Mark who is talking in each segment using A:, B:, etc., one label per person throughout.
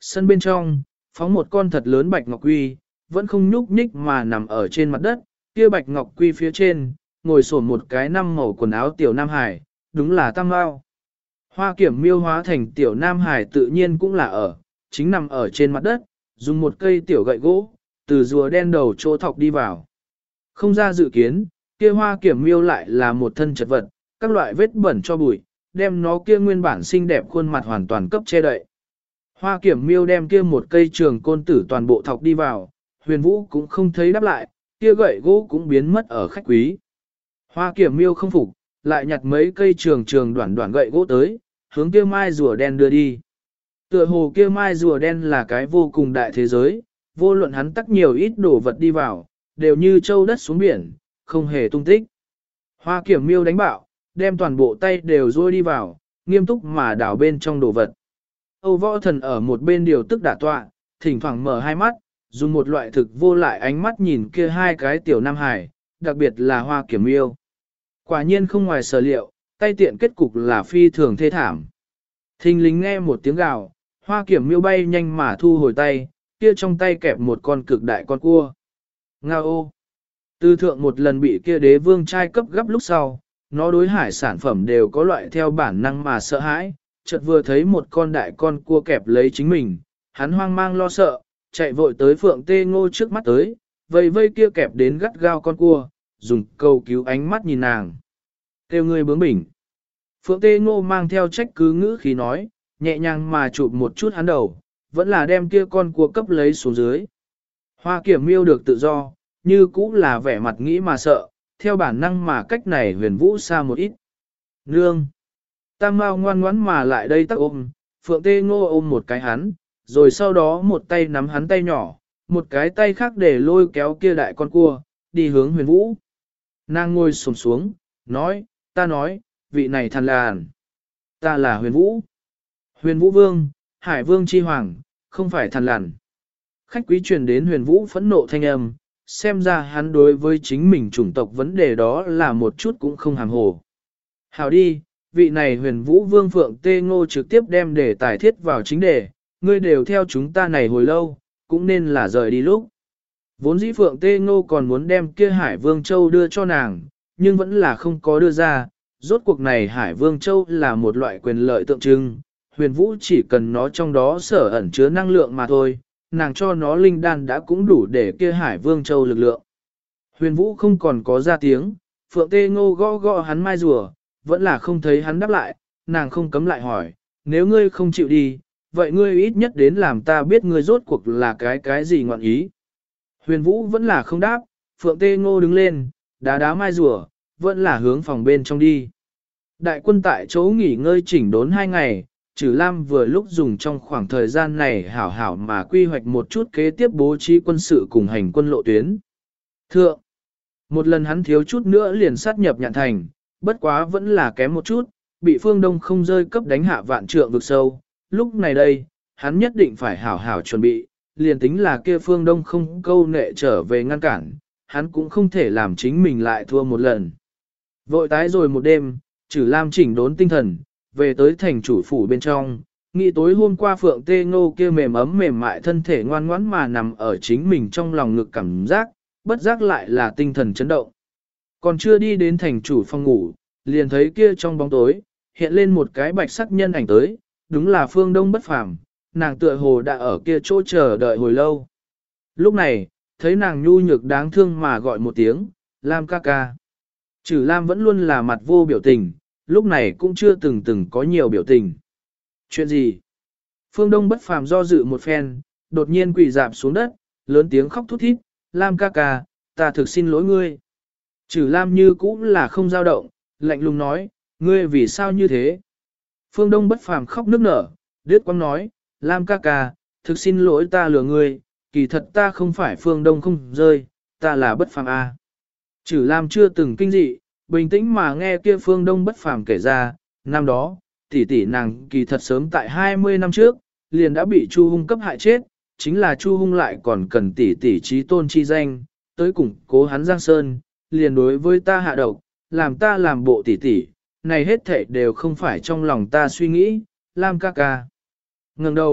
A: Sân bên trong, phóng một con thật lớn bạch ngọc quy, vẫn không nhúc nhích mà nằm ở trên mặt đất, kia bạch ngọc quy phía trên, ngồi xổm một cái năm màu quần áo tiểu Nam Hải, đúng là Tam Mao. Hoa Kiểm Miêu hóa thành tiểu Nam Hải tự nhiên cũng là chính nằm ở trên mặt đất, dùng một cây tiểu gậy gỗ, từ rùa đen đầu chỗ thọc đi vào. Không ra dự kiến, kia Hoa Kiểm Miêu lại là một thân chật vật, các loại vết bẩn cho bụi, đem nó kia nguyên bản xinh đẹp khuôn mặt hoàn toàn cấp che đậy. Hoa Kiểm Miêu đem kia một cây trường côn tử toàn bộ thọc đi vào, Huyền Vũ cũng không thấy đáp lại, kia gậy gỗ cũng biến mất ở khách quý. Hoa Kiểm Miêu không phục, lại nhặt mấy cây trường đoạn gậy gỗ tới, hướng kia mai rùa đen đưa đi. Tựa hồ kia mai rùa đen là cái vô cùng đại thế giới, vô luận hắn tắc nhiều ít đồ vật đi vào, đều như châu đất xuống biển, không hề tung tích. Hoa Kiểm Miêu đánh bạo, đem toàn bộ tay đều rôi đi vào, nghiêm túc mà đảo bên trong đồ vật. Âu Võ Thần ở một bên điều tức đả tọa, thỉnh thoảng mở hai mắt, dùng một loại thực vô lại ánh mắt nhìn kia hai cái tiểu Nam Hải, đặc biệt là Hoa Kiểm Miêu. Quả nhiên không ngoài sở liệu, tay tiện kết cục là phi thường thê thảm. Thình lính nghe một tiếng gào, Hoa Kiểm Miêu bay nhanh mà thu hồi tay, kia trong tay kẹp một con cực đại con cua. Nga ô! Tư thượng một lần bị kia đế vương trai cấp gấp lúc sau, nó đối hải sản phẩm đều có loại theo bản năng mà sợ hãi, chợt vừa thấy một con đại con cua kẹp lấy chính mình, hắn hoang mang lo sợ, chạy vội tới Phượng Tê Ngô trước mắt tới, vây vây kia kẹp đến gắt gao con cua, dùng cầu cứu ánh mắt nhìn nàng. Kêu người bướng bỉnh. Phượng Tê Ngô mang theo trách cứ ngữ khí nói, nhẹ nhàng mà chụp một chút hắn đầu, vẫn là đem kia con cua cấp lấy xuống dưới. Hoa Kiểm Miêu được tự do, như cũ là vẻ mặt nghĩ mà sợ, theo bản năng mà cách này Huyền Vũ xa một ít. Nương! Tam Mao ngoan ngoãn mà lại đây tắc ôm, Phượng Tê Ngô ôm một cái hắn, rồi sau đó một tay nắm hắn tay nhỏ, một cái tay khác để lôi kéo kia đại con cua, đi hướng Huyền Vũ. Nàng ngồi xổm xuống, nói, ta nói, vị này thằn làn. Ta là Huyền Vũ. Huyền Vũ Vương, Hải Vương Chi Hoàng, không phải thằn lằn. Khách quý truyền đến Huyền Vũ phẫn nộ thanh âm, xem ra hắn đối với chính mình chủng tộc vấn đề đó là một chút cũng không hàm hồ. Hảo đi, vị này Huyền Vũ Vương Phượng Tê Ngô trực tiếp đem đề tài thiết vào chính đề, ngươi đều theo chúng ta này hồi lâu, cũng nên là rời đi lúc. Vốn dĩ Phượng Tê Ngô còn muốn đem kia Hải Vương Châu đưa cho nàng, nhưng vẫn là không có đưa ra, rốt cuộc này Hải Vương Châu là một loại quyền lợi tượng trưng, Huyền Vũ chỉ cần nó trong đó sở ẩn chứa năng lượng mà thôi, nàng cho nó linh đan đã cũng đủ để kia Hải Vương Châu lực lượng. Huyền Vũ không còn có ra tiếng, Phượng Tê Ngô gõ gõ hắn mai rùa, vẫn là không thấy hắn đáp lại, nàng không cấm lại hỏi, nếu ngươi không chịu đi, vậy ngươi ít nhất đến làm ta biết ngươi rốt cuộc là cái gì ngọn ý. Huyền Vũ vẫn là không đáp, Phượng Tê Ngô đứng lên, đá mai rùa, vẫn là hướng phòng bên trong đi. Đại quân tại chỗ nghỉ ngơi chỉnh đốn 2 ngày, Trử Lam vừa lúc dùng trong khoảng thời gian này hảo hảo mà quy hoạch một chút kế tiếp bố trí quân sự cùng hành quân lộ tuyến. Thượng, một lần hắn thiếu chút nữa liền sát nhập Nhạn Thành, bất quá vẫn là kém một chút, bị phương Đông không rơi cấp đánh hạ vạn trượng vực sâu. Lúc này đây, hắn nhất định phải hảo hảo chuẩn bị, liền tính là kia phương Đông không câu nệ trở về ngăn cản, hắn cũng không thể làm chính mình lại thua một lần. Vội tái rồi một đêm, Trử Lam chỉnh đốn tinh thần, về tới thành chủ phủ bên trong, nghĩ tối hôm qua Phượng Tê Ngô kia mềm ấm mềm mại thân thể ngoan ngoãn mà nằm ở chính mình trong lòng ngực cảm giác, bất giác lại là tinh thần chấn động. Còn chưa đi đến thành chủ phòng ngủ, liền thấy kia trong bóng tối, hiện lên một cái bạch sắc nhân ảnh tới, đúng là Phương Đông bất phàm, nàng tựa hồ đã ở kia chỗ chờ đợi hồi lâu. Lúc này, thấy nàng nhu nhược đáng thương mà gọi một tiếng, Lam ca ca. Trử Lam vẫn luôn là mặt vô biểu tình, lúc này cũng chưa từng có nhiều biểu tình. Chuyện gì? Phương Đông bất phàm do dự một phen, đột nhiên quỳ dạp xuống đất, lớn tiếng khóc thút thít, Lam ca ca, ta thực xin lỗi ngươi. Trử Lam như cũng là không dao động, lạnh lùng nói, ngươi vì sao như thế? Phương Đông bất phàm khóc nức nở, đứt quãng nói, Lam ca ca, thực xin lỗi ta lừa ngươi, kỳ thật ta không phải Phương Đông không rơi, ta là bất phàm a. Trử Lam chưa từng kinh dị, bình tĩnh mà nghe kia Phương Đông bất phàm kể ra, năm đó, tỷ tỷ nàng kỳ thật sớm tại 20 năm trước, liền đã bị Chu Hung cấp hại chết, chính là Chu Hung lại còn cần tỷ tỷ trí tôn chi danh, tới củng cố hắn Giang Sơn, liền đối với ta hạ độc, làm ta làm bộ tỷ tỷ, này hết thảy đều không phải trong lòng ta suy nghĩ, Lam ca ca. Ngừng đầu,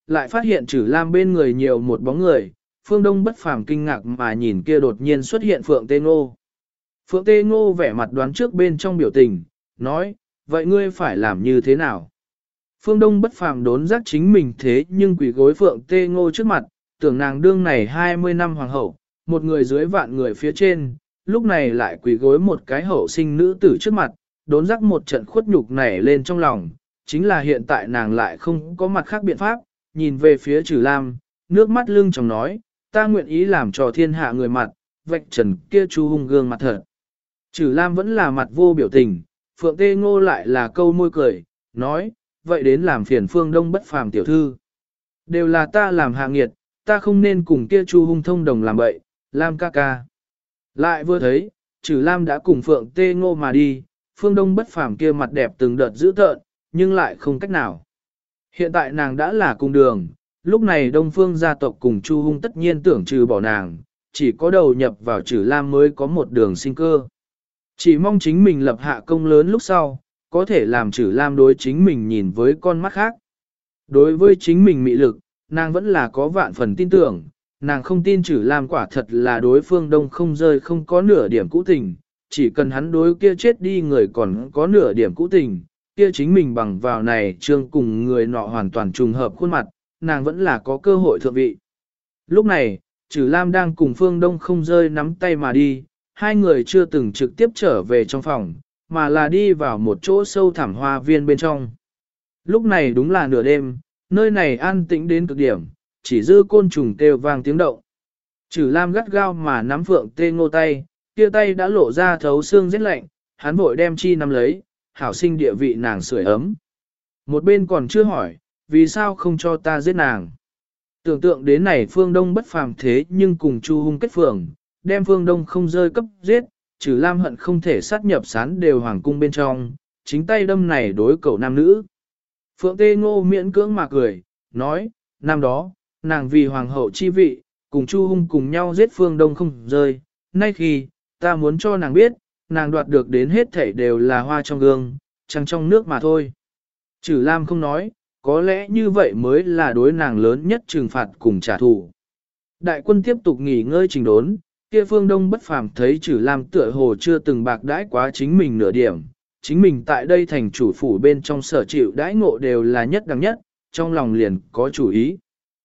A: lại phát hiện Trử Lam bên người nhiều một bóng người, Phương Đông bất phàm kinh ngạc mà nhìn kia đột nhiên xuất hiện Phượng Tê Ngô. Phượng Tê Ngô vẻ mặt đoán trước bên trong biểu tình, nói, vậy ngươi phải làm như thế nào? Phương Đông bất phàm đốn giác chính mình thế nhưng quỷ gối Phượng Tê Ngô trước mặt, tưởng nàng đương này 20 năm hoàng hậu, một người dưới vạn người phía trên, lúc này lại quỷ gối một cái hậu sinh nữ tử trước mặt, đốn giác một trận khuất nhục nảy lên trong lòng, chính là hiện tại nàng lại không có mặt khác biện pháp, nhìn về phía Trử Lam, nước mắt lưng tròng nói, ta nguyện ý làm cho thiên hạ người mặt, vạch trần kia Chu Hung gương mặt thật. Trử Lam vẫn là mặt vô biểu tình, Phượng Tê Ngô lại là câu môi cười, nói, vậy đến làm phiền Phương Đông bất phàm tiểu thư. Đều là ta làm hạ nghiệt, ta không nên cùng kia Chu Hung thông đồng làm bậy, Lam ca ca. Lại vừa thấy, Trử Lam đã cùng Phượng Tê Ngô mà đi, Phương Đông bất phàm kia mặt đẹp từng đợt dữ tợn, nhưng lại không cách nào. Hiện tại nàng đã là cùng đường, lúc này Đông Phương gia tộc cùng Chu Hung tất nhiên tưởng trừ bỏ nàng, chỉ có đầu nhập vào Trử Lam mới có một đường sinh cơ. Chỉ mong chính mình lập hạ công lớn lúc sau, có thể làm Trử Lam đối chính mình nhìn với con mắt khác. Đối với chính mình mị lực, nàng vẫn là có vạn phần tin tưởng, nàng không tin Trử Lam quả thật là đối phương Đông không rơi không có nửa điểm cũ tình, chỉ cần hắn đối kia chết đi người còn có nửa điểm cũ tình, kia chính mình bằng vào này trương cùng người nọ hoàn toàn trùng hợp khuôn mặt, nàng vẫn là có cơ hội thượng vị. Lúc này, Trử Lam đang cùng Phương Đông không rơi nắm tay mà đi, hai người chưa từng trực tiếp trở về trong phòng, mà là đi vào một chỗ sâu thẳm hoa viên bên trong. Lúc này đúng là nửa đêm, nơi này an tĩnh đến cực điểm, chỉ dư côn trùng kêu vang tiếng động. Trử Lam gắt gao mà nắm Phượng Tê Ngô tay, kia tay đã lộ ra thấu xương rét lạnh, hắn vội đem chi nắm lấy, hảo sinh địa vị nàng sưởi ấm. Một bên còn chưa hỏi, vì sao không cho ta giết nàng. Tưởng tượng đến này Phương Đông bất phàm thế nhưng cùng Chu Hung kết phường, đem Phương Đông không rơi cấp giết, Trử Lam hận không thể sát nhập sán đều hoàng cung bên trong, chính tay đâm này đối cậu nam nữ. Phượng Tê Ngô miễn cưỡng mà cười, nói, năm đó, nàng vì hoàng hậu chi vị, cùng Chu Hung cùng nhau giết Phương Đông không rơi, nay khi, ta muốn cho nàng biết, nàng đoạt được đến hết thảy đều là hoa trong gương, trăng trong nước mà thôi. Trử Lam không nói, có lẽ như vậy mới là đối nàng lớn nhất trừng phạt cùng trả thù. Đại quân tiếp tục nghỉ ngơi trình đốn, kia Phương Đông bất phàm thấy Trử Lam tựa hồ chưa từng bạc đãi quá chính mình nửa điểm, chính mình tại đây thành chủ phủ bên trong sở chịu đãi ngộ đều là nhất đẳng nhất, trong lòng liền có chủ ý.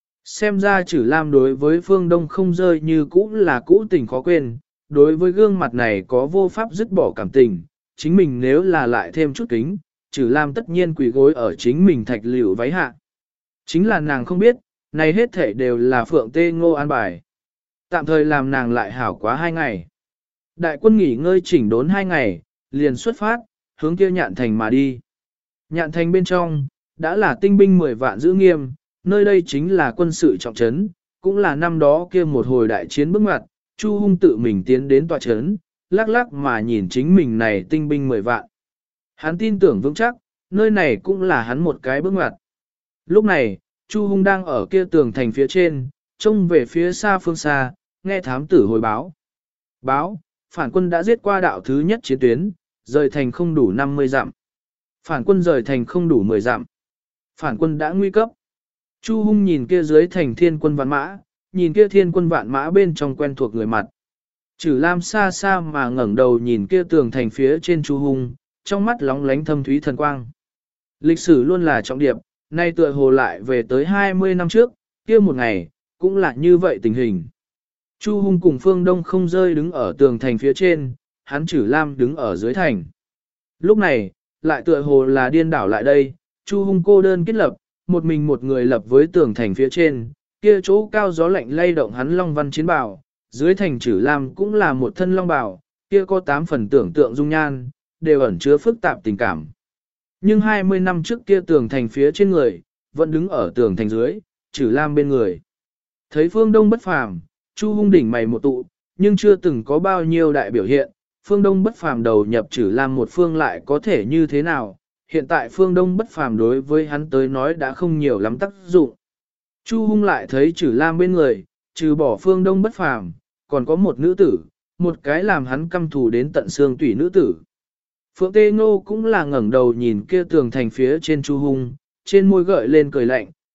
A: Xem ra Trử Lam đối với Phương Đông không rơi như cũ là cũ tình khó quên, đối với gương mặt này có vô pháp dứt bỏ cảm tình, chính mình nếu là lại thêm chút kính, Trử Lam tất nhiên quỳ gối ở chính mình thạch liễu váy hạ. Chính là nàng không biết, này hết thể đều là Phượng Tê Ngô an bài. Tạm thời làm nàng lại hảo quá 2 ngày. Đại quân nghỉ ngơi chỉnh đốn 2 ngày, liền xuất phát, hướng kia Nhạn Thành mà đi. Nhạn Thành bên trong, đã là tinh binh 10 vạn giữ nghiêm, nơi đây chính là quân sự trọng trấn, cũng là năm đó kia một hồi đại chiến bước ngoặt, Chu Hung tự mình tiến đến tòa trấn, lắc lắc mà nhìn chính mình này tinh binh 10 vạn. Hắn tin tưởng vững chắc, nơi này cũng là hắn một cái bước ngoặt. Lúc này, Chu Hung đang ở kia tường thành phía trên, trông về phía xa phương xa, nghe thám tử hồi báo. Báo, phản quân đã giết qua đạo thứ nhất chiến tuyến, rời thành không đủ 50 dặm. Phản quân rời thành không đủ 10 dặm. Phản quân đã nguy cấp. Chu Hung nhìn kia dưới thành thiên quân vạn mã, nhìn kia thiên quân vạn mã bên trong quen thuộc người mặt. Trử Lam xa xa mà ngẩng đầu nhìn kia tường thành phía trên Chu Hung, trong mắt lóng lánh thâm thúy thần quang. Lịch sử luôn là trọng điệp, nay tựa hồ lại về tới 20 năm trước, kia một ngày, cũng là như vậy tình hình. Chu Hung cùng Phương Đông không rơi đứng ở tường thành phía trên, hắn Trử Lam đứng ở dưới thành. Lúc này, lại tựa hồ là điên đảo lại đây, Chu Hung cô đơn kết lập, một mình một người lập với tường thành phía trên, kia chỗ cao gió lạnh lay động hắn long văn chiến bào, dưới thành Trử Lam cũng là một thân long bào, kia có 8 phần tưởng tượng dung nhan, đều ẩn chứa phức tạp tình cảm. Nhưng 20 năm trước kia tường thành phía trên người, vẫn đứng ở tường thành dưới, Trử Lam bên người. Thấy Phương Đông bất phàm, Chu Hung đỉnh mày một tụ, nhưng chưa từng có bao nhiêu đại biểu hiện, Phương Đông bất phàm đầu nhập Trử Lam một phương lại có thể như thế nào, hiện tại Phương Đông bất phàm đối với hắn tới nói đã không nhiều lắm tác dụng. Chu Hung lại thấy Trử Lam bên người, trừ bỏ Phương Đông bất phàm, còn có một nữ tử, một cái làm hắn căm thù đến tận xương tủy nữ tử. Phượng Tê Ngô cũng là ngẩng đầu nhìn kia tường thành phía trên Chu Hung, trên môi gợi lên cười lạnh,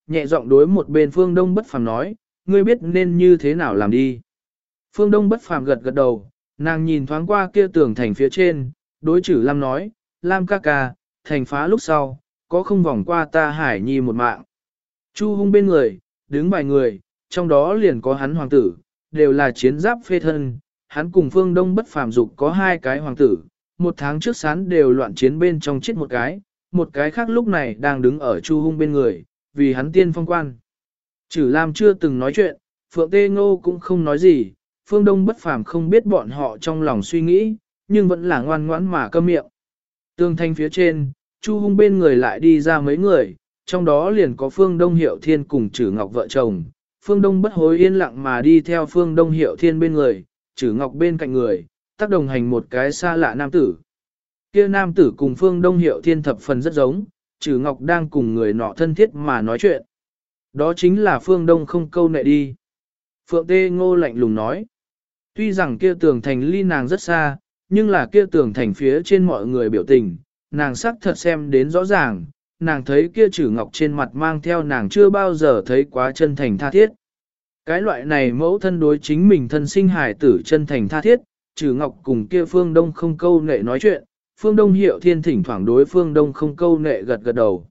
A: nhẹ giọng đối một bên Phương Đông Bất Phàm nói, ngươi biết nên như thế nào làm đi. Phương Đông Bất Phàm gật gật đầu, nàng nhìn thoáng qua kia tường thành phía trên, đối Trử Lam nói, Lam ca ca, thành phá lúc sau, có không vòng qua ta Hải Nhi một mạng. Chu Hung bên người, đứng vài người, trong đó liền có hắn hoàng tử, đều là chiến giáp phê thân, hắn cùng Phương Đông Bất Phàm dục có hai cái hoàng tử, một tháng trước sán đều loạn chiến bên trong chết một cái khác lúc này đang đứng ở Chu Hung bên người, vì hắn tiên phong quan. Trử Lam chưa từng nói chuyện, Phượng Tê Ngô cũng không nói gì, Phương Đông Bất Phàm không biết bọn họ trong lòng suy nghĩ, nhưng vẫn là ngoan ngoãn mà câm miệng. Tường thành phía trên, Chu Hung bên người lại đi ra mấy người, trong đó liền có Phương Đông Hiệu Thiên cùng Trử Ngọc vợ chồng. Phương Đông Bất Hối yên lặng mà đi theo Phương Đông Hiệu Thiên bên người, Trử Ngọc bên cạnh người, tác đồng hành một cái xa lạ nam tử. Kia nam tử cùng Phương Đông Hiệu Thiên thập phần rất giống, Trử Ngọc đang cùng người nọ thân thiết mà nói chuyện. Đó chính là Phương Đông không câu nệ đi. Phượng Tê Ngô lạnh lùng nói. Tuy rằng kia tường thành ly nàng rất xa, nhưng là kia tường thành phía trên mọi người biểu tình, nàng sắc thật xem đến rõ ràng, nàng thấy kia Trử Ngọc trên mặt mang theo nàng chưa bao giờ thấy quá chân thành tha thiết. Cái loại này mẫu thân đối chính mình thân sinh hài tử chân thành tha thiết, Trử Ngọc cùng kia Phương Đông không câu nệ nói chuyện, Phương Đông Hiệu Thiên thỉnh thoảng đối Phương Đông không câu nệ gật gật đầu.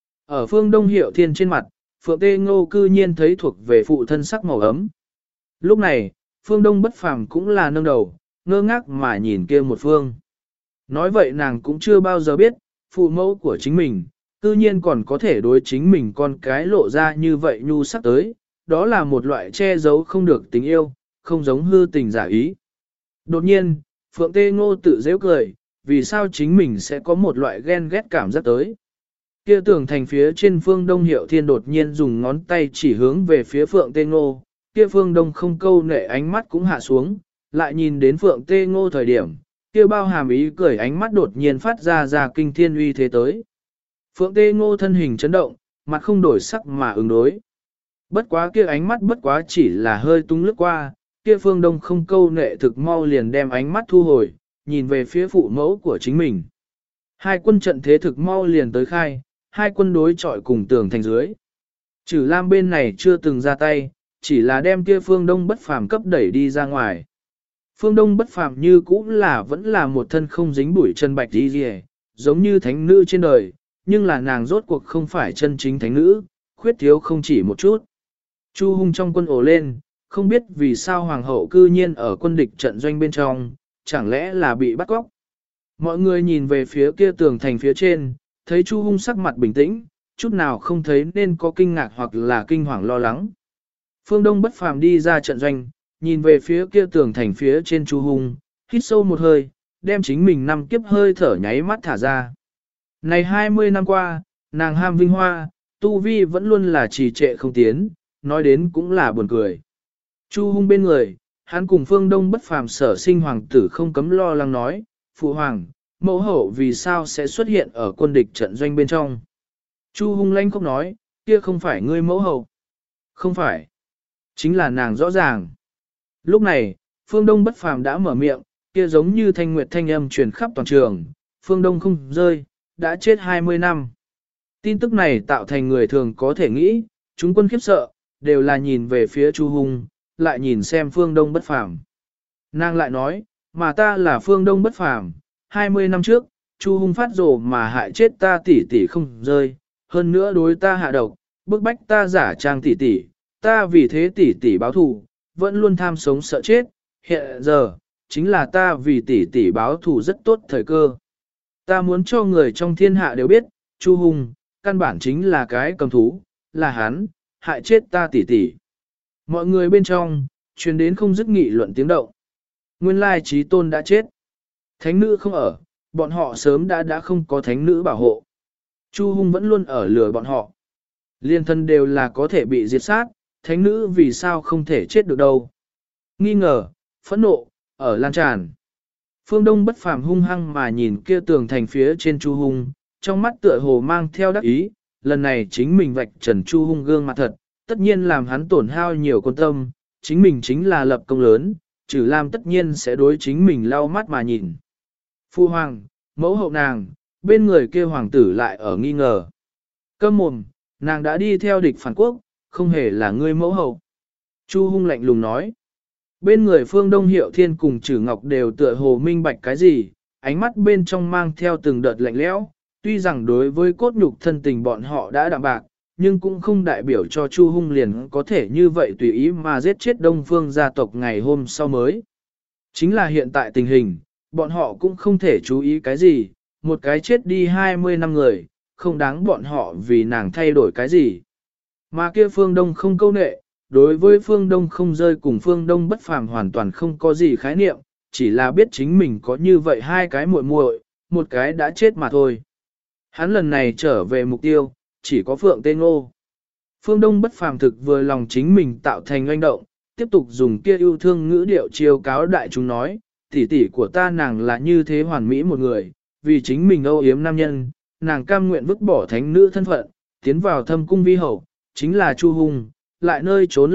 A: Ở Phương Đông Hiệu Thiên trên mặt, Phượng Tê Ngô cư nhiên thấy thuộc về phụ thân sắc màu ấm. Lúc này, Phương Đông Bất Phàm cũng là nâng đầu, ngơ ngác mà nhìn kia một phương. Nói vậy nàng cũng chưa bao giờ biết, phụ mẫu của chính mình, cư nhiên còn có thể đối chính mình con cái lộ ra như vậy nhu sắc tới, đó là một loại che giấu không được tình yêu, không giống hư tình giả ý. Đột nhiên, Phượng Tê Ngô tự dễ cười, vì sao chính mình sẽ có một loại ghen ghét cảm giác tới. Kia tường thành phía trên Phương Đông Hiệu Thiên đột nhiên dùng ngón tay chỉ hướng về phía Phượng Tê Ngô, kia Phương Đông không câu nệ ánh mắt cũng hạ xuống, lại nhìn đến Phượng Tê Ngô thời điểm, kia bao hàm ý cười ánh mắt đột nhiên phát ra kinh thiên uy thế tới. Phượng Tê Ngô thân hình chấn động, mặt không đổi sắc mà ứng đối. Bất quá kia ánh mắt bất quá chỉ là hơi tung lướt qua, kia Phương Đông không câu nệ thực mau liền đem ánh mắt thu hồi, nhìn về phía phụ mẫu của chính mình. Hai quân trận thế thực mau liền tới khai, hai quân đối chọi cùng tường thành dưới. Trử Lam bên này chưa từng ra tay, chỉ là đem kia Phương Đông Bất Phàm cấp đẩy đi ra ngoài. Phương Đông Bất Phàm như cũ là vẫn là một thân không dính bụi chân bạch đi rìa, giống như thánh nữ trên đời, nhưng là nàng rốt cuộc không phải chân chính thánh nữ, khuyết thiếu không chỉ một chút. Chu Hung trong quân ổ lên, không biết vì sao hoàng hậu cư nhiên ở quân địch trận doanh bên trong, chẳng lẽ là bị bắt cóc. Mọi người nhìn về phía kia tường thành phía trên, thấy Chu Hung sắc mặt bình tĩnh, chút nào không thấy nên có kinh ngạc hoặc là kinh hoàng lo lắng. Phương Đông Bất Phàm đi ra trận doanh, nhìn về phía kia tường thành phía trên Chu Hung, hít sâu một hơi, đem chính mình năm kiếp hơi thở nháy mắt thả ra. Này 20 năm qua, nàng ham vinh hoa, tu vi vẫn luôn là trì trệ không tiến, nói đến cũng là buồn cười. Chu Hung bên người, hắn cùng Phương Đông Bất Phàm sở sinh hoàng tử không cấm lo lắng nói, phụ hoàng, mẫu hậu vì sao sẽ xuất hiện ở quân địch trận doanh bên trong. Chu Hung lanh không nói, kia không phải ngươi mẫu hậu. Không phải. Chính là nàng rõ ràng. Lúc này, Phương Đông Bất Phàm đã mở miệng, kia giống như thanh nguyệt thanh âm truyền khắp toàn trường, Phương Đông không rơi, đã chết 20 năm. Tin tức này tạo thành người thường có thể nghĩ, chúng quân khiếp sợ, đều là nhìn về phía Chu Hung, lại nhìn xem Phương Đông Bất Phàm. Nàng lại nói, mà ta là Phương Đông Bất Phàm, 20 năm trước, Chu Hung phát rồ mà hại chết ta tỷ tỷ không rơi, hơn nữa đối ta hạ độc, bức bách ta giả trang tỷ tỷ, ta vì thế tỷ tỷ báo thù, vẫn luôn tham sống sợ chết, hiện giờ, chính là ta vì tỷ tỷ báo thù rất tốt thời cơ. Ta muốn cho người trong thiên hạ đều biết, Chu Hung, căn bản chính là cái cầm thú, là hắn, hại chết ta tỷ tỷ. Mọi người bên trong, truyền đến không dứt nghị luận tiếng động. Nguyên lai Chí Tôn đã chết. Thánh nữ không ở, bọn họ sớm đã không có thánh nữ bảo hộ. Chu Hung vẫn luôn ở lừa bọn họ. Liên thân đều là có thể bị diệt sát, thánh nữ vì sao không thể chết được đâu. Nghi ngờ, phẫn nộ, ở lan tràn. Phương Đông Bất Phàm hung hăng mà nhìn kia tường thành phía trên Chu Hung, trong mắt tựa hồ mang theo đắc ý, lần này chính mình vạch trần Chu Hung gương mặt thật, tất nhiên làm hắn tổn hao nhiều con tâm, chính mình chính là lập công lớn, Trử Lam tất nhiên sẽ đối chính mình lau mắt mà nhìn. Phu hoàng, mẫu hậu nàng, bên người kia hoàng tử lại ở nghi ngờ. Câm mồm, Nàng đã đi theo địch phản quốc, không hề là ngươi mẫu hậu. Chu Hung lạnh lùng nói. Bên người Phương Đông Hiệu Thiên cùng Trử Ngọc đều tựa hồ minh bạch cái gì, ánh mắt bên trong mang theo từng đợt lạnh lẽo. Tuy rằng đối với cốt nhục thân tình bọn họ đã đạm bạc, nhưng cũng không đại biểu cho Chu Hung liền có thể như vậy tùy ý mà giết chết Đông Phương gia tộc ngày hôm sau mới. Chính là hiện tại tình hình, bọn họ cũng không thể chú ý cái gì, một cái chết đi 20 năm người, không đáng bọn họ vì nàng thay đổi cái gì. Mà kia Phương Đông không câu nệ, đối với Phương Đông không rơi cùng Phương Đông bất phàm hoàn toàn không có gì khái niệm, chỉ là biết chính mình có như vậy hai cái muội muội, một cái đã chết mà thôi. Hắn lần này trở về mục tiêu, chỉ có Phượng Tê Ngô. Phương Đông bất phàm thực vừa lòng chính mình tạo thành oanh động, tiếp tục dùng kia yêu thương ngữ điệu chiêu cáo đại chúng nói, tỷ tỷ của ta nàng là như thế hoàn mỹ một người, vì chính mình âu yếm nam nhân, nàng cam nguyện vứt bỏ thánh nữ thân phận, tiến vào thâm cung vi hậu, chính là Chu Hung, lại nơi trốn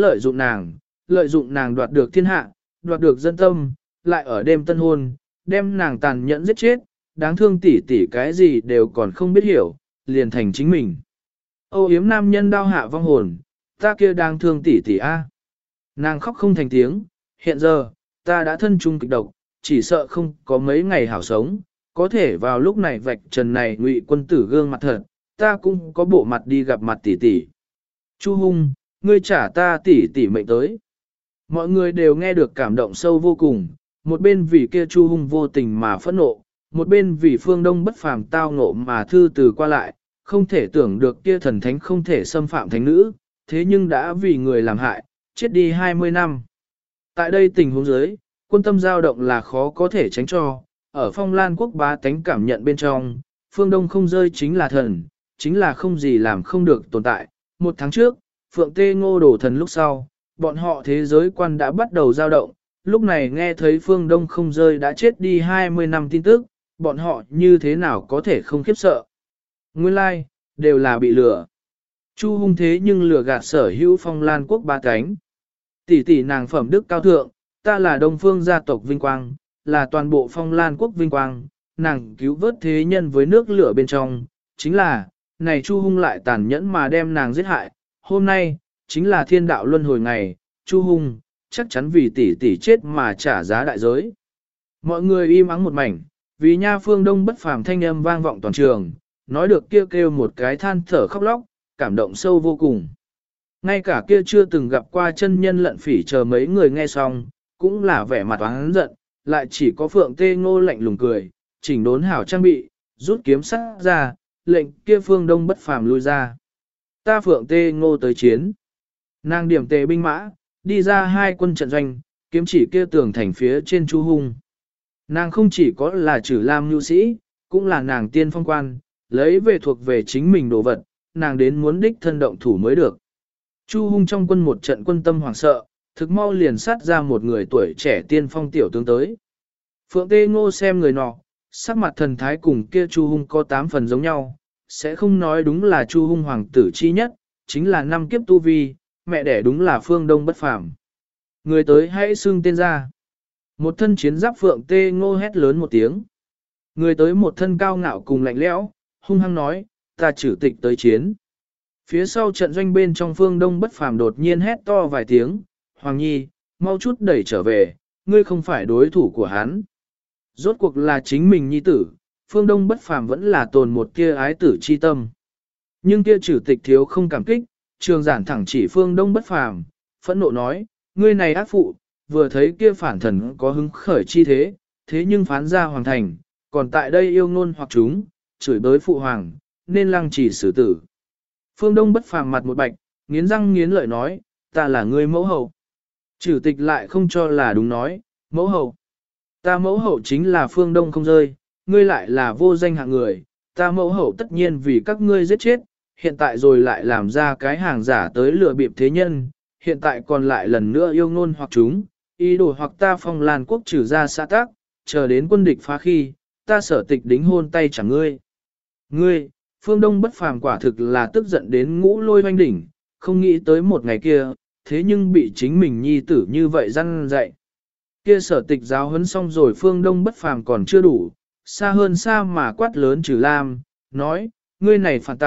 A: lợi dụng nàng đoạt được thiên hạ, đoạt được dân tâm, lại ở đêm tân hôn, đem nàng tàn nhẫn giết chết, đáng thương tỷ tỷ cái gì đều còn không biết hiểu, liền thành chính mình. Âu yếm nam nhân đao hạ vong hồn, ta kia đang thương tỷ tỷ a. Nàng khóc không thành tiếng, hiện giờ, ta đã thân chung kịch độc, chỉ sợ không có mấy ngày hảo sống, có thể vào lúc này vạch trần này ngụy quân tử gương mặt thật, ta cũng có bộ mặt đi gặp mặt tỷ tỷ. Chu Hung, ngươi trả ta tỷ tỷ mệnh tới. Mọi người đều nghe được cảm động sâu vô cùng, một bên vì kia Chu Hung vô tình mà phẫn nộ, một bên vì Phương Đông bất phàm tao ngộ mà thư từ qua lại, không thể tưởng được kia thần thánh không thể xâm phạm thánh nữ, thế nhưng đã vì người làm hại, chết đi 20 năm. Tại đây tình huống dưới, quân tâm dao động là khó có thể tránh cho, ở Phong Lan quốc bá tánh cảm nhận bên trong, Phương Đông không rơi chính là thần, chính là không gì làm không được tồn tại. Một tháng trước, Phượng Tê Ngô đổ thần lúc sau, bọn họ thế giới quan đã bắt đầu dao động, lúc này nghe thấy Phương Đông không rơi đã chết đi 20 năm tin tức, bọn họ như thế nào có thể không khiếp sợ. Nguyên lai, like, đều là bị lừa. Chu Hung thế nhưng lừa gạt sở hữu Phong Lan quốc ba cánh. Tỷ tỷ nàng phẩm đức cao thượng, ta là Đông Phương gia tộc vinh quang, là toàn bộ Phong Lan quốc vinh quang, nàng cứu vớt thế nhân với nước lửa bên trong, chính là, này Chu Hung lại tàn nhẫn mà đem nàng giết hại, hôm nay, chính là thiên đạo luân hồi ngày, Chu Hung, chắc chắn vì tỷ tỷ chết mà trả giá đại giới. Mọi người im ắng một mảnh, vì nha Phương Đông bất phàm thanh âm vang vọng toàn trường, nói được kêu một cái than thở khóc lóc, cảm động sâu vô cùng. Ngay cả kia chưa từng gặp qua chân nhân lận phỉ chờ mấy người nghe xong, cũng là vẻ mặt oán giận, lại chỉ có Phượng Tê Ngô lạnh lùng cười, chỉnh đốn hảo trang bị, rút kiếm sắt ra, lệnh kia Phương Đông bất phàm lui ra. Ta Phượng Tê Ngô tới chiến. Nàng điểm tề binh mã, đi ra hai quân trận doanh, kiếm chỉ kia tường thành phía trên Chu Hung. Nàng không chỉ có là Trử Lam nhu sĩ, cũng là nàng tiên phong quan, lấy về thuộc về chính mình đồ vật, nàng đến muốn đích thân động thủ mới được. Chu Hung trong quân một trận quân tâm hoảng sợ, thực mau liền sát ra một người tuổi trẻ tiên phong tiểu tướng tới. Phượng Tê Ngô xem người nọ, sắc mặt thần thái cùng kia Chu Hung có 8 phần giống nhau, sẽ không nói đúng là Chu Hung hoàng tử chi nhất, chính là năm kiếp tu vi, mẹ đẻ đúng là Phương Đông bất phàm. Người tới hãy xưng tên ra. Một thân chiến giáp Phượng Tê Ngô hét lớn một tiếng. Người tới một thân cao ngạo cùng lạnh lẽo, hung hăng nói, ta Trử Tịch tới chiến. Phía sau trận doanh bên trong Phương Đông bất phàm đột nhiên hét to vài tiếng, Hoàng Nhi, mau chút đẩy trở về, ngươi không phải đối thủ của hắn. Rốt cuộc là chính mình nhi tử, Phương Đông bất phàm vẫn là tồn một kia ái tử chi tâm. Nhưng kia Trử Tịch thiếu không cảm kích, trường giản thẳng chỉ Phương Đông bất phàm, phẫn nộ nói, ngươi này ác phụ, vừa thấy kia phản thần có hứng khởi chi thế, thế nhưng phán ra hoàng thành, còn tại đây yêu ngôn hoặc chúng, chửi bới phụ hoàng, nên lăng trì xử tử. Phương Đông bất phàm mặt một bạch, nghiến răng nghiến lợi nói, ta là ngươi mẫu hậu. Trử Tịch lại không cho là đúng nói, mẫu hậu. Ta mẫu hậu chính là Phương Đông không rơi, ngươi lại là vô danh hạng người, ta mẫu hậu tất nhiên vì các ngươi giết chết, hiện tại rồi lại làm ra cái hàng giả tới lừa bịp thế nhân, hiện tại còn lại lần nữa yêu ngôn hoặc chúng, ý đồ hoặc ta Phong Lan quốc trừ ra xã tác, chờ đến quân địch phá khi, ta Sở Tịch đính hôn tay chẳng ngươi. Ngươi, Phương Đông bất phàm quả thực là tức giận đến ngũ lôi hoanh đỉnh, không nghĩ tới một ngày kia, thế nhưng bị chính mình nhi tử như vậy răn dạy. Kia Sở Tịch giáo huấn xong rồi Phương Đông bất phàm còn chưa đủ, xa hơn xa mà quát lớn Trừ Lam, nói, ngươi này phản tặc,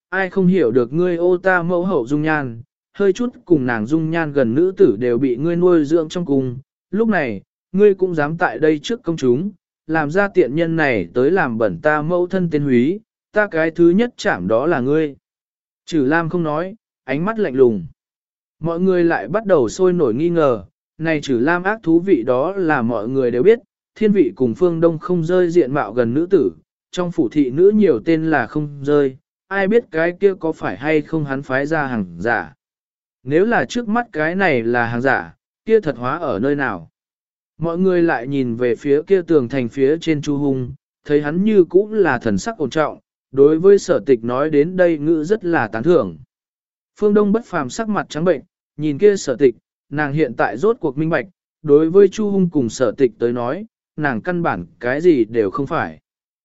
A: ai không hiểu được ngươi ô ta mẫu hậu dung nhan, hơi chút cùng nàng dung nhan gần nữ tử đều bị ngươi nuôi dưỡng trong cung, lúc này, ngươi cũng dám tại đây trước công chúng, làm ra tiện nhân này tới làm bẩn ta mẫu thân tên húy, ta cái thứ nhất chạm đó là ngươi. Trừ Lam không nói, ánh mắt lạnh lùng. Mọi người lại bắt đầu sôi nổi nghi ngờ, này Trừ Lam ác thú vị đó là mọi người đều biết, thiên vị cùng phương đông không rơi diện mạo gần nữ tử, trong phủ thị nữ nhiều tên là không rơi, ai biết cái kia có phải hay không hắn phái ra hàng giả. Nếu là trước mắt cái này là hàng giả, kia thật hóa ở nơi nào? Mọi người lại nhìn về phía kia tường thành phía trên Chu Hung, thấy hắn như cũng là thần sắc ổn trọng, đối với Sở Tịch nói đến đây ngữ rất là tán thưởng. Phương Đông bất phàm sắc mặt trắng bệnh, nhìn kia Sở Tịch, nàng hiện tại rốt cuộc minh bạch, đối với Chu Hung cùng Sở Tịch tới nói, nàng căn bản cái gì đều không phải.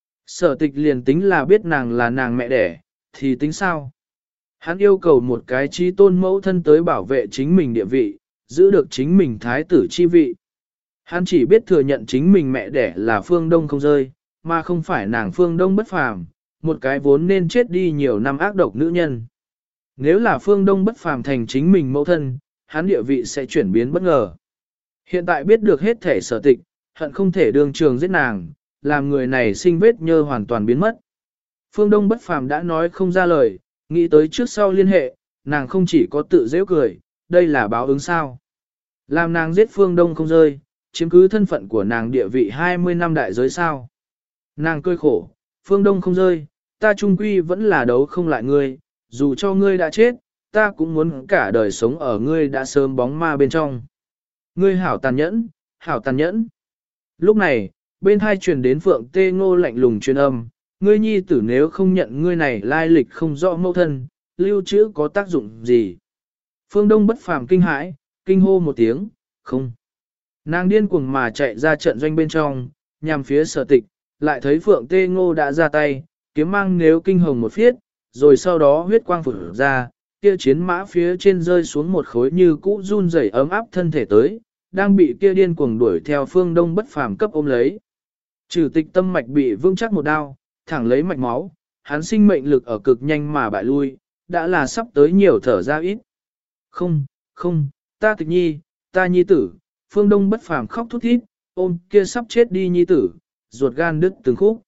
A: Sở Tịch liền tính là biết nàng là nàng mẹ đẻ, thì tính sao? Hắn yêu cầu một cái trí tôn mẫu thân tới bảo vệ chính mình địa vị, giữ được chính mình thái tử chi vị. Hắn chỉ biết thừa nhận chính mình mẹ đẻ là Phương Đông không rơi, mà không phải nàng Phương Đông bất phàm, một cái vốn nên chết đi nhiều năm ác độc nữ nhân. Nếu là Phương Đông bất phàm thành chính mình mẫu thân, hắn địa vị sẽ chuyển biến bất ngờ. Hiện tại biết được hết thể Sở Tịch, hận không thể đương trường giết nàng, làm người này sinh vết nhơ hoàn toàn biến mất. Phương Đông bất phàm đã nói không ra lời, nghĩ tới trước sau liên hệ, nàng không chỉ có tự dễ cười, đây là báo ứng sao. Làm nàng giết Phương Đông không rơi, chiếm cứ thân phận của nàng địa vị 20 năm đại giới sao. Nàng cười khổ, Phương Đông không rơi, ta trung quy vẫn là đấu không lại ngươi, dù cho ngươi đã chết, ta cũng muốn cả đời sống ở ngươi đã sớm bóng ma bên trong. Ngươi hảo tàn nhẫn, hảo tàn nhẫn. Lúc này, bên hai truyền đến Phượng Tê Ngô lạnh lùng truyền âm, ngươi nhi tử nếu không nhận ngươi này lai lịch không rõ mẫu thân, lưu trữ có tác dụng gì. Phương Đông bất phàm kinh hãi, kinh hô một tiếng, không. Nàng điên cuồng mà chạy ra trận doanh bên trong, nhằm phía Sở Tịch, lại thấy Phượng Tê Ngô đã ra tay, kiếm mang nếu kinh hồng một phiết, rồi sau đó huyết quang phụt ra, kia chiến mã phía trên rơi xuống một khối như cũ run rẩy ấm áp thân thể tới, đang bị kia điên cuồng đuổi theo Phương Đông bất phàm cấp ôm lấy. Trừ Tịch tâm mạch bị vững chắc một đao, thẳng lấy mạch máu, hắn sinh mệnh lực ở cực nhanh mà bại lui, đã là sắp tới nhiều thở ra ít. Không, không, ta Tịch nhi, ta nhi tử, Phương Đông bất phàm khóc thút thít, ôm kia sắp chết đi nhi tử, ruột gan đứt từng khúc.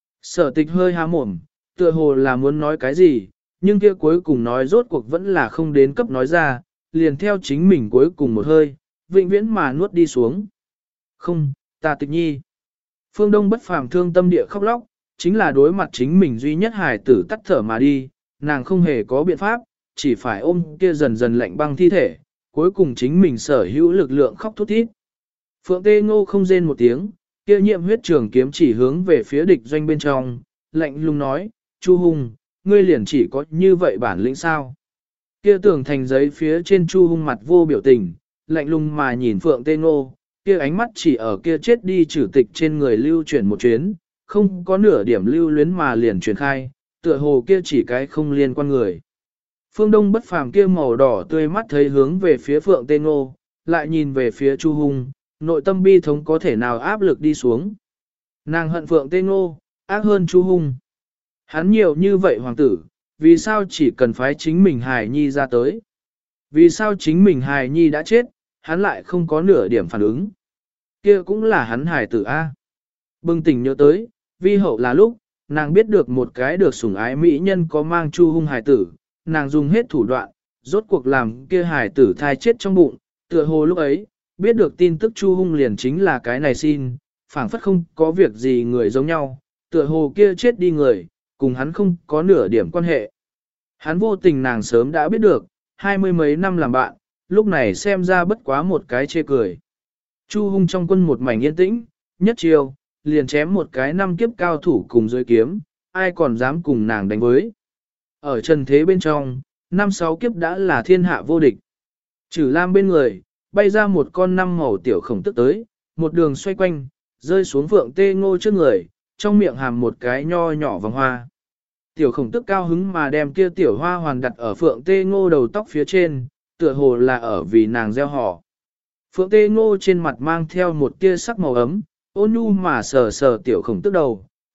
A: Sở Tịch hơi há mồm, tựa hồ là muốn nói cái gì, nhưng kia cuối cùng nói rốt cuộc vẫn là không đến cấp nói ra, liền theo chính mình cuối cùng một hơi, vĩnh viễn mà nuốt đi xuống. Không, ta Tịch nhi. Phương Đông bất phàm thương tâm địa khóc lóc, chính là đối mặt chính mình duy nhất hài tử tắt thở mà đi, nàng không hề có biện pháp, chỉ phải ôm kia dần dần lạnh băng thi thể, cuối cùng chính mình sở hữu lực lượng khóc thút thít. Phượng Tê Ngô không rên một tiếng, kia nhiệm huyết trường kiếm chỉ hướng về phía địch doanh bên trong, lạnh lùng nói, Chu Hung, ngươi liền chỉ có như vậy bản lĩnh sao. Kia tưởng thành giấy phía trên Chu Hung mặt vô biểu tình, lạnh lùng mà nhìn Phượng Tê Ngô, kia ánh mắt chỉ ở kia chết đi trừ tịch trên người lưu chuyển một chuyến, không có nửa điểm lưu luyến mà liền truyền khai, tựa hồ kia chỉ cái không liên quan người. Phương Đông bất phàm kia màu đỏ tươi mắt thấy hướng về phía Phượng Tê Ngô, lại nhìn về phía Chu Hung, nội tâm bi thống có thể nào áp lực đi xuống. Nàng hận Phượng Tê Ngô, ác hơn Chu Hung. Hắn nhiều như vậy hoàng tử, vì sao chỉ cần phái chính mình hài nhi ra tới? Vì sao chính mình hài nhi đã chết, hắn lại không có nửa điểm phản ứng? Kia cũng là hắn hài tử A. Bừng tỉnh nhớ tới, vi hậu là lúc, nàng biết được một cái được sủng ái mỹ nhân có mang Chu Hung hài tử, nàng dùng hết thủ đoạn, rốt cuộc làm kia hài tử thai chết trong bụng, tựa hồ lúc ấy, biết được tin tức Chu Hung liền chính là cái này xin, phảng phất không có việc gì người giống nhau, tựa hồ kia chết đi người, cùng hắn không có nửa điểm quan hệ. Hắn vô tình nàng sớm đã biết được, 20 mấy năm làm bạn, lúc này xem ra bất quá một cái chê cười. Chu Hung trong quân một mảnh yên tĩnh, nhất chiều, liền chém một cái năm kiếp cao thủ cùng dưới kiếm, ai còn dám cùng nàng đánh với. Ở trần thế bên trong, 5-6 kiếp đã là thiên hạ vô địch. Trừ Lam bên người, bay ra một con năm màu tiểu khổng tức tới, một đường xoay quanh, rơi xuống Phượng Tê Ngô trước người, trong miệng hàm một cái nho nhỏ vòng hoa. Tiểu khổng tức cao hứng mà đem kia tiểu hoa hoàn đặt ở Phượng Tê Ngô đầu tóc phía trên, tựa hồ là ở vì nàng gieo họ. Phượng Tê Ngô trên mặt mang theo một tia sắc màu ấm, ôn nhu mà sờ sờ tiểu khổng tức đầu,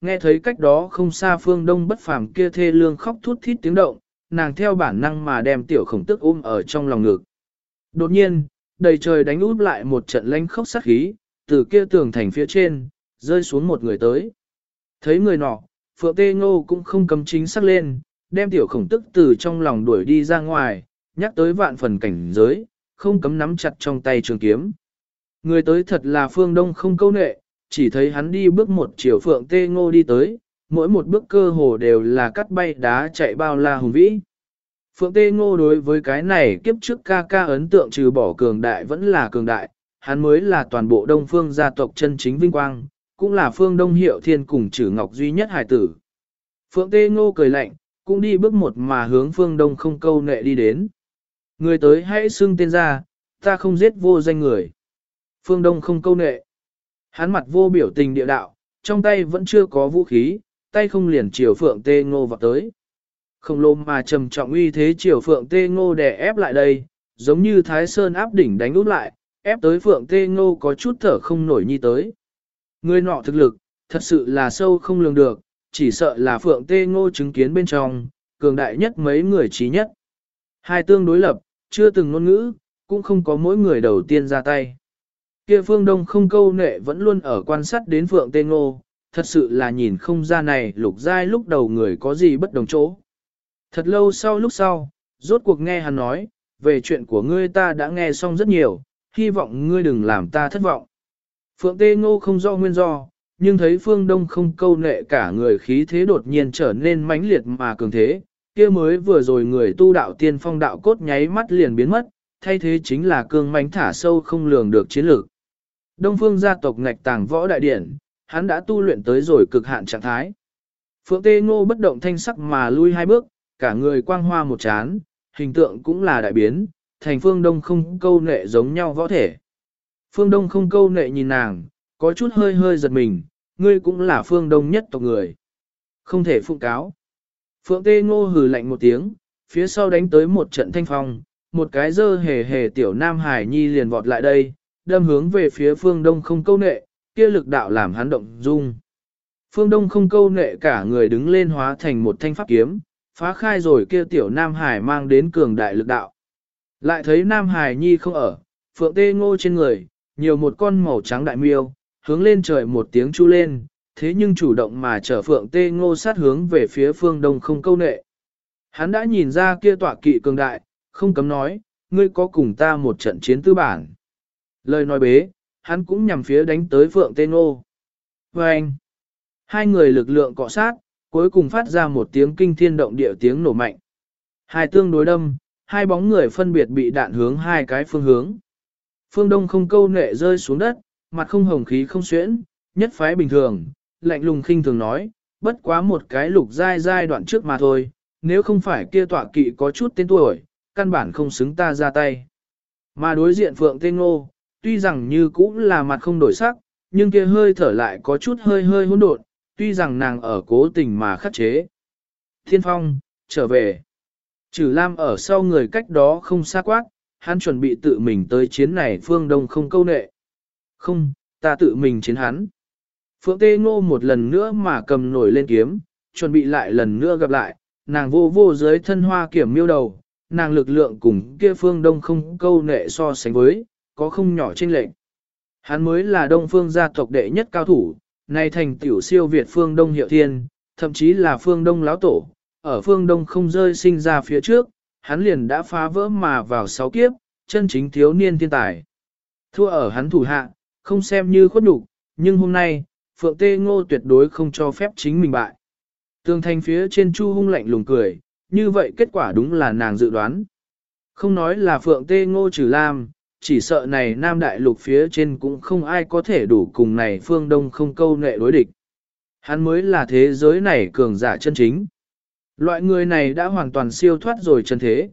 A: Nghe thấy cách đó không xa Phương Đông bất phàm kia thê lương khóc thút thít tiếng động, nàng theo bản năng mà đem tiểu khổng tức ôm ở trong lòng ngực. Đột nhiên, đầy trời đánh úp lại một trận lanh khốc sát khí, từ kia tường thành phía trên, rơi xuống một người tới. Thấy người nọ, Phượng Tê Ngô cũng không cấm chính xác lên, đem tiểu khổng tức từ trong lòng đuổi đi ra ngoài, nhắc tới vạn phần cảnh giới, không cấm nắm chặt trong tay trường kiếm. Người tới thật là Phương Đông không câu nệ, chỉ thấy hắn đi bước một chiều Phượng Tê Ngô đi tới, mỗi một bước cơ hồ đều là cắt bay đá chạy bao la hùng vĩ. Phượng Tê Ngô đối với cái này kiếp trước ca ca ấn tượng trừ bỏ cường đại vẫn là cường đại, hắn mới là toàn bộ Đông Phương gia tộc chân chính vinh quang, cũng là Phương Đông Hiệu Thiên cùng Trử Ngọc duy nhất hài tử. Phượng Tê Ngô cười lạnh, cũng đi bước một mà hướng Phương Đông không câu nệ đi đến. Người tới hãy xưng tên ra, ta không giết vô danh người. Phương Đông không câu nệ. Hắn mặt vô biểu tình địa đạo, trong tay vẫn chưa có vũ khí, tay không liền chiều Phượng Tê Ngô vào tới. Không lồ mà trầm trọng uy thế chiều Phượng Tê Ngô đè ép lại đây, giống như Thái Sơn áp đỉnh đánh út lại, ép tới Phượng Tê Ngô có chút thở không nổi nhi tới. Người nọ thực lực, thật sự là sâu không lường được, chỉ sợ là Phượng Tê Ngô chứng kiến bên trong, cường đại nhất mấy người trí nhất. Hai tương đối lập, chưa từng ngôn ngữ, cũng không có mỗi người đầu tiên ra tay. Kia Phương Đông không câu nệ vẫn luôn ở quan sát đến Phượng Tê Ngô, thật sự là nhìn không ra này lục giai lúc đầu người có gì bất đồng chỗ. Thật lâu sau lúc sau, rốt cuộc nghe hắn nói, về chuyện của ngươi ta đã nghe xong rất nhiều, hy vọng ngươi đừng làm ta thất vọng. Phượng Tê Ngô không rõ nguyên do, nhưng thấy Phương Đông không câu nệ cả người khí thế đột nhiên trở nên mãnh liệt mà cường thế, kia mới vừa rồi người tu đạo tiên phong đạo cốt nháy mắt liền biến mất, thay thế chính là cương mãnh thả sâu không lường được chiến lược. Đông Phương gia tộc ngạch tàng võ đại điển, hắn đã tu luyện tới rồi cực hạn trạng thái. Phượng Tê Ngô bất động thanh sắc mà lui hai bước, cả người quang hoa một chán, hình tượng cũng là đại biến, thành Phương Đông không câu nệ giống nhau võ thể. Phương Đông không câu nệ nhìn nàng, có chút hơi hơi giật mình, ngươi cũng là Phương Đông nhất tộc người. Không thể phụng cáo. Phượng Tê Ngô hừ lạnh một tiếng, phía sau đánh tới một trận thanh phong, một cái dơ hề hề tiểu nam hải nhi liền vọt lại đây, đâm hướng về phía Phương Đông không câu nệ, kia lực đạo làm hắn động dung. Phương Đông không câu nệ cả người đứng lên hóa thành một thanh pháp kiếm, phá khai rồi kia tiểu nam hải mang đến cường đại lực đạo. Lại thấy nam hải nhi không ở, Phượng Tê Ngô trên người, nhiều một con màu trắng đại miêu, hướng lên trời một tiếng chu lên, thế nhưng chủ động mà chở Phượng Tê Ngô sát hướng về phía Phương Đông không câu nệ. Hắn đã nhìn ra kia tọa kỵ cường đại, không cấm nói, ngươi có cùng ta một trận chiến tư bản. Lời nói bế, hắn cũng nhằm phía đánh tới Phượng Tê Ngô. Và anh, hai người lực lượng cọ sát, cuối cùng phát ra một tiếng kinh thiên động địa tiếng nổ mạnh. Hai tương đối đâm, hai bóng người phân biệt bị đạn hướng hai cái phương hướng. Phương Đông không câu nệ rơi xuống đất, mặt không hồng khí không xuyễn, nhất phái bình thường, lạnh lùng khinh thường nói, bất quá một cái lục giai đoạn trước mà thôi, nếu không phải kia tọa kỵ có chút tên tuổi, căn bản không xứng ta ra tay. Mà đối diện Phượng Tê Ngô, tuy rằng như cũng là mặt không đổi sắc, nhưng kia hơi thở lại có chút hơi hơi hỗn độn, tuy rằng nàng ở cố tình mà khắc chế. Thiên Phong, trở về. Trử Lam ở sau người cách đó không xa quát, hắn chuẩn bị tự mình tới chiến này Phương Đông không câu nệ. Không, ta tự mình chiến hắn. Phượng Tê Ngô một lần nữa mà cầm nổi lên kiếm, chuẩn bị lại lần nữa gặp lại, nàng vô vô dưới thân hoa kiểm miêu đầu, nàng lực lượng cùng kia Phương Đông không câu nệ so sánh với, có không nhỏ chênh lệch. Hắn mới là Đông Phương gia tộc đệ nhất cao thủ, nay thành tiểu siêu Việt Phương Đông Hiệu Thiên, thậm chí là Phương Đông Láo Tổ, ở Phương Đông không rơi sinh ra phía trước, hắn liền đã phá vỡ mà vào 6 kiếp, chân chính thiếu niên thiên tài. Thua ở hắn thủ hạ, không xem như khuất nhục, nhưng hôm nay, Phượng Tê Ngô tuyệt đối không cho phép chính mình bại. Tường thành phía trên Chu Hung lạnh lùng cười, như vậy kết quả đúng là nàng dự đoán. Không nói là Phượng Tê Ngô Trử Lam, chỉ sợ này Nam Đại Lục phía trên cũng không ai có thể đủ cùng này Phương Đông không câu nệ đối địch. Hắn mới là thế giới này cường giả chân chính. Loại người này đã hoàn toàn siêu thoát rồi chân thế,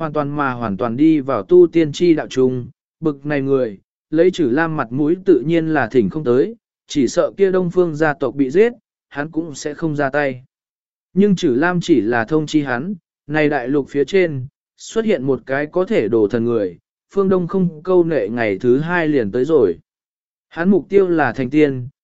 A: hoàn toàn đi vào tu tiên tri đạo trung, bực này người, lấy Trử Lam mặt mũi tự nhiên là thỉnh không tới, chỉ sợ kia Đông Phương gia tộc bị giết, hắn cũng sẽ không ra tay. Nhưng Trử Lam chỉ là thông chi hắn, này đại lục phía trên, xuất hiện một cái có thể đổ thần người, Phương Đông không câu nệ ngày thứ 2 liền tới rồi. Hắn mục tiêu là thành tiên,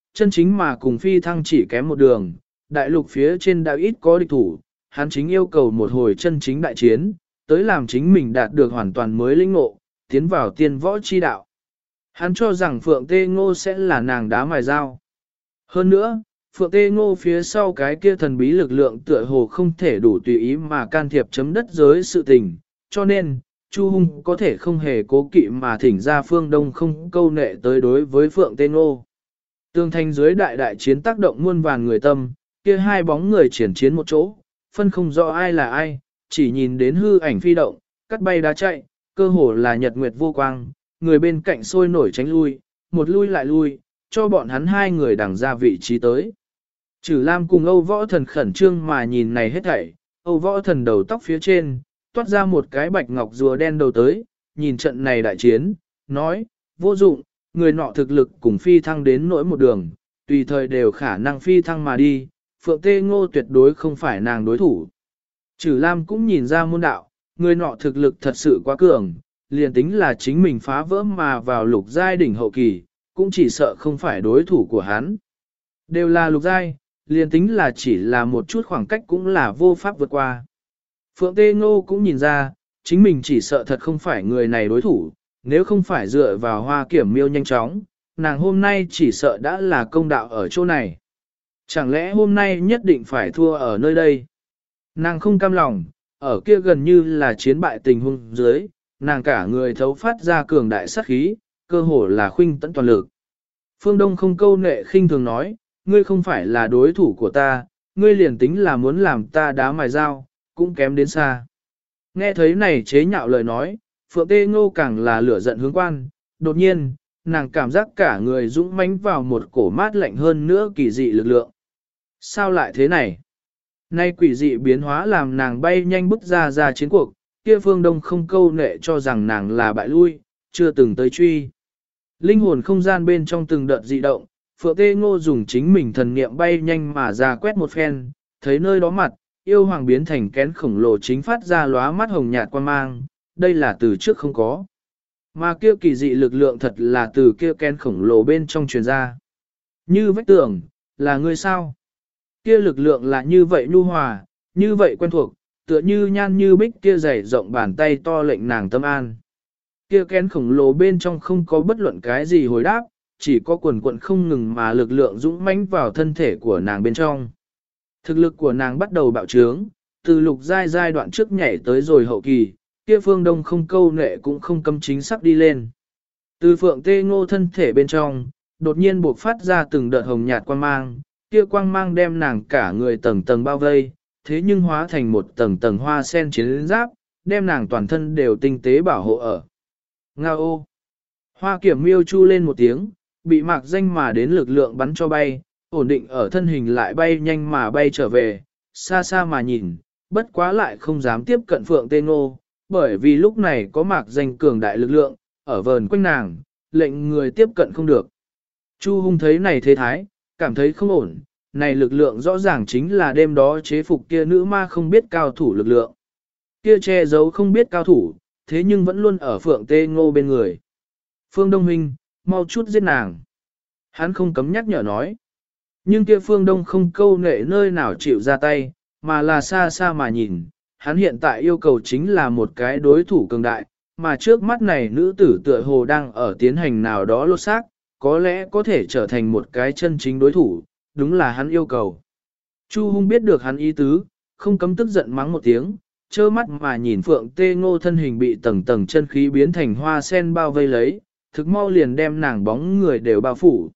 A: chân chính mà cùng phi thăng chỉ kém một đường, đại lục phía trên đã ít có địch thủ, hắn chính yêu cầu một hồi chân chính đại chiến, tới làm chính mình đạt được hoàn toàn mới linh ngộ, tiến vào tiên võ chi đạo. Hắn cho rằng Phượng Tê Ngô sẽ là nàng đá mài dao. Hơn nữa, Phượng Tê Ngô phía sau cái kia thần bí lực lượng tựa hồ không thể đủ tùy ý mà can thiệp chấm đất giới sự tình, cho nên, Chu Hung có thể không hề cố kỵ mà thỉnh ra Phương Đông không câu nệ tới đối với Phượng Tê Ngô. Tương thanh dưới đại đại chiến tác động muôn vàn người tâm, kia hai bóng người triển chiến một chỗ, phân không rõ ai là ai, chỉ nhìn đến hư ảnh phi động, cắt bay đá chạy, cơ hồ là nhật nguyệt vô quang, người bên cạnh sôi nổi tránh lui, một lui lại lui, cho bọn hắn hai người đằng ra vị trí tới. Trử Lam cùng Âu Võ Thần khẩn trương mà nhìn này hết thảy, Âu Võ Thần đầu tóc phía trên, toát ra một cái bạch ngọc rùa đen đầu tới, nhìn trận này đại chiến, nói, vô dụng, người nọ thực lực cùng phi thăng đến nỗi một đường, tùy thời đều khả năng phi thăng mà đi, Phượng Tê Ngô tuyệt đối không phải nàng đối thủ. Trử Lam cũng nhìn ra môn đạo, người nọ thực lực thật sự quá cường, liền tính là chính mình phá vỡ mà vào lục giai đỉnh hậu kỳ, cũng chỉ sợ không phải đối thủ của hắn. Đều là lục giai, liền tính là chỉ là một chút khoảng cách cũng là vô pháp vượt qua. Phượng Tê Ngô cũng nhìn ra, chính mình chỉ sợ thật không phải người này đối thủ, nếu không phải dựa vào hoa kiểm miêu nhanh chóng, nàng hôm nay chỉ sợ đã là công đạo ở chỗ này. Chẳng lẽ hôm nay nhất định phải thua ở nơi đây? Nàng không cam lòng, ở kia gần như là chiến bại tình huống dưới, nàng cả người thấu phát ra cường đại sát khí, cơ hồ là khuynh tận toàn lực. Phương Đông không câu nệ khinh thường nói, ngươi không phải là đối thủ của ta, ngươi liền tính là muốn làm ta đá mài dao, cũng kém đến xa. Nghe thấy này chế nhạo lời nói, Phượng Tê Ngô càng là lửa giận hướng quan, đột nhiên, nàng cảm giác cả người dũng mãnh vào một cổ mát lạnh hơn nữa kỳ dị lực lượng. Sao lại thế này? Nay quỷ dị biến hóa làm nàng bay nhanh bước ra chiến cuộc, kia Phương Đông không câu nệ cho rằng nàng là bại lui, chưa từng tới truy. Linh hồn không gian bên trong từng đợt dị động, Phượng Tê Ngô dùng chính mình thần niệm bay nhanh mà ra quét một phen, thấy nơi đó mặt, yêu hoàng biến thành kén khổng lồ chính phát ra lóa mắt hồng nhạt quan mang, đây là từ trước không có. Mà kia kỳ dị lực lượng thật là từ kia kén khổng lồ bên trong truyền ra. Như vách tường, là ngươi sao? Kia lực lượng là như vậy nhu hòa, như vậy quen thuộc, tựa như nhan như bích kia dày rộng bàn tay to lệnh nàng tâm an. Kia kén khổng lồ bên trong không có bất luận cái gì hồi đáp, chỉ có quần quận không ngừng mà lực lượng dũng mãnh vào thân thể của nàng bên trong. Thực lực của nàng bắt đầu bạo trướng, từ lục giai đoạn trước nhảy tới rồi hậu kỳ, kia Phương Đông không câu nệ cũng không cấm chính xác đi lên. Từ Phượng Tê Ngô thân thể bên trong, đột nhiên buộc phát ra từng đợt hồng nhạt quang mang, kia quang mang đem nàng cả người tầng tầng bao vây, thế nhưng hóa thành một tầng tầng hoa sen chiến giáp, đem nàng toàn thân đều tinh tế bảo hộ ở. Nga ô! Hoa kiểm miêu chu lên một tiếng, bị mạc danh mà đến lực lượng bắn cho bay, ổn định ở thân hình lại bay nhanh mà bay trở về, xa xa mà nhìn, bất quá lại không dám tiếp cận Phượng Tê Ngô, bởi vì lúc này có mạc danh cường đại lực lượng, ở vờn quanh nàng, lệnh người tiếp cận không được. Chu Hung thấy này thế thái, cảm thấy không ổn, này lực lượng rõ ràng chính là đêm đó chế phục kia nữ ma không biết cao thủ lực lượng. Kia che giấu không biết cao thủ, thế nhưng vẫn luôn ở Phượng Tê Ngô bên người. Phương Đông Huynh, mau chút giết nàng. Hắn không cấm nhắc nhở nói. Nhưng kia Phương Đông không câu nệ nơi nào chịu ra tay, mà là xa xa mà nhìn. Hắn hiện tại yêu cầu chính là một cái đối thủ cường đại, mà trước mắt này nữ tử tựa hồ đang ở tiến hành nào đó lột xác, có lẽ có thể trở thành một cái chân chính đối thủ, đúng là hắn yêu cầu. Chu Hung biết được hắn ý tứ, không cấm tức giận mắng một tiếng, trơ mắt mà nhìn Phượng Tê Ngô thân hình bị tầng tầng chân khí biến thành hoa sen bao vây lấy, thực mau liền đem nàng bóng người đều bao phủ.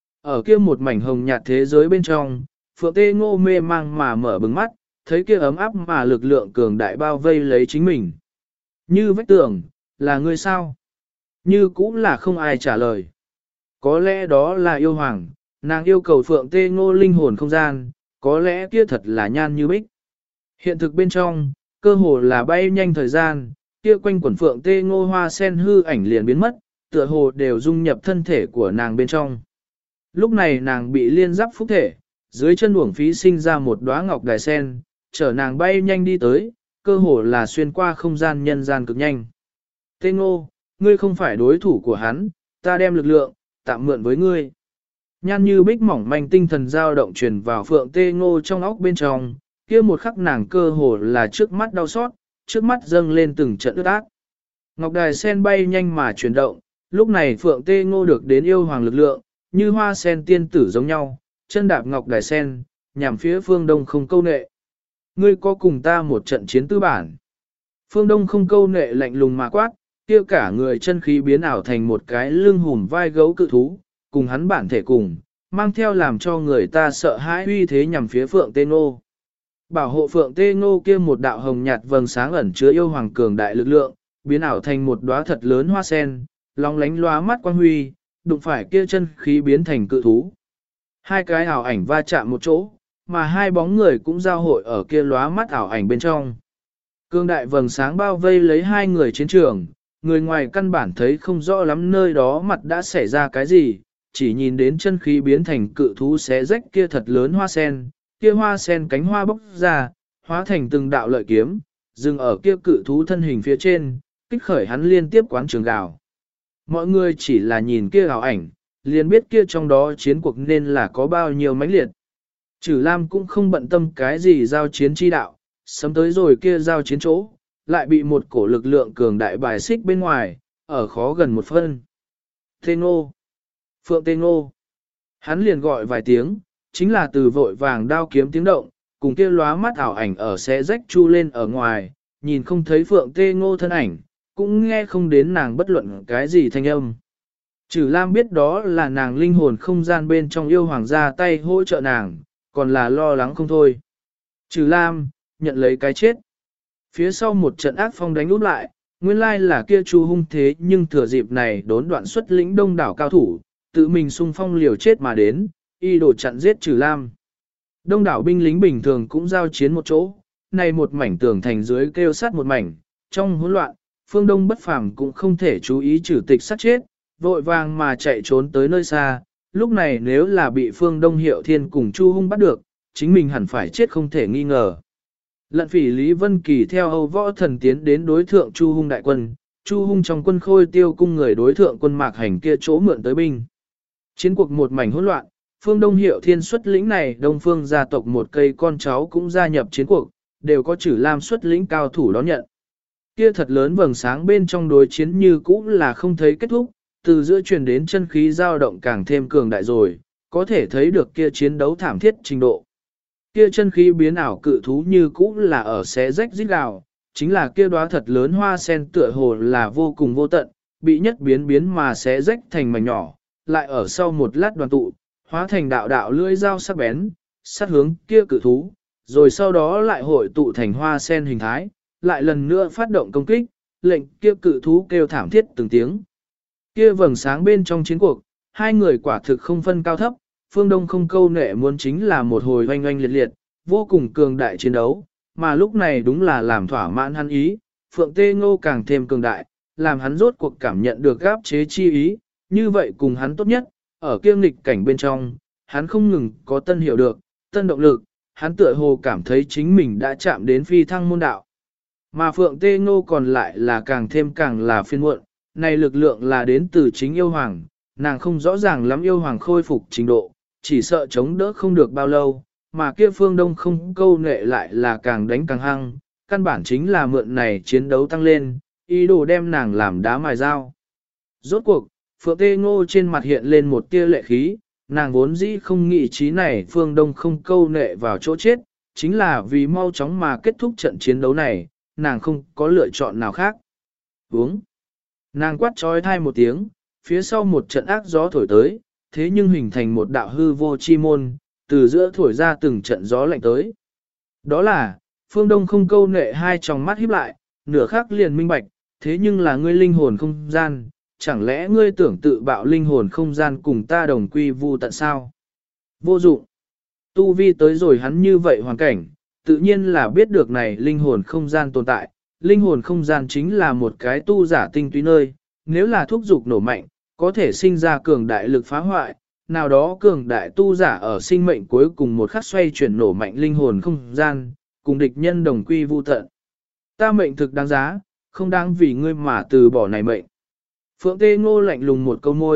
A: Ở kia một mảnh hồng nhạt thế giới bên trong, Phượng Tê Ngô mê mang mà mở bừng mắt, thấy kia ấm áp mà lực lượng cường đại bao vây lấy chính mình. Như vách tường, là ngươi sao? Như cũng là không ai trả lời. Có lẽ đó là yêu hoàng, nàng yêu cầu Phượng Tê Ngô linh hồn không gian, có lẽ kia thật là nhan như bích. Hiện thực bên trong, cơ hồ là bay nhanh thời gian, kia quanh quần Phượng Tê Ngô hoa sen hư ảnh liền biến mất, tựa hồ đều dung nhập thân thể của nàng bên trong. Lúc này nàng bị liên giáp phúc thể, dưới chân uổng phí sinh ra một đóa ngọc đài sen, chở nàng bay nhanh đi tới, cơ hồ là xuyên qua không gian nhân gian cực nhanh. Tê Ngô, ngươi không phải đối thủ của hắn, ta đem lực lượng, tạm mượn với ngươi. Nhan như bích mỏng manh tinh thần dao động truyền vào Phượng Tê Ngô trong óc bên trong, kia một khắc nàng cơ hồ là trước mắt đau xót, trước mắt dâng lên từng trận ướt át. Ngọc đài sen bay nhanh mà chuyển động, lúc này Phượng Tê Ngô được đến yêu hoàng lực lượng, như hoa sen tiên tử giống nhau, chân đạp ngọc đài sen, nhằm phía phương đông không câu nệ. Ngươi có cùng ta một trận chiến tư bản. Phương đông không câu nệ lạnh lùng mà quát, kia cả người chân khí biến ảo thành một cái lưng hùm vai gấu cự thú, cùng hắn bản thể cùng, mang theo làm cho người ta sợ hãi uy thế nhằm phía Phượng Tê Ngô. Bảo hộ Phượng Tê Ngô kia một đạo hồng nhạt vầng sáng ẩn chứa yêu hoàng cường đại lực lượng, biến ảo thành một đóa thật lớn hoa sen, long lánh lóa mắt quang huy, đụng phải kia chân khí biến thành cự thú. Hai cái ảo ảnh va chạm một chỗ, mà hai bóng người cũng giao hội ở kia lóa mắt ảo ảnh bên trong. Cương đại vầng sáng bao vây lấy hai người chiến trường, người ngoài căn bản thấy không rõ lắm nơi đó mặt đã xảy ra cái gì, chỉ nhìn đến chân khí biến thành cự thú xé rách kia thật lớn hoa sen, kia hoa sen cánh hoa bốc ra, hóa thành từng đạo lợi kiếm, dừng ở kia cự thú thân hình phía trên, kích khởi hắn liên tiếp quán trường gào. Mọi người chỉ là nhìn kia ảo ảnh, liền biết kia trong đó chiến cuộc nên là có bao nhiêu mãnh liệt. Trừ Lam cũng không bận tâm cái gì giao chiến chi đạo, sớm tới rồi kia giao chiến chỗ, lại bị một cổ lực lượng cường đại bài xích bên ngoài, ở khó gần một phân. Tê Ngô! Phượng Tê Ngô! Hắn liền gọi vài tiếng, chính là từ vội vàng đao kiếm tiếng động, cùng kia lóa mắt ảo ảnh ở xé rách chu lên ở ngoài, nhìn không thấy Phượng Tê Ngô thân ảnh, cũng nghe không đến nàng bất luận cái gì thanh âm. Trừ Lam biết đó là nàng linh hồn không gian bên trong yêu hoàng ra tay hỗ trợ nàng, còn là lo lắng không thôi. Trừ Lam, nhận lấy cái chết. Phía sau một trận ác phong đánh úp lại, nguyên lai là kia Chu Hung thế nhưng thừa dịp này đốn đoạn xuất lĩnh đông đảo cao thủ, tự mình xung phong liều chết mà đến, y đổ chặn giết Trừ Lam. Đông đảo binh lính bình thường cũng giao chiến một chỗ, này một mảnh tường thành dưới kêu sát một mảnh, trong hỗn loạn, phương đông bất phàm cũng không thể chú ý trừ tịch sát chết, vội vàng mà chạy trốn tới nơi xa, lúc này nếu là bị phương đông hiệu thiên cùng Chu Hung bắt được, chính mình hẳn phải chết không thể nghi ngờ. Lận phỉ Lý Vân Kỳ theo Âu Võ Thần tiến đến đối thượng Chu Hung đại quân, Chu Hung trong quân khôi tiêu cung người đối thượng quân mạc hành kia chỗ mượn tới binh. Chiến cuộc một mảnh hỗn loạn, phương đông hiệu thiên xuất lĩnh này đông phương gia tộc một cây con cháu cũng gia nhập chiến cuộc, đều có Trử Lam xuất lĩnh cao thủ đón nhận. Kia thật lớn vầng sáng bên trong đối chiến như cũ là không thấy kết thúc, từ giữa truyền đến chân khí dao động càng thêm cường đại rồi, có thể thấy được kia chiến đấu thảm thiết trình độ. Kia chân khí biến ảo cự thú như cũ là ở xé rách rít gào, chính là kia đóa thật lớn hoa sen tựa hồ là vô cùng vô tận, bị nhất biến mà xé rách thành mảnh nhỏ, lại ở sau một lát đoàn tụ, hóa thành đạo đạo lưỡi dao sắc bén, sát hướng kia cự thú, rồi sau đó lại hội tụ thành hoa sen hình thái, lại lần nữa phát động công kích, lệnh kia cự thú kêu thảm thiết từng tiếng. Kia vầng sáng bên trong chiến cuộc, hai người quả thực không phân cao thấp, phương đông không câu nệ muốn chính là một hồi oanh oanh liệt liệt, vô cùng cường đại chiến đấu, mà lúc này đúng là làm thỏa mãn hắn ý, Phượng Tê Ngô càng thêm cường đại, làm hắn rốt cuộc cảm nhận được gáp chế chi ý, như vậy cùng hắn tốt nhất, ở kia nghịch cảnh bên trong, hắn không ngừng có tân hiểu được, tân động lực, hắn tựa hồ cảm thấy chính mình đã chạm đến phi thăng môn đạo. Mà Phượng Tê Ngô còn lại là càng là phiên muộn, này lực lượng là đến từ chính yêu hoàng, nàng không rõ ràng lắm yêu hoàng khôi phục trình độ, chỉ sợ chống đỡ không được bao lâu, mà kia phương đông không câu nệ lại là càng đánh càng hăng, căn bản chính là mượn này chiến đấu tăng lên, ý đồ đem nàng làm đá mài dao. Rốt cuộc, Phượng Tê Ngô trên mặt hiện lên một tia lệ khí, nàng vốn dĩ không nghĩ trí này phương đông không câu nệ vào chỗ chết, chính là vì mau chóng mà kết thúc trận chiến đấu này, nàng không có lựa chọn nào khác. Uống. Nàng quát trói thai một tiếng, phía sau một trận ác gió thổi tới, thế nhưng hình thành một đạo hư vô chi môn, từ giữa thổi ra từng trận gió lạnh tới. Đó là, phương đông không câu nệ hai tròng mắt híp lại, nửa khắc liền minh bạch, thế nhưng là ngươi linh hồn không gian, chẳng lẽ ngươi tưởng tự bạo linh hồn không gian cùng ta đồng quy vu tận sao? Vô dụng. Tu vi tới rồi hắn như vậy hoàn cảnh, tự nhiên là biết được này linh hồn không gian tồn tại. Linh hồn không gian chính là một cái tu giả tinh túy nơi, nếu là thúc dục nổ mạnh, có thể sinh ra cường đại lực phá hoại, nào đó cường đại tu giả ở sinh mệnh cuối cùng một khắc xoay chuyển nổ mạnh linh hồn không gian, cùng địch nhân đồng quy vu tận. Ta mệnh thực đáng giá, không đáng vì ngươi mà từ bỏ này mệnh. Phượng Tê Ngô lạnh lùng một câu môi,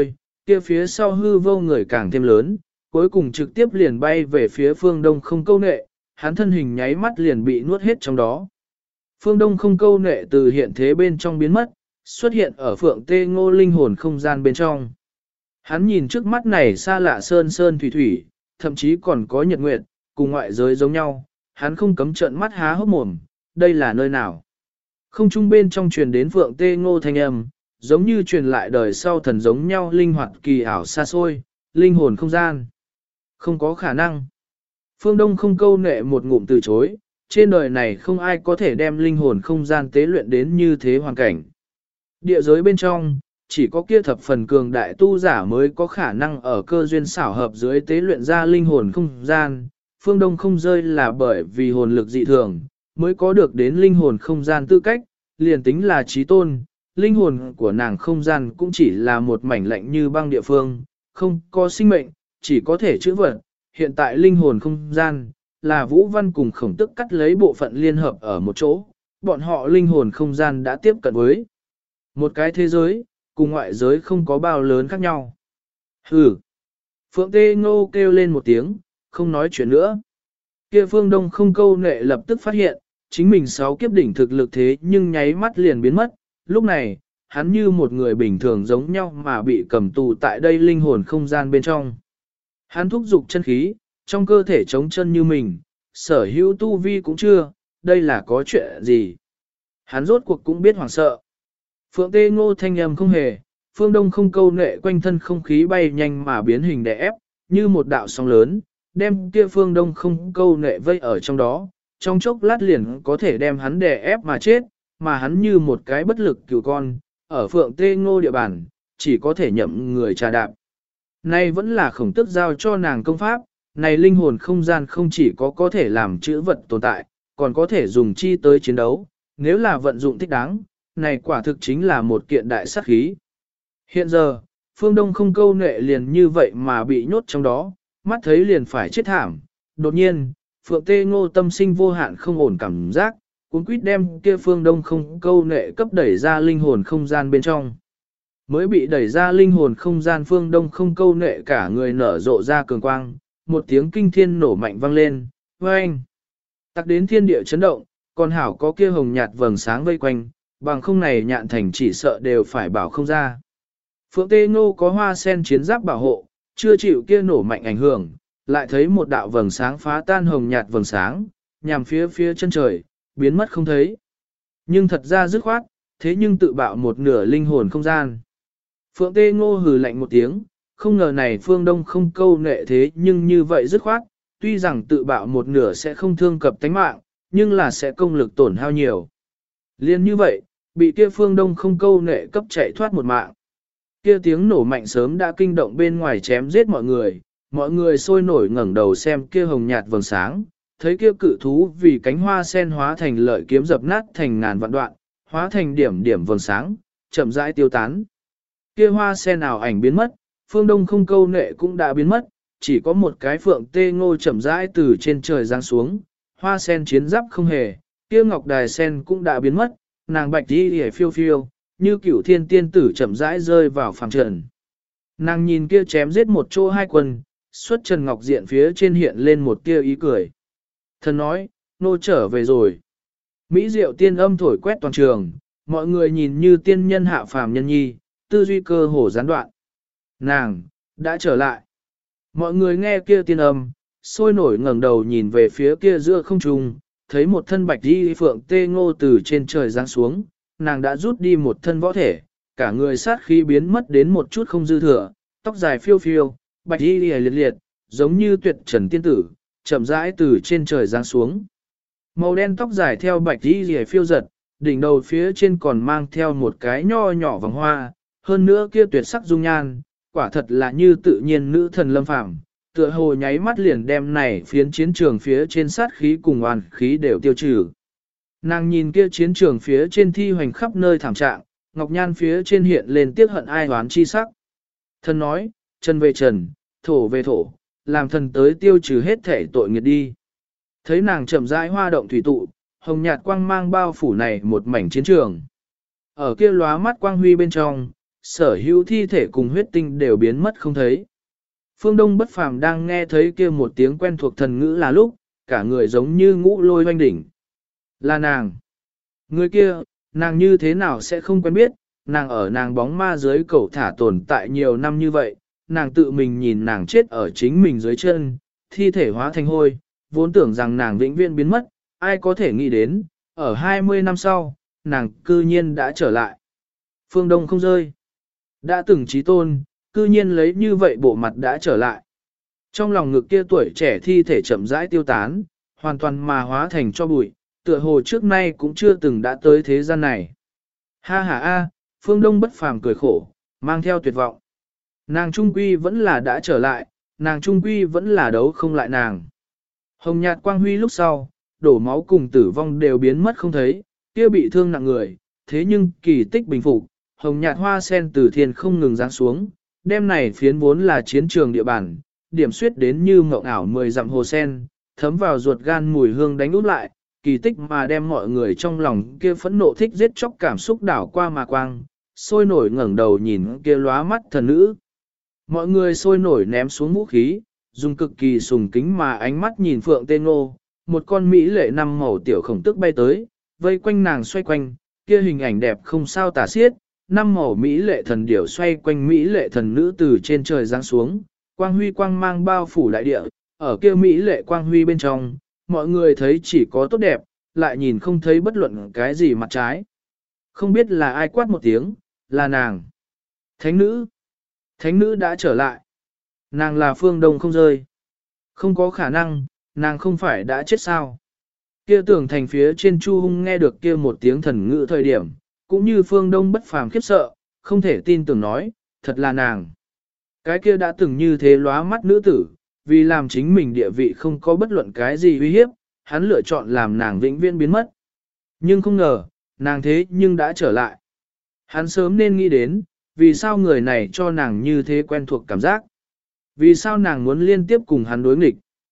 A: kia phía sau hư vô người càng thêm lớn, cuối cùng trực tiếp liền bay về phía phương đông không câu nệ, hắn thân hình nháy mắt liền bị nuốt hết trong đó. Phương đông không câu nệ từ hiện thế bên trong biến mất, xuất hiện ở Phượng Tê Ngô linh hồn không gian bên trong. Hắn nhìn trước mắt này xa lạ sơn sơn thủy thủy, thậm chí còn có nhật nguyệt, cùng ngoại giới giống nhau, hắn không cấm trợn mắt há hốc mồm, đây là nơi nào? Không trung bên trong truyền đến Phượng Tê Ngô thanh âm, giống như truyền lại đời sau thần giống nhau linh hoạt kỳ ảo xa xôi, linh hồn không gian. Không có khả năng. Phương Đông không câu nệ một ngụm từ chối, trên đời này không ai có thể đem linh hồn không gian tế luyện đến như thế hoàn cảnh. Địa giới bên trong, chỉ có kia thập phần cường đại tu giả mới có khả năng ở cơ duyên xảo hợp dưới tế luyện ra linh hồn không gian. Phương Đông không rơi là bởi vì hồn lực dị thường, mới có được đến linh hồn không gian tư cách, liền tính là trí tôn, linh hồn của nàng không gian cũng chỉ là một mảnh lạnh như băng địa phương, không có sinh mệnh, chỉ có thể chữ vật. Hiện tại linh hồn không gian, là Vũ Văn cùng Khổng Tức cắt lấy bộ phận liên hợp ở một chỗ, bọn họ linh hồn không gian đã tiếp cận với một cái thế giới, cùng ngoại giới không có bao lớn khác nhau. Hừ! Phượng Tê Ngô kêu lên một tiếng, không nói chuyện nữa. Kia Phương Đông không câu nệ lập tức phát hiện, chính mình 6 kiếp đỉnh thực lực thế nhưng nháy mắt liền biến mất. Lúc này, hắn như một người bình thường giống nhau mà bị cầm tù tại đây linh hồn không gian bên trong. Hắn thúc giục chân khí, trong cơ thể trống chân như mình, sở hữu tu vi cũng chưa, đây là có chuyện gì. Hắn rốt cuộc cũng biết hoảng sợ. Phượng Tê Ngô thanh âm không hề, Phương Đông không câu nệ quanh thân không khí bay nhanh mà biến hình đè ép, như một đạo sóng lớn, đem kia Phương Đông không câu nệ vây ở trong đó, trong chốc lát liền có thể đem hắn đè ép mà chết, mà hắn như một cái bất lực cừu con, ở Phượng Tê Ngô địa bàn, chỉ có thể nhậm người trà đạp. Nay vẫn là Khổng Tức giao cho nàng công pháp, này linh hồn không gian không chỉ có thể làm chữ vật tồn tại, còn có thể dùng chi tới chiến đấu, nếu là vận dụng thích đáng, này quả thực chính là một kiện đại sát khí. Hiện giờ, Phương Đông không câu nệ liền như vậy mà bị nhốt trong đó, mắt thấy liền phải chết thảm. Đột nhiên, Phượng Tê Ngô tâm sinh vô hạn không ổn cảm giác, cuốn quýt đem kia Phương Đông không câu nệ cấp đẩy ra linh hồn không gian bên trong. Mới bị đẩy ra linh hồn không gian Phương Đông không câu nệ cả người nở rộ ra cường quang, một tiếng kinh thiên nổ mạnh vang lên, oeng! Tắc đến thiên địa chấn động, còn hảo có kia hồng nhạt vầng sáng vây quanh, bằng không này nhạn thành chỉ sợ đều phải bảo không ra. Phượng Tê Ngô có hoa sen chiến giáp bảo hộ, chưa chịu kia nổ mạnh ảnh hưởng, lại thấy một đạo vầng sáng phá tan hồng nhạt vầng sáng, nhằm phía chân trời, biến mất không thấy. Nhưng thật ra dứt khoát, thế nhưng tự bạo một nửa linh hồn không gian. Phượng Tê Ngô hừ lạnh một tiếng, không ngờ này Phương Đông không câu nệ thế nhưng như vậy dứt khoát, tuy rằng tự bạo một nửa sẽ không thương cập tánh mạng, nhưng là sẽ công lực tổn hao nhiều. Liên như vậy, bị kia Phương Đông không câu nệ cấp chạy thoát một mạng. Kia tiếng nổ mạnh sớm đã kinh động bên ngoài chém giết mọi người sôi nổi ngẩng đầu xem kia hồng nhạt vầng sáng, thấy kia cự thú vì cánh hoa sen hóa thành lợi kiếm dập nát thành ngàn vạn đoạn, hóa thành điểm điểm vầng sáng, chậm rãi tiêu tán. Kia hoa sen ảo ảnh biến mất, Phương Đông không câu nệ cũng đã biến mất, chỉ có một cái Phượng Tê Ngô chậm rãi từ trên trời giáng xuống, hoa sen chiến giáp không hề, kia ngọc đài sen cũng đã biến mất, nàng bạch đi hề phiêu phiêu, như cửu thiên tiên tử chậm rãi rơi vào phàm trần. Nàng nhìn kia chém giết một chỗ hai quân, xuất trần ngọc diện phía trên hiện lên một tia ý cười. Thần nói, nô trở về rồi. Mỹ diệu tiên âm thổi quét toàn trường, mọi người nhìn như tiên nhân hạ phàm nhân nhi, tư duy cơ hồ gián đoạn. Nàng, đã trở lại. Mọi người nghe kia tiên âm, sôi nổi ngẩng đầu nhìn về phía kia giữa không trung, thấy một thân bạch đi Phượng Tê Ngô từ trên trời giáng xuống, nàng đã rút đi một thân võ thể, cả người sát khí biến mất đến một chút không dư thừa, tóc dài phiêu phiêu, bạch đi liệt liệt, giống như tuyệt trần tiên tử, chậm rãi từ trên trời giáng xuống. Màu đen tóc dài theo bạch đi liệt phiêu giật, đỉnh đầu phía trên còn mang theo một cái nho nhỏ vòng hoa, hơn nữa kia tuyệt sắc dung nhan, quả thật là như tự nhiên nữ thần lâm phàm, tựa hồ nháy mắt liền đem này phiến chiến trường phía trên sát khí cùng oan khí đều tiêu trừ. Nàng nhìn kia chiến trường phía trên thi hoành khắp nơi thảm trạng, ngọc nhan phía trên hiện lên tiếc hận ai oán chi sắc. Thần nói, trần về trần, thổ về thổ, làm thần tới tiêu trừ hết thể tội nghiệt đi. Thấy nàng chậm rãi hoa động thủy tụ, hồng nhạt quang mang bao phủ này một mảnh chiến trường. Ở kia lóa mắt quang huy bên trong, sở hữu thi thể cùng huyết tinh đều biến mất không thấy. Phương Đông Bất Phàm đang nghe thấy kia một tiếng quen thuộc thần ngữ là lúc, cả người giống như ngũ lôi oanh đỉnh. Là nàng. Người kia, nàng như thế nào sẽ không quen biết, nàng ở nàng bóng ma dưới cầu thả tồn tại nhiều năm như vậy, nàng tự mình nhìn nàng chết ở chính mình dưới chân, thi thể hóa thành hôi, vốn tưởng rằng nàng vĩnh viễn biến mất, ai có thể nghĩ đến, ở 20 năm sau, nàng cư nhiên đã trở lại. Phương Đông không rơi. Đã từng trí tôn, cư nhiên lấy như vậy bộ mặt đã trở lại. Trong lòng ngực kia tuổi trẻ thi thể chậm rãi tiêu tán, hoàn toàn mà hóa thành cho bụi, tựa hồ trước nay cũng chưa từng đã tới thế gian này. Ha ha a, Phương Đông Bất Phàm cười khổ, mang theo tuyệt vọng. Nàng trung quy vẫn là đã trở lại, nàng trung quy vẫn là đấu không lại nàng. Hồng nhạt quang huy lúc sau, đổ máu cùng tử vong đều biến mất không thấy, kia bị thương nặng người, thế nhưng kỳ tích bình phục, hồng nhạt hoa sen từ thiên không ngừng giáng xuống, đêm này phiến vốn là chiến trường địa bàn, điểm suyết đến như mộng ảo 10 dặm hồ sen, thấm vào ruột gan mùi hương đánh út lại, kỳ tích mà đem mọi người trong lòng kia phẫn nộ thích giết chóc cảm xúc đảo qua mà quang, sôi nổi ngẩng đầu nhìn kia lóa mắt thần nữ. Mọi người sôi nổi ném xuống vũ khí, dùng cực kỳ sùng kính mà ánh mắt nhìn Phượng Tê Ngô, một con mỹ lệ năm màu tiểu khổng tức bay tới, vây quanh nàng xoay quanh, kia hình ảnh đẹp không sao tả xiết, năm màu mỹ lệ thần điểu xoay quanh mỹ lệ thần nữ từ trên trời giáng xuống, quang huy quang mang bao phủ đại địa, ở kia mỹ lệ quang huy bên trong, mọi người thấy chỉ có tốt đẹp, lại nhìn không thấy bất luận cái gì mặt trái. Không biết là ai quát một tiếng, là nàng. Thánh nữ. Thánh nữ đã trở lại. Nàng là Phương Đông không rơi. Không có khả năng, nàng không phải đã chết sao. Kia tưởng thành phía trên Chu Hung nghe được kia một tiếng thần ngữ thời điểm, cũng như Phương Đông Bất Phàm khiếp sợ, không thể tin tưởng nói, thật là nàng. Cái kia đã từng như thế lóa mắt nữ tử, vì làm chính mình địa vị không có bất luận cái gì uy hiếp, hắn lựa chọn làm nàng vĩnh viễn biến mất. Nhưng không ngờ, nàng thế nhưng đã trở lại. Hắn sớm nên nghĩ đến, vì sao người này cho nàng như thế quen thuộc cảm giác. Vì sao nàng muốn liên tiếp cùng hắn đối nghịch.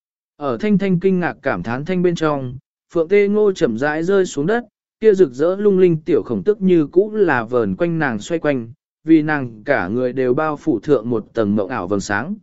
A: Ở thanh thanh kinh ngạc cảm thán thanh bên trong, Phượng Tê Ngô chậm rãi rơi xuống đất, kia rực rỡ lung linh tiểu khổng tức như cũ là vờn quanh nàng xoay quanh, vì nàng cả người đều bao phủ thượng một tầng mộng ảo vầng sáng.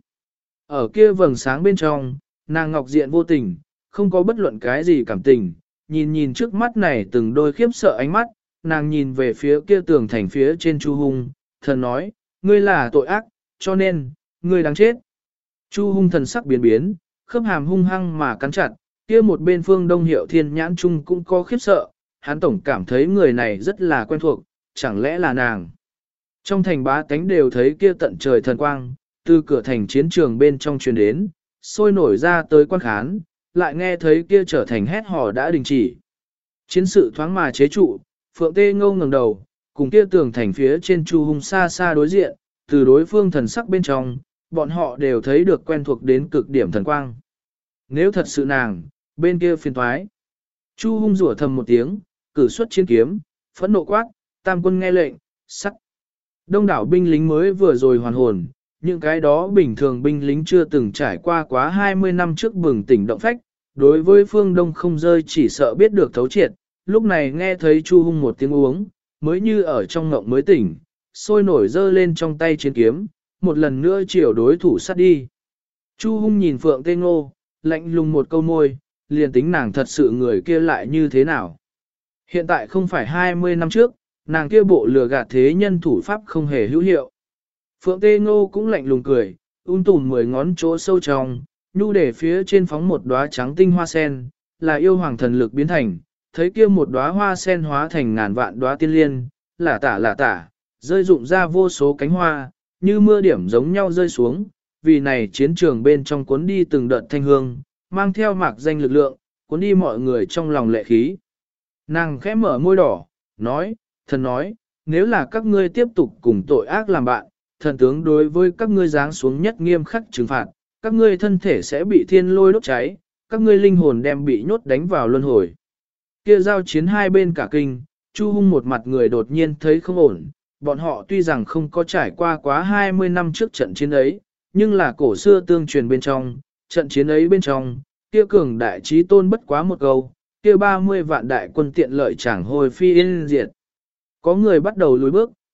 A: Ở kia vầng sáng bên trong, nàng ngọc diện vô tình, không có bất luận cái gì cảm tình, nhìn trước mắt này từng đôi khiếp sợ ánh mắt, nàng nhìn về phía kia tường thành phía trên Chu Hung, thần nói, ngươi là tội ác, cho nên, ngươi đáng chết. Chu Hung thần sắc biến biến, khớp hàm hung hăng mà cắn chặt, kia một bên Phương Đông Hiệu Thiên nhãn trung cũng có khiếp sợ, hắn tổng cảm thấy người này rất là quen thuộc, chẳng lẽ là nàng. Trong thành bá tánh đều thấy kia tận trời thần quang, từ cửa thành chiến trường bên trong truyền đến, sôi nổi ra tới quan khán, lại nghe thấy kia trở thành hét hò đã đình chỉ. Chiến sự thoáng mà chế trụ, Phượng Tê Ngô ngẩng đầu, cùng kia tường thành phía trên Chu Hung xa xa đối diện, từ đối phương thần sắc bên trong, bọn họ đều thấy được quen thuộc đến cực điểm thần quang. Nếu thật sự nàng, bên kia phiền thoái. Chu Hung rủa thầm một tiếng, cử xuất chiến kiếm, phẫn nộ quát, tam quân nghe lệnh, sắt. Đông đảo binh lính mới vừa rồi hoàn hồn, những cái đó bình thường binh lính chưa từng trải qua quá 20 năm trước bừng tỉnh động phách, đối với phương Đông không rơi chỉ sợ biết được thấu triệt, lúc này nghe thấy Chu Hung một tiếng uống, mới như ở trong ngộng mới tỉnh, sôi nổi dơ lên trong tay chiến kiếm, một lần nữa chiều đối thủ sát đi. Chu Hung nhìn Phượng Tê Ngô, lạnh lùng một câu môi, liền tính nàng thật sự người kia lại như thế nào. Hiện tại không phải 20 năm trước, nàng kia bộ lừa gạt thế nhân thủ pháp không hề hữu hiệu. Phượng Tê Ngô cũng lạnh lùng cười, tùm 10 ngón chỗ sâu trong, nhu để phía trên phóng một đóa trắng tinh hoa sen, là yêu hoàng thần lực biến thành, thấy kia một đóa hoa sen hóa thành ngàn vạn đóa tiên liên, lả tả, rơi rụng ra vô số cánh hoa, như mưa điểm giống nhau rơi xuống, vì này chiến trường bên trong cuốn đi từng đợt thanh hương, mang theo mạc danh lực lượng, cuốn đi mọi người trong lòng lệ khí. Nàng khẽ mở môi đỏ, nói, thần nói, nếu là các ngươi tiếp tục cùng tội ác làm bạn, thần tướng đối với các ngươi giáng xuống nhất nghiêm khắc trừng phạt, các ngươi thân thể sẽ bị thiên lôi đốt cháy, các ngươi linh hồn đem bị nhốt đánh vào luân hồi. Kia giao chiến hai bên cả kinh, Chu Hung một mặt người đột nhiên thấy không ổn, bọn họ tuy rằng không có trải qua quá 20 năm trước trận chiến ấy, nhưng là cổ xưa tương truyền bên trong, trận chiến ấy bên trong, kia cường đại trí tôn bất quá một câu, kia 30 vạn đại quân tiện lợi chẳng hồi phi yên diệt. Có người bắt đầu lùi bước,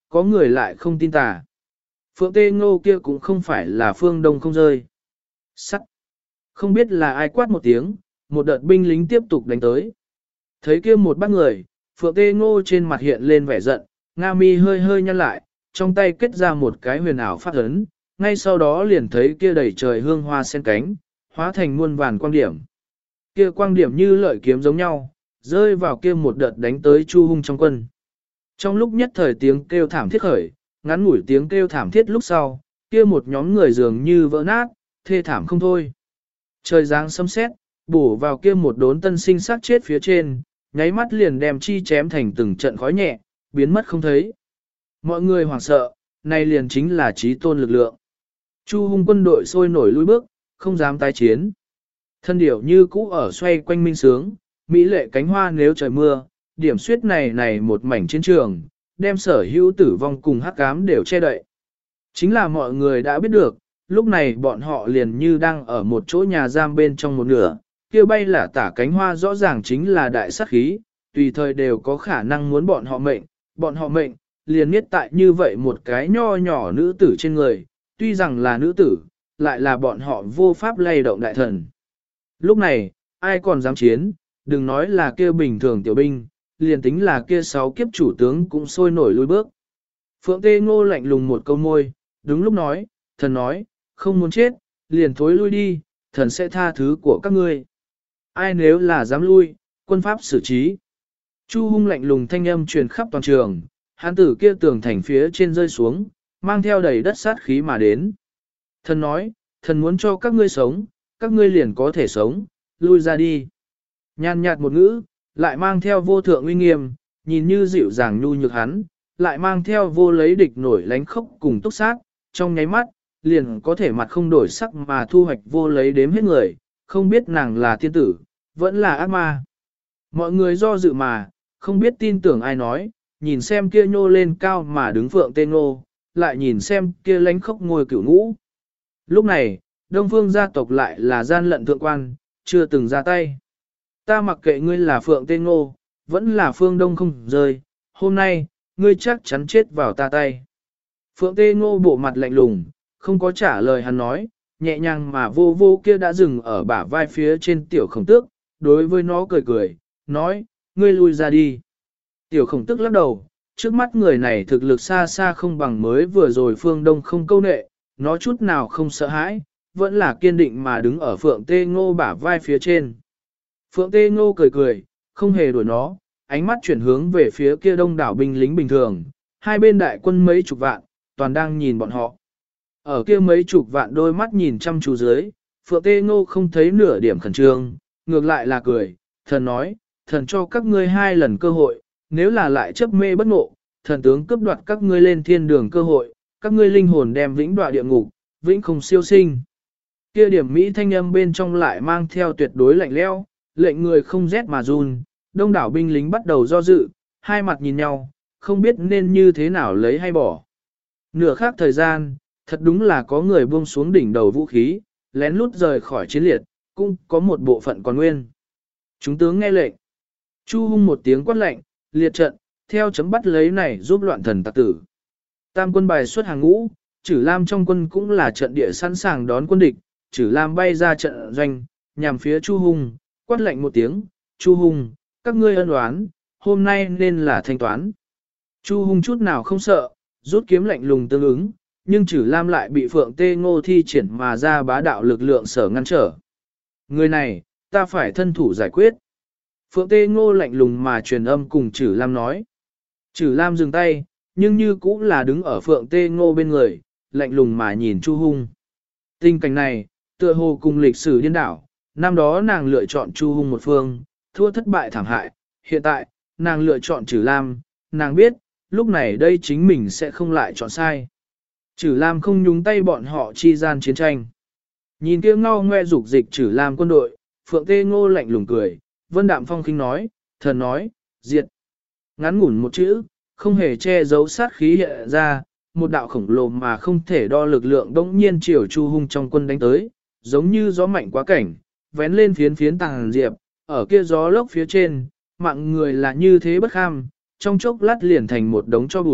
A: có người lại không tin tà. Phượng Tê Ngô kia cũng không phải là phương đông không rơi. Sắt. Không biết là ai quát một tiếng, một đợt binh lính tiếp tục đánh tới. Thấy kia một bác người, Phượng Tê Ngô trên mặt hiện lên vẻ giận, Nga mi hơi hơi nhăn lại, trong tay kết ra một cái huyền ảo pháp ấn, ngay sau đó liền thấy kia đầy trời hương hoa sen cánh, hóa thành muôn vàn quang điểm. Kia quang điểm như lợi kiếm giống nhau, rơi vào kia một đợt đánh tới Chu Hung trong quân. Trong lúc nhất thời tiếng kêu thảm thiết khởi, ngắn ngủi tiếng kêu thảm thiết lúc sau, kia một nhóm người dường như vỡ nát, thê thảm không thôi. Trời giáng sấm sét, bổ vào kia một đốn tân sinh sát chết phía trên, nháy mắt liền đem chi chém thành từng trận khói nhẹ, biến mất không thấy. Mọi người hoảng sợ, này liền chính là chí tôn lực lượng. Chu Hung quân đội sôi nổi lui bước, không dám tái chiến. Thân điểu như cũ ở xoay quanh minh sướng, mỹ lệ cánh hoa nếu trời mưa, điểm suyết này một mảnh chiến trường, đem sở hữu tử vong cùng hắc ám đều che đậy. Chính là mọi người đã biết được, lúc này bọn họ liền như đang ở một chỗ nhà giam bên trong một nửa, kia bay là tả cánh hoa rõ ràng chính là đại sát khí, tùy thời đều có khả năng muốn bọn họ mệnh, liền miết tại như vậy một cái nho nhỏ nữ tử trên người, tuy rằng là nữ tử, lại là bọn họ vô pháp lay động đại thần. Lúc này, ai còn dám chiến, đừng nói là kia bình thường tiểu binh, liền tính là kia 6 kiếp chủ tướng cũng sôi nổi lui bước. Phượng Tê Ngô lạnh lùng một câu môi, đúng lúc nói, thần nói, không muốn chết, liền thối lui đi, thần sẽ tha thứ của các ngươi. Ai nếu là dám lui, quân pháp xử trí. Chu Hung lạnh lùng thanh âm truyền khắp toàn trường, hán tử kia tường thành phía trên rơi xuống, mang theo đầy đất sát khí mà đến. Thần nói, thần muốn cho các ngươi sống, các ngươi liền có thể sống, lui ra đi. Nhàn nhạt một ngữ, lại mang theo vô thượng uy nghiêm, nhìn như dịu dàng nhu nhược hắn, lại mang theo vô lấy địch nổi lánh khốc cùng túc sát, trong nháy mắt, liền có thể mặt không đổi sắc mà thu hoạch vô lấy đếm hết người, không biết nàng là thiên tử, vẫn là ác ma. Mọi người do dự mà, không biết tin tưởng ai nói, nhìn xem kia nhô lên cao mà đứng Phượng Tê Ngô, lại nhìn xem kia lánh khốc ngồi cửu ngũ. Lúc này, Đông Phương gia tộc lại là gian lận thượng quan, chưa từng ra tay. Ta mặc kệ ngươi là Phượng Tê Ngô, vẫn là Phương Đông không rơi, hôm nay, ngươi chắc chắn chết vào ta tay. Phượng Tê Ngô bộ mặt lạnh lùng, không có trả lời hắn nói, nhẹ nhàng mà vô vô kia đã dừng ở bả vai phía trên tiểu khổng tước, đối với nó cười cười, nói, ngươi lui ra đi. Tiểu khổng tước lắc đầu, trước mắt người này thực lực xa xa không bằng mới vừa rồi Phương Đông không câu nệ, nó chút nào không sợ hãi, vẫn là kiên định mà đứng ở Phượng Tê Ngô bả vai phía trên. Phượng Tê Ngô cười cười, không hề đuổi nó, ánh mắt chuyển hướng về phía kia đông đảo binh lính bình thường, hai bên đại quân mấy chục vạn, toàn đang nhìn bọn họ. Ở kia mấy chục vạn đôi mắt nhìn chăm chú dưới, Phượng Tê Ngô không thấy nửa điểm khẩn trương, ngược lại là cười, thần nói, thần cho các ngươi 2 lần cơ hội, nếu là lại chấp mê bất ngộ, thần tướng cướp đoạt các ngươi lên thiên đường cơ hội, các ngươi linh hồn đem vĩnh đoạ địa ngục, vĩnh không siêu sinh. Kia điểm Mỹ thanh âm bên trong lại mang theo tuyệt đối lạnh lẽo, lệnh người không rét mà run, đông đảo binh lính bắt đầu do dự, hai mặt nhìn nhau, không biết nên như thế nào lấy hay bỏ. Nửa khác thời gian, thật đúng là có người buông xuống đỉnh đầu vũ khí, lén lút rời khỏi chiến liệt, cũng có một bộ phận còn nguyên. Chúng tướng nghe lệnh. Chu Hung một tiếng quát lệnh, liệt trận, theo chấm bắt lấy này giúp loạn thần tặc tử. Tam quân bài xuất hàng ngũ, Trử Lam trong quân cũng là trận địa sẵn sàng đón quân địch, Trử Lam bay ra trận doanh, nhằm phía Chu Hung, quát lệnh một tiếng, Chu Hung, các ngươi ân oán, hôm nay nên là thanh toán. Chu Hung chút nào không sợ, rút kiếm lạnh lùng tương ứng, nhưng Trử Lam lại bị Phượng Tê Ngô thi triển mà ra bá đạo lực lượng sở ngăn trở. Người này, ta phải thân thủ giải quyết. Phượng Tê Ngô lạnh lùng mà truyền âm cùng Trử Lam nói. Trử Lam dừng tay, nhưng như cũng là đứng ở Phượng Tê Ngô bên người, lạnh lùng mà nhìn Chu Hung. Tình cảnh này, tựa hồ cùng lịch sử điên đảo, năm đó nàng lựa chọn Chu Hung một phương, thua thất bại thảm hại, hiện tại, nàng lựa chọn Trử Lam, nàng biết, lúc này đây chính mình sẽ không lại chọn sai. Trử Lam không nhúng tay bọn họ chi gian chiến tranh. Nhìn kia ngao ngoe dục dịch Trử Lam quân đội, Phượng Tê Ngô lạnh lùng cười, Vân Đạm Phong khinh nói, thần nói, diệt. Ngắn ngủn một chữ, không hề che giấu sát khí hiện ra, một đạo khổng lồ mà không thể đo lực lượng đống nhiên chiều Chu Hung trong quân đánh tới, giống như gió mạnh quá cảnh, vén lên phiến phiến tàng diệp, ở kia gió lốc phía trên, mạng người là như thế bất kham, trong chốc lát liền thành một đống cho bụi,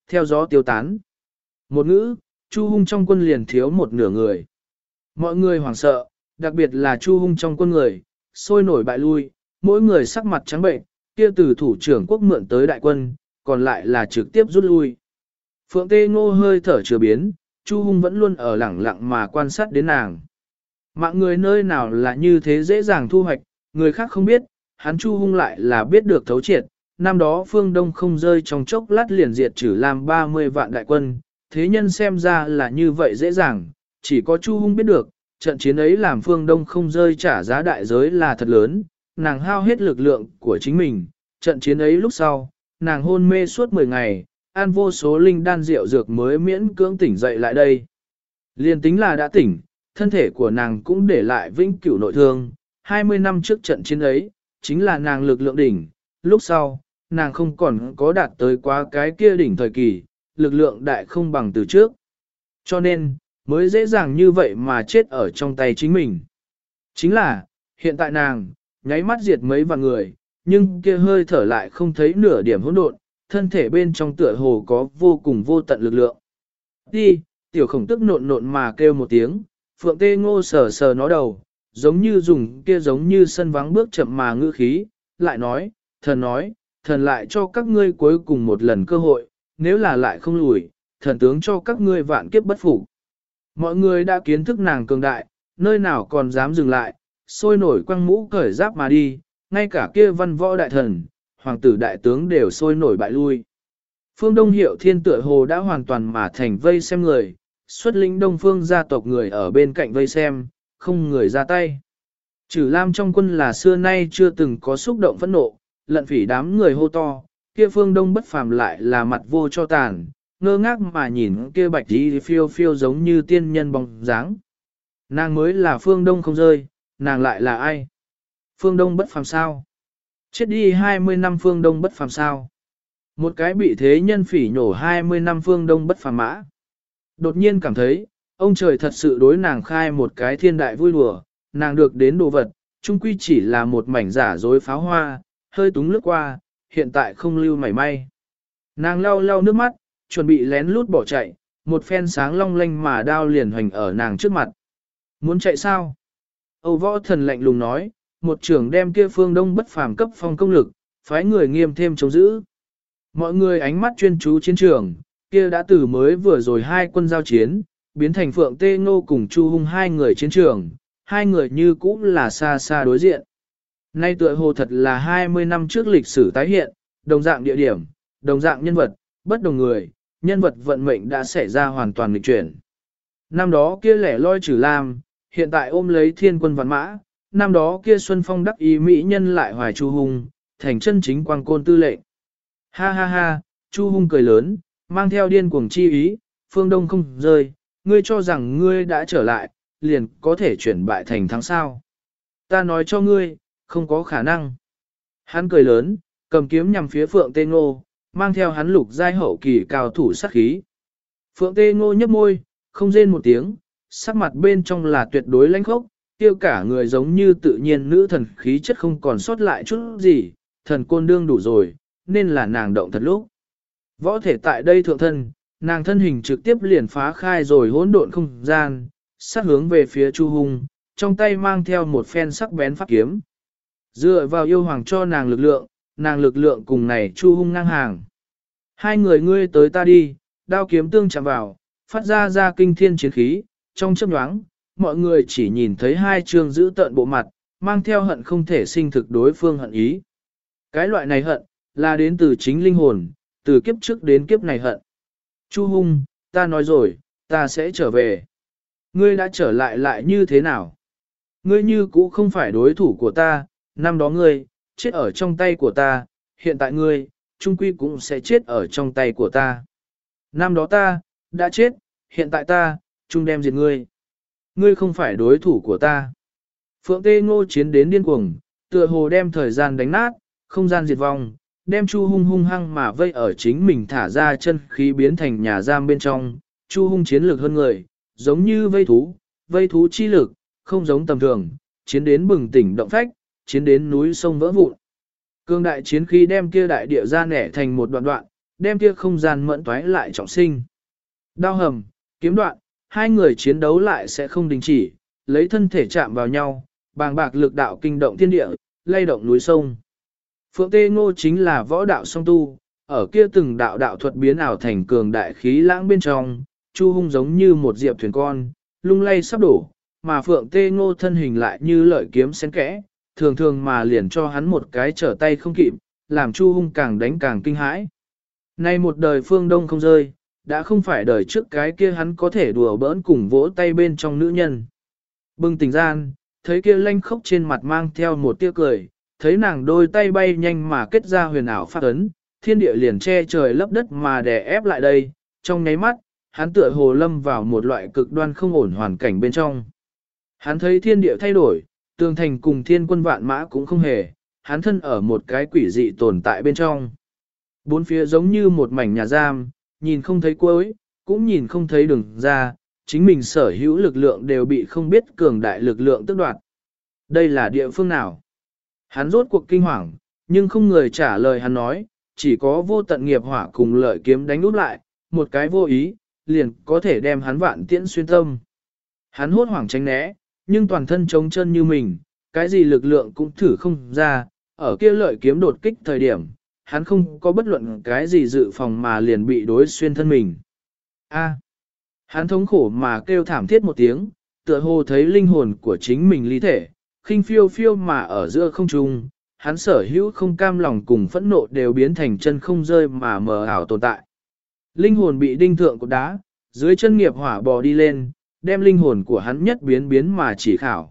A: theo gió tiêu tán. Một ngữ, Chu Hung trong quân liền thiếu một nửa người. Mọi người hoảng sợ, đặc biệt là Chu Hung trong quân người, sôi nổi bại lui, mỗi người sắc mặt trắng bệnh, kia từ thủ trưởng quốc mượn tới đại quân, còn lại là trực tiếp rút lui. Phượng Tê Ngô hơi thở chưa biến, Chu Hung vẫn luôn ở lẳng lặng mà quan sát đến nàng. Mạng người nơi nào là như thế dễ dàng thu hoạch, người khác không biết, hắn Chu Hung lại là biết được thấu triệt. Năm đó phương Đông không rơi trong chốc lát liền diệt trừ làm 30 vạn đại quân, thế nhân xem ra là như vậy dễ dàng, chỉ có Chu Hung biết được, trận chiến ấy làm phương Đông không rơi trả giá đại giới là thật lớn, nàng hao hết lực lượng của chính mình, trận chiến ấy lúc sau, nàng hôn mê suốt 10 ngày, ăn vô số linh đan rượu dược mới miễn cưỡng tỉnh dậy lại đây. Liên tính là đã tỉnh, thân thể của nàng cũng để lại vĩnh cửu nội thương, 20 năm trước trận chiến ấy, chính là nàng lực lượng đỉnh, lúc sau, nàng không còn có đạt tới quá cái kia đỉnh thời kỳ, lực lượng đại không bằng từ trước. Cho nên, mới dễ dàng như vậy mà chết ở trong tay chính mình. Chính là, hiện tại nàng, nháy mắt diệt mấy vạn người, nhưng kia hơi thở lại không thấy nửa điểm hỗn độn, thân thể bên trong tựa hồ có vô cùng vô tận lực lượng. Đi, tiểu khổng tức nộn nộn mà kêu một tiếng, Phượng Tê Ngô sờ sờ nó đầu, giống như dùng kia giống như sân vắng bước chậm mà ngữ khí, lại nói, thần lại cho các ngươi cuối cùng một lần cơ hội, nếu là lại không lùi, thần tướng cho các ngươi vạn kiếp bất phục. Mọi người đã kiến thức nàng cường đại, nơi nào còn dám dừng lại, sôi nổi quăng mũ cởi giáp mà đi, ngay cả kia văn võ đại thần, hoàng tử đại tướng đều sôi nổi bại lui. Phương Đông Hiệu Thiên tựa hồ đã hoàn toàn mà thành vây xem người, xuất lĩnh Đông Phương gia tộc người ở bên cạnh vây xem, không người ra tay. Trừ Lam trong quân là xưa nay chưa từng có xúc động phẫn nộ, lận phỉ đám người hô to, kia Phương Đông bất phàm lại là mặt vô cho tàn, ngơ ngác mà nhìn kia bạch đi phiêu phiêu giống như tiên nhân bóng dáng. Nàng mới là Phương Đông không rơi, nàng lại là ai? Phương Đông bất phàm sao? Chết đi 20 năm Phương Đông bất phàm sao? Một cái bị thế nhân phỉ nhổ 20 năm Phương Đông bất phàm mã. Đột nhiên cảm thấy, ông trời thật sự đối nàng khai một cái thiên đại vui đùa, nàng được đến đồ vật, chung quy chỉ là một mảnh giả dối pháo hoa, hơi túng lướt qua, hiện tại không lưu mảy may. Nàng lau lau nước mắt, chuẩn bị lén lút bỏ chạy, một phen sáng long lanh mà đao liền hoành ở nàng trước mặt. Muốn chạy sao? Âu Võ Thần lạnh lùng nói, một trưởng đem kia Phương Đông bất phàm cấp phong công lực, phái người nghiêm thêm chống giữ. Mọi người ánh mắt chuyên chú chiến trường, kia đã từ mới vừa rồi hai quân giao chiến, biến thành Phượng Tê Ngô cùng Chu Hung hai người chiến trường, hai người như cũ là xa xa đối diện. Nay tựa hồ thật là 20 năm trước lịch sử tái hiện, đồng dạng địa điểm, đồng dạng nhân vật, bất đồng người, nhân vật vận mệnh đã xảy ra hoàn toàn nghịch chuyển. Năm đó kia lẻ loi Trừ Lam, hiện tại ôm lấy thiên quân vạn mã, năm đó kia Xuân Phong đắc ý mỹ nhân lại hoài Chu Hung, thành chân chính quang côn tư lệnh. Ha ha ha, Chu Hung cười lớn, mang theo điên cuồng chi ý, Phương Đông không rơi, ngươi cho rằng ngươi đã trở lại, liền có thể chuyển bại thành thắng sao. Ta nói cho ngươi, không có khả năng. Hắn cười lớn, cầm kiếm nhằm phía Phượng Tê Ngô, mang theo hắn lục giai hậu kỳ cao thủ sát khí. Phượng Tê Ngô nhấp môi, không rên một tiếng, sắc mặt bên trong là tuyệt đối lãnh khốc, tiêu cả người giống như tự nhiên nữ thần khí chất không còn sót lại chút gì, thần côn đương đủ rồi, nên là nàng động thật lúc. Võ thể tại đây thượng thân, nàng thân hình trực tiếp liền phá khai rồi hỗn độn không gian, sát hướng về phía Chu Hung, trong tay mang theo một phen sắc bén pháp kiếm. Dựa vào yêu hoàng cho nàng lực lượng cùng này Chu Hung ngang hàng. Hai người ngươi tới ta đi, đao kiếm tương chạm vào, phát ra kinh thiên chiến khí, trong chớp nhoáng, mọi người chỉ nhìn thấy hai trường giữ tợn bộ mặt, mang theo hận không thể sinh thực đối phương hận ý. Cái loại này hận, là đến từ chính linh hồn, từ kiếp trước đến kiếp này hận. Chu Hung, ta nói rồi, ta sẽ trở về. Ngươi đã trở lại lại như thế nào? Ngươi như cũ không phải đối thủ của ta, năm đó ngươi, chết ở trong tay của ta, hiện tại ngươi, trung quy cũng sẽ chết ở trong tay của ta. Năm đó ta, đã chết, hiện tại ta, trung đem diệt ngươi. Ngươi không phải đối thủ của ta. Phượng Tê Ngô chiến đến điên cuồng, tựa hồ đem thời gian đánh nát, không gian diệt vong, đem Chu Hung hung hăng mà vây ở chính mình thả ra chân khí biến thành nhà giam bên trong. Chu Hung chiến lược hơn người, giống như vây thú chi lực, không giống tầm thường, chiến đến bừng tỉnh động phách, chiến đến núi sông vỡ vụn. Cương đại chiến khí đem kia đại địa ra nẻ thành một đoạn đoạn, đem kia không gian mẫn toái lại trọng sinh. Đao hầm, kiếm đoạn, hai người chiến đấu lại sẽ không đình chỉ, lấy thân thể chạm vào nhau, bàng bạc lực đạo kinh động thiên địa, lay động núi sông. Phượng Tê Ngô chính là võ đạo song tu, ở kia từng đạo đạo thuật biến ảo thành cường đại khí lãng bên trong, Chu Hung giống như một diệp thuyền con, lung lay sắp đổ, mà Phượng Tê Ngô thân hình lại như lợi kiếm xén kẽ, thường thường mà liền cho hắn một cái trở tay không kịp, làm Chu Hung càng đánh càng kinh hãi. Nay một đời phương đông không rơi, đã không phải đời trước cái kia hắn có thể đùa bỡn cùng vỗ tay bên trong nữ nhân. Bừng tỉnh gian, thấy kia lanh khốc trên mặt mang theo một tia cười, thấy nàng đôi tay bay nhanh mà kết ra huyền ảo pháp ấn, thiên địa liền che trời lấp đất mà đè ép lại đây, trong nháy mắt, hắn tựa hồ lâm vào một loại cực đoan không ổn hoàn cảnh bên trong. Hắn thấy thiên địa thay đổi, tường thành cùng thiên quân vạn mã cũng không hề, hắn thân ở một cái quỷ dị tồn tại bên trong. Bốn phía giống như một mảnh nhà giam, nhìn không thấy cuối, cũng nhìn không thấy đường ra, chính mình sở hữu lực lượng đều bị không biết cường đại lực lượng tước đoạt. Đây là địa phương nào? Hắn rốt cuộc kinh hoàng, nhưng không người trả lời hắn nói, chỉ có vô tận nghiệp hỏa cùng lợi kiếm đánh úp lại, một cái vô ý, liền có thể đem hắn vạn tiễn xuyên tâm. Hắn hốt hoảng tránh né, nhưng toàn thân trống chân như mình, cái gì lực lượng cũng thử không ra, ở kia lợi kiếm đột kích thời điểm, hắn không có bất luận cái gì dự phòng mà liền bị đối xuyên thân mình. Hắn thống khổ mà kêu thảm thiết một tiếng, tựa hồ thấy linh hồn của chính mình ly thể, khinh phiêu phiêu mà ở giữa không trung, hắn sở hữu không cam lòng cùng phẫn nộ đều biến thành chân không rơi mà mờ ảo tồn tại. Linh hồn bị đinh thượng cột đá, dưới chân nghiệp hỏa bò đi lên, đem linh hồn của hắn nhất biến mà chỉ khảo.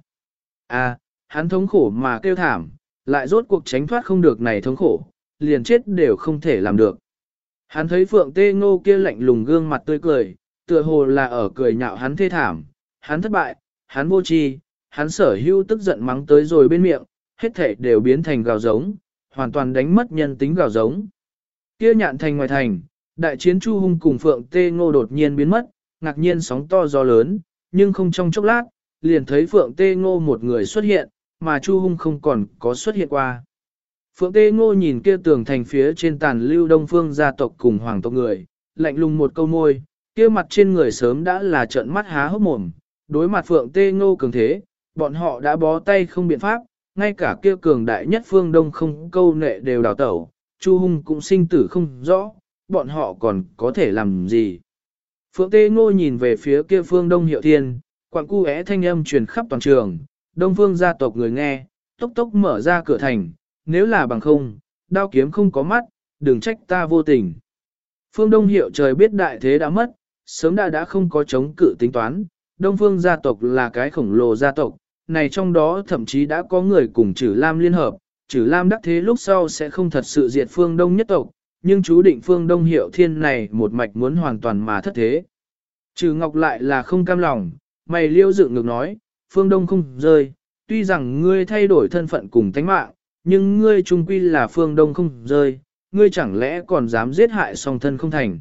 A: Hắn thống khổ mà kêu thảm, lại rốt cuộc tránh thoát không được này thống khổ, liền chết đều không thể làm được. Hắn thấy Phượng Tê Ngô kia lạnh lùng gương mặt tươi cười, tựa hồ là ở cười nhạo hắn thê thảm, hắn thất bại, hắn vô tri, hắn sở hữu tức giận mắng tới rồi bên miệng, hết thể đều biến thành gào giống, hoàn toàn đánh mất nhân tính gào giống. Kia Nhạn Thành ngoài thành, đại chiến Chu Hung cùng Phượng Tê Ngô đột nhiên biến mất, ngạc nhiên sóng to gió lớn, nhưng không trong chốc lát, liền thấy Phượng Tê Ngô một người xuất hiện, mà Chu Hung không còn có xuất hiện qua. Phượng Tê Ngô nhìn kia tường thành phía trên tàn lưu Đông Phương gia tộc cùng hoàng tộc người, lạnh lùng một câu môi, kia mặt trên người sớm đã là trợn mắt há hốc mồm, đối mặt Phượng Tê Ngô cường thế, bọn họ đã bó tay không biện pháp, ngay cả kia cường đại nhất phương Đông không câu nệ đều đào tẩu, Chu Hung cũng sinh tử không rõ, bọn họ còn có thể làm gì. Phượng Tê Ngô nhìn về phía kia phương Đông Hiệu Thiên, quặng cu é thanh âm truyền khắp toàn trường, Đông Phương gia tộc người nghe, tốc tốc mở ra cửa thành, nếu là bằng không, đao kiếm không có mắt, đừng trách ta vô tình. Phương Đông Hiệu trời biết đại thế đã mất, sớm đã không có chống cự tính toán, Đông Phương gia tộc là cái khổng lồ gia tộc, này trong đó thậm chí đã có người cùng Trử Lam liên hợp, Trử Lam đắc thế lúc sau sẽ không thật sự diệt Phương Đông nhất tộc, nhưng chú định Phương Đông Hiệu Thiên này một mạch muốn hoàn toàn mà thất thế. Trử Ngọc lại là không cam lòng, mày liêu dựng ngược nói, Phương Đông không rơi, tuy rằng ngươi thay đổi thân phận cùng tánh mạng, nhưng ngươi trung quy là Phương Đông không rơi, ngươi chẳng lẽ còn dám giết hại song thân không thành.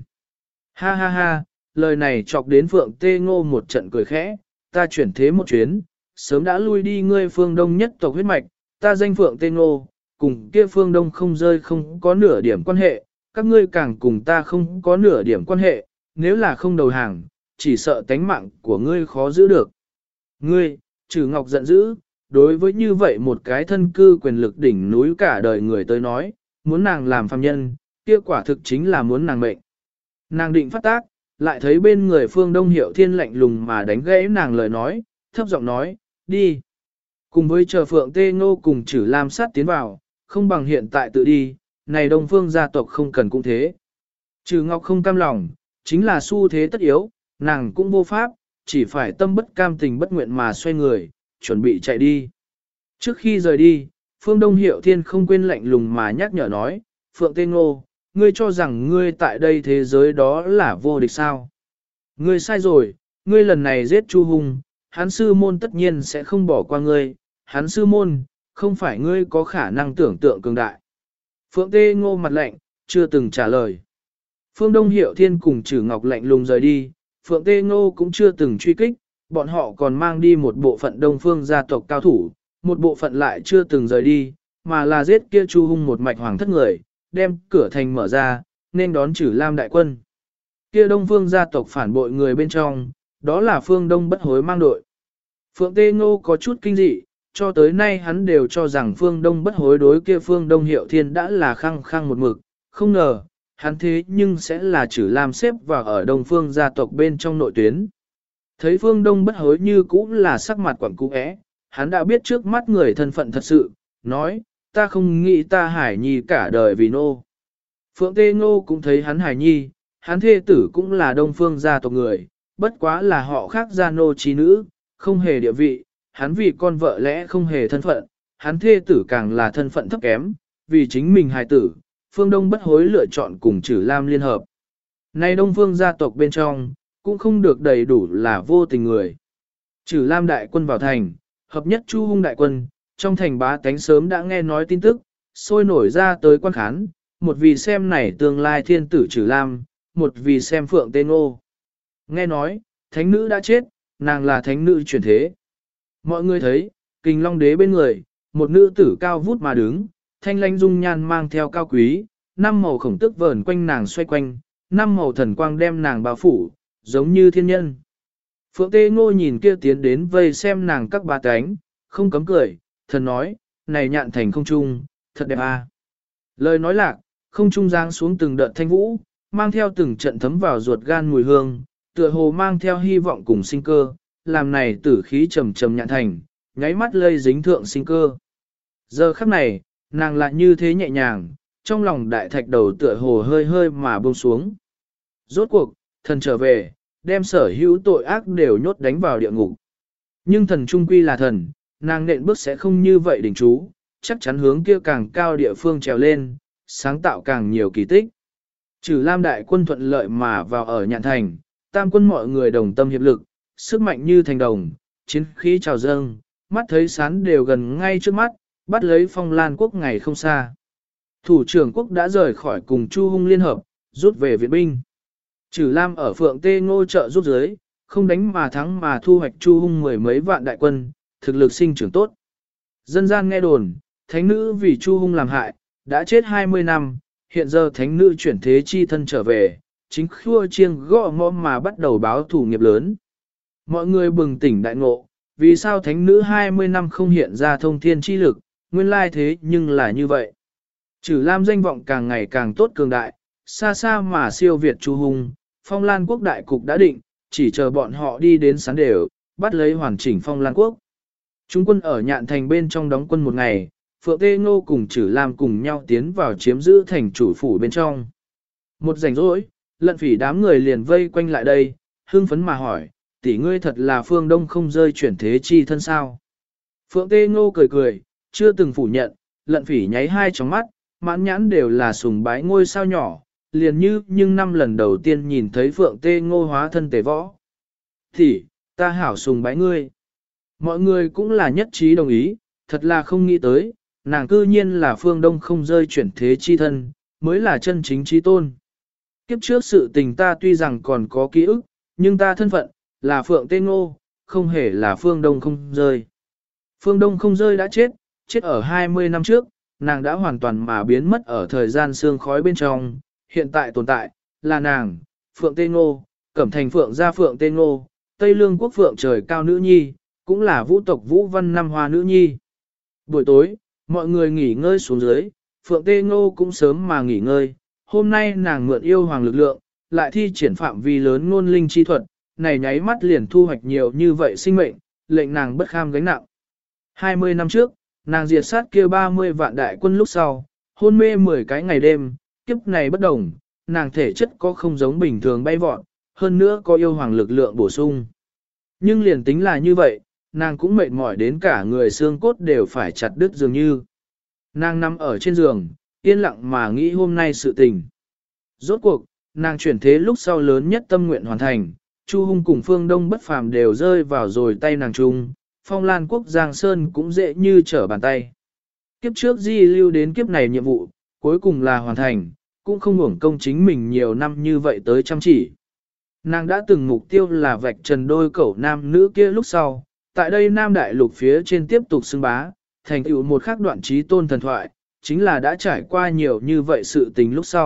A: Ha ha ha, lời này chọc đến Phượng Tê Ngô một trận cười khẽ, ta chuyển thế một chuyến, sớm đã lui đi ngươi Phương Đông nhất tộc huyết mạch, ta danh Phượng Tê Ngô, cùng kia Phương Đông không rơi không có nửa điểm quan hệ, các ngươi càng cùng ta không có nửa điểm quan hệ, nếu là không đầu hàng, chỉ sợ tánh mạng của ngươi khó giữ được. Ngươi, Trử Ngọc giận dữ, đối với như vậy một cái thân cư quyền lực đỉnh núi cả đời người tới nói, muốn nàng làm phàm nhân, kia quả thực chính là muốn nàng mệnh. Nàng định phát tác, lại thấy bên người Phương Đông Hiệu Thiên lạnh lùng mà đánh gãy nàng lời nói, thấp giọng nói, đi. Cùng với chờ Phượng Tê Ngô cùng Trử Lam sát tiến vào, không bằng hiện tại tự đi, này Đông Phương gia tộc không cần cũng thế. Trử Ngọc không cam lòng, chính là xu thế tất yếu, nàng cũng vô pháp, chỉ phải tâm bất cam tình bất nguyện mà xoay người, chuẩn bị chạy đi. Trước khi rời đi, Phương Đông Hiệu Thiên không quên lạnh lùng mà nhắc nhở nói, Phượng Tê Ngô, ngươi cho rằng ngươi tại đây thế giới đó là vô địch sao? Ngươi sai rồi, ngươi lần này giết Chu Hung, hắn sư môn tất nhiên sẽ không bỏ qua ngươi, hắn sư môn, không phải ngươi có khả năng tưởng tượng cường đại. Phượng Tê Ngô mặt lạnh, chưa từng trả lời. Phương Đông Hiệu Thiên cùng Trử Ngọc lạnh lùng rời đi, Phượng Tê Ngô cũng chưa từng truy kích, bọn họ còn mang đi một bộ phận Đông Phương gia tộc cao thủ, một bộ phận lại chưa từng rời đi, mà là giết kia Chu Hung một mạch hoàng thất người, đem cửa thành mở ra, nên đón Trử Lam đại quân. Kia Đông Phương gia tộc phản bội người bên trong, đó là Phương Đông Bất Hối mang đội. Phượng Tê Ngô có chút kinh dị, cho tới nay hắn đều cho rằng Phương Đông Bất Hối đối kia Phương Đông Hiệu Thiên đã là khăng khăng một mực, không ngờ, hắn thế nhưng sẽ là Trử Lam xếp vào ở Đông Phương gia tộc bên trong nội tuyến. Thấy Phương Đông Bất Hối như cũng là sắc mặt quẳng cú é, hắn đã biết trước mắt người thân phận thật sự, nói, ta không nghĩ ta Hải Nhi cả đời vì nô. Phượng Tê Ngô cũng thấy hắn Hải Nhi, hắn thê tử cũng là Đông Phương gia tộc người, bất quá là họ khác gia nô trí nữ, không hề địa vị, hắn vì con vợ lẽ không hề thân phận, hắn thê tử càng là thân phận thấp kém, vì chính mình hài tử, Phương Đông Bất Hối lựa chọn cùng Trử Lam liên hợp. Nay Đông Phương gia tộc bên trong, cũng không được đầy đủ là vô tình người. Trử Lam đại quân vào thành, hợp nhất Chu Hung đại quân, trong thành bá tánh sớm đã nghe nói tin tức, sôi nổi ra tới quan khán, một vì xem này tương lai thiên tử Trử Lam, một vì xem Phượng Tê Ngô. Nghe nói, thánh nữ đã chết, nàng là thánh nữ chuyển thế. Mọi người thấy, Kình Long đế bên người, một nữ tử cao vút mà đứng, thanh lãnh dung nhan mang theo cao quý, năm màu khổng tức vờn quanh nàng xoay quanh, năm màu thần quang đem nàng bao phủ, giống như thiên nhân. Phượng Tê Ngô nhìn kia tiến đến vây xem nàng các bà cánh, không cấm cười, thần nói, này nhạn thành không trung, thật đẹp à. Lời nói lạc, không trung giáng xuống từng đợt thanh vũ, mang theo từng trận thấm vào ruột gan mùi hương, tựa hồ mang theo hy vọng cùng sinh cơ, làm này tử khí trầm trầm nhạn thành, nháy mắt lây dính thượng sinh cơ. Giờ khắc này, nàng lại như thế nhẹ nhàng, trong lòng đại thạch đầu tựa hồ hơi hơi mà buông xuống. Rốt cuộc, thần trở về, đem sở hữu tội ác đều nhốt đánh vào địa ngục. Nhưng thần trung quy là thần, nàng nện bước sẽ không như vậy đỉnh chú, chắc chắn hướng kia càng cao địa phương trèo lên, sáng tạo càng nhiều kỳ tích. Trừ Lam đại quân thuận lợi mà vào ở nhạn thành, tam quân mọi người đồng tâm hiệp lực, sức mạnh như thành đồng, chiến khí trào dâng, mắt thấy sán đều gần ngay trước mắt, bắt lấy Phong Lan quốc ngày không xa. Thủ trưởng quốc đã rời khỏi cùng Chu Hung liên hợp, rút về viện binh. Trừ Lam ở Phượng Tê Ngô trợ rút dưới, không đánh mà thắng mà thu hoạch Chu Hung mười mấy vạn đại quân, thực lực sinh trưởng tốt. Dân gian nghe đồn, thánh nữ vì Chu Hung làm hại, đã chết 20 năm, hiện giờ thánh nữ chuyển thế chi thân trở về, chính khua chiêng gõ mõ mà bắt đầu báo thủ nghiệp lớn. Mọi người bừng tỉnh đại ngộ, vì sao thánh nữ 20 năm không hiện ra thông thiên chi lực, nguyên lai thế nhưng là như vậy. Trừ Lam danh vọng càng ngày càng tốt cường đại, xa xa mà siêu việt Chu Hung, Phong Lan quốc đại cục đã định, chỉ chờ bọn họ đi đến sán đều, bắt lấy hoàn chỉnh Phong Lan quốc. Chúng quân ở nhạn thành bên trong đóng quân một ngày, Phượng Tê Ngô cùng Trử Lam cùng nhau tiến vào chiếm giữ thành chủ phủ bên trong. Một rảnh rỗi, Lận Phỉ đám người liền vây quanh lại đây, hưng phấn mà hỏi, tỷ ngươi thật là Phương Đông không rơi chuyển thế chi thân sao? Phượng Tê Ngô cười cười, chưa từng phủ nhận, Lận Phỉ nháy hai tròng mắt, mãn nhãn đều là sùng bái ngôi sao nhỏ, liền như nhưng năm lần đầu tiên nhìn thấy Phượng Tê Ngô hóa thân tề võ. Thì, ta hảo sùng bái ngươi. Mọi người cũng là nhất trí đồng ý, thật là không nghĩ tới, nàng cư nhiên là Phương Đông không rơi chuyển thế chi thân, mới là chân chính trí tôn. Kiếp trước sự tình ta tuy rằng còn có ký ức, nhưng ta thân phận, là Phượng Tê Ngô, không hề là Phương Đông không rơi. Phương Đông không rơi đã chết, chết ở 20 năm trước, nàng đã hoàn toàn mà biến mất ở thời gian sương khói bên trong, hiện tại tồn tại, là nàng, Phượng Tê Ngô, Cẩm Thành Phượng gia Phượng Tê Ngô, Tây Lương quốc Phượng trời cao nữ nhi, cũng là vũ tộc Vũ Văn Nam Hoa nữ nhi. Buổi tối, mọi người nghỉ ngơi xuống dưới, Phượng Tê Ngô cũng sớm mà nghỉ ngơi, hôm nay nàng mượn yêu hoàng lực lượng, lại thi triển phạm vi lớn ngôn linh chi thuật, này nháy mắt liền thu hoạch nhiều như vậy sinh mệnh, lệnh nàng bất kham gánh nặng. 20 năm trước, nàng diệt sát kia 30 vạn đại quân lúc sau, hôn mê 10 cái ngày đêm, kiếp này bất đồng, nàng thể chất có không giống bình thường bay vọt, hơn nữa có yêu hoàng lực lượng bổ sung. Nhưng liền tính là như vậy, nàng cũng mệt mỏi đến cả người xương cốt đều phải chặt đứt dường như. Nàng nằm ở trên giường, yên lặng mà nghĩ hôm nay sự tình. Rốt cuộc, nàng chuyển thế lúc sau lớn nhất tâm nguyện hoàn thành, Chu Hung cùng Phương Đông bất phàm đều rơi vào rồi tay nàng chung, Phong Lan quốc Giang Sơn cũng dễ như trở bàn tay. Kiếp trước di lưu đến kiếp này nhiệm vụ, cuối cùng là hoàn thành, cũng không hưởng công chính mình nhiều năm như vậy tới chăm chỉ. Nàng đã từng mục tiêu là vạch trần đôi cẩu nam nữ kia lúc sau, tại đây Nam Đại Lục phía trên tiếp tục xưng bá, thành tựu một khắc đoạn trí tôn thần thoại, chính là đã trải qua nhiều như vậy sự tình lúc sau,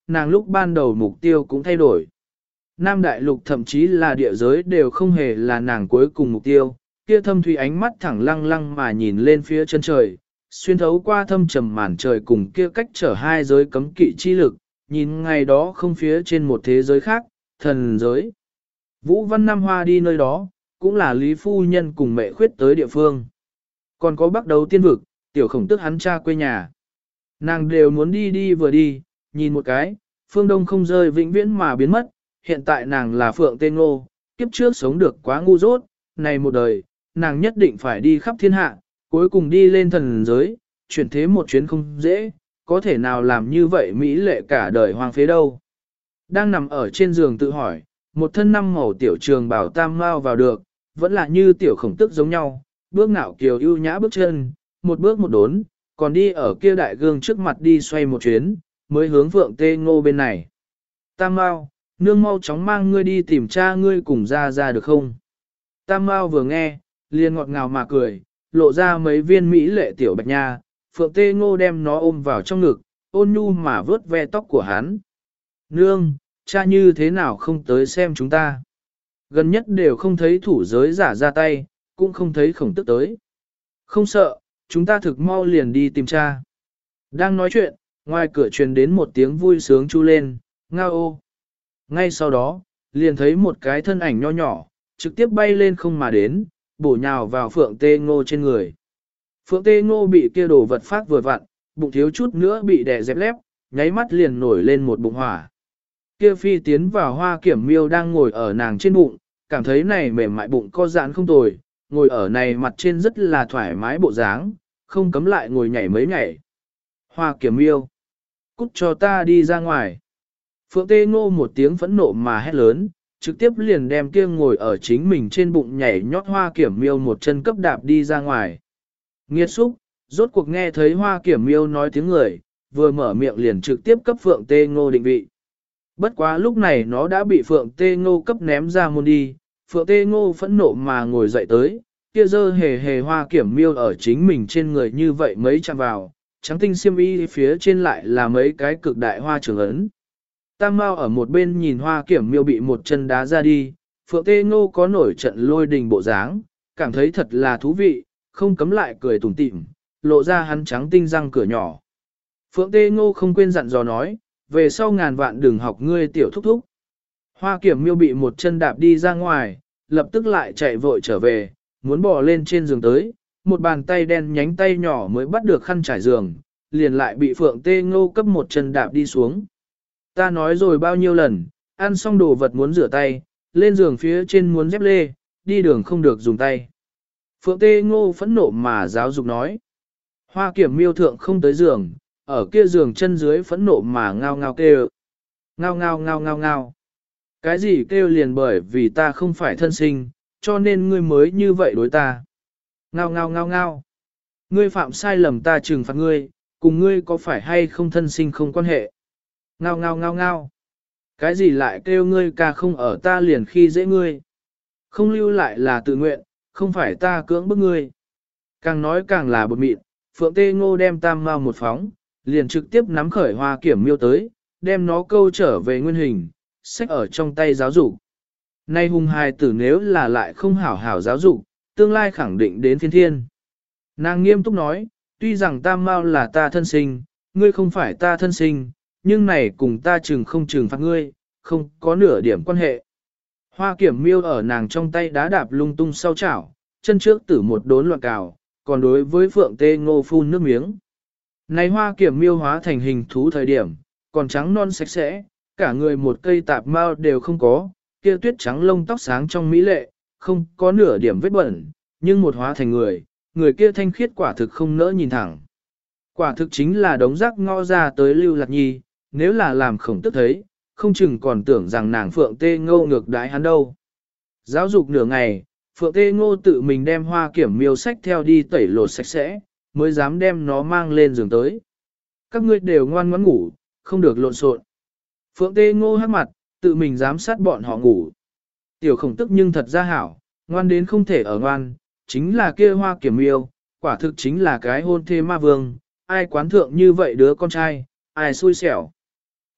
A: nàng lúc ban đầu mục tiêu cũng thay đổi. Nam Đại Lục thậm chí là địa giới đều không hề là nàng cuối cùng mục tiêu, kia thâm thủy ánh mắt thẳng lăng lăng mà nhìn lên phía chân trời, xuyên thấu qua thâm trầm màn trời cùng kia cách trở hai giới cấm kỵ chi lực, nhìn ngày đó không phía trên một thế giới khác, thần giới. Vũ Văn Nam Hoa đi nơi đó, cũng là Lý Phu Nhân cùng mẹ khuyết tới địa phương. Còn có Bắc Đấu Tiên Vực, tiểu khổng tức hắn cha quê nhà. Nàng đều muốn đi đi vừa đi, nhìn một cái, phương đông không rơi vĩnh viễn mà biến mất, hiện tại nàng là Phượng Tê Ngô, kiếp trước sống được quá ngu dốt, này một đời, nàng nhất định phải đi khắp thiên hạ, cuối cùng đi lên thần giới, chuyển thế một chuyến không dễ, có thể nào làm như vậy Mỹ lệ cả đời hoang phế đâu. Đang nằm ở trên giường tự hỏi, một thân năm màu tiểu trường bảo tam mau vào được, vẫn là như tiểu khổng tức giống nhau, bước ngạo kiều ưu nhã bước chân, một bước một đốn, còn đi ở kia đại gương trước mặt đi xoay một chuyến, mới hướng Phượng Tê Ngô bên này. Tam mau, nương mau chóng mang ngươi đi tìm cha ngươi cùng ra được không? Tam mau vừa nghe, liền ngọt ngào mà cười, lộ ra mấy viên mỹ lệ tiểu bạch nha, Phượng Tê Ngô đem nó ôm vào trong ngực, ôn nhu mà vớt ve tóc của hắn. Nương, cha như thế nào không tới xem chúng ta? Gần nhất đều không thấy thủ giới giả ra tay, cũng không thấy khổng tức tới. Không sợ, chúng ta thực mau liền đi tìm cha. Đang nói chuyện, ngoài cửa truyền đến một tiếng vui sướng chu lên, ngao ô. Ngay sau đó, liền thấy một cái thân ảnh nho nhỏ, trực tiếp bay lên không mà đến, bổ nhào vào Phượng Tê Ngô trên người. Phượng Tê Ngô bị kia đồ vật phát vừa vặn, bụng thiếu chút nữa bị đè dẹp lép, nháy mắt liền nổi lên một bụng hỏa. Kia phi tiến vào Hoa Kiểm Miêu đang ngồi ở nàng trên bụng, cảm thấy này mềm mại bụng co giãn không tồi, ngồi ở này mặt trên rất là thoải mái bộ dáng, không cấm lại ngồi nhảy mấy nhảy. Hoa Kiểm Miêu, cút cho ta đi ra ngoài. Phượng Tê Ngô một tiếng phẫn nộ mà hét lớn, trực tiếp liền đem kia ngồi ở chính mình trên bụng nhảy nhót Hoa Kiểm Miêu một chân cấp đạp đi ra ngoài. Nghiệt xúc, rốt cuộc nghe thấy Hoa Kiểm Miêu nói tiếng người, vừa mở miệng liền trực tiếp cấp Phượng Tê Ngô định vị. Bất quá lúc này nó đã bị Phượng Tê Ngô cấp ném ra môn đi, Phượng Tê Ngô phẫn nộ mà ngồi dậy tới, kia dơ hề hề Hoa Kiểm Miêu ở chính mình trên người như vậy mấy chạm vào, trắng tinh xiêm y phía trên lại là mấy cái cực đại hoa trường ấn. Tam Mao ở một bên nhìn Hoa Kiểm Miêu bị một chân đá ra đi, Phượng Tê Ngô có nổi trận lôi đình bộ dáng, cảm thấy thật là thú vị, không cấm lại cười tủm tỉm, lộ ra hắn trắng tinh răng cửa nhỏ. Phượng Tê Ngô không quên dặn dò nói, về sau ngàn vạn đừng học ngươi tiểu thúc thúc. Hoa Kiểm Miêu bị một chân đạp đi ra ngoài, lập tức lại chạy vội trở về, muốn bò lên trên giường tới, một bàn tay đen nhánh tay nhỏ mới bắt được khăn trải giường, liền lại bị Phượng Tê Ngô cấp một chân đạp đi xuống. Ta nói rồi bao nhiêu lần, ăn xong đồ vật muốn rửa tay, lên giường phía trên muốn dép lê, đi đường không được dùng tay. Phượng Tê Ngô phẫn nộ mà giáo dục nói. Hoa Kiểm Miêu thượng không tới giường, ở kia giường chân dưới phẫn nộ mà ngao ngao kêu. Ngao ngao ngao ngao ngao. Cái gì kêu liền bởi vì ta không phải thân sinh, cho nên ngươi mới như vậy đối ta. Ngao ngao ngao ngao. Ngươi phạm sai lầm ta trừng phạt ngươi, cùng ngươi có phải hay không thân sinh không quan hệ. Ngao ngao ngao ngao. Cái gì lại kêu ngươi ca không ở ta liền khi dễ ngươi. Không lưu lại là tự nguyện, không phải ta cưỡng bức ngươi. Càng nói càng là bột mịn, Phượng Tê Ngô đem Tam Mao một phóng, liền trực tiếp nắm khởi Hoa Kiểm Miêu tới, đem nó câu trở về nguyên hình, xách ở trong tay giáo dục. Nay hung hài tử nếu là lại không hảo hảo giáo dục, tương lai khẳng định đến phiên thiên. Nàng nghiêm túc nói, tuy rằng Tam Mao là ta thân sinh, ngươi không phải ta thân sinh, nhưng này cùng ta không trừng phạt ngươi, không có nửa điểm quan hệ. Hoa Kiểm Miêu ở nàng trong tay đá đạp lung tung sau chảo, chân trước tử một đốn loạn cào, còn đối với Phượng Tê Ngô phun nước miếng. Này Hoa Kiểm Miêu hóa thành hình thú thời điểm, còn trắng non sạch sẽ, cả người một cây tạp mao đều không có, kia tuyết trắng lông tóc sáng trong mỹ lệ, không có nửa điểm vết bẩn, nhưng một hóa thành người, người kia thanh khiết quả thực không nỡ nhìn thẳng. Quả thực chính là đống rác ngõ ra tới Lưu Lạc Nhi, nếu là làm khổng tức thấy, không chừng còn tưởng rằng nàng Phượng Tê Ngô ngược đái hắn đâu. Giáo dục nửa ngày, Phượng Tê Ngô tự mình đem Hoa Kiểm Miêu sách theo đi tẩy lột sạch sẽ, mới dám đem nó mang lên giường tới. Các ngươi đều ngoan ngoãn ngủ, không được lộn xộn. Phượng Tê Ngô hắc mặt, tự mình giám sát bọn họ ngủ. Tiểu khổng tức nhưng thật ra hảo, ngoan đến không thể ở ngoan, chính là kia Hoa Kiểm Miêu, quả thực chính là cái hôn thê ma vương, ai quán thượng như vậy đứa con trai, ai xui xẻo.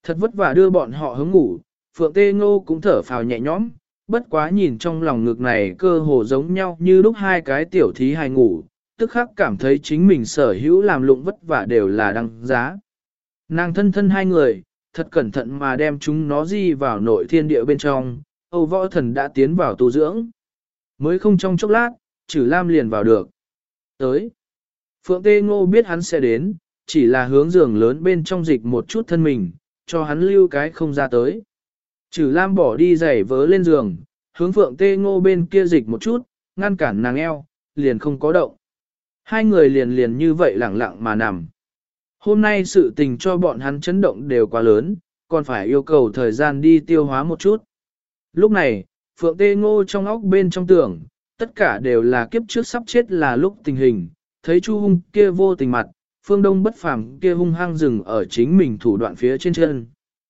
A: Thật vất vả đưa bọn họ hướng ngủ, Phượng Tê Ngô cũng thở phào nhẹ nhõm, bất quá nhìn trong lòng ngực này cơ hồ giống nhau như lúc hai cái tiểu thí hài ngủ, tức khắc cảm thấy chính mình sở hữu làm lụng vất vả đều là đăng giá. Nàng thân thân hai người, thật cẩn thận mà đem chúng nó di vào nội thiên địa bên trong, Âu Võ Thần đã tiến vào tu dưỡng. Mới không trong chốc lát, Trử Lam liền vào được. Tới. Phượng Tê Ngô biết hắn sẽ đến, chỉ là hướng giường lớn bên trong dịch một chút thân mình, cho hắn lưu cái không ra tới. Trử Lam bỏ đi giày vớ lên giường, hướng Phượng Tê Ngô bên kia dịch một chút, ngăn cản nàng eo, liền không có động. Hai người liền như vậy lẳng lặng mà nằm. Hôm nay sự tình cho bọn hắn chấn động đều quá lớn, còn phải yêu cầu thời gian đi tiêu hóa một chút. Lúc này, Phượng Tê Ngô trong óc bên trong tưởng, tất cả đều là kiếp trước sắp chết là lúc tình hình, thấy Chu Hung kia vô tình mặt, Phương Đông bất phàm kia hung hăng dừng ở chính mình thủ đoạn phía trên chân.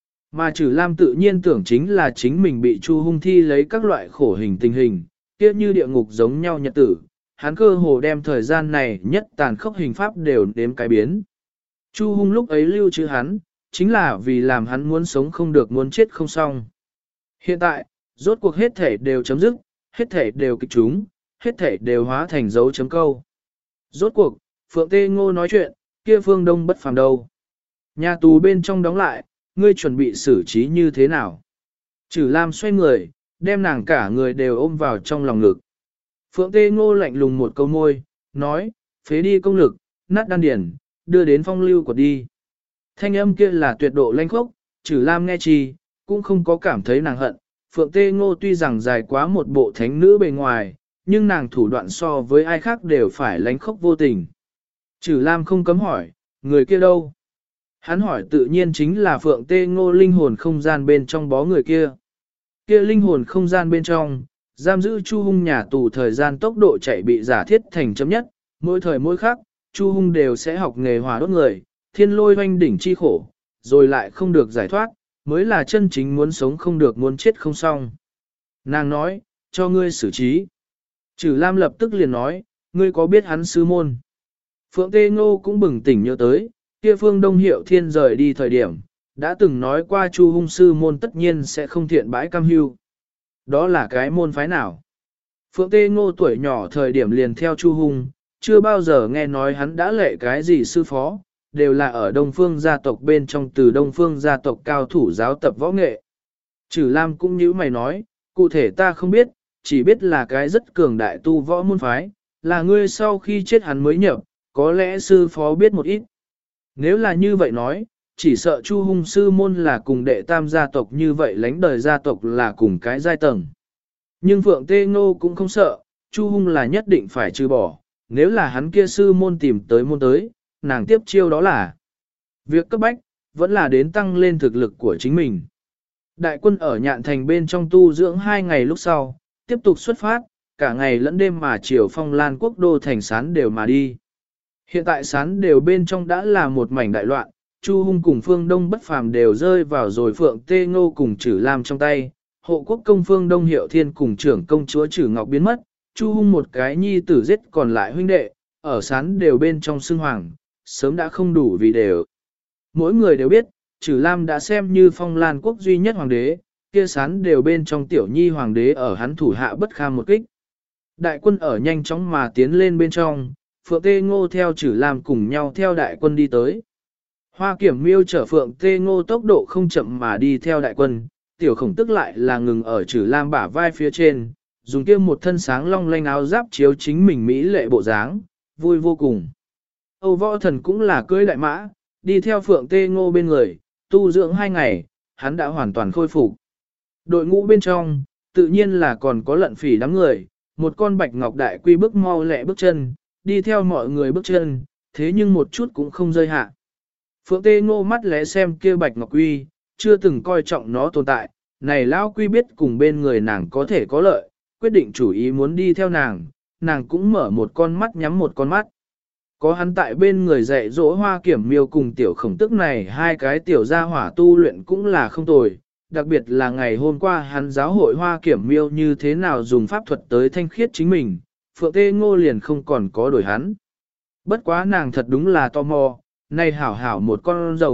A: Mà Trử Lam tự nhiên tưởng chính là chính mình bị Chu Hung thi lấy các loại khổ hình tình hình, kia như địa ngục giống nhau nhật tử, hắn cơ hồ đem thời gian này nhất tàn khốc hình pháp đều đếm cái biến. Chu Hung lúc ấy lưu trữ hắn, chính là vì làm hắn muốn sống không được muốn chết không xong. Hiện tại, rốt cuộc hết thể đều chấm dứt, hết thể đều kịch trúng, hết thể đều hóa thành dấu chấm câu. Rốt cuộc, Phượng Tê Ngô nói chuyện, kia Phương Đông bất phàm đâu. Nhà tù bên trong đóng lại, ngươi chuẩn bị xử trí như thế nào? Trử Lam xoay người, đem nàng cả người đều ôm vào trong lòng ngực. Phượng Tê Ngô lạnh lùng một câu môi, nói, phế đi công lực, nát đan điển, đưa đến phong lưu của đi. Thanh âm kia là tuyệt độ lanh khốc, Trử Lam nghe chi, cũng không có cảm thấy nàng hận. Phượng Tê Ngô tuy rằng dài quá một bộ thánh nữ bề ngoài, nhưng nàng thủ đoạn so với ai khác đều phải lánh khốc vô tình. Trử Lam không cấm hỏi, người kia đâu? Hắn hỏi tự nhiên chính là Phượng Tê Ngô linh hồn không gian bên trong bó người kia. Kia linh hồn không gian bên trong, giam giữ Chu Hung nhà tù thời gian tốc độ chạy bị giả thiết thành chấm nhất, mỗi thời mỗi khắc, Chu Hung đều sẽ học nghề hỏa đốt người, thiên lôi hoanh đỉnh chi khổ, rồi lại không được giải thoát, mới là chân chính muốn sống không được muốn chết không xong. Nàng nói, cho ngươi xử trí. Trử Lam lập tức liền nói, ngươi có biết hắn sư môn? Phượng Tê Ngô cũng bừng tỉnh nhớ tới, kia Phương Đông Hiệu Thiên rời đi thời điểm, đã từng nói qua Chu Hung sư môn tất nhiên sẽ không thiện bãi cam hưu. Đó là cái môn phái nào? Phượng Tê Ngô tuổi nhỏ thời điểm liền theo Chu Hung, chưa bao giờ nghe nói hắn đã lệ cái gì sư phó, đều là ở Đông Phương gia tộc bên trong từ Đông Phương gia tộc cao thủ giáo tập võ nghệ. Trử Lam cũng như mày nói, cụ thể ta không biết, chỉ biết là cái rất cường đại tu võ môn phái, là ngươi sau khi chết hắn mới nhập, có lẽ sư phó biết một ít. Nếu là như vậy nói, chỉ sợ Chu Hung sư môn là cùng đệ tam gia tộc như vậy lãnh đời gia tộc là cùng cái giai tầng. Nhưng Phượng Tê Ngô cũng không sợ, Chu Hung là nhất định phải trừ bỏ, nếu là hắn kia sư môn tìm tới môn tới, nàng tiếp chiêu đó là việc cấp bách, vẫn là đến tăng lên thực lực của chính mình. Đại quân ở Nhạn Thành bên trong tu dưỡng 2 ngày lúc sau, tiếp tục xuất phát, cả ngày lẫn đêm mà chiều Phong Lan quốc đô thành Sán đều mà đi. Hiện tại Sán đều bên trong đã là một mảnh đại loạn, Chu Hung cùng Phương Đông bất phàm đều rơi vào rồi Phượng Tê Ngô cùng Trử Lam trong tay, hộ quốc công Phương Đông Hiệu Thiên cùng trưởng công chúa Trử Ngọc biến mất, Chu Hung một cái nhi tử giết còn lại huynh đệ, ở Sán đều bên trong xưng hoàng, sớm đã không đủ vì đều. Mỗi người đều biết, Trử Lam đã xem như Phong Lan quốc duy nhất hoàng đế, kia Sán đều bên trong tiểu nhi hoàng đế ở hắn thủ hạ bất kham một kích. Đại quân ở nhanh chóng mà tiến lên bên trong, Phượng Tê Ngô theo Trử Lam cùng nhau theo đại quân đi tới. Hoa Kiểm Miêu chở Phượng Tê Ngô tốc độ không chậm mà đi theo đại quân, tiểu khổng tức lại là ngừng ở Trử Lam bả vai phía trên, dùng kia một thân sáng long lanh áo giáp chiếu chính mình mỹ lệ bộ dáng, vui vô cùng. Âu Võ Thần cũng là cưỡi đại mã, đi theo Phượng Tê Ngô bên người, tu dưỡng 2 ngày, hắn đã hoàn toàn khôi phục. Đội ngũ bên trong, tự nhiên là còn có Lận Phỉ đám người, một con bạch ngọc đại quy bước mau lẹ bước chân, đi theo mọi người bước chân, thế nhưng một chút cũng không rơi hạ. Phượng Tê Ngô mắt lẽ xem kia bạch ngọc quy, chưa từng coi trọng nó tồn tại, này lão quy biết cùng bên người nàng có thể có lợi, quyết định chủ ý muốn đi theo nàng, nàng cũng mở một con mắt nhắm một con mắt. Có hắn tại bên người dạy dỗ Hoa Kiểm Miêu cùng tiểu khổng tức này, hai cái tiểu gia hỏa tu luyện cũng là không tồi, đặc biệt là ngày hôm qua hắn giáo hội Hoa Kiểm Miêu như thế nào dùng pháp thuật tới thanh khiết chính mình, Phượng Tê Ngô liền không còn có đổi hắn. Bất quá nàng thật đúng là tò mò, nay hảo hảo một con rồng,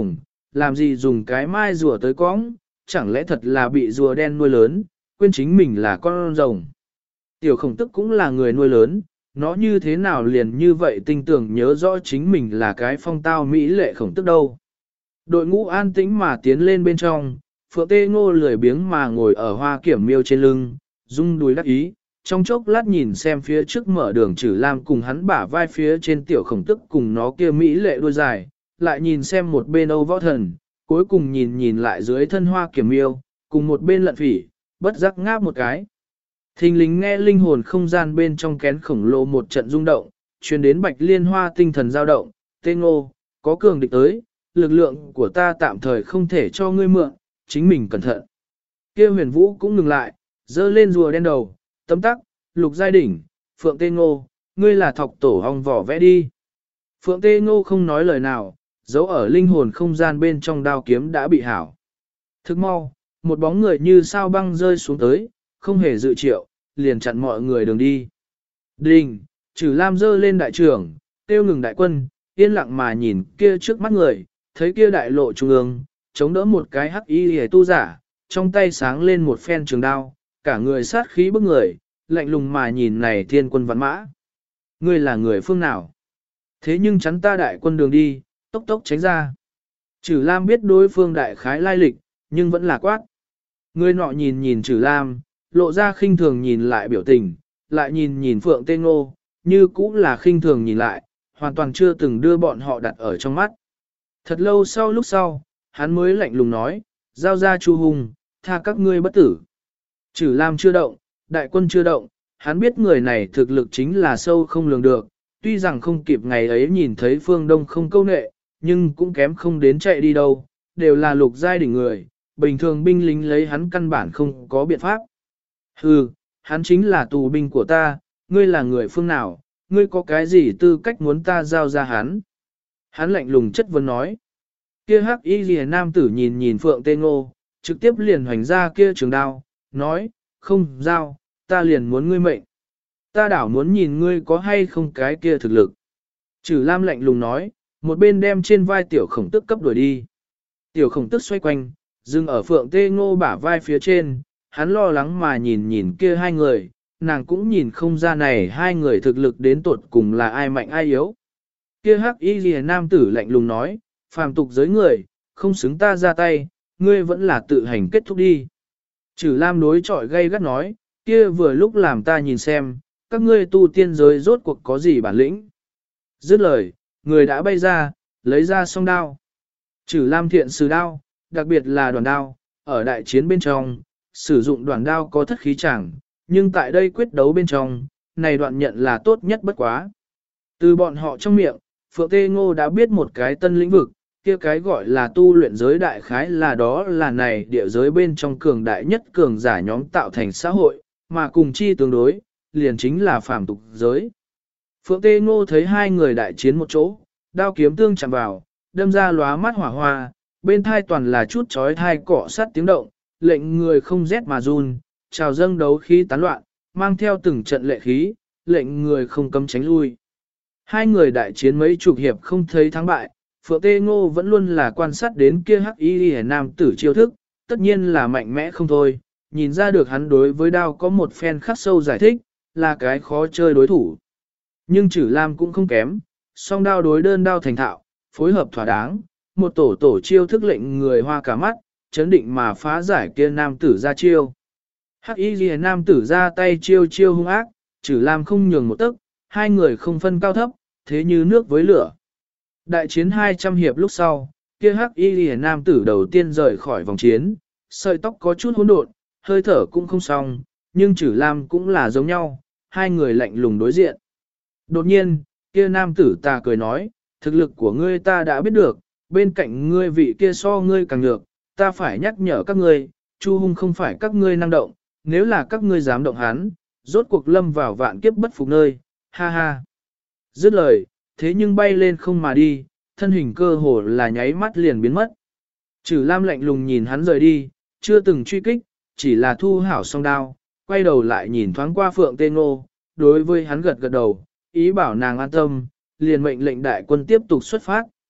A: làm gì dùng cái mai rùa tới cõng, chẳng lẽ thật là bị rùa đen nuôi lớn, quên chính mình là con rồng. Tiểu khổng tức cũng là người nuôi lớn, nó như thế nào liền như vậy tinh tưởng nhớ rõ chính mình là cái phong tao mỹ lệ khổng tức đâu. Đội ngũ an tĩnh mà tiến lên bên trong, Phượng Tê Ngô lười biếng mà ngồi ở hoa kiểm miêu trên lưng, rung đùi đắc ý, trong chốc lát nhìn xem phía trước mở đường Trử Lam cùng hắn bả vai phía trên tiểu khổng tức cùng nó kia mỹ lệ đuôi dài, lại nhìn xem một bên Âu Võ Thần, cuối cùng nhìn lại dưới thân hoa kiểm miêu, cùng một bên Lận Phỉ, bất giác ngáp một cái. Thình lình nghe linh hồn không gian bên trong kén khổng lồ một trận rung động, truyền đến Bạch Liên Hoa tinh thần dao động, Tê Ngô, có cường địch tới, lực lượng của ta tạm thời không thể cho ngươi mượn, chính mình cẩn thận. Kia Huyền Vũ cũng ngừng lại, dơ lên rùa đen đầu, tấm tắc, Lục Giai Đỉnh, Phượng Tê Ngô, ngươi là thọc tổ hong vỏ vẽ đi. Phượng Tê Ngô không nói lời nào, giấu ở linh hồn không gian bên trong đao kiếm đã bị hảo. Thức mau, một bóng người như sao băng rơi xuống tới, không hề dự triệu, liền chặn mọi người đường đi. Đình, Trử Lam dơ lên đại trưởng, tiêu ngừng đại quân, yên lặng mà nhìn kia trước mắt người, thấy kia đại lộ trung ương, chống đỡ một cái hắc y hề tu giả, trong tay sáng lên một phen trường đao, cả người sát khí bức người, lạnh lùng mà nhìn này thiên quân vạn mã. Ngươi là người phương nào? Thế nhưng chắn ta đại quân đường đi, tốc tốc tránh ra. Trử Lam biết đối phương đại khái lai lịch, nhưng vẫn là quát. Người nọ nhìn Trử Lam, lộ ra khinh thường nhìn lại biểu tình, lại nhìn Phượng Tê Ngô, như cũng là khinh thường nhìn lại, hoàn toàn chưa từng đưa bọn họ đặt ở trong mắt. Thật lâu sau lúc sau, hắn mới lạnh lùng nói, giao ra Chu Hùng, tha các ngươi bất tử. Trử Lam chưa động, đại quân chưa động, hắn biết người này thực lực chính là sâu không lường được, tuy rằng không kịp ngày ấy nhìn thấy phương Đông không câu nệ, nhưng cũng kém không đến chạy đi đâu, đều là lục giai đỉnh người, bình thường binh lính lấy hắn căn bản không có biện pháp. Hừ, hắn chính là tù binh của ta, ngươi là người phương nào, ngươi có cái gì tư cách muốn ta giao ra hắn? Hắn lạnh lùng chất vấn nói. Kia hắc y lìa nam tử nhìn Phượng Tê Ngô, trực tiếp liền hoành ra kia trường đao, nói, không giao, ta liền muốn ngươi mệnh. Ta đảo muốn nhìn ngươi có hay không cái kia thực lực. Trử Lam lạnh lùng nói, một bên đem trên vai tiểu khổng tức cấp đuổi đi. Tiểu khổng tức xoay quanh, dừng ở Phượng Tê Ngô bả vai phía trên, hắn lo lắng mà nhìn kia hai người, nàng cũng nhìn không ra này hai người thực lực đến tột cùng là ai mạnh ai yếu. Kia hắc y lìa nam tử lạnh lùng nói, phàm tục giới người, không xứng ta ra tay, ngươi vẫn là tự hành kết thúc đi. Trử Lam đối chọi gay gắt nói, kia vừa lúc làm ta nhìn xem, các ngươi tu tiên giới rốt cuộc có gì bản lĩnh. Dứt lời, người đã bay ra, lấy ra song đao. Trử Lam thiện sử đao, đặc biệt là đoàn đao, ở đại chiến bên trong, sử dụng đoàn đao có thất khí chẳng, nhưng tại đây quyết đấu bên trong, này đoạn nhận là tốt nhất bất quá. Từ bọn họ trong miệng, Phượng Tê Ngô đã biết một cái tân lĩnh vực, kia cái gọi là tu luyện giới đại khái là đó là này địa giới bên trong cường đại nhất cường giả nhóm tạo thành xã hội, mà cùng chi tương đối, liền chính là phàm tục giới. Phượng Tê Ngô thấy hai người đại chiến một chỗ, đao kiếm tương chạm vào, đâm ra lóa mắt hỏa hoa, bên thai toàn là chút chói thai cọ sát tiếng động, lệnh người không rét mà run, trào dâng đấu khí tán loạn, mang theo từng trận lệ khí, lệnh người không cấm tránh lui. Hai người đại chiến mấy chục hiệp không thấy thắng bại, Phượng Tê Ngô vẫn luôn là quan sát đến kia hắc y nam tử chiêu thức, tất nhiên là mạnh mẽ không thôi, nhìn ra được hắn đối với đao có một phen khắc sâu giải thích, là cái khó chơi đối thủ. Nhưng Trử Lam cũng không kém, song đao đối đơn đao thành thạo, phối hợp thỏa đáng, một tổ chiêu thức lệnh người hoa cả mắt, chấn định mà phá giải kia nam tử ra chiêu. Hắc y lìa nam tử ra tay chiêu hung ác, Trử Lam không nhường một tấc, hai người không phân cao thấp, thế như nước với lửa. Đại chiến 200 hiệp lúc sau, kia hắc y lìa nam tử đầu tiên rời khỏi vòng chiến, sợi tóc có chút hỗn độn, hơi thở cũng không xong, nhưng Trử Lam cũng là giống nhau, hai người lạnh lùng đối diện. Đột nhiên, kia nam tử ta cười nói, thực lực của ngươi ta đã biết được, bên cạnh ngươi vị kia so ngươi càng nhược, ta phải nhắc nhở các ngươi, Chu Hung không phải các ngươi năng động, nếu là các ngươi dám động hắn, rốt cuộc lâm vào vạn kiếp bất phục nơi, ha ha. Dứt lời, thế nhưng bay lên không mà đi, thân hình cơ hồ là nháy mắt liền biến mất. Trử Lam lạnh lùng nhìn hắn rời đi, chưa từng truy kích, chỉ là thu hảo song đao, quay đầu lại nhìn thoáng qua Phượng Tê Ngô, đối với hắn gật gật đầu, ý bảo nàng an tâm, liền mệnh lệnh đại quân tiếp tục xuất phát.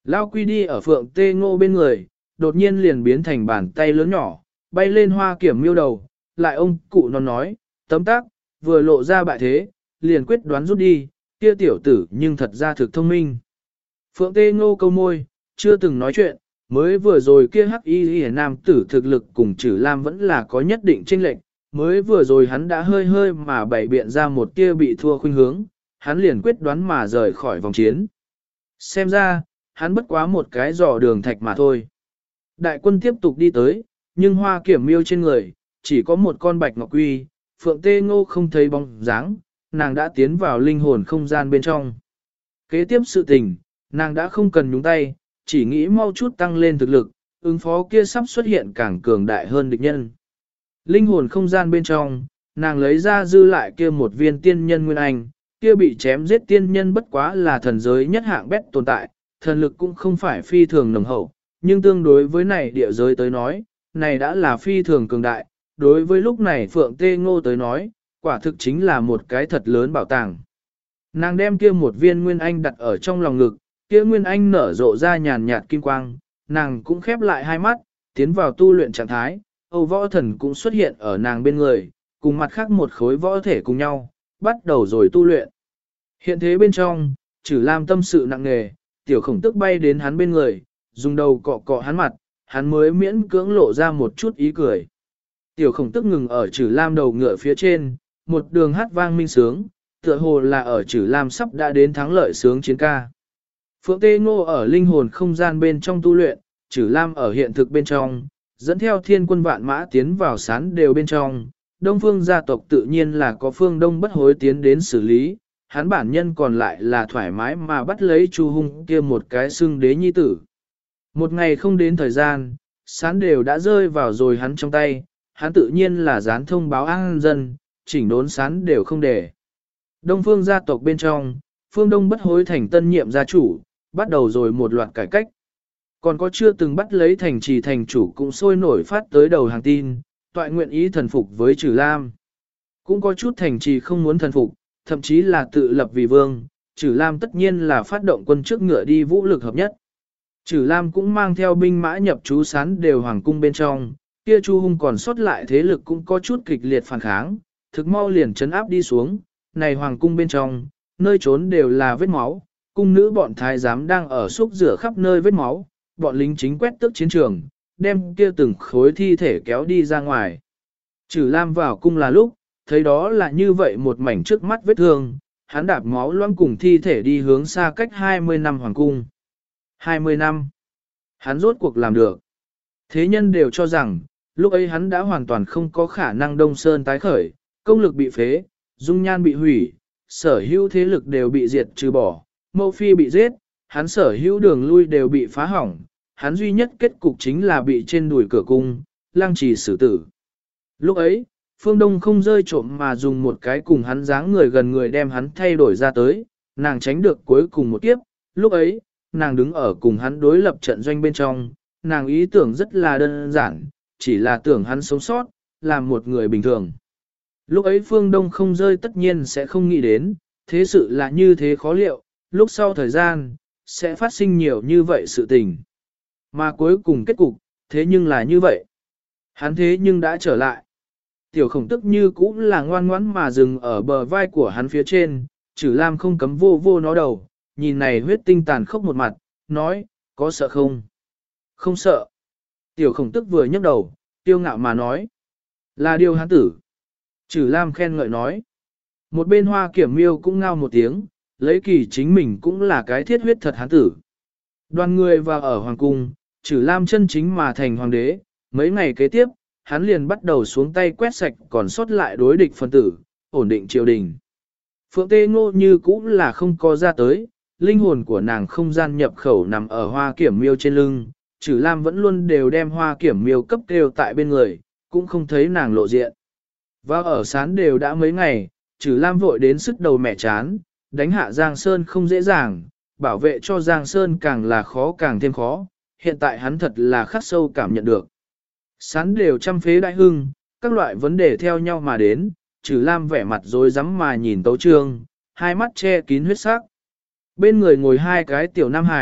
A: Lao Quy đi ở Phượng Tê Ngô bên người, đột nhiên liền biến thành bàn tay lớn nhỏ, bay lên Hoa Kiểm Miêu đầu, lại ông cụ nó nói, tấm tắc, vừa lộ ra bại thế, liền quyết đoán rút đi, kia tiểu tử nhưng thật ra thực thông minh. Phượng Tê Ngô câu môi, chưa từng nói chuyện, mới vừa rồi kia hắc y nam tử thực lực cùng Trử Lam vẫn là có nhất định chênh lệch, mới vừa rồi hắn đã hơi hơi mà bày biện ra một tia bị thua khuynh hướng, hắn liền quyết đoán mà rời khỏi vòng chiến. Xem ra, hắn bất quá một cái giò đường thạch mà thôi. Đại quân tiếp tục đi tới, nhưng Hoa Kiểm Miêu trên người, chỉ có một con bạch ngọc quy, Phượng Tê Ngô không thấy bóng dáng, nàng đã tiến vào linh hồn không gian bên trong. Kế tiếp sự tình, nàng đã không cần nhúng tay, chỉ nghĩ mau chút tăng lên thực lực, ứng phó kia sắp xuất hiện càng cường đại hơn địch nhân. Linh hồn không gian bên trong, nàng lấy ra dư lại kia một viên tiên nhân nguyên anh, kia bị chém giết tiên nhân bất quá là thần giới nhất hạng bét tồn tại, thần lực cũng không phải phi thường nồng hậu, nhưng tương đối với này địa giới tới nói, này đã là phi thường cường đại, đối với lúc này Phượng Tê Ngô tới nói, quả thực chính là một cái thật lớn bảo tàng. Nàng đem kia một viên nguyên anh đặt ở trong lòng ngực, kia nguyên anh nở rộ ra nhàn nhạt kim quang, nàng cũng khép lại hai mắt, tiến vào tu luyện trạng thái, Âu võ thần cũng xuất hiện ở nàng bên người, cùng mặt khác một khối võ thể cùng nhau, bắt đầu rồi tu luyện. Hiện thế bên trong, Trử Lam tâm sự nặng nề, tiểu khổng tức bay đến hắn bên người, dùng đầu cọ cọ hắn mặt, hắn mới miễn cưỡng lộ ra một chút ý cười. Tiểu khổng tức ngừng ở Trử Lam đầu ngựa phía trên, một đường hát vang minh sướng, tựa hồ là ở Trử Lam sắp đã đến thắng lợi sướng chiến ca. Phượng Tê Ngô ở linh hồn không gian bên trong tu luyện, Trử Lam ở hiện thực bên trong, dẫn theo thiên quân vạn mã tiến vào sán đều bên trong. Đông phương gia tộc tự nhiên là có phương đông bất hối tiến đến xử lý, hắn bản nhân còn lại là thoải mái mà bắt lấy Chu Hung kia một cái xưng đế nhi tử. Một ngày không đến thời gian, sán đều đã rơi vào rồi hắn trong tay, hắn tự nhiên là dán thông báo an dân, chỉnh đốn sán đều không để. Đông phương gia tộc bên trong, phương đông bất hối thành tân nhiệm gia chủ, bắt đầu rồi một loạt cải cách. Còn có chưa từng bắt lấy thành trì thành chủ cũng sôi nổi phát tới đầu hàng tin, toại nguyện ý thần phục với Trử Lam. Cũng có chút thành trì không muốn thần phục, thậm chí là tự lập vì vương, Trử Lam tất nhiên là phát động quân trước ngựa đi vũ lực hợp nhất. Trử Lam cũng mang theo binh mã nhập trú sán đều hoàng cung bên trong, kia Chu Hung còn sót lại thế lực cũng có chút kịch liệt phản kháng, thực mau liền chấn áp đi xuống, này hoàng cung bên trong, nơi trốn đều là vết máu, cung nữ bọn thái giám đang ở xúc rửa khắp nơi vết máu, bọn lính chính quét tước chiến trường, đem kia từng khối thi thể kéo đi ra ngoài. Trử Lam vào cung là lúc, thấy đó là như vậy một mảnh trước mắt vết thương, hắn đạp máu loãng cùng thi thể đi hướng xa cách 20 năm hoàng cung. 20 năm. Hắn rốt cuộc làm được. Thế nhân đều cho rằng, lúc ấy hắn đã hoàn toàn không có khả năng Đông Sơn tái khởi, công lực bị phế, dung nhan bị hủy, sở hữu thế lực đều bị diệt trừ bỏ, mẫu phi bị giết, hắn sở hữu đường lui đều bị phá hỏng, hắn duy nhất kết cục chính là bị trên đùi cửa cung, lăng trì xử tử. Lúc ấy, Phương Đông không rơi trộm mà dùng một cái cùng hắn dáng người gần người đem hắn thay đổi ra tới, nàng tránh được cuối cùng một kiếp, lúc ấy, nàng đứng ở cùng hắn đối lập trận doanh bên trong, nàng ý tưởng rất là đơn giản, chỉ là tưởng hắn sống sót, làm một người bình thường. Lúc ấy Phương Đông không rơi tất nhiên sẽ không nghĩ đến, thế sự là như thế khó liệu, lúc sau thời gian, sẽ phát sinh nhiều như vậy sự tình. Mà cuối cùng kết cục, thế nhưng là như vậy. Hắn thế nhưng đã trở lại. Tiểu khổng tức như cũng là ngoan ngoãn mà dừng ở bờ vai của hắn phía trên, Trử Lam không cấm vô vô nó đầu, nhìn này huyết tinh tàn khốc một mặt, nói, có sợ không? Không sợ. Tiểu khổng tức vừa nhấc đầu, tiêu ngạo mà nói, là điều hắn tử. Trử Lam khen ngợi nói. Một bên Hoa Kiểm Miêu cũng ngao một tiếng, lấy kỳ chính mình cũng là cái thiết huyết thật hắn tử. Đoàn người vào ở hoàng cung, Trử Lam chân chính mà thành hoàng đế, mấy ngày kế tiếp, hắn liền bắt đầu xuống tay quét sạch còn sót lại đối địch phân tử, ổn định triều đình. Phượng Tê Ngô như cũng là không có ra tới, linh hồn của nàng không gian nhập khẩu nằm ở Hoa Kiểm Miêu trên lưng, Trử Lam vẫn luôn đều đem Hoa Kiểm Miêu cấp kêu tại bên người, cũng không thấy nàng lộ diện. Vào ở sán đều đã mấy ngày, Trử Lam vội đến sức đầu mẹ chán, đánh hạ Giang Sơn không dễ dàng, bảo vệ cho Giang Sơn càng là khó càng thêm khó, hiện tại hắn thật là khắc sâu cảm nhận được. Sán đều trăm phế đại hưng, các loại vấn đề theo nhau mà đến, Trử Lam vẻ mặt rối rắm mà nhìn Tấu Trương, hai mắt che kín huyết sắc. Bên người ngồi hai cái tiểu nam hải,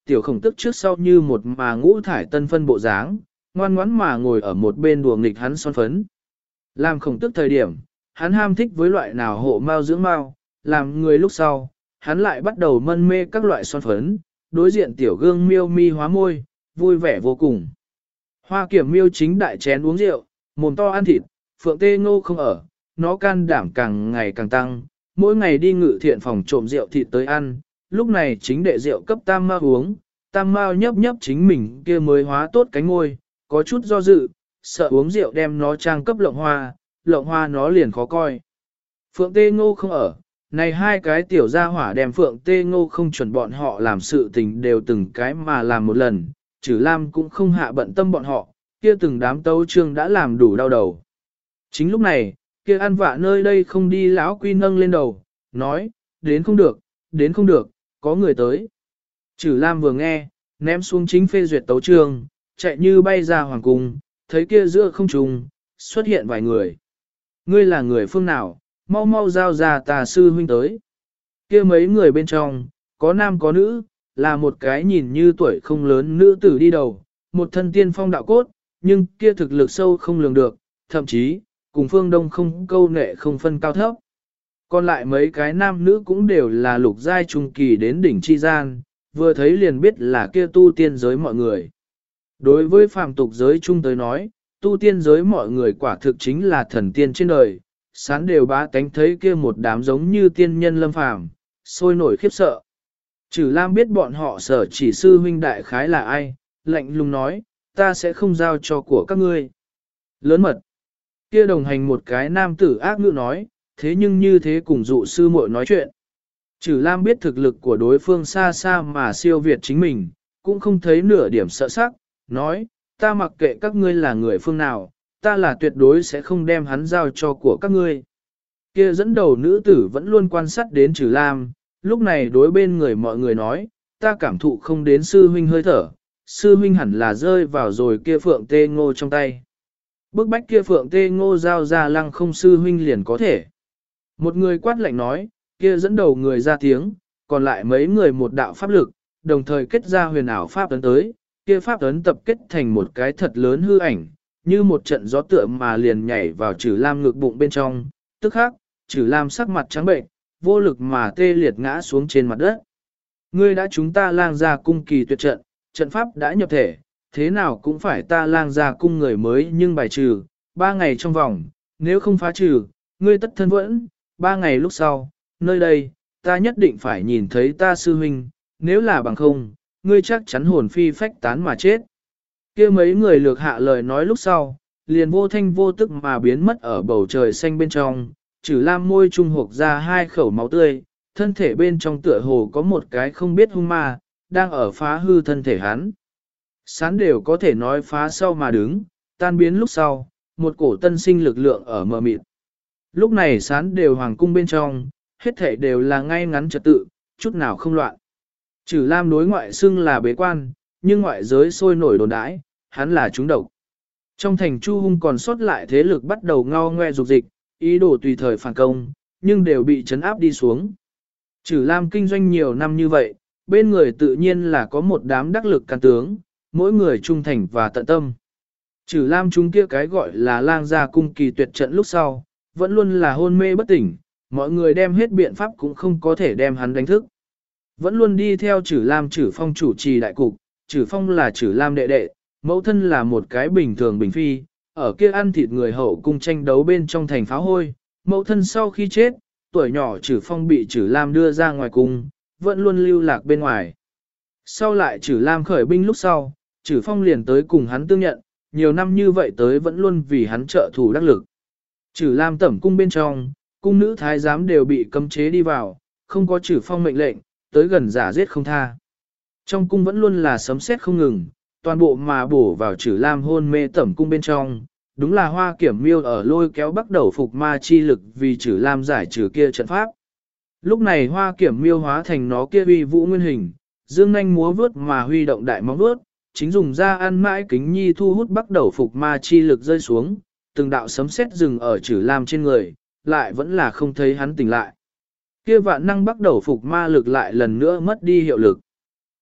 A: tiểu khổng tức trước sau như một mà ngũ thải tân phân bộ dáng, ngoan ngoãn mà ngồi ở một bên đùa nghịch hắn son phấn. Làm khổng tức thời điểm, hắn ham thích với loại nào hộ mao dưỡng mao, làm người lúc sau, hắn lại bắt đầu mân mê các loại son phấn, đối diện tiểu gương miêu mi hóa môi, vui vẻ vô cùng. Hoa Kiểm Miêu chính đại chén uống rượu, mồm to ăn thịt, Phượng Tê Ngô không ở, nó can đảm càng ngày càng tăng, mỗi ngày đi ngự thiện phòng trộm rượu thịt tới ăn, lúc này chính đệ rượu cấp Tam Mao uống, Tam Mao nhấp nhấp chính mình kia mới hóa tốt cánh ngôi, có chút do dự, sợ uống rượu đem nó trang cấp lộng hoa nó liền khó coi. Phượng Tê Ngô không ở, này hai cái tiểu gia hỏa đem Phượng Tê Ngô không chuẩn bọn họ làm sự tình đều từng cái mà làm một lần, Trử Lam cũng không hạ bận tâm bọn họ, kia từng đám tấu trương đã làm đủ đau đầu. Chính lúc này, kia ăn vạ nơi đây không đi lão quy nâng lên đầu, nói, đến không được, có người tới. Trử Lam vừa nghe, ném xuống chính phê duyệt tấu trương, chạy như bay ra hoàng cung, thấy kia giữa không trung xuất hiện vài người. Ngươi là người phương nào, mau mau giao ra tà sư huynh tới. Kia mấy người bên trong, có nam có nữ, là một cái nhìn như tuổi không lớn nữ tử đi đầu, một thân tiên phong đạo cốt, nhưng kia thực lực sâu không lường được, thậm chí, cùng phương đông không câu nệ không phân cao thấp. Còn lại mấy cái nam nữ cũng đều là lục giai trung kỳ đến đỉnh chi gian, vừa thấy liền biết là kia tu tiên giới mọi người. Đối với phàm tục giới trung tới nói, tu tiên giới mọi người quả thực chính là thần tiên trên đời, sán đều bá tánh thấy kia một đám giống như tiên nhân lâm phàm, sôi nổi khiếp sợ. Trử Lam biết bọn họ sở chỉ sư huynh đại khái là ai, lạnh lùng nói, ta sẽ không giao cho của các ngươi. Lớn mật. Kia đồng hành một cái nam tử ác ngữ nói, thế nhưng như thế cùng dụ sư muội nói chuyện. Trử Lam biết thực lực của đối phương xa xa mà siêu việt chính mình, cũng không thấy nửa điểm sợ sắc, nói, ta mặc kệ các ngươi là người phương nào, ta là tuyệt đối sẽ không đem hắn giao cho của các ngươi. Kia dẫn đầu nữ tử vẫn luôn quan sát đến Trử Lam, lúc này đối bên người mọi người nói, ta cảm thụ không đến sư huynh hơi thở, sư huynh hẳn là rơi vào rồi kia Phượng Tê Ngô trong tay. Bức bách kia Phượng Tê Ngô giao ra Lăng Không sư huynh liền có thể. Một người quát lạnh nói, kia dẫn đầu người ra tiếng, còn lại mấy người một đạo pháp lực, đồng thời kết ra huyền ảo pháp ấn tới, kia pháp ấn tập kết thành một cái thật lớn hư ảnh, như một trận gió tựa mà liền nhảy vào Trử Lam ngực bụng bên trong, tức khắc, Trử Lam sắc mặt trắng bệnh, vô lực mà tê liệt ngã xuống trên mặt đất. Ngươi đã chúng ta lang ra cung kỳ tuyệt trận, trận pháp đã nhập thể, thế nào cũng phải ta lang ra cung người mới nhưng bài trừ, 3 ngày trong vòng, nếu không phá trừ, ngươi tất thân vẫn, 3 ngày lúc sau, nơi đây, ta nhất định phải nhìn thấy ta sư huynh, nếu là bằng không, ngươi chắc chắn hồn phi phách tán mà chết. Kia mấy người lược hạ lời nói lúc sau, liền vô thanh vô tức mà biến mất ở bầu trời xanh bên trong, Trử Lam môi trung hộc ra 2 khẩu máu tươi, thân thể bên trong tựa hồ có một cái không biết hung ma, đang ở phá hư thân thể hắn. Sán đều có thể nói phá sau mà đứng, tan biến lúc sau, một cổ tân sinh lực lượng ở mờ mịt. Lúc này sán đều hoàng cung bên trong, hết thể đều là ngay ngắn trật tự, chút nào không loạn. Trử Lam đối ngoại xưng là bế quan, nhưng ngoại giới sôi nổi đồn đãi, hắn là trúng độc. Trong thành Chu Hung còn sót lại thế lực bắt đầu ngao ngoe dục dịch, ý đồ tùy thời phản công, nhưng đều bị trấn áp đi xuống. Trử Lam kinh doanh nhiều năm như vậy, bên người tự nhiên là có một đám đắc lực can tướng, mỗi người trung thành và tận tâm. Trử Lam chúng kia cái gọi là lang gia cung kỳ tuyệt trận lúc sau, vẫn luôn là hôn mê bất tỉnh, mọi người đem hết biện pháp cũng không có thể đem hắn đánh thức. Vẫn luôn đi theo Trử Lam Trử Phong chủ trì đại cục, Trử Phong là Trử Lam đệ đệ, mẫu thân là một cái bình thường bình phi, ở kia ăn thịt người hậu cung tranh đấu bên trong thành pháo hôi, mẫu thân sau khi chết, tuổi nhỏ Trử Phong bị Trử Lam đưa ra ngoài cung, vẫn luôn lưu lạc bên ngoài. Sau lại Trử Lam khởi binh lúc sau, Trử Phong liền tới cùng hắn tương nhận, nhiều năm như vậy tới vẫn luôn vì hắn trợ thủ đắc lực. Trử Lam tẩm cung bên trong, cung nữ thái giám đều bị cấm chế đi vào, không có Trử Phong mệnh lệnh, tới gần giả giết không tha. Trong cung vẫn luôn là sấm sét không ngừng, toàn bộ mà bổ vào Trử Lam hôn mê tẩm cung bên trong, đúng là Hoa Kiểm Miêu ở lôi kéo bắt đầu phục ma chi lực vì Trử Lam giải trừ kia trận pháp. Lúc này Hoa Kiểm Miêu hóa thành nó kia uy vũ nguyên hình, dương nhanh múa vướt mà huy động đại móng vướt, chính dùng ra ăn mãi kính nhi thu hút bắt đầu phục ma chi lực rơi xuống, từng đạo sấm sét dừng ở Trử Lam trên người, lại vẫn là không thấy hắn tỉnh lại. Kia vạn năng bắt đầu phục ma lực lại lần nữa mất đi hiệu lực.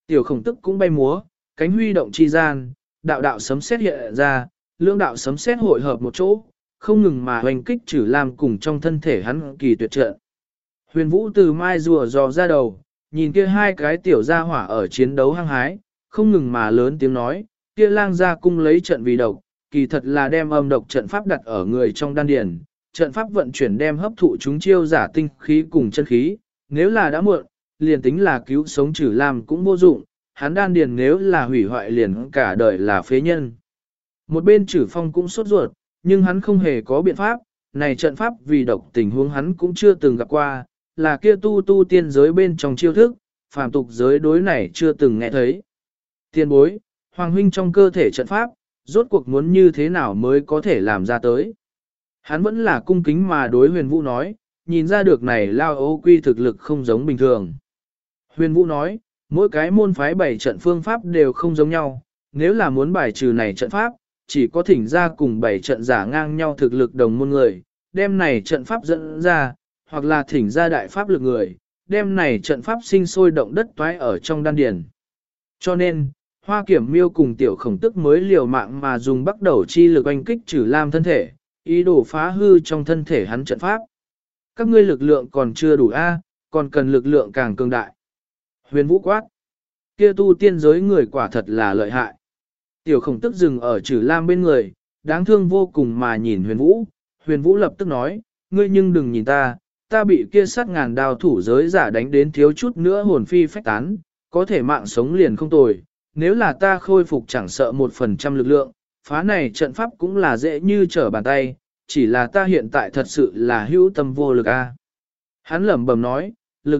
A: Tiểu khổng tức cũng bay múa, cánh huy động chi gian, đạo đạo sấm sét hiện ra, lưỡng đạo sấm sét hội hợp một chỗ, không ngừng mà hoành kích Trử Lam cùng trong thân thể hắn kỳ tuyệt trận. Huyền Vũ từ mai rùa dò ra đầu, nhìn kia hai cái tiểu gia hỏa ở chiến đấu hăng hái, không ngừng mà lớn tiếng nói, kia lang gia cung lấy trận vì độc, kỳ thật là đem âm độc trận pháp đặt ở người trong đan điền, trận pháp vận chuyển đem hấp thụ chúng chiêu giả tinh khí cùng chân khí, nếu là đã muộn, liền tính là cứu sống Trử Lam cũng vô dụng, hắn đan điền nếu là hủy hoại liền cả đời là phế nhân. Một bên Trử Phong cũng sốt ruột, nhưng hắn không hề có biện pháp, này trận pháp vì độc tình huống hắn cũng chưa từng gặp qua, là kia tu tiên giới bên trong chiêu thức, phàm tục giới đối này chưa từng nghe thấy. Tiên bối, Hoàng huynh trong cơ thể trận pháp, rốt cuộc muốn như thế nào mới có thể làm ra tới. Hắn vẫn là cung kính mà đối Huyền Vũ nói, nhìn ra được này Lao Ô Quy thực lực không giống bình thường. Huyền Vũ nói, mỗi cái môn phái bảy trận phương pháp đều không giống nhau, nếu là muốn bài trừ này trận pháp, chỉ có thỉnh ra cùng bảy trận giả ngang nhau thực lực đồng môn người, đem này trận pháp dẫn ra, hoặc là thỉnh ra đại pháp lực người, đem này trận pháp sinh sôi động đất toái ở trong đan điền. Cho nên, Hoa Kiểm Miêu cùng Tiểu Khổng Tức mới liều mạng mà dùng bắt đầu chi lực oanh kích Trử Lam thân thể, ý đồ phá hư trong thân thể hắn trận pháp. Các ngươi lực lượng còn chưa đủ a, còn cần lực lượng càng cường đại. Huyền Vũ quát, kia tu tiên giới người quả thật là lợi hại. Tiểu Khổng Tức dừng ở Trử Lam bên người, đáng thương vô cùng mà nhìn Huyền Vũ. Huyền Vũ lập tức nói, ngươi nhưng đừng nhìn ta bị kia sát ngàn đao thủ giới giả đánh đến thiếu chút nữa hồn phi phách tán, có thể mạng sống liền không tồi. Nếu là ta khôi phục chẳng sợ 1% lực lượng, phá này trận pháp cũng là dễ như trở bàn tay, chỉ là ta hiện tại thật sự là hữu tâm vô lực a. Hắn lẩm bẩm nói,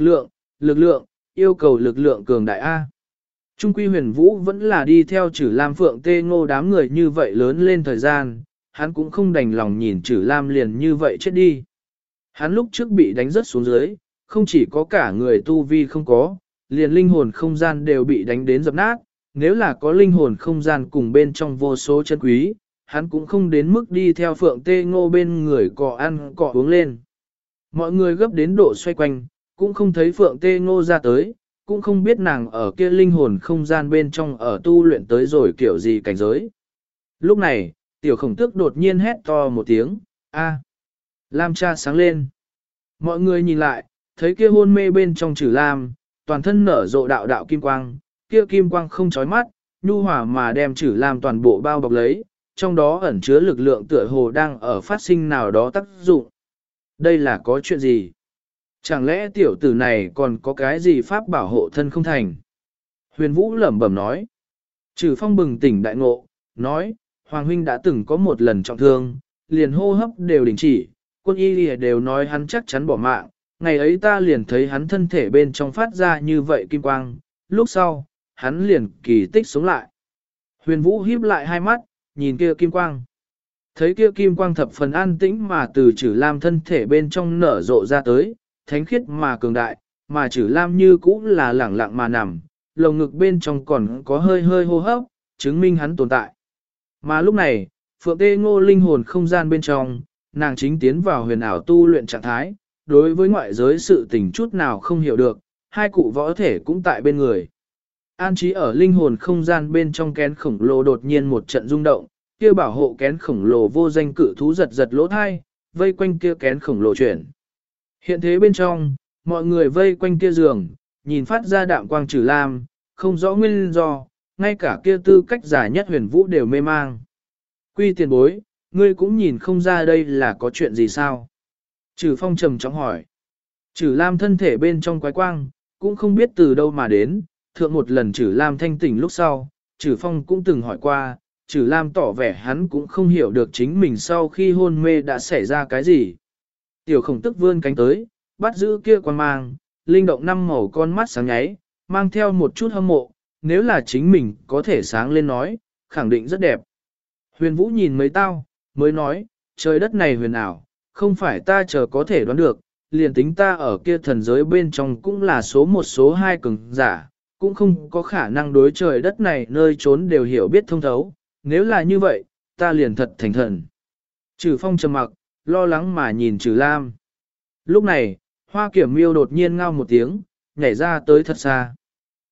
A: lực lượng, yêu cầu lực lượng cường đại a. Trung quy Huyền Vũ vẫn là đi theo Trử Lam Phượng Tê Ngô đám người như vậy lớn lên thời gian, hắn cũng không đành lòng nhìn Trử Lam liền như vậy chết đi. Hắn lúc trước bị đánh rớt xuống dưới, không chỉ có cả người tu vi không có, liền linh hồn không gian đều bị đánh đến dập nát, nếu là có linh hồn không gian cùng bên trong vô số chân quý, hắn cũng không đến mức đi theo Phượng Tê Ngô bên người cọ ăn cọ uống lên. Mọi người gấp đến độ xoay quanh, cũng không thấy Phượng Tê Ngô ra tới, cũng không biết nàng ở kia linh hồn không gian bên trong ở tu luyện tới rồi kiểu gì cảnh giới. Lúc này, Tiểu Khổng Tước đột nhiên hét to một tiếng, a. Lam cha sáng lên. Mọi người nhìn lại, thấy kia hôn mê bên trong Trử Lam, toàn thân nở rộ đạo đạo kim quang, kia kim quang không chói mắt, nhu hòa mà đem Trử Lam toàn bộ bao bọc lấy, trong đó ẩn chứa lực lượng tựa hồ đang ở phát sinh nào đó tác dụng. Đây là có chuyện gì? Chẳng lẽ tiểu tử này còn có cái gì pháp bảo hộ thân không thành? Huyền Vũ lẩm bẩm nói. Trử Phong bừng tỉnh đại ngộ, nói, Hoàng huynh đã từng có một lần trọng thương, liền hô hấp đều đình chỉ, quân y đều nói hắn chắc chắn bỏ mạng, ngày ấy ta liền thấy hắn thân thể bên trong phát ra như vậy kim quang, lúc sau, hắn liền kỳ tích sống lại. Huyền Vũ híp lại hai mắt, nhìn kia kim quang. Thấy kia kim quang thập phần an tĩnh mà từ Trử Lam thân thể bên trong nở rộ ra tới, thánh khiết mà cường đại, mà Trử Lam như cũ là lẳng lặng mà nằm, lồng ngực bên trong còn có hơi hơi hô hấp, chứng minh hắn tồn tại. Mà lúc này, Phượng Tê Ngô linh hồn không gian bên trong, nàng chính tiến vào huyền ảo tu luyện trạng thái, đối với ngoại giới sự tình chút nào không hiểu được, hai cụ võ thể cũng tại bên người. An trí ở linh hồn không gian bên trong kén khổng lồ đột nhiên một trận rung động, kia bảo hộ kén khổng lồ vô danh cự thú giật giật lỗ thai, vây quanh kia kén khổng lồ chuyển. Hiện thế bên trong, mọi người vây quanh kia giường, nhìn phát ra đạm quang Trử Lam, không rõ nguyên do, ngay cả kia tư cách giả nhất Huyền Vũ đều mê mang. Quy tiền bối, ngươi cũng nhìn không ra đây là có chuyện gì sao? Trử Phong trầm trọng hỏi. Trử Lam thân thể bên trong quái quang, cũng không biết từ đâu mà đến, thượng một lần Trử Lam thanh tỉnh lúc sau, Trử Phong cũng từng hỏi qua, Trử Lam tỏ vẻ hắn cũng không hiểu được chính mình sau khi hôn mê đã xảy ra cái gì. Tiểu Khổng Tức vươn cánh tới, bắt giữ kia quang mang, linh động năm màu con mắt sáng nháy, mang theo một chút hâm mộ, nếu là chính mình có thể sáng lên nói, khẳng định rất đẹp. Huyền Vũ nhìn mấy tao, mới nói, trời đất này huyền ảo, không phải ta chờ có thể đoán được, liền tính ta ở kia thần giới bên trong cũng là số một số hai cường giả, cũng không có khả năng đối trời đất này nơi trốn đều hiểu biết thông thấu, nếu là như vậy, ta liền thật thành thần. Trử Phong trầm mặc, lo lắng mà nhìn Trử Lam. Lúc này, Hoa Kiểm Miêu đột nhiên ngao một tiếng, nhảy ra tới thật xa.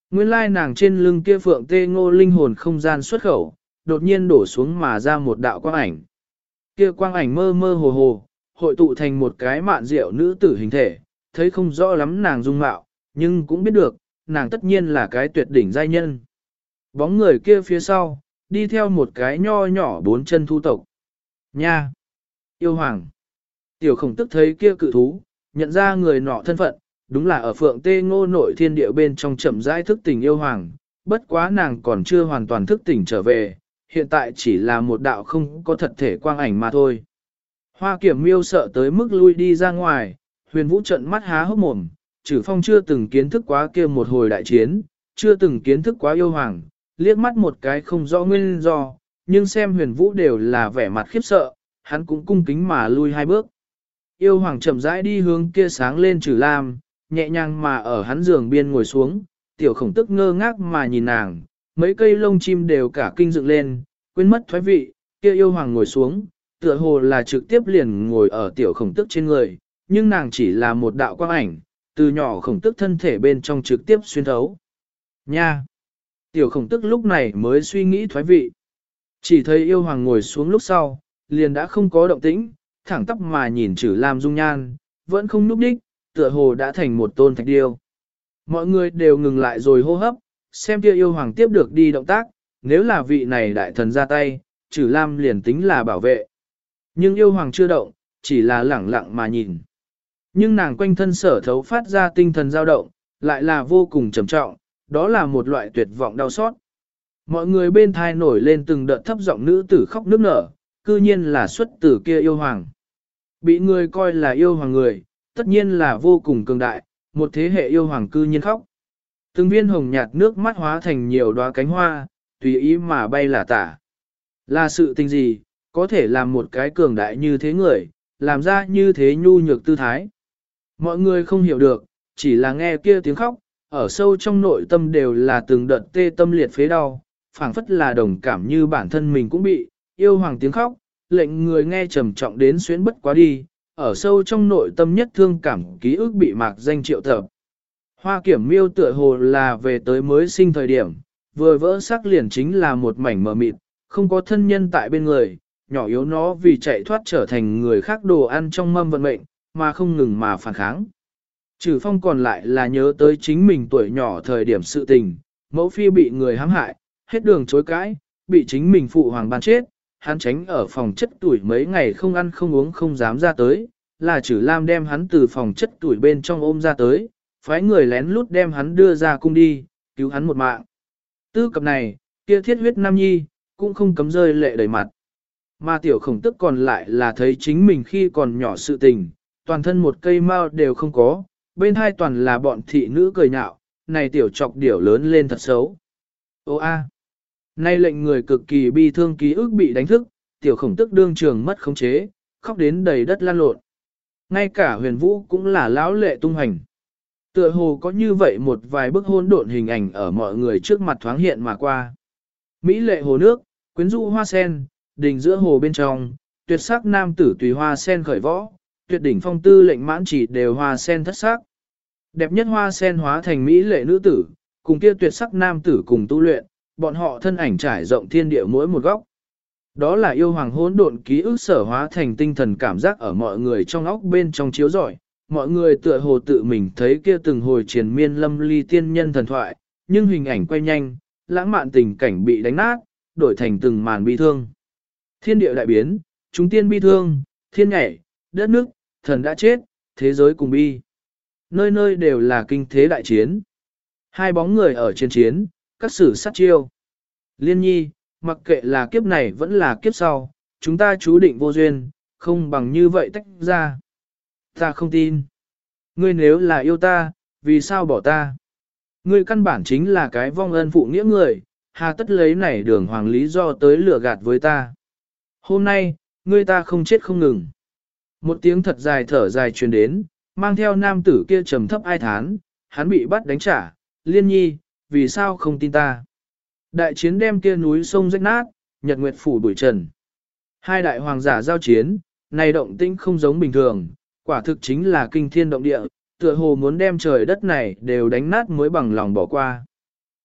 A: Nguyên lai nàng trên lưng kia phượng tê ngô linh hồn không gian xuất khẩu, đột nhiên đổ xuống mà ra một đạo quang ảnh. Kia quang ảnh mơ mơ hồ hồ, hội tụ thành một cái mạn diệu nữ tử hình thể, thấy không rõ lắm nàng dung mạo, nhưng cũng biết được, nàng tất nhiên là cái tuyệt đỉnh giai nhân. Bóng người kia phía sau, đi theo một cái nho nhỏ bốn chân thu tộc. Nha! Yêu hoàng! Tiểu khổng tức thấy kia cự thú, nhận ra người nọ thân phận, đúng là ở phượng tê ngô nội thiên địa bên trong chậm rãi thức tỉnh yêu hoàng, bất quá nàng còn chưa hoàn toàn thức tỉnh trở về, hiện tại chỉ là một đạo không có thật thể quang ảnh mà thôi. Hoa Kiểm Miêu sợ tới mức lui đi ra ngoài, Huyền Vũ trận mắt há hốc mồm, Trử Phong chưa từng kiến thức quá kia một hồi đại chiến, chưa từng kiến thức quá yêu hoàng, liếc mắt một cái không rõ nguyên do, nhưng xem Huyền Vũ đều là vẻ mặt khiếp sợ, hắn cũng cung kính mà lui hai bước. Yêu hoàng chậm rãi đi hướng kia sáng lên Trử Lam, nhẹ nhàng mà ở hắn giường biên ngồi xuống, tiểu khổng tức ngơ ngác mà nhìn nàng, mấy cây lông chim đều cả kinh dựng lên, quên mất thoái vị, kia yêu hoàng ngồi xuống, tựa hồ là trực tiếp liền ngồi ở tiểu khổng tức trên người, nhưng nàng chỉ là một đạo quang ảnh, từ nhỏ khổng tức thân thể bên trong trực tiếp xuyên thấu. Nha! Tiểu khổng tức lúc này mới suy nghĩ thoái vị. Chỉ thấy yêu hoàng ngồi xuống lúc sau, liền đã không có động tĩnh, thẳng tắp mà nhìn Trử Lam dung nhan, vẫn không núp đích, tựa hồ đã thành một tôn thạch điêu. Mọi người đều ngừng lại rồi hô hấp, xem kia yêu hoàng tiếp được đi động tác, nếu là vị này đại thần ra tay, Trử Lam liền tính là bảo vệ. Nhưng yêu hoàng chưa động, chỉ là lẳng lặng mà nhìn. Nhưng nàng quanh thân sở thấu phát ra tinh thần dao động, lại là vô cùng trầm trọng, đó là một loại tuyệt vọng đau xót. Mọi người bên thai nổi lên từng đợt thấp giọng nữ tử khóc nức nở, cư nhiên là xuất tử kia yêu hoàng. Bị người coi là yêu hoàng người, tất nhiên là vô cùng cường đại, một thế hệ yêu hoàng cư nhiên khóc. Từng viên hồng nhạt nước mắt hóa thành nhiều đóa cánh hoa, tùy ý mà bay là tả. Là sự tình gì, có thể làm một cái cường đại như thế người, làm ra như thế nhu nhược tư thái. Mọi người không hiểu được, chỉ là nghe kia tiếng khóc, ở sâu trong nội tâm đều là từng đợt tê tâm liệt phế đau, phảng phất là đồng cảm như bản thân mình cũng bị, yêu hoàng tiếng khóc, lệnh người nghe trầm trọng đến xuyến bất quá đi, ở sâu trong nội tâm nhất thương cảm ký ức bị mạc danh triệu tập. Hoa Kiểm Miêu tựa hồ là về tới mới sinh thời điểm, vừa vỡ xác liền chính là một mảnh mờ mịt, không có thân nhân tại bên người, nhỏ yếu nó vì chạy thoát trở thành người khác đồ ăn trong mâm vận mệnh, mà không ngừng mà phản kháng. Trử Phong còn lại là nhớ tới chính mình tuổi nhỏ thời điểm sự tình, mẫu phi bị người hãm hại, hết đường chối cãi, bị chính mình phụ hoàng ban chết, hắn tránh ở phòng chất tuổi mấy ngày không ăn không uống không dám ra tới, là Trử Lam đem hắn từ phòng chất tuổi bên trong ôm ra tới, phái người lén lút đem hắn đưa ra cung đi, cứu hắn một mạng. Tư cập này, kia thiết huyết nam nhi, cũng không cấm rơi lệ đầy mặt. Mà tiểu khổng tức còn lại là thấy chính mình khi còn nhỏ sự tình, toàn thân một cây mao đều không có, bên hai toàn là bọn thị nữ cười nhạo, này tiểu trọc điểu lớn lên thật xấu. Ô a, nay lệnh người cực kỳ bi thương ký ức bị đánh thức, tiểu khổng tức đương trường mất khống chế, khóc đến đầy đất lan lộn. Ngay cả Huyền Vũ cũng là lão lệ tung hành. Tựa hồ có như vậy một vài bức hôn độn hình ảnh ở mọi người trước mặt thoáng hiện mà qua. Mỹ lệ hồ nước, quyến rũ hoa sen, đình giữa hồ bên trong, tuyệt sắc nam tử tùy hoa sen khởi võ, tuyệt đỉnh phong tư lệnh mãn chỉ đều hoa sen thất sắc. Đẹp nhất hoa sen hóa thành mỹ lệ nữ tử, cùng kia tuyệt sắc nam tử cùng tu luyện, bọn họ thân ảnh trải rộng thiên địa mỗi một góc. Đó là yêu hoàng hỗn độn ký ức sở hóa thành tinh thần cảm giác ở mọi người trong óc bên trong chiếu rọi, mọi người tựa hồ tự mình thấy kia từng hồi triền miên lâm ly tiên nhân thần thoại, nhưng hình ảnh quay nhanh, lãng mạn tình cảnh bị đánh nát, đổi thành từng màn bi thương. Thiên địa đại biến, chúng tiên bi thương, thiên nhảy, đất nước, thần đã chết, thế giới cùng bi. Nơi nơi đều là kinh thế đại chiến. Hai bóng người ở trên chiến, các sử sát chiêu. Liên nhi, mặc kệ là kiếp này vẫn là kiếp sau, chúng ta chú định vô duyên, không bằng như vậy tách ra. Ta không tin. Ngươi nếu là yêu ta, vì sao bỏ ta? Ngươi căn bản chính là cái vong ân phụ nghĩa người, hà tất lấy này đường hoàng lý do tới lừa gạt với ta. Hôm nay, ngươi ta không chết không ngừng. Một tiếng thật dài thở dài truyền đến, mang theo nam tử kia trầm thấp ai thán, hắn bị bắt đánh trả, liên nhi, vì sao không tin ta? Đại chiến đem kia núi sông rách nát, nhật nguyệt phủ bụi trần. Hai đại hoàng giả giao chiến, này động tĩnh không giống bình thường, quả thực chính là kinh thiên động địa, tựa hồ muốn đem trời đất này đều đánh nát mới bằng lòng bỏ qua.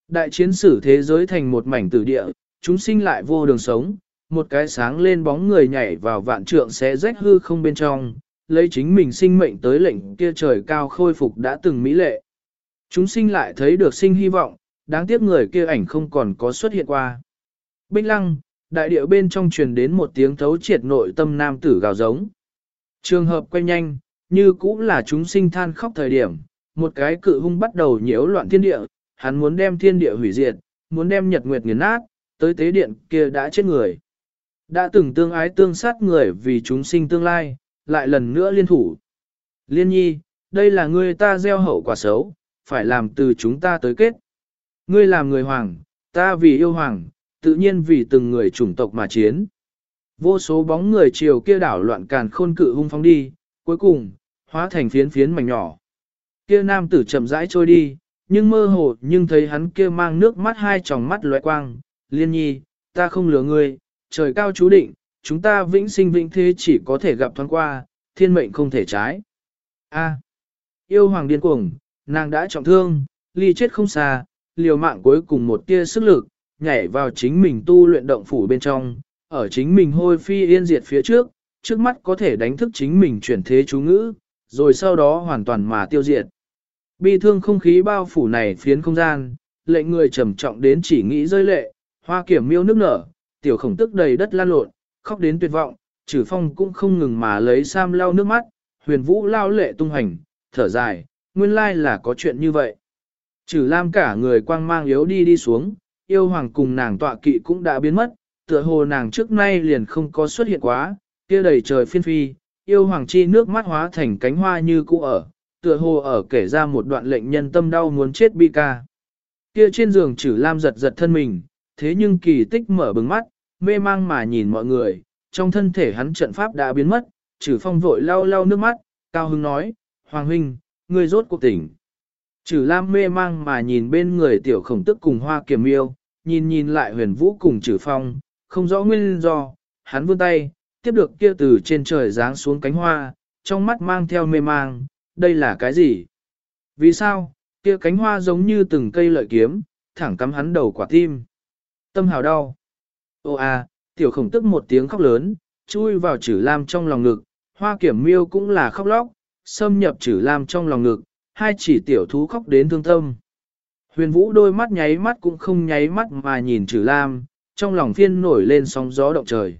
A: Đại chiến sử thế giới thành một mảnh tử địa, chúng sinh lại vô đường sống, một cái sáng lên bóng người nhảy vào vạn trượng xé rách hư không bên trong, lấy chính mình sinh mệnh tới lệnh kia trời cao khôi phục đã từng mỹ lệ. Chúng sinh lại thấy được sinh hy vọng, đáng tiếc người kia ảnh không còn có xuất hiện qua. Bích lăng, đại điệu bên trong truyền đến một tiếng thấu triệt nội tâm nam tử gào giống. Trường hợp quay nhanh, như cũng là chúng sinh than khóc thời điểm, một cái cự hung bắt đầu nhiễu loạn thiên địa, hắn muốn đem thiên địa hủy diệt, muốn đem nhật nguyệt nghiền nát, tới tế điện kia đã chết người. Đã từng tương ái tương sát người vì chúng sinh tương lai, lại lần nữa liên thủ. Liên nhi, đây là ngươi ta gieo hậu quả xấu, phải làm từ chúng ta tới kết. Ngươi làm người hoàng, ta vì yêu hoàng, tự nhiên vì từng người chủng tộc mà chiến. Vô số bóng người chiều kia đảo loạn càn khôn cự hung phóng đi, cuối cùng, hóa thành phiến phiến mảnh nhỏ. Kia nam tử chậm rãi trôi đi, nhưng mơ hồ nhưng thấy hắn kia mang nước mắt hai tròng mắt lóe quang. Liên nhi, ta không lừa ngươi, trời cao chú định, chúng ta vĩnh sinh vĩnh thế chỉ có thể gặp thoáng qua, thiên mệnh không thể trái. A. Yêu hoàng điên cuồng, nàng đã trọng thương, ly chết không xa, liều mạng cuối cùng một tia sức lực, nhảy vào chính mình tu luyện động phủ bên trong, ở chính mình hôi phi yên diệt phía trước, trước mắt có thể đánh thức chính mình chuyển thế chú ngữ, rồi sau đó hoàn toàn mà tiêu diệt. Bi thương không khí bao phủ này phiến không gian, lệnh người trầm trọng đến chỉ nghĩ rơi lệ, hoa kiểm miêu nước nở, tiểu khổng tức đầy đất lan lộn, khóc đến tuyệt vọng, Trử Phong cũng không ngừng mà lấy sam lau nước mắt, Huyền Vũ lao lệ tung hành, thở dài, nguyên lai là có chuyện như vậy. Trử Lam cả người quang mang yếu đi xuống, yêu hoàng cùng nàng tọa kỵ cũng đã biến mất, tựa hồ nàng trước nay liền không có xuất hiện quá, kia đầy trời phiên phi, yêu hoàng chi nước mắt hóa thành cánh hoa như cũ ở, tựa hồ ở kể ra một đoạn lệnh nhân tâm đau muốn chết bi ca. Kia trên giường Trử Lam giật giật thân mình, thế nhưng kỳ tích mở bừng mắt, mê mang mà nhìn mọi người, trong thân thể hắn trận pháp đã biến mất, Trử Phong vội lau lau nước mắt, cao hứng nói, Hoàng huynh, ngươi rốt cuộc tỉnh. Trử Lam mê mang mà nhìn bên người tiểu khổng tức cùng hoa kiềm yêu, nhìn lại Huyền Vũ cùng Trử Phong, không rõ nguyên do, hắn vươn tay, tiếp được kia từ trên trời giáng xuống cánh hoa, trong mắt mang theo mê mang, đây là cái gì? Vì sao, kia cánh hoa giống như từng cây lợi kiếm, thẳng cắm hắn đầu quả tim. Tâm hào đau. Ô à, tiểu khổng tức một tiếng khóc lớn, chui vào Trử Lam trong lòng ngực, hoa kiểm miêu cũng là khóc lóc, xâm nhập Trử Lam trong lòng ngực, hai chỉ tiểu thú khóc đến thương tâm. Huyền Vũ đôi mắt nháy mắt cũng không nháy mắt mà nhìn Trử Lam, trong lòng phiên nổi lên sóng gió động trời.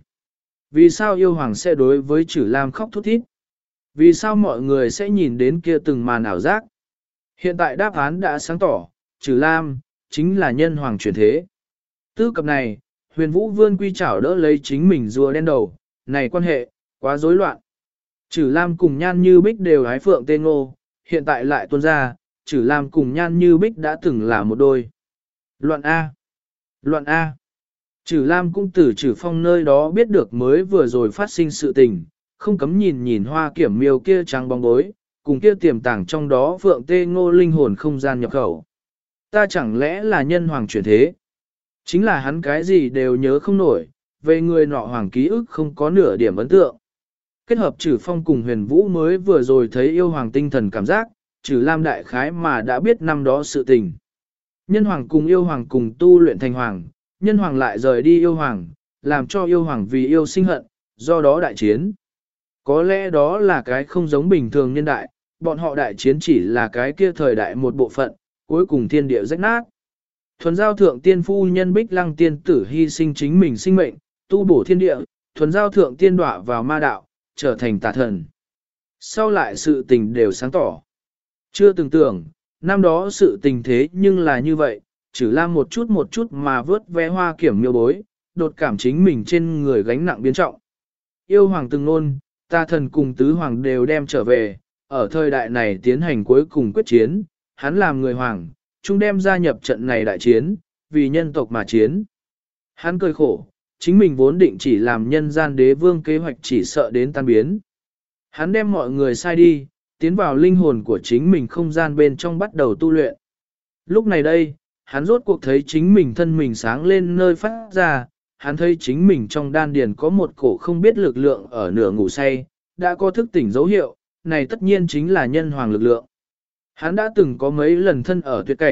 A: Vì sao yêu hoàng sẽ đối với Trử Lam khóc thút thít? Vì sao mọi người sẽ nhìn đến kia từng màn ảo giác? Hiện tại đáp án đã sáng tỏ, Trử Lam, chính là nhân hoàng chuyển thế. Tư cập này, Huyền Vũ vươn quy chảo đỡ lấy chính mình rùa đen đầu, này quan hệ, quá rối loạn. Trử Lam cùng Nhan Như Bích đều hái phượng tên ngô, hiện tại lại tuôn ra, Trử Lam cùng Nhan Như Bích đã từng là một đôi. Loạn A. Loạn A. Trử Lam cũng từ Trử Phong nơi đó biết được mới vừa rồi phát sinh sự tình, không cấm nhìn hoa kiểm miêu kia trắng bóng bối, cùng kia tiềm tàng trong đó phượng tê ngô linh hồn không gian nhập khẩu. Ta chẳng lẽ là nhân hoàng chuyển thế? Chính là hắn cái gì đều nhớ không nổi, về người nọ hoàng ký ức không có nửa điểm ấn tượng. Kết hợp Trử Phong cùng Huyền Vũ mới vừa rồi thấy yêu hoàng tinh thần cảm giác, Trử Lam đại khái mà đã biết năm đó sự tình. Nhân hoàng cùng yêu hoàng cùng tu luyện thành hoàng, nhân hoàng lại rời đi yêu hoàng, làm cho yêu hoàng vì yêu sinh hận, do đó đại chiến. Có lẽ đó là cái không giống bình thường nhân đại, bọn họ đại chiến chỉ là cái kia thời đại một bộ phận, cuối cùng thiên địa rách nát. Thuần giao thượng tiên phu nhân Bích Lăng tiên tử hy sinh chính mình sinh mệnh, tu bổ thiên địa, thuần giao thượng tiên đọa vào ma đạo, trở thành tà thần. Sau lại sự tình đều sáng tỏ. Chưa từng tưởng, năm đó sự tình thế nhưng là như vậy, Trử Lam một chút mà vớt vé hoa kiểm miêu bối, đột cảm chính mình trên người gánh nặng biến trọng. Yêu hoàng từng nôn, tà thần cùng tứ hoàng đều đem trở về, ở thời đại này tiến hành cuối cùng quyết chiến, hắn làm người hoàng, chúng đem gia nhập trận này đại chiến, vì nhân tộc mà chiến. Hắn cười khổ, chính mình vốn định chỉ làm nhân gian đế vương kế hoạch chỉ sợ đến tan biến. Hắn đem mọi người sai đi, tiến vào linh hồn của chính mình không gian bên trong bắt đầu tu luyện. Lúc này đây, hắn rốt cuộc thấy chính mình thân mình sáng lên nơi phát ra, hắn thấy chính mình trong đan điền có một cổ không biết lực lượng ở nửa ngủ say, đã có thức tỉnh dấu hiệu, này tất nhiên chính là nhân hoàng lực lượng. Hắn đã từng có mấy lần thân ở tuyệt cảnh,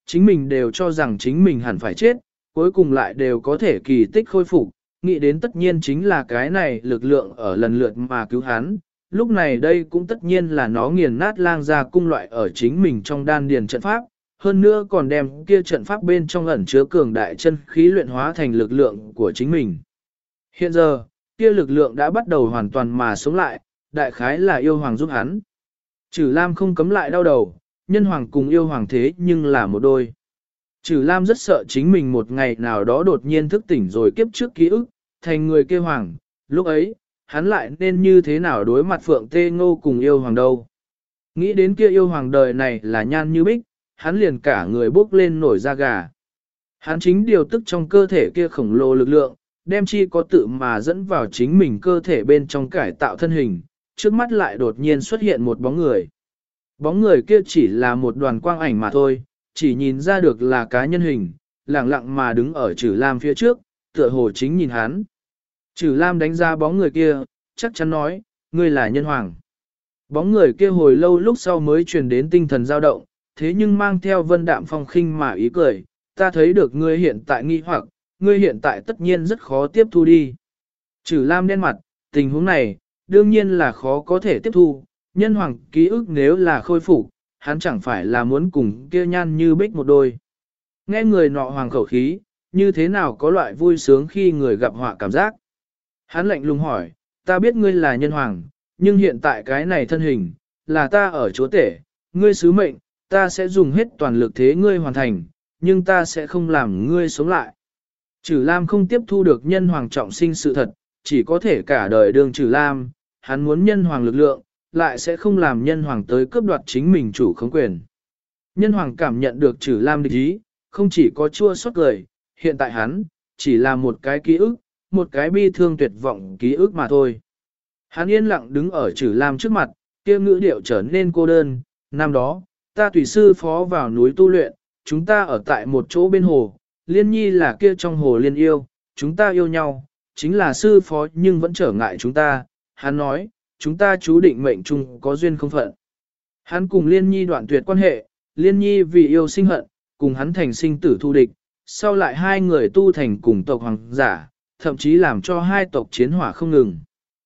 A: chính mình đều cho rằng chính mình hẳn phải chết, cuối cùng lại đều có thể kỳ tích khôi phục, nghĩ đến tất nhiên chính là cái này lực lượng ở lần lượt mà cứu hắn, lúc này đây cũng tất nhiên là nó nghiền nát lang ra cung loại ở chính mình trong đan điền trận pháp, hơn nữa còn đem kia trận pháp bên trong ẩn chứa cường đại chân khí luyện hóa thành lực lượng của chính mình. Hiện giờ, kia lực lượng đã bắt đầu hoàn toàn mà sống lại, đại khái là yêu hoàng giúp hắn. Trừ Lam không cấm lại đau đầu, nhân hoàng cùng yêu hoàng thế nhưng là một đôi. Trừ Lam rất sợ chính mình một ngày nào đó đột nhiên thức tỉnh rồi kiếp trước ký ức, thành người kia hoàng, lúc ấy, hắn lại nên như thế nào đối mặt Phượng Tê Ngô cùng yêu hoàng đâu. Nghĩ đến kia yêu hoàng đời này là nhan như bích, hắn liền cả người bốc lên nổi da gà. Hắn chính điều tức trong cơ thể kia khổng lồ lực lượng, đem chi có tự mà dẫn vào chính mình cơ thể bên trong cải tạo thân hình, trước mắt lại đột nhiên xuất hiện một bóng người. Bóng người kia chỉ là một đoàn quang ảnh mà thôi, chỉ nhìn ra được là cá nhân hình, lặng lặng mà đứng ở Trử Lam phía trước, tựa hồ chính nhìn hắn. Trử Lam đánh ra bóng người kia, chắc chắn nói, ngươi là nhân hoàng. Bóng người kia hồi lâu lúc sau mới truyền đến tinh thần dao động, thế nhưng mang theo vân đạm phong khinh mà ý cười, ta thấy được ngươi hiện tại nghi hoặc, ngươi hiện tại tất nhiên rất khó tiếp thu đi. Trử Lam đen mặt, tình huống này, đương nhiên là khó có thể tiếp thu, nhân hoàng ký ức nếu là khôi phục, hắn chẳng phải là muốn cùng kia nhan như bích một đôi. Nghe người nọ hoàng khẩu khí, như thế nào có loại vui sướng khi người gặp họa cảm giác. Hắn lạnh lùng hỏi, ta biết ngươi là nhân hoàng, nhưng hiện tại cái này thân hình, là ta ở chúa tể, ngươi sứ mệnh, ta sẽ dùng hết toàn lực thế ngươi hoàn thành, nhưng ta sẽ không làm ngươi sống lại. Trử Lam không tiếp thu được nhân hoàng trọng sinh sự thật, chỉ có thể cả đời đương Trử Lam, hắn muốn nhân hoàng lực lượng, lại sẽ không làm nhân hoàng tới cướp đoạt chính mình chủ khống quyền. Nhân hoàng cảm nhận được Trử Lam địch ý, không chỉ có chua xót cười, hiện tại hắn, chỉ là một cái ký ức, một cái bi thương tuyệt vọng ký ức mà thôi. Hắn yên lặng đứng ở Trử Lam trước mặt, kia ngữ điệu trở nên cô đơn, năm đó, ta tùy sư phó vào núi tu luyện, chúng ta ở tại một chỗ bên hồ, Liên Nhi là kia trong hồ liên yêu, chúng ta yêu nhau, chính là sư phó nhưng vẫn trở ngại chúng ta, hắn nói, chúng ta chú định mệnh chung có duyên không phận. Hắn cùng Liên Nhi đoạn tuyệt quan hệ, Liên Nhi vì yêu sinh hận, cùng hắn thành sinh tử thù địch, sau lại hai người tu thành cùng tộc hoàng giả, thậm chí làm cho hai tộc chiến hỏa không ngừng.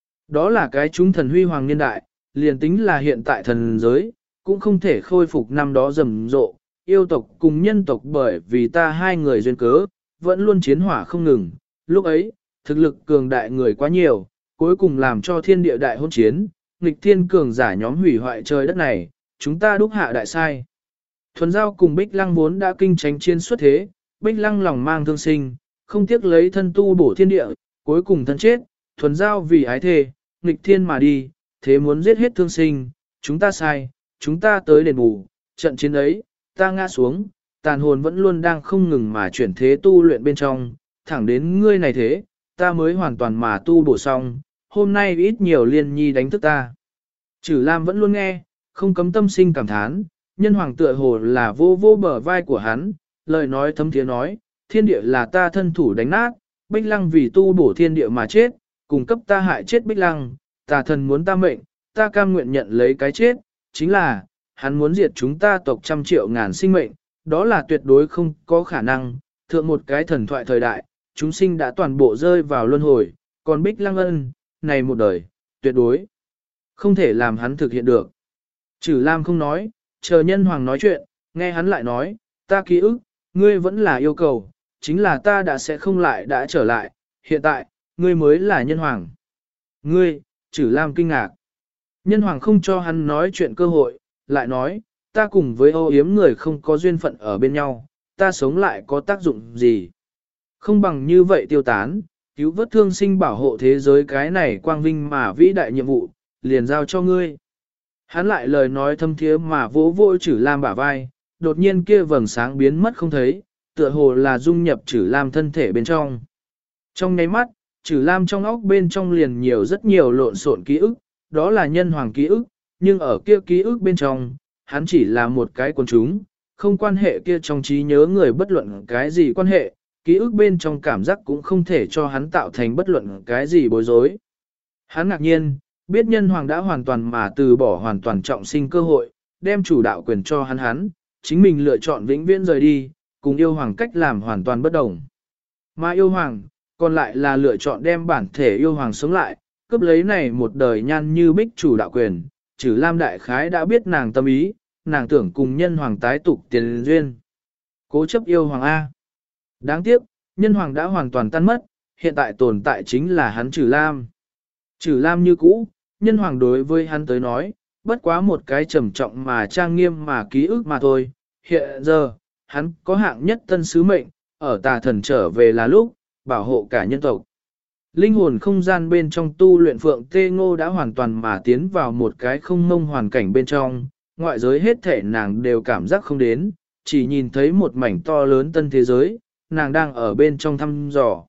A: Đó là cái chúng thần huy hoàng niên đại, liền tính là hiện tại thần giới, cũng không thể khôi phục năm đó rầm rộ, yêu tộc cùng nhân tộc bởi vì ta hai người duyên cớ, vẫn luôn chiến hỏa không ngừng. Lúc ấy, thực lực cường đại người quá nhiều, cuối cùng làm cho thiên địa đại hôn chiến, nghịch thiên cường giả nhóm hủy hoại trời đất này, chúng ta đúc hạ đại sai. Thuần Giao cùng Bích Lăng vốn đã kinh tránh chiến xuất thế, Bích Lăng lòng mang thương sinh, không tiếc lấy thân tu bổ thiên địa, cuối cùng thân chết, Thuần Giao vì ái thề, nghịch thiên mà đi, thế muốn giết hết thương sinh, chúng ta sai, chúng ta tới đền bù, trận chiến ấy, ta ngã xuống, tàn hồn vẫn luôn đang không ngừng mà chuyển thế tu luyện bên trong, thẳng đến ngươi này thế, ta mới hoàn toàn mà tu bổ xong, hôm nay ít nhiều Liên Nhi đánh thức ta. Trử Lam vẫn luôn nghe, không cấm tâm sinh cảm thán, nhân hoàng tựa hồ là vô vô bờ vai của hắn, lời nói thấm thiế nói, thiên địa là ta thân thủ đánh nát, Bích Lăng vì tu bổ thiên địa mà chết, cung cấp ta hại chết Bích Lăng, tà thần muốn ta mệnh, ta cam nguyện nhận lấy cái chết, chính là, hắn muốn diệt chúng ta tộc trăm triệu ngàn sinh mệnh, đó là tuyệt đối không có khả năng, thượng một cái thần thoại thời đại, chúng sinh đã toàn bộ rơi vào luân hồi, còn Bích Lăng ân, này một đời, tuyệt đối không thể làm hắn thực hiện được. Trử Lam không nói, chờ nhân hoàng nói chuyện, nghe hắn lại nói, ta ký ức, ngươi vẫn là yêu cầu, chính là ta đã sẽ không lại đã trở lại, hiện tại, ngươi mới là nhân hoàng. Ngươi, Trử Lam kinh ngạc. Nhân hoàng không cho hắn nói chuyện cơ hội, lại nói, ta cùng với ô yếm người không có duyên phận ở bên nhau, ta sống lại có tác dụng gì. Không bằng như vậy tiêu tán, cứu vớt thương sinh bảo hộ thế giới cái này quang vinh mà vĩ đại nhiệm vụ, liền giao cho ngươi. Hắn lại lời nói thâm thiế mà vỗ vỗ Trử Lam bả vai, đột nhiên kia vầng sáng biến mất không thấy, tựa hồ là dung nhập Trử Lam thân thể bên trong. Trong nháy mắt, Trử Lam trong óc bên trong liền nhiều rất nhiều lộn xộn ký ức, đó là nhân hoàng ký ức, nhưng ở kia ký ức bên trong, hắn chỉ là một cái quần chúng, không quan hệ kia trong trí nhớ người bất luận cái gì quan hệ, ký ức bên trong cảm giác cũng không thể cho hắn tạo thành bất luận cái gì bối rối. Hắn ngạc nhiên, biết nhân hoàng đã hoàn toàn mà từ bỏ hoàn toàn trọng sinh cơ hội, đem chủ đạo quyền cho hắn, chính mình lựa chọn vĩnh viễn rời đi, cùng yêu hoàng cách làm hoàn toàn bất đồng. Mà yêu hoàng, còn lại là lựa chọn đem bản thể yêu hoàng sống lại, cướp lấy này một đời nhan như bích chủ đạo quyền, Trử Lam đại khái đã biết nàng tâm ý, nàng tưởng cùng nhân hoàng tái tục tiền duyên. Cố chấp yêu hoàng A. Đáng tiếc, nhân hoàng đã hoàn toàn tan mất, hiện tại tồn tại chính là hắn Trử Lam. Trử Lam như cũ, nhân hoàng đối với hắn tới nói, bất quá một cái trầm trọng mà trang nghiêm mà ký ức mà thôi. Hiện giờ, hắn có hạng nhất tân sứ mệnh, ở tà thần trở về là lúc, bảo hộ cả nhân tộc. Linh hồn không gian bên trong tu luyện Phượng Tê Ngô đã hoàn toàn mà tiến vào một cái không mông hoàn cảnh bên trong, ngoại giới hết thể nàng đều cảm giác không đến, chỉ nhìn thấy một mảnh to lớn tân thế giới, nàng đang ở bên trong thăm dò.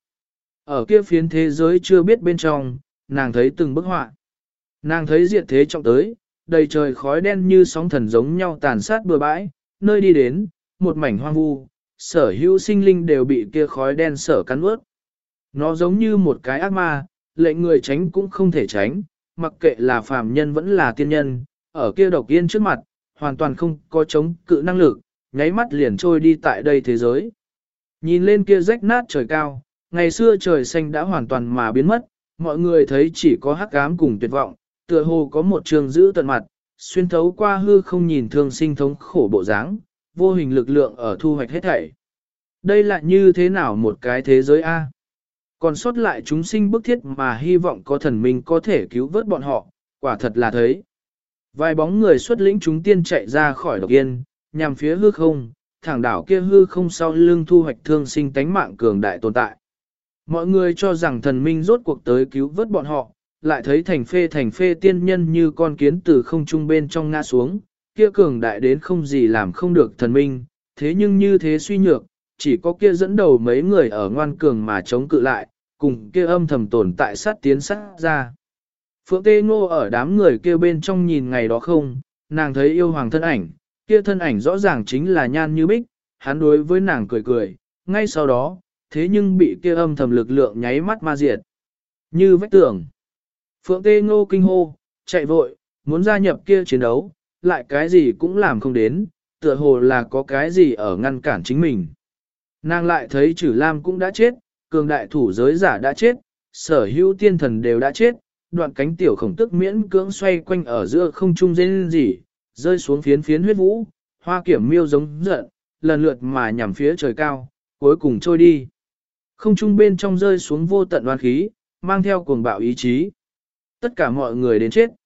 A: Ở kia phiến thế giới chưa biết bên trong, nàng thấy từng bức họa. Nàng thấy diệt thế trọng tới, đầy trời khói đen như sóng thần giống nhau tàn sát bừa bãi, nơi đi đến, một mảnh hoang vu, sở hữu sinh linh đều bị kia khói đen sở cắn ướt. Nó giống như một cái ác ma, lệnh người tránh cũng không thể tránh, mặc kệ là phàm nhân vẫn là tiên nhân, ở kia độc yên trước mặt, hoàn toàn không có chống cự năng lực, nháy mắt liền trôi đi tại đây thế giới. Nhìn lên kia rách nát trời cao, ngày xưa trời xanh đã hoàn toàn mà biến mất, mọi người thấy chỉ có hắc ám cùng tuyệt vọng, tựa hồ có một trường giữ tận mặt, xuyên thấu qua hư không nhìn thương sinh thống khổ bộ dáng, vô hình lực lượng ở thu hoạch hết thảy. Đây là như thế nào một cái thế giới A? Còn sót lại chúng sinh bức thiết mà hy vọng có thần minh có thể cứu vớt bọn họ, quả thật là thấy. Vài bóng người xuất lĩnh chúng tiên chạy ra khỏi độc yên, nhằm phía hư không, thẳng đảo kia hư không sau lưng thu hoạch thương sinh tánh mạng cường đại tồn tại. Mọi người cho rằng thần minh rốt cuộc tới cứu vớt bọn họ, lại thấy thành phê tiên nhân như con kiến từ không trung bên trong ngã xuống, kia cường đại đến không gì làm không được thần minh, thế nhưng như thế suy nhược, chỉ có kia dẫn đầu mấy người ở ngoan cường mà chống cự lại, cùng kia âm thầm tồn tại sát tiến sát ra. Phượng Tê Ngô ở đám người kia bên trong nhìn ngày đó không, nàng thấy yêu hoàng thân ảnh, kia thân ảnh rõ ràng chính là Nhan Như Bích, hắn đối với nàng cười cười, ngay sau đó, thế nhưng bị kia âm thầm lực lượng nháy mắt ma diệt. Như vách tường. Phượng Tê Ngô kinh hô, chạy vội, muốn gia nhập kia chiến đấu, lại cái gì cũng làm không đến, tựa hồ là có cái gì ở ngăn cản chính mình. Nàng lại thấy Trử Lam cũng đã chết, cường đại thủ giới giả đã chết, sở hữu tiên thần đều đã chết, đoạn cánh tiểu khổng tức miễn cưỡng xoay quanh ở giữa không trung rên rỉ, rơi xuống phiến phiến huyết vũ, hoa kiểm miêu giống giận, lần lượt mà nhằm phía trời cao, cuối cùng trôi đi. Không trung bên trong rơi xuống vô tận oan khí, mang theo cuồng bạo ý chí. Tất cả mọi người đến chết.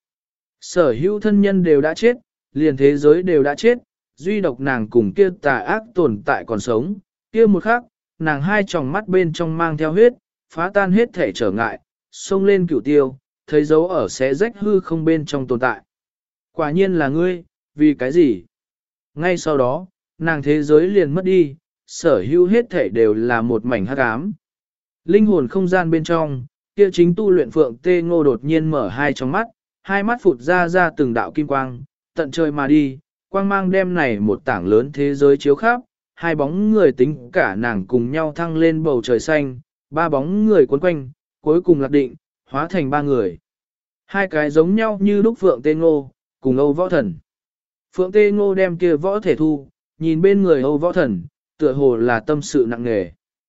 A: Sở hữu thân nhân đều đã chết, liền thế giới đều đã chết, duy độc nàng cùng kia tà ác tồn tại còn sống, kia một khắc, nàng hai tròng mắt bên trong mang theo huyết, phá tan hết thể trở ngại, xông lên cửu tiêu, thấy dấu ở xé rách hư không bên trong tồn tại. Quả nhiên là ngươi, vì cái gì? Ngay sau đó, nàng thế giới liền mất đi, sở hữu hết thể đều là một mảnh hắc ám. Linh hồn không gian bên trong, kia chính tu luyện Phượng Tê Ngô đột nhiên mở hai tròng mắt, hai mắt phụt ra từng đạo kim quang, tận trời mà đi, quang mang đem này một tảng lớn thế giới chiếu khắp, hai bóng người tính cả nàng cùng nhau thăng lên bầu trời xanh, ba bóng người cuốn quanh, cuối cùng lạc định, hóa thành ba người. Hai cái giống nhau như lúc Phượng Tê Ngô, cùng Âu Võ Thần. Phượng Tê Ngô đem kia võ thể thu, nhìn bên người Âu Võ Thần, tựa hồ là tâm sự nặng nề.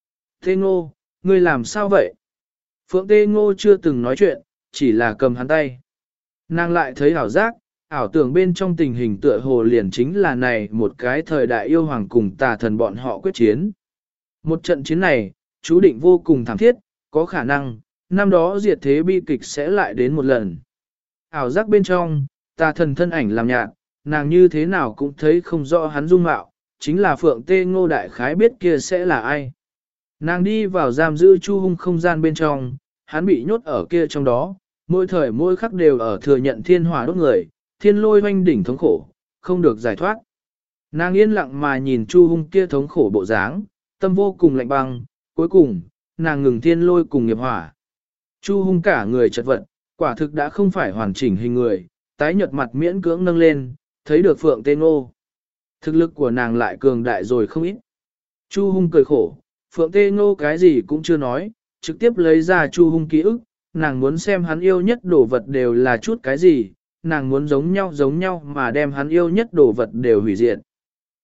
A: Tê Ngô, ngươi làm sao vậy? Phượng Tê Ngô chưa từng nói chuyện, chỉ là cầm hắn tay. Nàng lại thấy ảo giác, ảo tưởng bên trong tình hình tựa hồ liền chính là này một cái thời đại yêu hoàng cùng tà thần bọn họ quyết chiến. Một trận chiến này, chú định vô cùng thảm thiết, có khả năng, năm đó diệt thế bi kịch sẽ lại đến một lần. Ảo giác bên trong, tà thần thân ảnh làm nhạt, nàng như thế nào cũng thấy không rõ hắn dung mạo, chính là Phượng Tê Ngô đại khái biết kia sẽ là ai. Nàng đi vào giam giữ Chu Hung không gian bên trong, hắn bị nhốt ở kia trong đó, mỗi thời mỗi khắc đều ở thừa nhận thiên hỏa đốt người, thiên lôi hoanh đỉnh thống khổ, không được giải thoát. Nàng yên lặng mà nhìn Chu Hung kia thống khổ bộ dáng, tâm vô cùng lạnh băng, cuối cùng, nàng ngừng thiên lôi cùng nghiệp hỏa. Chu Hung cả người chật vật, quả thực đã không phải hoàn chỉnh hình người, tái nhợt mặt miễn cưỡng nâng lên, thấy được Phượng Tê Ngô. Thực lực của nàng lại cường đại rồi không ít. Chu Hung cười khổ, Phượng Tê Ngô cái gì cũng chưa nói, trực tiếp lấy ra Chu Hung ký ức, nàng muốn xem hắn yêu nhất đồ vật đều là chút cái gì, nàng muốn giống nhau mà đem hắn yêu nhất đồ vật đều hủy diệt.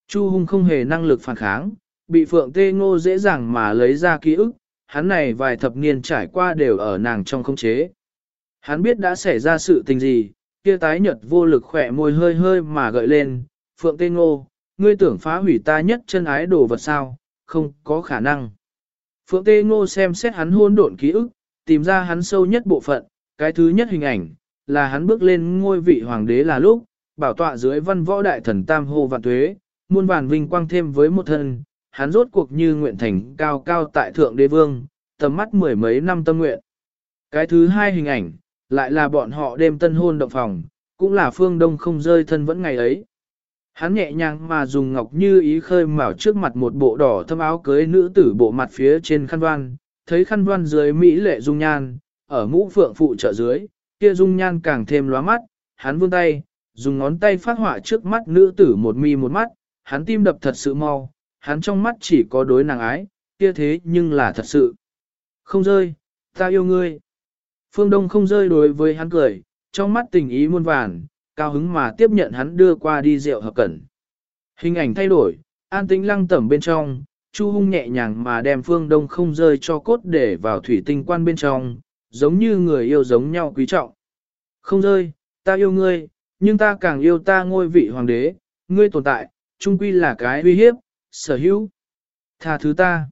A: Chu Hung không hề năng lực phản kháng, bị Phượng Tê Ngô dễ dàng mà lấy ra ký ức, hắn này vài thập niên trải qua đều ở nàng trong khống chế. Hắn biết đã xảy ra sự tình gì, kia tái nhợt vô lực khỏe môi hơi hơi mà gợi lên, Phượng Tê Ngô, ngươi tưởng phá hủy ta nhất chân ái đồ vật sao, không có khả năng. Phượng Tê Ngô xem xét hắn hôn độn ký ức, tìm ra hắn sâu nhất bộ phận, cái thứ nhất hình ảnh, là hắn bước lên ngôi vị hoàng đế là lúc, bảo tọa dưới văn võ đại thần tam hô vạn tuế, muôn vàn vinh quang thêm với một thân, hắn rốt cuộc như nguyện thành cao cao tại thượng đế vương, tầm mắt mười mấy năm tâm nguyện. Cái thứ hai hình ảnh, lại là bọn họ đêm tân hôn động phòng, cũng là phương đông không rơi thân vẫn ngày ấy. Hắn nhẹ nhàng mà dùng ngọc như ý khơi mào trước mặt một bộ đỏ thâm áo cưới nữ tử bộ mặt phía trên khăn đoan, thấy khăn đoan dưới mỹ lệ dung nhan, ở mũ phượng phụ trợ dưới, kia dung nhan càng thêm lóa mắt, hắn vươn tay, dùng ngón tay phát họa trước mắt nữ tử một mi một mắt, hắn tim đập thật sự mau, hắn trong mắt chỉ có đối nàng ái, kia thế nhưng là thật sự. Không rơi, ta yêu ngươi. Phương Đông không rơi đối với hắn cười, trong mắt tình ý muôn vàn, cao hứng mà tiếp nhận hắn đưa qua đi rượu hợp cẩn. Hình ảnh thay đổi, an tĩnh lăng tẩm bên trong, Chu Hung nhẹ nhàng mà đem Phương Đông không rơi cho cốt để vào thủy tinh quan bên trong, giống như người yêu giống nhau quý trọng. Không rơi, ta yêu ngươi, nhưng ta càng yêu ta ngôi vị hoàng đế, ngươi tồn tại, chung quy là cái uy hiếp, sở hữu. Tha thứ ta.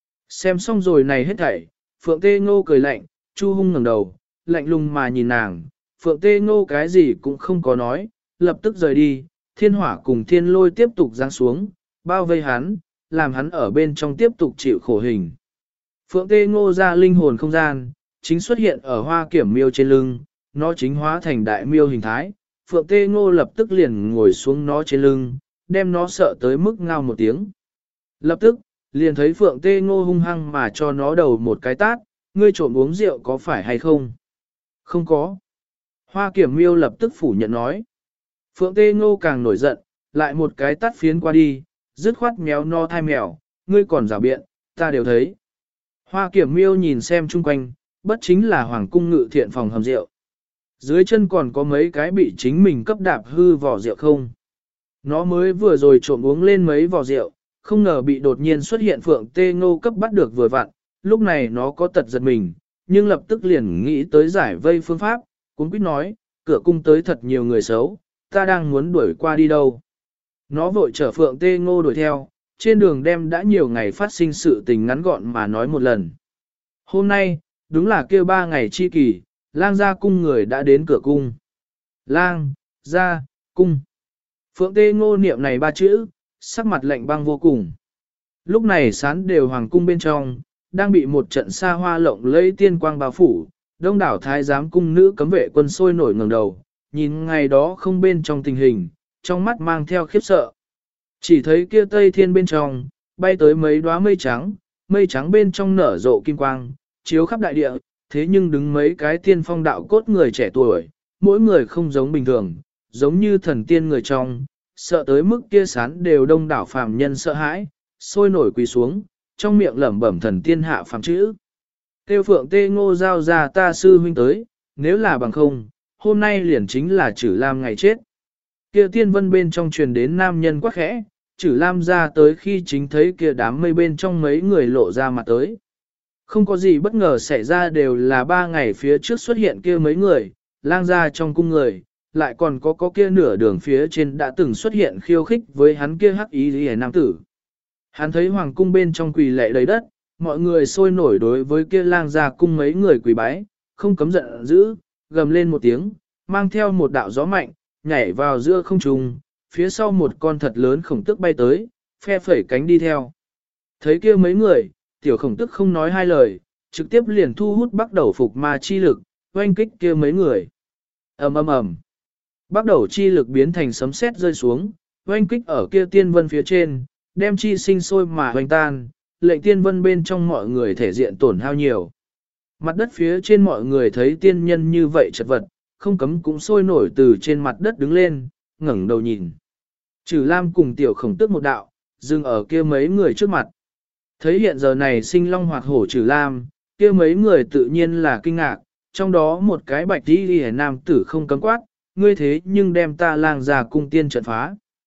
A: Xem xong rồi này hết thảy, Phượng Tê Ngô cười lạnh, Chu Hung ngẩng đầu, lạnh lùng mà nhìn nàng, Phượng Tê Ngô cái gì cũng không có nói, lập tức rời đi, thiên hỏa cùng thiên lôi tiếp tục giáng xuống, bao vây hắn, làm hắn ở bên trong tiếp tục chịu khổ hình. Phượng Tê Ngô ra linh hồn không gian, chính xuất hiện ở hoa kiểm miêu trên lưng, nó chính hóa thành đại miêu hình thái, Phượng Tê Ngô lập tức liền ngồi xuống nó trên lưng, đem nó sợ tới mức ngao một tiếng. Lập tức, liền thấy Phượng Tê Ngô hung hăng mà cho nó đầu một cái tát, ngươi trộm uống rượu có phải hay không? Không có. Hoa kiểm miêu lập tức phủ nhận nói. Phượng Tê Ngô càng nổi giận, lại một cái tát phiến qua đi, dứt khoát méo no thai mèo, ngươi còn rào biện, ta đều thấy. Hoa kiểm miêu nhìn xem chung quanh, bất chính là hoàng cung ngự thiện phòng hầm rượu. Dưới chân còn có mấy cái bị chính mình cấp đạp hư vỏ rượu không. Nó mới vừa rồi trộm uống lên mấy vỏ rượu, không ngờ bị đột nhiên xuất hiện Phượng Tê Ngô cấp bắt được vừa vặn, lúc này nó có tật giật mình, nhưng lập tức liền nghĩ tới giải vây phương pháp, cũng quyết nói, cửa cung tới thật nhiều người xấu, ta đang muốn đuổi qua đi đâu. Nó vội chở Phượng Tê Ngô đuổi theo, trên đường đem đã nhiều ngày phát sinh sự tình ngắn gọn mà nói một lần. Hôm nay, đúng là kêu 3 ngày chi kỳ, lang gia cung người đã đến cửa cung. Lang, gia, cung. Phượng Tê Ngô niệm này 3 chữ, sắc mặt lạnh băng vô cùng. Lúc này sán đều hoàng cung bên trong, đang bị một trận xa hoa lộng lẫy tiên quang bao phủ, đông đảo thái giám cung nữ cấm vệ quân sôi nổi ngẩng đầu, nhìn ngày đó không bên trong tình hình, trong mắt mang theo khiếp sợ. Chỉ thấy kia tây thiên bên trong, bay tới mấy đóa mây trắng bên trong nở rộ kim quang, chiếu khắp đại địa, thế nhưng đứng mấy cái tiên phong đạo cốt người trẻ tuổi, mỗi người không giống bình thường, giống như thần tiên người trong, sợ tới mức kia sán đều đông đảo phàm nhân sợ hãi, sôi nổi quỳ xuống, trong miệng lẩm bẩm thần tiên hạ phàm chữ. Tiêu Phượng Tê Ngô giao ra ta sư huynh tới, nếu là bằng không, hôm nay liền chính là Trử Lam ngày chết. Kia tiên vân bên trong truyền đến nam nhân quá khẽ, Trử Lam ra tới khi chính thấy kia đám mây bên trong mấy người lộ ra mặt tới. Không có gì bất ngờ xảy ra đều là 3 ngày phía trước xuất hiện kia mấy người, lang ra trong cung người, lại còn có kia nửa đường phía trên đã từng xuất hiện khiêu khích với hắn kia hắc ý lý nam tử. Hắn thấy hoàng cung bên trong quỳ lệ đầy đất, mọi người sôi nổi đối với kia lang ra cung mấy người quỳ bái, không cấm giận dữ, gầm lên một tiếng, mang theo một đạo gió mạnh, nhảy vào giữa không trung, phía sau một con thật lớn khổng tức bay tới, phe phẩy cánh đi theo. Thấy kia mấy người, tiểu khổng tức không nói hai lời, trực tiếp liền thu hút bắt đầu phục ma chi lực, oanh kích kia mấy người. ầm ầm ầm, bắt đầu chi lực biến thành sấm sét rơi xuống, oanh kích ở kia tiên vân phía trên, đem chi sinh sôi mà hoành tan, lệnh tiên vân bên trong mọi người thể diện tổn hao nhiều. Mặt đất phía trên mọi người thấy tiên nhân như vậy chật vật, không cấm cũng sôi nổi từ trên mặt đất đứng lên, ngẩng đầu nhìn. Trử Lam cùng tiểu khổng tước một đạo, dừng ở kia mấy người trước mặt. Thấy hiện giờ này sinh long hoạt hổ Trử Lam, kia mấy người tự nhiên là kinh ngạc, trong đó một cái bạch đi nam tử không cấm quát, ngươi thế nhưng đem ta lang ra cung tiên trận phá.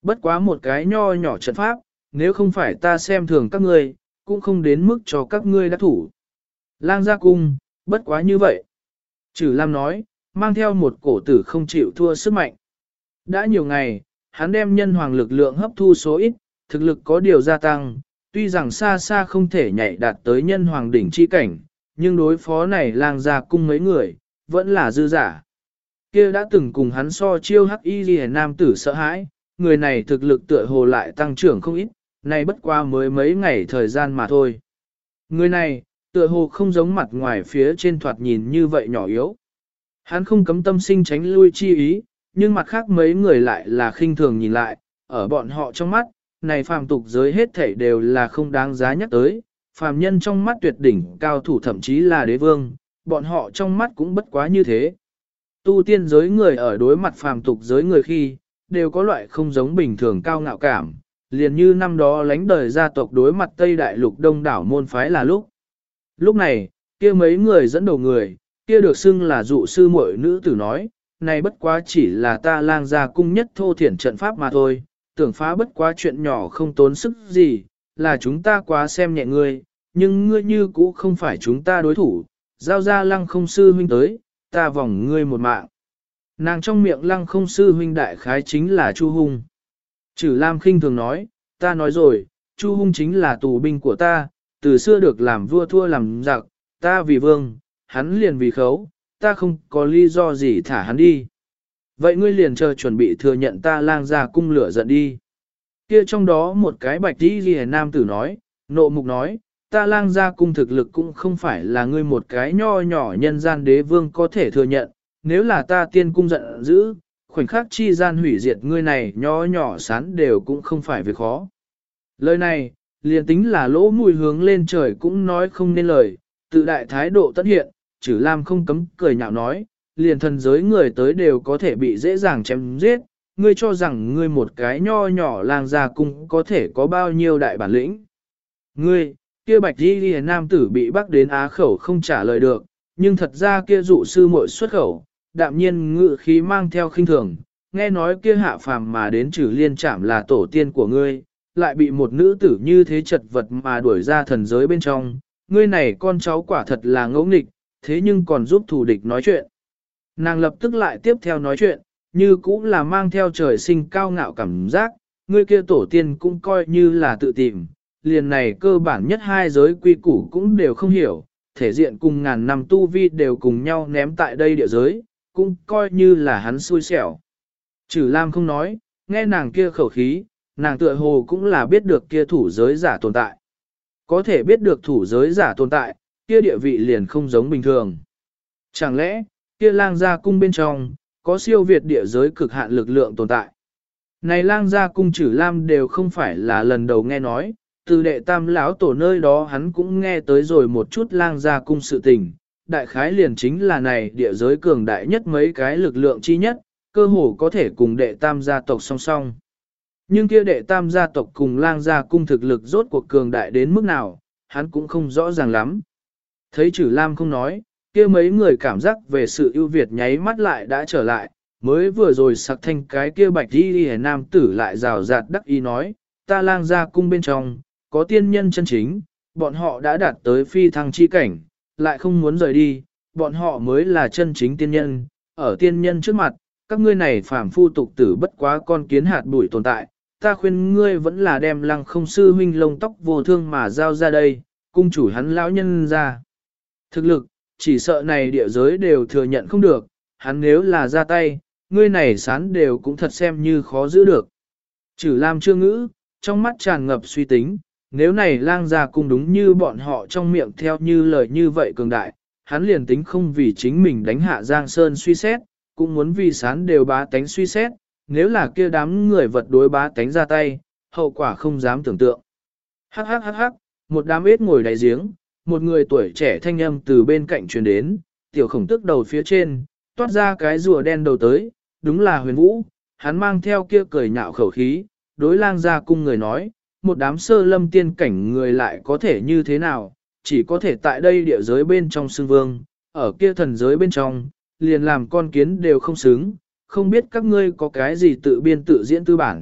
A: Bất quá một cái nho nhỏ trận pháp, nếu không phải ta xem thường các ngươi, cũng không đến mức cho các ngươi đắc thủ. Lang gia cung, bất quá như vậy. Trừ Lam nói, mang theo một cổ tử không chịu thua sức mạnh. Đã nhiều ngày, hắn đem nhân hoàng lực lượng hấp thu số ít, thực lực có điều gia tăng, tuy rằng xa xa không thể nhảy đạt tới nhân hoàng đỉnh chi cảnh, nhưng đối phó này lang gia cung mấy người, vẫn là dư giả. Kia đã từng cùng hắn so chiêu hắc y liễu nam tử sợ hãi, người này thực lực tựa hồ lại tăng trưởng không ít, này bất qua mới mấy ngày thời gian mà thôi. Người này, tựa hồ không giống mặt ngoài phía trên thoạt nhìn như vậy nhỏ yếu. Hắn không cấm tâm sinh tránh lui chi ý, nhưng mặt khác mấy người lại là khinh thường nhìn lại, ở bọn họ trong mắt, này phàm tục giới hết thảy đều là không đáng giá nhắc tới, phàm nhân trong mắt tuyệt đỉnh cao thủ thậm chí là đế vương, bọn họ trong mắt cũng bất quá như thế. Tu tiên giới người ở đối mặt phàm tục giới người khi, đều có loại không giống bình thường cao ngạo cảm, liền như năm đó lánh đời gia tộc đối mặt Tây Đại Lục đông đảo môn phái là lúc. Lúc này, kia mấy người dẫn đầu người, kia được xưng là dụ sư muội nữ tử nói, này bất quá chỉ là ta lang gia cung nhất thô thiển trận pháp mà thôi, tưởng phá bất quá chuyện nhỏ không tốn sức gì, là chúng ta quá xem nhẹ ngươi, nhưng ngươi như cũ không phải chúng ta đối thủ, giao ra lăng không sư huynh tới, ta vòng ngươi một mạng. Nàng trong miệng lăng không sư huynh đại khái chính là Chu Hung. Trừ Lam khinh thường nói, ta nói rồi, Chu Hung chính là tù binh của ta, từ xưa được làm vua thua làm giặc, ta vì vương, hắn liền vì khấu, ta không có lý do gì thả hắn đi. Vậy ngươi liền chờ chuẩn bị thừa nhận ta lang ra cung lửa giận đi. Kia trong đó một cái bạch đi ghi nam tử nói, nộ mục nói, ta lang ra cung thực lực cũng không phải là ngươi một cái nho nhỏ nhân gian đế vương có thể thừa nhận, nếu là ta tiên cung giận dữ, khoảnh khắc chi gian hủy diệt ngươi này nho nhỏ sán đều cũng không phải việc khó. Lời này, liền tính là lỗ mùi hướng lên trời cũng nói không nên lời, tự đại thái độ tất hiện, Trử Lam không cấm cười nhạo nói, liền thần giới người tới đều có thể bị dễ dàng chém giết, ngươi cho rằng ngươi một cái nho nhỏ lang gia cung có thể có bao nhiêu đại bản lĩnh. Ngươi, kia bạch đi ghi nam tử bị bắt đến á khẩu không trả lời được, nhưng thật ra kia dụ sư muội xuất khẩu, đạm nhiên ngự khí mang theo khinh thường, nghe nói kia hạ phàm mà đến Trử Liên Trảm là tổ tiên của ngươi, lại bị một nữ tử như thế chật vật mà đuổi ra thần giới bên trong, ngươi này con cháu quả thật là ngẫu nghịch, thế nhưng còn giúp thù địch nói chuyện. Nàng lập tức lại tiếp theo nói chuyện, như cũng là mang theo trời sinh cao ngạo cảm giác, ngươi kia tổ tiên cũng coi như là tự tìm, liền này cơ bản nhất hai giới quy củ cũng đều không hiểu, thể diện cùng ngàn năm tu vi đều cùng nhau ném tại đây địa giới, cũng coi như là hắn xui xẻo. Trừ Lam không nói, nghe nàng kia khẩu khí, nàng tựa hồ cũng là biết được kia thủ giới giả tồn tại. Có thể biết được thủ giới giả tồn tại, kia địa vị liền không giống bình thường. Chẳng lẽ, kia lang gia cung bên trong, có siêu việt địa giới cực hạn lực lượng tồn tại. Này lang gia cung Trử Lam đều không phải là lần đầu nghe nói, từ đệ tam lão tổ nơi đó hắn cũng nghe tới rồi một chút lang gia cung sự tình. Đại khái liền chính là này địa giới cường đại nhất mấy cái lực lượng chi nhất, cơ hồ có thể cùng đệ tam gia tộc song song. Nhưng kia đệ tam gia tộc cùng lang gia cung thực lực rốt cuộc cường đại đến mức nào, hắn cũng không rõ ràng lắm. Thấy Trử Lam không nói, kia mấy người cảm giác về sự ưu việt nháy mắt lại đã trở lại, mới vừa rồi sặc thanh cái kia bạch đi nam tử lại rào rạt đắc ý nói, ta lang gia cung bên trong, có tiên nhân chân chính, bọn họ đã đạt tới phi thăng chi cảnh, lại không muốn rời đi, bọn họ mới là chân chính tiên nhân, ở tiên nhân trước mặt, các ngươi này phàm phu tục tử bất quá con kiến hạt bụi tồn tại, ta khuyên ngươi vẫn là đem lăng không sư huynh lông tóc vô thương mà giao ra đây, cung chủ hắn lão nhân ra. Thực lực, chỉ sợ này địa giới đều thừa nhận không được, hắn nếu là ra tay, ngươi này sán đều cũng thật xem như khó giữ được. Trử Lam chưa ngữ, trong mắt tràn ngập suy tính, nếu này lang gia cung đúng như bọn họ trong miệng theo như lời như vậy cường đại, hắn liền tính không vì chính mình đánh hạ Giang Sơn suy xét, cũng muốn vì sán đều bá tánh suy xét, nếu là kia đám người vật đối bá tánh ra tay, hậu quả không dám tưởng tượng. Hắc hắc hắc hắc, một đám ếch ngồi đáy giếng, một người tuổi trẻ thanh âm từ bên cạnh truyền đến, tiểu khổng tức đầu phía trên, toát ra cái rùa đen đầu tới, đúng là Huyền Vũ, hắn mang theo kia cười nhạo khẩu khí, đối lang gia cung người nói, một đám sơ lâm tiên cảnh người lại có thể như thế nào, chỉ có thể tại đây địa giới bên trong xưng vương, ở kia thần giới bên trong, liền làm con kiến đều không xứng, không biết các ngươi có cái gì tự biên tự diễn tư bản,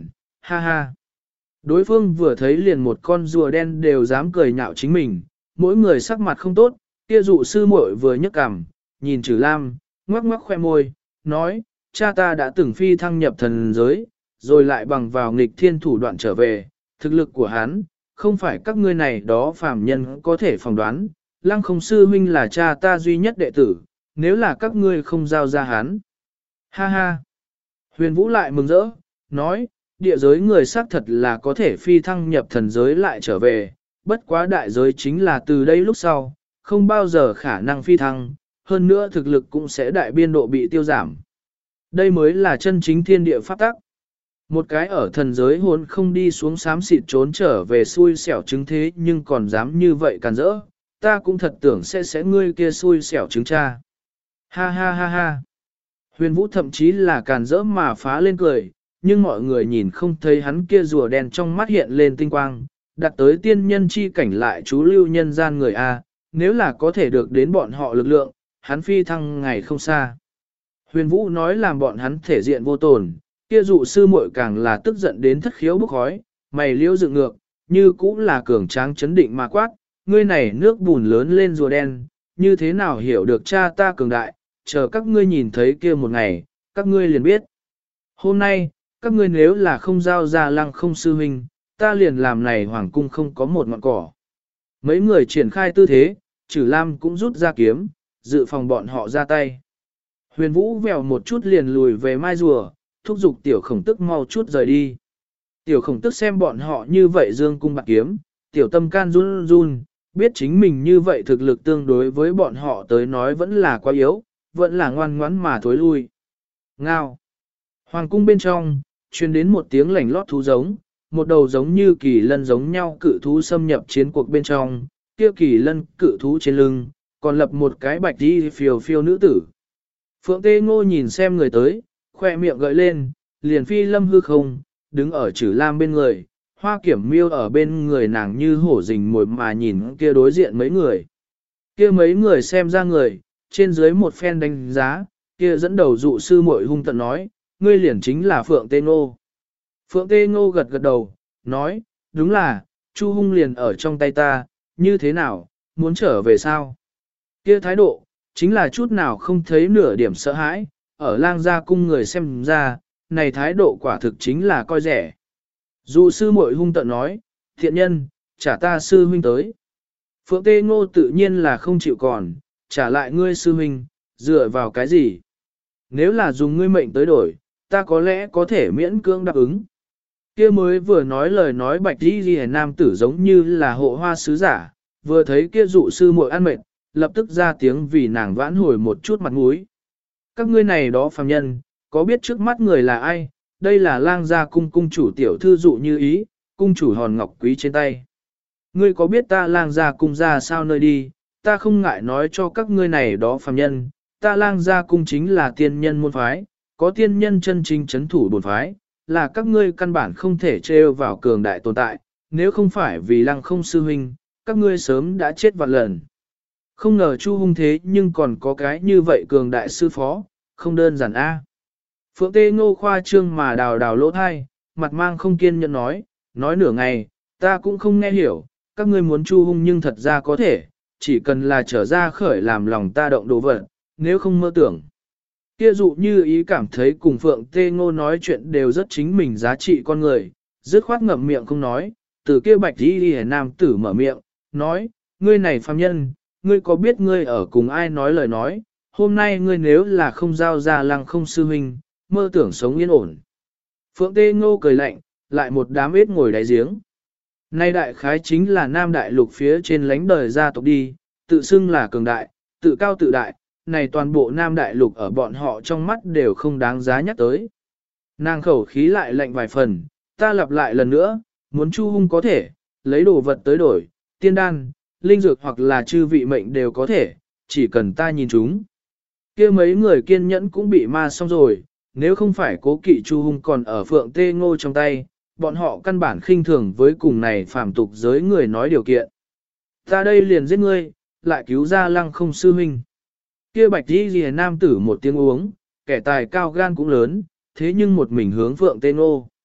A: ha ha. Đối phương vừa thấy liền một con rùa đen đều dám cười nhạo chính mình, mỗi người sắc mặt không tốt, kia dụ sư muội vừa nhấc cằm, nhìn Trử Lam, ngoắc ngoắc khoe môi, nói, cha ta đã từng phi thăng nhập thần giới, rồi lại bằng vào nghịch thiên thủ đoạn trở về, thực lực của hắn, không phải các ngươi này đó phàm nhân có thể phỏng đoán, Lăng Không sư huynh là cha ta duy nhất đệ tử, nếu là các ngươi không giao ra hắn. Ha ha. Huyền Vũ lại mừng rỡ, nói, địa giới người xác thật là có thể phi thăng nhập thần giới lại trở về, bất quá đại giới chính là từ đây lúc sau, không bao giờ khả năng phi thăng, hơn nữa thực lực cũng sẽ đại biên độ bị tiêu giảm. Đây mới là chân chính thiên địa pháp tắc. Một cái ở thần giới hồn không đi xuống xám xịt trốn trở về xui xẻo chứng thế nhưng còn dám như vậy càn rỡ, ta cũng thật tưởng sẽ ngươi kia xui xẻo chứng cha. Ha ha ha ha. Huyền Vũ thậm chí là càn rỡ mà phá lên cười, nhưng mọi người nhìn không thấy hắn kia rùa đen trong mắt hiện lên tinh quang, đặt tới tiên nhân chi cảnh lại chú lưu nhân gian người A, nếu là có thể được đến bọn họ lực lượng, hắn phi thăng ngày không xa. Huyền Vũ nói làm bọn hắn thể diện vô tồn, kia dụ sư muội càng là tức giận đến thất khiếu bốc khói, mày liễu dựng ngược, như cũng là cường tráng chấn định mà quát, ngươi này nước bùn lớn lên rùa đen, như thế nào hiểu được cha ta cường đại, chờ các ngươi nhìn thấy kia một ngày, các ngươi liền biết. Hôm nay, các ngươi nếu là không giao ra Lăng Không sư huynh, ta liền làm này hoàng cung không có một ngọn cỏ. Mấy người triển khai tư thế, Trử Lam cũng rút ra kiếm, dự phòng bọn họ ra tay. Huyền Vũ vèo một chút liền lùi về mai rùa, thúc giục tiểu khổng tức mau chút rời đi. Tiểu khổng tức xem bọn họ như vậy dương cung bạc kiếm, tiểu tâm can run run, biết chính mình như vậy thực lực tương đối với bọn họ tới nói vẫn là quá yếu, vẫn là ngoan ngoãn mà thối lui. Ngao. Hoàng cung bên trong, truyền đến một tiếng lảnh lót thú giống, một đầu giống như kỳ lân giống nhau cự thú xâm nhập chiến cuộc bên trong, kia kỳ lân cự thú trên lưng, còn lập một cái bạch đi phiêu phiêu nữ tử. Phượng Tê Ngô nhìn xem người tới, khoe miệng gợi lên, liền phi lâm hư không, đứng ở Trử Lam bên người, Hoa Kiểm Miêu ở bên người nàng như hổ rình mồi mà nhìn kia đối diện mấy người. Kia mấy người xem ra người, trên dưới một phen đánh giá, kia dẫn đầu dụ sư muội hung tận nói, ngươi liền chính là Phượng Tê Ngô. Phượng Tê Ngô gật gật đầu, nói, đúng là, Chu Hung liền ở trong tay ta, như thế nào, muốn trở về sao? Kia thái độ, chính là chút nào không thấy nửa điểm sợ hãi, ở lang gia cung người xem ra, này thái độ quả thực chính là coi rẻ. Dụ sư muội hung tận nói, thiện nhân, trả ta sư huynh tới. Phượng Tê Ngô tự nhiên là không chịu còn, trả lại ngươi sư huynh, dựa vào cái gì? Nếu là dùng ngươi mệnh tới đổi, ta có lẽ có thể miễn cưỡng đáp ứng. Kia mới vừa nói lời nói bạch đi ghi nam tử giống như là hộ hoa sứ giả, vừa thấy kia dụ sư muội ăn mệt, lập tức ra tiếng vì nàng vãn hồi một chút mặt mũi. Các ngươi này đó phàm nhân, có biết trước mắt người là ai? Đây là lang gia cung cung chủ tiểu thư dụ như ý, cung chủ hòn ngọc quý trên tay. Ngươi có biết ta lang gia cung ra sao nơi đi? Ta không ngại nói cho các ngươi này đó phàm nhân, ta lang gia cung chính là tiên nhân môn phái, có tiên nhân chân chính chấn thủ bổn phái, là các ngươi căn bản không thể trêu vào cường đại tồn tại, nếu không phải vì Lăng Không sư huynh, các ngươi sớm đã chết vạn lần. Không ngờ Chu Hung thế nhưng còn có cái như vậy cường đại sư phó, không đơn giản a. Phượng Tê Ngô khoa trương mà đào đào lỗ thai, mặt mang không kiên nhẫn nói nửa ngày, ta cũng không nghe hiểu, các ngươi muốn Chu Hung nhưng thật ra có thể, chỉ cần là trở ra khởi làm lòng ta động đồ vật, nếu không mơ tưởng. Kia dụ như ý cảm thấy cùng Phượng Tê Ngô nói chuyện đều rất chính mình giá trị con người, dứt khoát ngậm miệng không nói, từ kia bạch đi nam tử mở miệng, nói, ngươi này phàm nhân, ngươi có biết ngươi ở cùng ai nói lời nói, hôm nay ngươi nếu là không giao ra Lăng Không sư huynh, mơ tưởng sống yên ổn. Phượng Tê Ngô cười lạnh, lại một đám ếch ngồi đáy giếng. Nay đại khái chính là nam đại lục phía trên lánh đời gia tộc đi, tự xưng là cường đại, tự cao tự đại, này toàn bộ nam đại lục ở bọn họ trong mắt đều không đáng giá nhắc tới. Nàng khẩu khí lại lạnh vài phần, ta lặp lại lần nữa, muốn Chu Hung có thể, lấy đồ vật tới đổi, tiên đan, linh dược hoặc là chư vị mệnh đều có thể, chỉ cần ta nhìn chúng. Kia mấy người kiên nhẫn cũng bị ma xong rồi, nếu không phải cố kỵ Chu Hung còn ở Phượng Tê Ngô trong tay, bọn họ căn bản khinh thường với cùng này phàm tục giới người nói điều kiện. Ta đây liền giết ngươi, lại cứu ra Lăng Không sư huynh. Kia bạch đi ghi nam tử một tiếng uống, kẻ tài cao gan cũng lớn, thế nhưng một mình hướng Phượng Tê Ngô.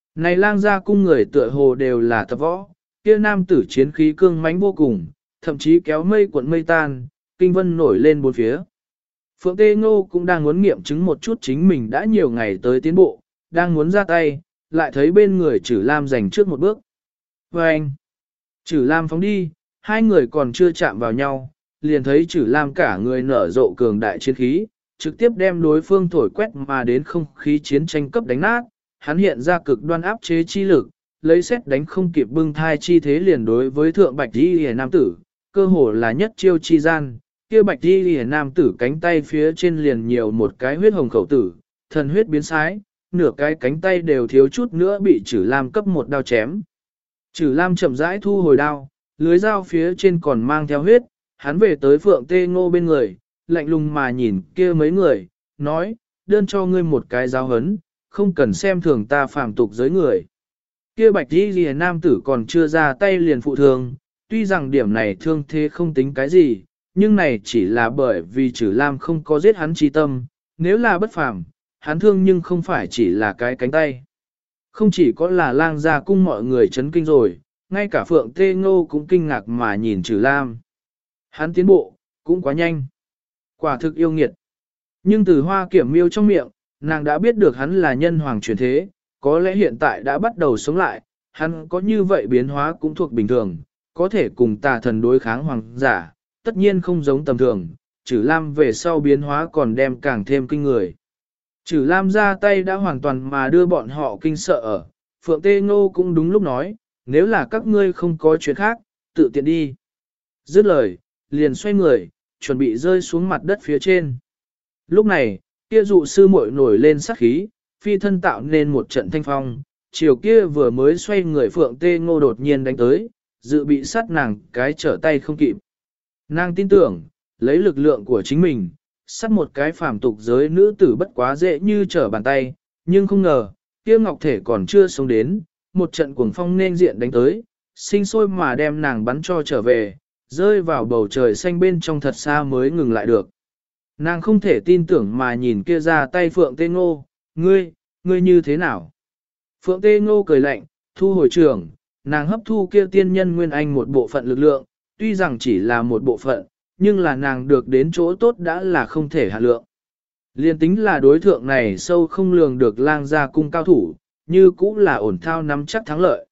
A: Này lang gia cung người tựa hồ đều là tập võ, kia nam tử chiến khí cương mãnh vô cùng, thậm chí kéo mây cuộn mây tan, kinh vân nổi lên bốn phía. Phượng Tê Ngô cũng đang muốn nghiệm chứng một chút chính mình đã nhiều ngày tới tiến bộ, đang muốn ra tay, lại thấy bên người Trử Lam giành trước một bước. Và anh, Trử Lam phóng đi, hai người còn chưa chạm vào nhau, liền thấy Trử Lam cả người nở rộ cường đại chiến khí, trực tiếp đem đối phương thổi quét mà đến không khí chiến tranh cấp đánh nát, hắn hiện ra cực đoan áp chế chi lực, lấy xét đánh không kịp bưng thai chi thế liền đối với thượng bạch y hề nam tử, cơ hồ là nhất chiêu chi gian, kia bạch y hề nam tử cánh tay phía trên liền nhiều một cái huyết hồng khẩu tử, thần huyết biến sái, nửa cái cánh tay đều thiếu chút nữa bị Trử Lam cấp một đao chém. Trử Lam chậm rãi thu hồi đao, lưới dao phía trên còn mang theo huyết, hắn về tới Phượng Tê Ngô bên người, lạnh lùng mà nhìn kia mấy người, nói, đơn cho ngươi một cái giáo hấn, không cần xem thường ta phàm tục giới người. Kia bạch y ghi nam tử còn chưa ra tay liền phụ thương, tuy rằng điểm này thương thế không tính cái gì, nhưng này chỉ là bởi vì Trử Lam không có giết hắn chi tâm, nếu là bất phàm, hắn thương nhưng không phải chỉ là cái cánh tay. Không chỉ có là lang gia cung mọi người chấn kinh rồi, ngay cả Phượng Tê Ngô cũng kinh ngạc mà nhìn Trử Lam. Hắn tiến bộ, cũng quá nhanh. Quả thực yêu nghiệt. Nhưng từ Hoa Kiểm Miêu trong miệng, nàng đã biết được hắn là nhân hoàng chuyển thế, có lẽ hiện tại đã bắt đầu sống lại, hắn có như vậy biến hóa cũng thuộc bình thường, có thể cùng tà thần đối kháng hoàng giả, tất nhiên không giống tầm thường, Trử Lam về sau biến hóa còn đem càng thêm kinh người. Trử Lam ra tay đã hoàn toàn mà đưa bọn họ kinh sợ ở, Phượng Tê Ngô cũng đúng lúc nói, nếu là các ngươi không có chuyện khác, tự tiện đi. Dứt lời, liền xoay người, chuẩn bị rơi xuống mặt đất phía trên. Lúc này, kia dụ sư muội nổi lên sát khí, phi thân tạo nên một trận thanh phong, chiều kia vừa mới xoay người Phượng Tê Ngô đột nhiên đánh tới, dự bị sát nàng cái trở tay không kịp. Nàng tin tưởng, lấy lực lượng của chính mình, sát một cái phàm tục giới nữ tử bất quá dễ như trở bàn tay, nhưng không ngờ, kia ngọc thể còn chưa sống đến, một trận cuồng phong nên diện đánh tới, sinh sôi mà đem nàng bắn cho trở về, rơi vào bầu trời xanh bên trong thật xa mới ngừng lại được. Nàng không thể tin tưởng mà nhìn kia ra tay Phượng Tê Ngô, ngươi như thế nào? Phượng Tê Ngô cười lạnh, thu hồi trường, nàng hấp thu kia tiên nhân nguyên anh một bộ phận lực lượng, tuy rằng chỉ là một bộ phận, nhưng là nàng được đến chỗ tốt đã là không thể hạ lượng. Liên tính là đối thượng này sâu không lường được lang gia cung cao thủ, như cũng là ổn thao nắm chắc thắng lợi.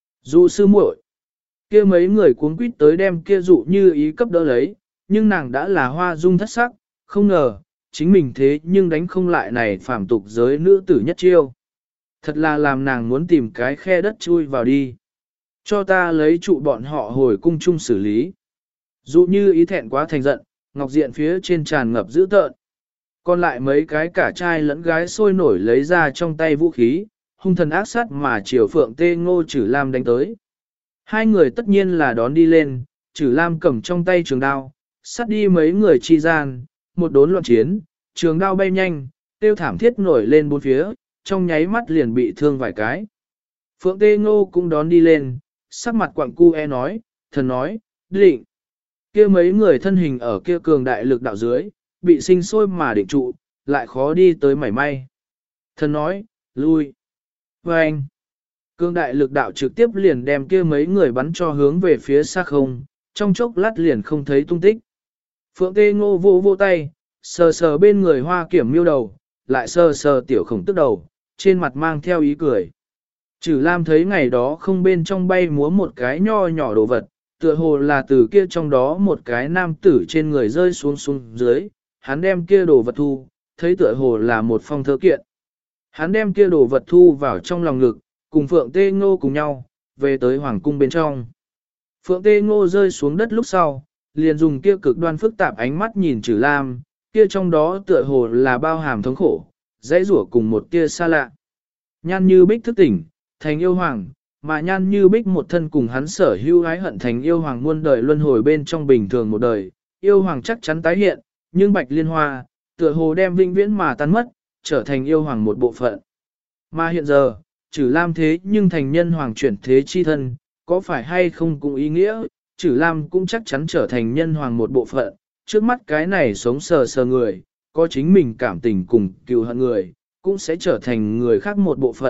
A: Dụ sư muội, kia mấy người cuống quýt tới đem kia dụ như ý cấp đỡ lấy, nhưng nàng đã là hoa dung thất sắc, không ngờ, chính mình thế nhưng đánh không lại này phàm tục giới nữ tử nhất chiêu. Thật là làm nàng muốn tìm cái khe đất chui vào đi. Cho ta lấy trụ bọn họ hồi cung chung xử lý. Dụ như ý thẹn quá thành giận, ngọc diện phía trên tràn ngập dữ tợn. Còn lại mấy cái cả trai lẫn gái sôi nổi lấy ra trong tay vũ khí, hung thần ác sát mà chiều Phượng Tê Ngô Trử Lam đánh tới. Hai người tất nhiên là đón đi lên, Trử Lam cầm trong tay trường đao, sát đi mấy người chi gian, một đốn loạn chiến, trường đao bay nhanh, tiêu thảm thiết nổi lên bốn phía, trong nháy mắt liền bị thương vài cái. Phượng Tê Ngô cũng đón đi lên, sắc mặt quặng cu nói, thần nói, định. Kia mấy người thân hình ở kia cường đại lực đạo dưới, bị sinh sôi mà định trụ, lại khó đi tới mảy may. Thần nói, lui. Và anh, cường đại lực đạo trực tiếp liền đem kia mấy người bắn cho hướng về phía xa không, trong chốc lát liền không thấy tung tích. Phượng Tê Ngô vô tay, sờ sờ bên người Hoa Kiểm Miêu đầu, lại sờ sờ tiểu khổng tức đầu, trên mặt mang theo ý cười. Trử Lam thấy ngày đó không bên trong bay múa một cái nho nhỏ đồ vật, tựa hồ là từ kia trong đó một cái nam tử trên người rơi xuống dưới, hắn đem kia đồ vật thu, thấy tựa hồ là một phong thơ kiện. Hắn đem kia đồ vật thu vào trong lòng ngực, cùng Phượng Tê Ngô cùng nhau, về tới hoàng cung bên trong. Phượng Tê Ngô rơi xuống đất lúc sau, liền dùng kia cực đoan phức tạp ánh mắt nhìn Trử Lam, kia trong đó tựa hồ là bao hàm thống khổ, dãy rủa cùng một tia xa lạ. Nhan Như Bích thức tỉnh, thành yêu hoàng, mà Nhan Như Bích một thân cùng hắn sở hữu ái hận thành yêu hoàng muôn đời luân hồi bên trong bình thường một đời, yêu hoàng chắc chắn tái hiện, nhưng Bạch Liên Hoa, tựa hồ đem vĩnh viễn mà tan mất, trở thành yêu hoàng một bộ phận. Mà hiện giờ, Trử Lam thế nhưng thành nhân hoàng chuyển thế chi thân, có phải hay không cũng ý nghĩa, Trử Lam cũng chắc chắn trở thành nhân hoàng một bộ phận, trước mắt cái này sống sờ sờ người, có chính mình cảm tình cùng cựu hận người, cũng sẽ trở thành người khác một bộ phận,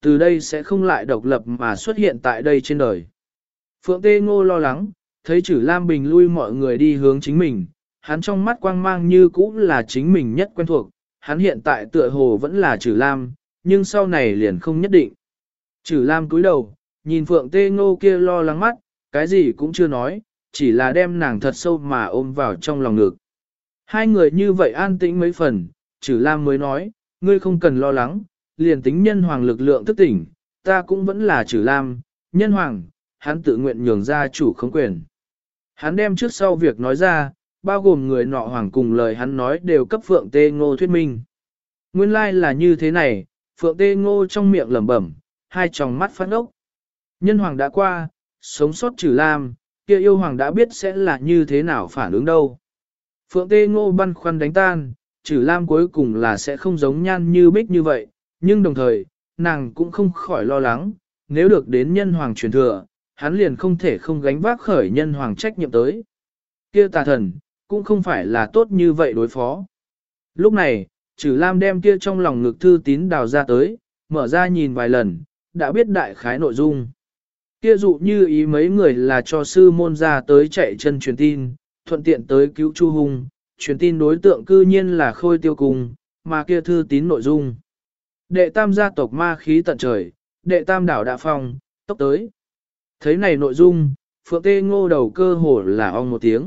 A: từ đây sẽ không lại độc lập mà xuất hiện tại đây trên đời. Phượng Tê Ngô lo lắng, thấy Trử Lam Bình lui mọi người đi hướng chính mình, hắn trong mắt quang mang như cũ là chính mình nhất quen thuộc, hắn hiện tại tựa hồ vẫn là Trử Lam, nhưng sau này liền không nhất định. Trử Lam cúi đầu, nhìn Phượng Tê Ngô kia lo lắng mắt, cái gì cũng chưa nói, chỉ là đem nàng thật sâu mà ôm vào trong lòng ngực. Hai người như vậy an tĩnh mấy phần, Trử Lam mới nói, ngươi không cần lo lắng, liền tính nhân hoàng lực lượng thức tỉnh, ta cũng vẫn là Trử Lam, nhân hoàng, hắn tự nguyện nhường ra chủ khống quyền. Hắn đem trước sau việc nói ra, bao gồm người nọ hoàng cùng lời hắn nói đều cấp Phượng Tê Ngô thuyết minh. Nguyên lai là như thế này, Phượng Tê Ngô trong miệng lẩm bẩm, hai tròng mắt phát ốc. Nhân hoàng đã qua, sống sót Trử Lam, kia yêu hoàng đã biết sẽ là như thế nào phản ứng đâu. Phượng Tê Ngô băn khoăn đánh tan, Trử Lam cuối cùng là sẽ không giống Nhan Như Bích như vậy, nhưng đồng thời, nàng cũng không khỏi lo lắng, nếu được đến nhân hoàng truyền thừa, hắn liền không thể không gánh vác khởi nhân hoàng trách nhiệm tới. Kia tà thần, cũng không phải là tốt như vậy đối phó. Lúc này, Trử Lam đem kia trong lòng ngực thư tín đào ra tới, mở ra nhìn vài lần, đã biết đại khái nội dung. Kia dụ như ý mấy người là cho sư môn ra tới chạy chân truyền tin, thuận tiện tới cứu Chu Hùng, truyền tin đối tượng cư nhiên là Khôi Tiêu Cung, mà kia thư tín nội dung. Đệ tam gia tộc ma khí tận trời, đệ tam đảo đã phong, tốc tới. Thấy này nội dung, Phượng Tê Ngô đầu cơ hồ là ong một tiếng.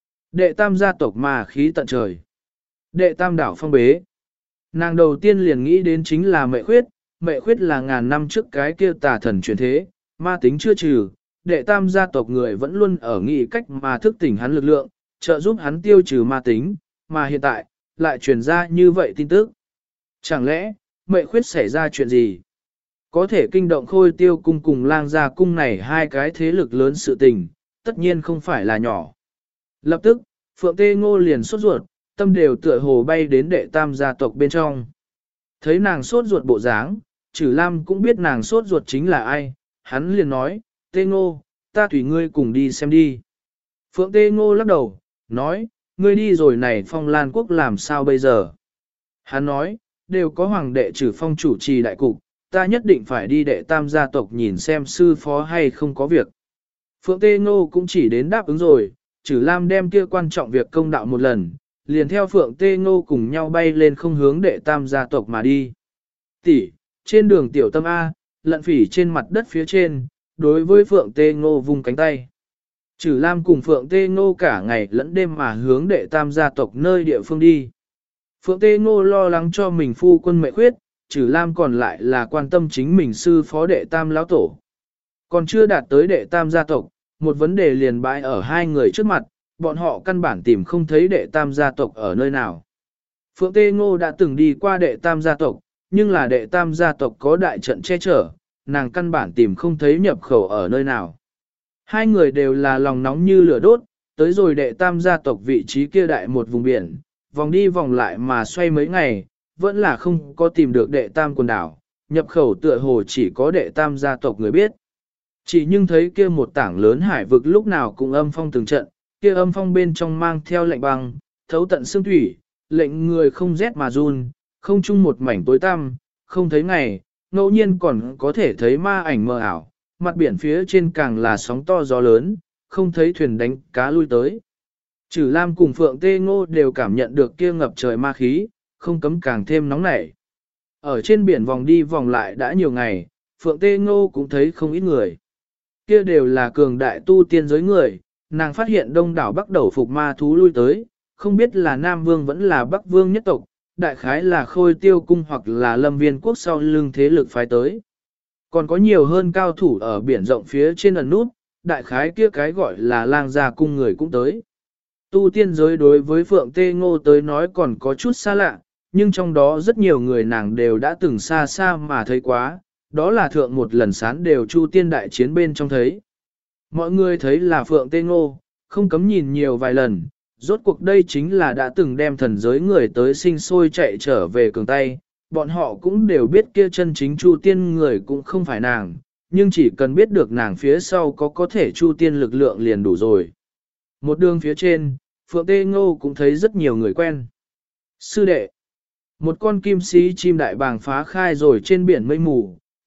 A: Đệ tam gia tộc ma khí tận trời. Đệ tam đảo phong bế. Nàng đầu tiên liền nghĩ đến chính là mệ khuyết là ngàn năm trước cái kia tà thần chuyển thế, ma tính chưa trừ, đệ tam gia tộc người vẫn luôn ở nghĩ cách mà thức tỉnh hắn lực lượng, trợ giúp hắn tiêu trừ ma tính, mà hiện tại, lại truyền ra như vậy tin tức. Chẳng lẽ, mệ khuyết xảy ra chuyện gì? Có thể kinh động Khôi Tiêu Cung cùng Lang Gia Cung này hai cái thế lực lớn sự tình, tất nhiên không phải là nhỏ. Lập tức, Phượng Tê Ngô liền sốt ruột, tâm đều tựa hồ bay đến đệ tam gia tộc bên trong. Thấy nàng sốt ruột bộ dáng, Trử Lam cũng biết nàng sốt ruột chính là ai, hắn liền nói, Tê Ngô, ta tùy ngươi cùng đi xem đi. Phượng Tê Ngô lắc đầu, nói, ngươi đi rồi này Phong Lan Quốc làm sao bây giờ? Hắn nói, đều có hoàng đệ Trử Phong chủ trì đại cục, ta nhất định phải đi đệ tam gia tộc nhìn xem sư phó hay không có việc. Phượng Tê Ngô cũng chỉ đến đáp ứng rồi, Trử Lam đem kia quan trọng việc công đạo một lần, liền theo Phượng Tê Ngô cùng nhau bay lên không hướng đệ tam gia tộc mà đi. Tỷ, trên đường tiểu tâm A, lận phỉ trên mặt đất phía trên, đối với Phượng Tê Ngô vung cánh tay. Trử Lam cùng Phượng Tê Ngô cả ngày lẫn đêm mà hướng đệ tam gia tộc nơi địa phương đi. Phượng Tê Ngô lo lắng cho mình phu quân mệ khuyết, Trử Lam còn lại là quan tâm chính mình sư phó đệ tam lão tổ. Còn chưa đạt tới đệ tam gia tộc, một vấn đề liền bãi ở hai người trước mặt, bọn họ căn bản tìm không thấy đệ tam gia tộc ở nơi nào. Phượng Tê Ngô đã từng đi qua đệ tam gia tộc, nhưng là đệ tam gia tộc có đại trận che chở, nàng căn bản tìm không thấy nhập khẩu ở nơi nào. Hai người đều là lòng nóng như lửa đốt, tới rồi đệ tam gia tộc vị trí kia đại một vùng biển, vòng đi vòng lại mà xoay mấy ngày, vẫn là không có tìm được đệ tam quần đảo, nhập khẩu tựa hồ chỉ có đệ tam gia tộc người biết. Chỉ nhưng thấy kia một tảng lớn hải vực lúc nào cũng âm phong từng trận, kia âm phong bên trong mang theo lạnh băng, thấu tận xương thủy, lệnh người không rét mà run, không chung một mảnh tối tăm, không thấy ngày, ngẫu nhiên còn có thể thấy ma ảnh mờ ảo, mặt biển phía trên càng là sóng to gió lớn, không thấy thuyền đánh cá lui tới. Trử Lam cùng Phượng Tê Ngô đều cảm nhận được kia ngập trời ma khí, không cấm càng thêm nóng nảy. Ở trên biển vòng đi vòng lại đã nhiều ngày, Phượng Tê Ngô cũng thấy không ít người. Kia đều là cường đại tu tiên giới người, nàng phát hiện đông đảo Bắc đầu phục ma thú lui tới, không biết là Nam Vương vẫn là Bắc Vương nhất tộc, đại khái là Khôi Tiêu Cung hoặc là Lâm Viên Quốc sau lưng thế lực phái tới. Còn có nhiều hơn cao thủ ở biển rộng phía trên ẩn nút, đại khái kia cái gọi là Lang Gia Cung người cũng tới. Tu tiên giới đối với Phượng Tê Ngô tới nói còn có chút xa lạ, nhưng trong đó rất nhiều người nàng đều đã từng xa xa mà thấy quá, đó là thượng một lần sán đều Chu tiên đại chiến bên trong thấy. Mọi người thấy là Phượng Tê Ngô, không cấm nhìn nhiều vài lần, rốt cuộc đây chính là đã từng đem thần giới người tới sinh sôi chạy trở về cường tay, bọn họ cũng đều biết kia chân chính Chu tiên người cũng không phải nàng, nhưng chỉ cần biết được nàng phía sau có thể Chu tiên lực lượng liền đủ rồi. Một đường phía trên, Phượng Tê Ngô cũng thấy rất nhiều người quen. Sư đệ, một con kim sĩ chim đại bàng phá khai rồi trên biển mây mù,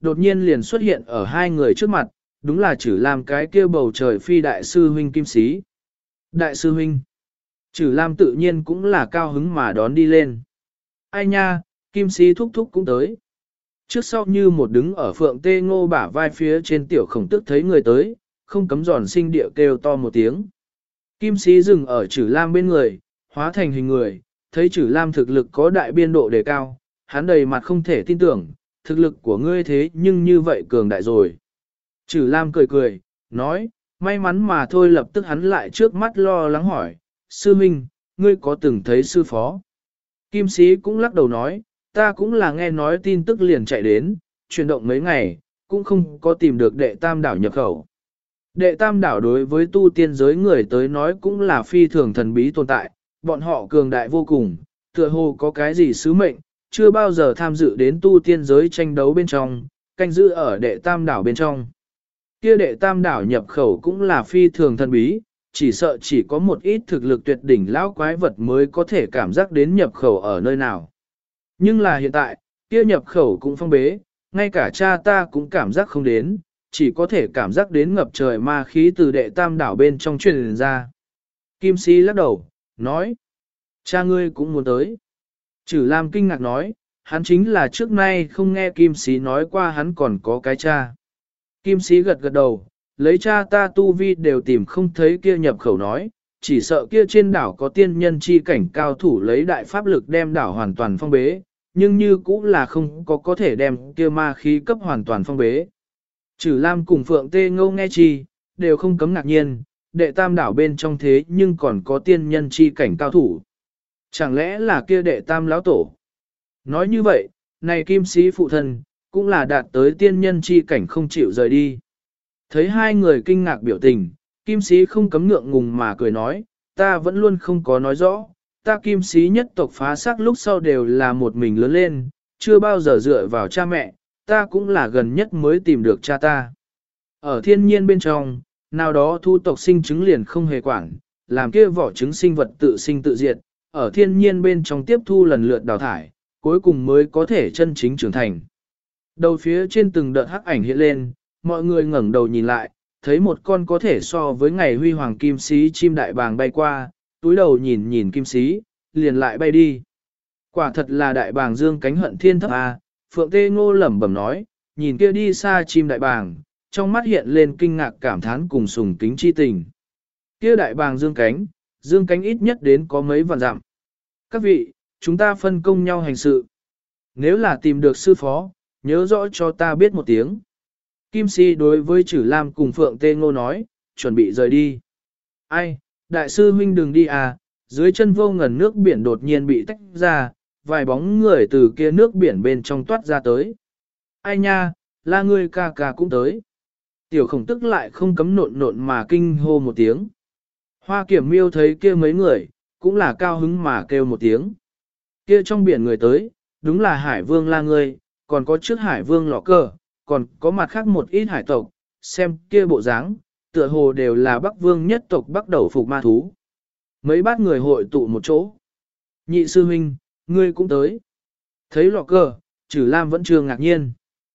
A: đột nhiên liền xuất hiện ở hai người trước mặt, đúng là Trử Lam cái kia bầu trời phi đại sư huynh Kim Sĩ. Đại sư huynh. Trử Lam tự nhiên cũng là cao hứng mà đón đi lên. Ai nha, Kim Sĩ thúc thúc cũng tới. Trước sau như một đứng ở Phượng Tê Ngô bả vai phía trên tiểu khổng tức thấy người tới, không cấm giòn sinh địa kêu to một tiếng. Kim Sĩ dừng ở Trử Lam bên người, hóa thành hình người, thấy Trử Lam thực lực có đại biên độ đề cao, hắn đầy mặt không thể tin tưởng, thực lực của ngươi thế nhưng như vậy cường đại rồi. Trử Lam cười cười, nói, may mắn mà thôi, lập tức hắn lại trước mắt lo lắng hỏi, sư minh, ngươi có từng thấy sư phó? Kim Sĩ cũng lắc đầu nói, ta cũng là nghe nói tin tức liền chạy đến, chuyển động mấy ngày, cũng không có tìm được đệ tam đảo nhập khẩu. Đệ tam đảo đối với tu tiên giới người tới nói cũng là phi thường thần bí tồn tại, bọn họ cường đại vô cùng, tựa hồ có cái gì sứ mệnh, chưa bao giờ tham dự đến tu tiên giới tranh đấu bên trong, canh giữ ở đệ tam đảo bên trong. Kia đệ tam đảo nhập khẩu cũng là phi thường thần bí, chỉ sợ chỉ có một ít thực lực tuyệt đỉnh lão quái vật mới có thể cảm giác đến nhập khẩu ở nơi nào. Nhưng là hiện tại, kia nhập khẩu cũng phong bế, ngay cả cha ta cũng cảm giác không đến, chỉ có thể cảm giác đến ngập trời ma khí từ đệ tam đảo bên trong truyền ra. Kim Sĩ lắc đầu, nói, cha ngươi cũng muốn tới. Trử Lam kinh ngạc nói, hắn chính là trước nay không nghe Kim Sĩ nói qua hắn còn có cái cha. Kim Sĩ gật gật đầu, lấy cha ta tu vi đều tìm không thấy kia nhập khẩu nói, chỉ sợ kia trên đảo có tiên nhân chi cảnh cao thủ lấy đại pháp lực đem đảo hoàn toàn phong bế, nhưng như cũng là không có thể đem kia ma khí cấp hoàn toàn phong bế. Trử Lam cùng Phượng Tê Ngô nghe chi, đều không cấm ngạc nhiên, đệ tam đảo bên trong thế nhưng còn có tiên nhân chi cảnh cao thủ. Chẳng lẽ là kia đệ tam lão tổ? Nói như vậy, này Kim Sĩ phụ thân, cũng là đạt tới tiên nhân chi cảnh không chịu rời đi. Thấy hai người kinh ngạc biểu tình, Kim Sĩ không cấm ngượng ngùng mà cười nói, ta vẫn luôn không có nói rõ, ta Kim Sĩ nhất tộc phá xác lúc sau đều là một mình lớn lên, chưa bao giờ dựa vào cha mẹ, ta cũng là gần nhất mới tìm được cha ta. Ở thiên nhiên bên trong, nào đó thu tộc sinh trứng liền không hề quản, làm kia vỏ trứng sinh vật tự sinh tự diệt, ở thiên nhiên bên trong tiếp thu lần lượt đào thải, cuối cùng mới có thể chân chính trưởng thành. Đầu phía trên từng đợt hắc ảnh hiện lên, mọi người ngẩng đầu nhìn lại, thấy một con có thể so với ngày huy hoàng Kim Sĩ chim đại bàng bay qua, túi đầu nhìn nhìn Kim Sĩ, liền lại bay đi. Quả thật là đại bàng dương cánh hận thiên thấp à, Phượng Tê Ngô lẩm bẩm nói, nhìn kia đi xa chim đại bàng, trong mắt hiện lên kinh ngạc cảm thán cùng sùng kính chi tình. Kia đại bàng dương cánh ít nhất đến có mấy vạn dặm. Các vị, chúng ta phân công nhau hành sự. Nếu là tìm được sư phó, nhớ rõ cho ta biết một tiếng. Kim Sĩ đối với Trử Lam cùng Phượng Tê Ngô nói, chuẩn bị rời đi. Ai, đại sư huynh đừng đi à, dưới chân vô ngần nước biển đột nhiên bị tách ra, vài bóng người từ kia nước biển bên trong toát ra tới. Ai nha, là ngươi ca ca cũng tới. Tiểu khổng tức lại không cấm nộn nộn mà kinh hô một tiếng. Hoa Kiểm Miêu thấy kia mấy người, cũng là cao hứng mà kêu một tiếng. Kia trong biển người tới, đúng là Hải Vương là ngươi, còn có trước Hải Vương Lọ Cờ, còn có mặt khác một ít hải tộc, xem kia bộ dáng, tựa hồ đều là Bắc Vương nhất tộc Bắc Đầu Phục ma thú. Mấy bát người hội tụ một chỗ. Nhị sư huynh, ngươi cũng tới. Thấy Lọ Cờ, Trử Lam vẫn chưa ngạc nhiên.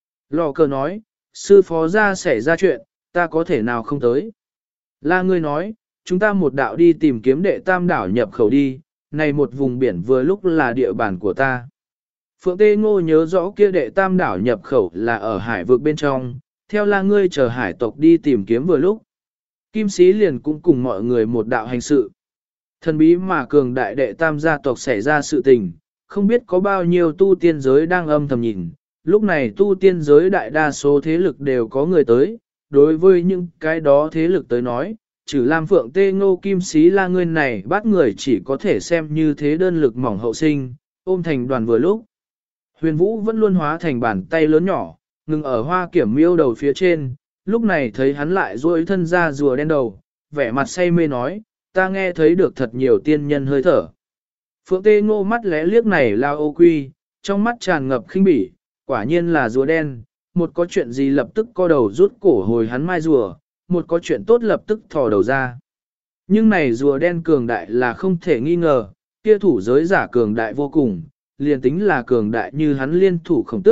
A: Lọ Cờ nói, sư phó ra xảy ra chuyện, ta có thể nào không tới. Là ngươi nói, chúng ta một đạo đi tìm kiếm đệ tam đảo nhập khẩu đi, này một vùng biển vừa lúc là địa bàn của ta. Phượng Tê Ngô nhớ rõ kia đệ tam đảo nhập khẩu là ở hải vực bên trong, theo là ngươi chờ hải tộc đi tìm kiếm vừa lúc. Kim Sĩ liền cũng cùng mọi người một đạo hành sự. Thần bí mà cường đại đệ tam gia tộc xảy ra sự tình, không biết có bao nhiêu tu tiên giới đang âm thầm nhìn. Lúc này tu tiên giới đại đa số thế lực đều có người tới, đối với những cái đó thế lực tới nói, Trừ Lam Phượng Tê Ngô Kim Sĩ là người này bắt người chỉ có thể xem như thế đơn lực mỏng hậu sinh, ôm thành đoàn vừa lúc. Huyền Vũ vẫn luôn hóa thành bàn tay lớn nhỏ, ngừng ở Hoa Kiểm Miêu đầu phía trên, lúc này thấy hắn lại duỗi thân ra rùa đen đầu, vẻ mặt say mê nói, ta nghe thấy được thật nhiều tiên nhân hơi thở. Phượng Tê Ngô mắt lẽ liếc này lao ô quy, trong mắt tràn ngập khinh bỉ, quả nhiên là rùa đen, một có chuyện gì lập tức co đầu rút cổ hồi hắn mai rùa, một có chuyện tốt lập tức thò đầu ra. Nhưng này rùa đen cường đại là không thể nghi ngờ, kia thủ giới giả cường đại vô cùng, liền tính là cường đại như hắn liên thủ khổng tước,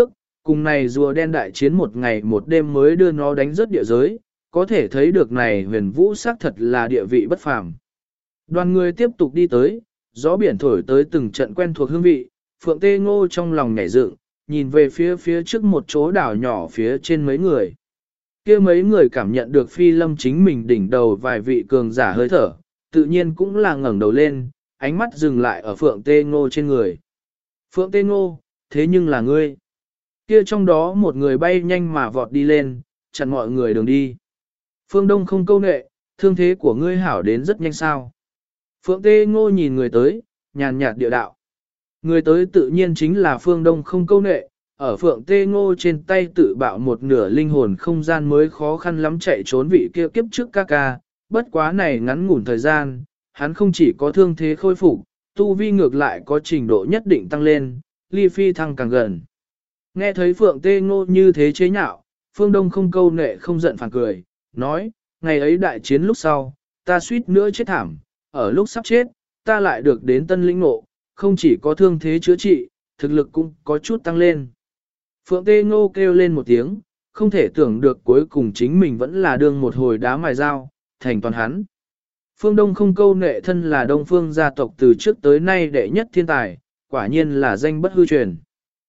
A: cùng này rùa đen đại chiến một ngày một đêm mới đưa nó đánh rớt địa giới, có thể thấy được này huyền vũ xác thật là địa vị bất phàm. Đoàn người tiếp tục đi tới, gió biển thổi tới từng trận quen thuộc hương vị, Phượng Tê Ngô trong lòng nhảy dựng, nhìn về phía trước một chỗ đảo nhỏ phía trên mấy người. Kia mấy người cảm nhận được phi lâm chính mình đỉnh đầu vài vị cường giả hơi thở, tự nhiên cũng là ngẩng đầu lên, ánh mắt dừng lại ở Phượng Tê Ngô trên người. Phượng Tê Ngô, thế nhưng là ngươi. Kia trong đó một người bay nhanh mà vọt đi lên, chặn mọi người đường đi. Phương Đông không câu nệ, thương thế của ngươi hảo đến rất nhanh sao. Phượng Tê Ngô nhìn người tới, nhàn nhạt địa đạo. Người tới tự nhiên chính là Phương Đông không câu nệ, ở Phượng Tê Ngô trên tay tự bạo một nửa linh hồn không gian mới khó khăn lắm chạy trốn vị kia kiếp trước ca ca, bất quá này ngắn ngủn thời gian, hắn không chỉ có thương thế khôi phục, tu vi ngược lại có trình độ nhất định tăng lên, ly phi thăng càng gần. Nghe thấy Phượng Tê Ngô như thế chế nhạo, Phương Đông không câu nệ không giận phản cười, nói, ngày ấy đại chiến lúc sau, ta suýt nữa chết thảm, ở lúc sắp chết, ta lại được đến tân lĩnh ngộ, không chỉ có thương thế chữa trị, thực lực cũng có chút tăng lên. Phượng Tê Ngô kêu lên một tiếng, không thể tưởng được cuối cùng chính mình vẫn là đương một hồi đá mài dao, thành toàn hắn. Phương Đông không câu nệ thân là Đông Phương gia tộc từ trước tới nay đệ nhất thiên tài, quả nhiên là danh bất hư truyền.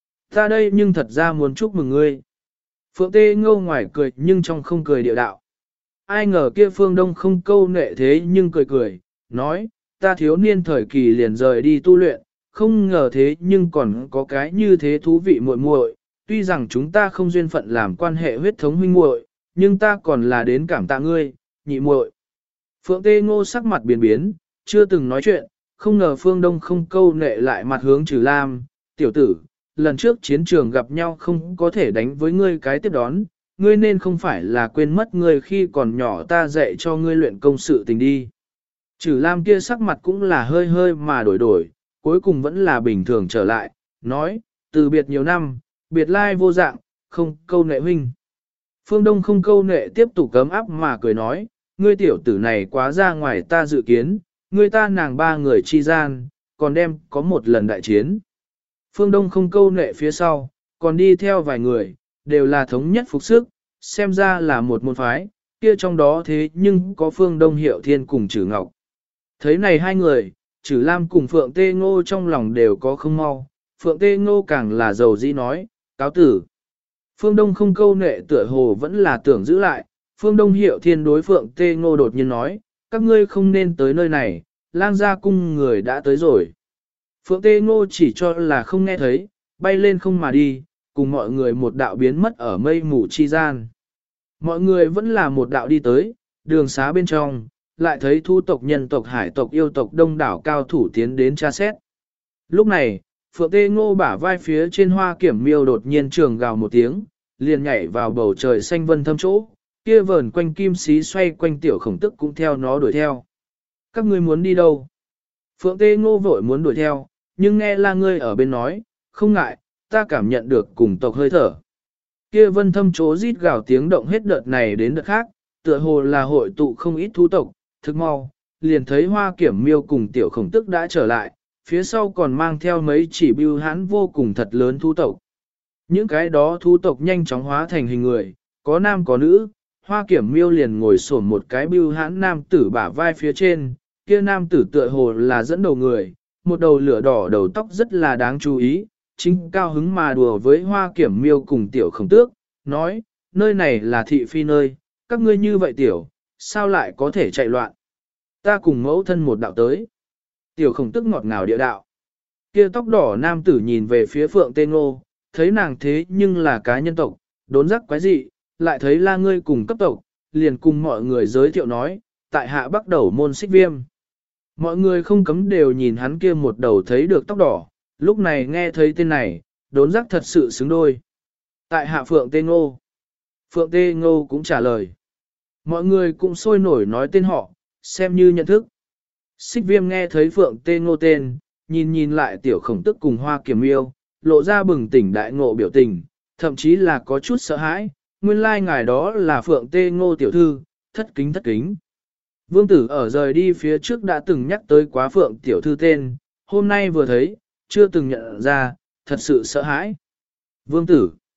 A: Ta đây nhưng thật ra muốn chúc mừng ngươi. Phượng Tê Ngô ngoài cười nhưng trong không cười địa đạo. Ai ngờ kia Phương Đông không câu nệ thế nhưng cười cười, nói, ta thiếu niên thời kỳ liền rời đi tu luyện, không ngờ thế nhưng còn có cái như thế thú vị muội muội. Tuy rằng chúng ta không duyên phận làm quan hệ huyết thống huynh muội, nhưng ta còn là đến cảm tạ ngươi, nhị muội. Phượng Tê Ngô sắc mặt biến biến, chưa từng nói chuyện, không ngờ Phương Đông không câu nệ lại mặt hướng Trừ Lam, tiểu tử, lần trước chiến trường gặp nhau không có thể đánh với ngươi cái tiếp đón, ngươi nên không phải là quên mất ngươi khi còn nhỏ ta dạy cho ngươi luyện công sự tình đi. Trừ Lam kia sắc mặt cũng là hơi hơi mà đổi, cuối cùng vẫn là bình thường trở lại, nói, từ biệt nhiều năm, biệt lai vô dạng, không câu nệ huynh. Phương Đông không câu nệ tiếp tục cấm áp mà cười nói, ngươi tiểu tử này quá ra ngoài ta dự kiến, ngươi ta nàng ba người chi gian, còn đem có một lần đại chiến. Phương Đông không câu nệ phía sau, còn đi theo vài người, đều là thống nhất phục sức, xem ra là một môn phái, kia trong đó thế nhưng có Phương Đông Hiệu Thiên cùng Trử Ngọc. Thấy này hai người, Trử Lam cùng Phượng Tê Ngô trong lòng đều có không mau, Phượng Tê Ngô càng là giàu dĩ nói, cáo tử. Phương Đông không câu nệ tựa hồ vẫn là tưởng giữ lại, Phương Đông Hiệu Thiên đối Phượng Tê Ngô đột nhiên nói, các ngươi không nên tới nơi này, lang gia cung người đã tới rồi. Phượng Tê Ngô chỉ cho là không nghe thấy, bay lên không mà đi, cùng mọi người một đạo biến mất ở mây mù chi gian. Mọi người vẫn là một đạo đi tới, đường xá bên trong, lại thấy thu tộc nhân tộc hải tộc yêu tộc đông đảo cao thủ tiến đến tra xét. Lúc này, Phượng Tê Ngô bả vai phía trên hoa kiểm miêu đột nhiên trường gào một tiếng, liền nhảy vào bầu trời xanh vân thâm chỗ, kia vờn quanh kim xí xoay quanh tiểu khổng tức cũng theo nó đuổi theo. Các ngươi muốn đi đâu? Phượng Tê Ngô vội muốn đuổi theo, nhưng nghe là ngươi ở bên nói, không ngại, ta cảm nhận được cùng tộc hơi thở. Kia vân thâm chỗ rít gào tiếng động hết đợt này đến đợt khác, tựa hồ là hội tụ không ít thú tộc, thức mau, liền thấy hoa kiểm miêu cùng tiểu khổng tức đã trở lại, phía sau còn mang theo mấy chỉ bưu hãn vô cùng thật lớn thú tộc. Những cái đó thú tộc nhanh chóng hóa thành hình người, có nam có nữ, hoa kiểm miêu liền ngồi xổm một cái bưu hãn nam tử bả vai phía trên, kia nam tử tựa hồ là dẫn đầu người, một đầu lửa đỏ đầu tóc rất là đáng chú ý, chính cao hứng mà đùa với hoa kiểm miêu cùng tiểu khổng tước, nói, nơi này là thị phi nơi, các ngươi như vậy tiểu, sao lại có thể chạy loạn. Ta cùng mẫu thân một đạo tới. Tiểu khổng tức ngọt ngào địa đạo. Kia tóc đỏ nam tử nhìn về phía Phượng Tê Ngô, thấy nàng thế nhưng là cá nhân tộc, đốn rắc quái dị, lại thấy là ngươi cùng cấp tộc, liền cùng mọi người giới thiệu nói, tại hạ bắt đầu môn xích viêm. Mọi người không cấm đều nhìn hắn kia một đầu thấy được tóc đỏ, lúc này nghe thấy tên này, đốn rắc thật sự xứng đôi. Tại hạ Phượng Tê Ngô. Phượng Tê Ngô cũng trả lời. Mọi người cũng sôi nổi nói tên họ, xem như nhận thức. Xích viêm nghe thấy Phượng Tê Ngô tên, nhìn nhìn lại tiểu khổng tức cùng hoa kiểm yêu, lộ ra bừng tỉnh đại ngộ biểu tình, thậm chí là có chút sợ hãi, nguyên lai ngài đó là Phượng Tê Ngô tiểu thư, thất kính thất kính. Vương tử ở rời đi phía trước đã từng nhắc tới quá Phượng tiểu thư tên, hôm nay vừa thấy, chưa từng nhận ra, thật sự sợ hãi. Vương tử,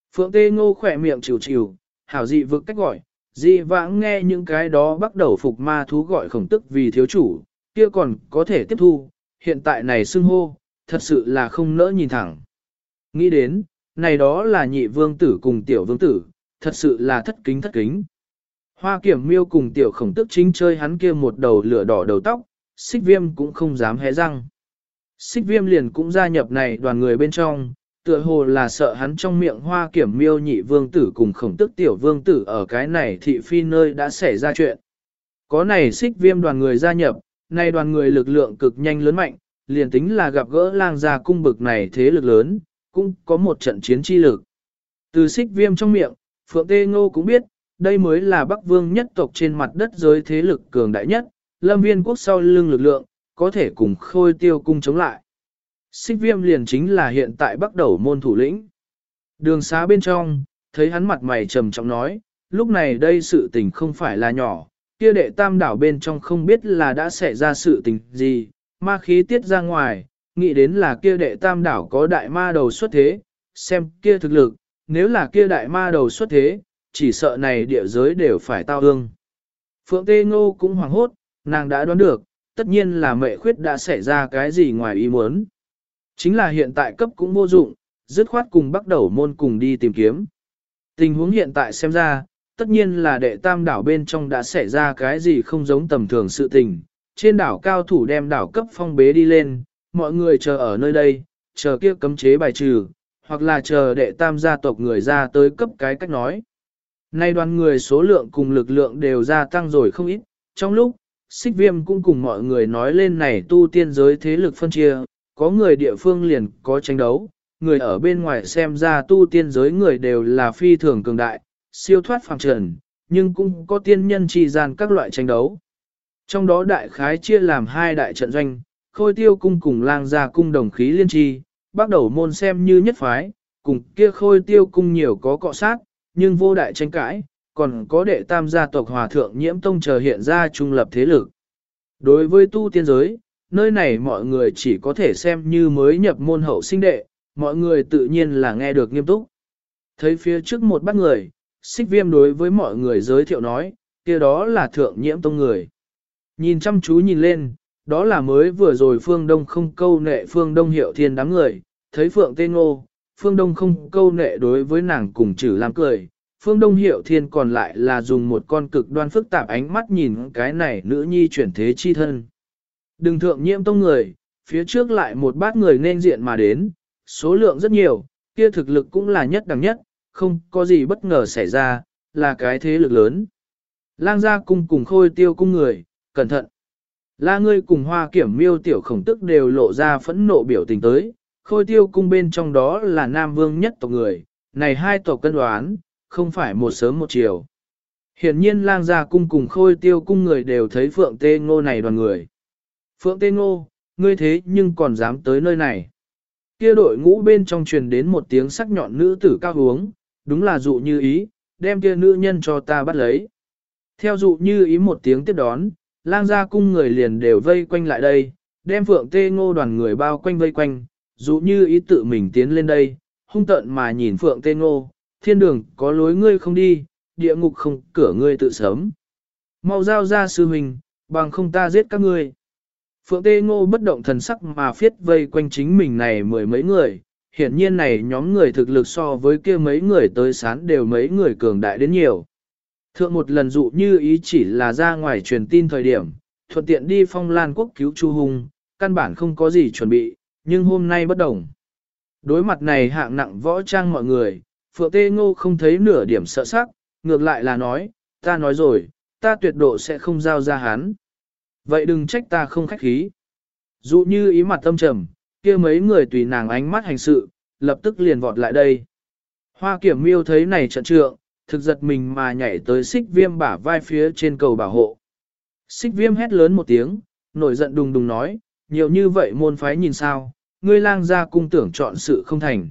A: Phượng Tê Ngô khỏe miệng chịu chịu, hảo dị vực cách gọi, dị vãng nghe những cái đó bắt đầu phục ma thú gọi khổng tức vì thiếu chủ, kia còn có thể tiếp thu, hiện tại này xưng hô, thật sự là không nỡ nhìn thẳng. Nghĩ đến, này đó là nhị vương tử cùng tiểu vương tử, thật sự là thất kính. Hoa Kiểm Miêu cùng tiểu khổng tức chính chơi hắn kia một đầu lửa đỏ đầu tóc, Xích Viêm cũng không dám hé răng. Xích Viêm liền cũng gia nhập này đoàn người bên trong, tựa hồ là sợ hắn trong miệng Hoa Kiểm Miêu nhị vương tử cùng khổng tức tiểu vương tử ở cái này thị phi nơi đã xảy ra chuyện. Có này Xích Viêm đoàn người gia nhập, này đoàn người lực lượng cực nhanh lớn mạnh, liền tính là gặp gỡ lang gia cung bực này thế lực lớn, cũng có một trận chiến chi lực. Từ Xích Viêm trong miệng, Phượng Tê Ngô cũng biết, đây mới là Bắc Vương nhất tộc trên mặt đất giới thế lực cường đại nhất, Lâm Viên quốc sau lưng lực lượng, có thể cùng Khôi Tiêu cung chống lại. Xích Viêm liền chính là hiện tại Bắc Đầu môn thủ lĩnh. Đường xá bên trong, thấy hắn mặt mày trầm trọng nói, lúc này đây sự tình không phải là nhỏ, kia đệ tam đảo bên trong không biết là đã xảy ra sự tình gì, ma khí tiết ra ngoài, nghĩ đến là kia đệ tam đảo có đại ma đầu xuất thế, xem kia thực lực, nếu là kia đại ma đầu xuất thế, chỉ sợ này địa giới đều phải tao ương. Phượng Tê Ngô cũng hoảng hốt, nàng đã đoán được, tất nhiên là mẹ khuyết đã xảy ra cái gì ngoài ý muốn. Chính là hiện tại cấp cũng vô dụng, dứt khoát cùng bắt đầu môn cùng đi tìm kiếm. Tình huống hiện tại xem ra, tất nhiên là đệ tam đảo bên trong đã xảy ra cái gì không giống tầm thường sự tình. Trên đảo cao thủ đem đảo cấp phong bế đi lên, mọi người chờ ở nơi đây, chờ kia cấm chế bài trừ, hoặc là chờ đệ tam gia tộc người ra tới cấp cái cách nói. Nay đoàn người số lượng cùng lực lượng đều gia tăng rồi không ít, trong lúc, Xích Viêm cũng cùng mọi người nói lên này tu tiên giới thế lực phân chia, có người địa phương liền có tranh đấu, người ở bên ngoài xem ra tu tiên giới người đều là phi thường cường đại, siêu thoát phàm trần, nhưng cũng có tiên nhân trì gian các loại tranh đấu. Trong đó đại khái chia làm hai đại trận doanh, Khôi Tiêu cung cùng Lang Gia cung đồng khí liên tri, bắt đầu môn xem như nhất phái, cùng kia Khôi Tiêu cung nhiều có cọ sát, nhưng vô đại tranh cãi, còn có đệ tam gia tộc hòa thượng nhiễm tông chờ hiện ra trung lập thế lực. Đối với tu tiên giới, nơi này mọi người chỉ có thể xem như mới nhập môn hậu sinh đệ, mọi người tự nhiên là nghe được nghiêm túc. Thấy phía trước một bát người, Xích Viêm đối với mọi người giới thiệu nói, kia đó là thượng nhiễm tông người. Nhìn chăm chú nhìn lên, đó là mới vừa rồi Phương Đông không câu nệ Phương Đông Hiệu Thiên đám người, thấy Phượng Tê Ngô, Phương Đông không câu nệ đối với nàng cùng chử làm cười, Phương Đông Hiệu Thiên còn lại là dùng một con cực đoan phức tạp ánh mắt nhìn cái này nữ nhi chuyển thế chi thân. Đừng thượng nhiễm tông người, phía trước lại một bát người nên diện mà đến, số lượng rất nhiều, kia thực lực cũng là nhất đẳng nhất, không có gì bất ngờ xảy ra, là cái thế lực lớn. Lang Gia cung cùng Khôi Tiêu cung người, cẩn thận. La ngươi cùng Hoa Kiểm Miêu tiểu khổng tức đều lộ ra phẫn nộ biểu tình tới, Khôi Tiêu cung bên trong đó là Nam Vương nhất tộc người, này hai tộc cân đoán, không phải một sớm một chiều. Hiển nhiên Lang Gia cung cùng Khôi Tiêu cung người đều thấy Phượng Tê Ngô này đoàn người. Phượng Tê Ngô, ngươi thế nhưng còn dám tới nơi này. Kia đội ngũ bên trong truyền đến một tiếng sắc nhọn nữ tử cao uống, đúng là dụ như ý, đem kia nữ nhân cho ta bắt lấy. Theo dụ như ý một tiếng tiếp đón, Lang Gia cung người liền đều vây quanh lại đây, đem Phượng Tê Ngô đoàn người bao quanh vây quanh, dụ như ý tự mình tiến lên đây, hung tợn mà nhìn Phượng Tê Ngô, thiên đường có lối ngươi không đi, địa ngục không cửa ngươi tự sớm. Mau giao ra sư huynh, bằng không ta giết các ngươi. Phượng Tê Ngô bất động thần sắc mà phiết vây quanh chính mình này mười mấy người, hiển nhiên này nhóm người thực lực so với kia mấy người tới sán đều mấy người cường đại đến nhiều. Thượng một lần dụ như ý chỉ là ra ngoài truyền tin thời điểm, thuận tiện đi Phong Lan quốc cứu Chu Hùng, căn bản không có gì chuẩn bị, nhưng hôm nay bất đồng. Đối mặt này hạng nặng võ trang mọi người, Phượng Tê Ngô không thấy nửa điểm sợ sắc, ngược lại là nói, ta nói rồi, ta tuyệt độ sẽ không giao ra hắn. Vậy đừng trách ta không khách khí. Dụ như ý mặt tâm trầm, kia mấy người tùy nàng ánh mắt hành sự, lập tức liền vọt lại đây. Hoa Kiểm Miêu thấy này trận trượng, thực giật mình mà nhảy tới Xích Viêm bả vai phía trên cầu bảo hộ. Xích Viêm hét lớn một tiếng, nổi giận đùng đùng nói, nhiều như vậy môn phái nhìn sao, ngươi Lang Gia cung tưởng chọn sự không thành.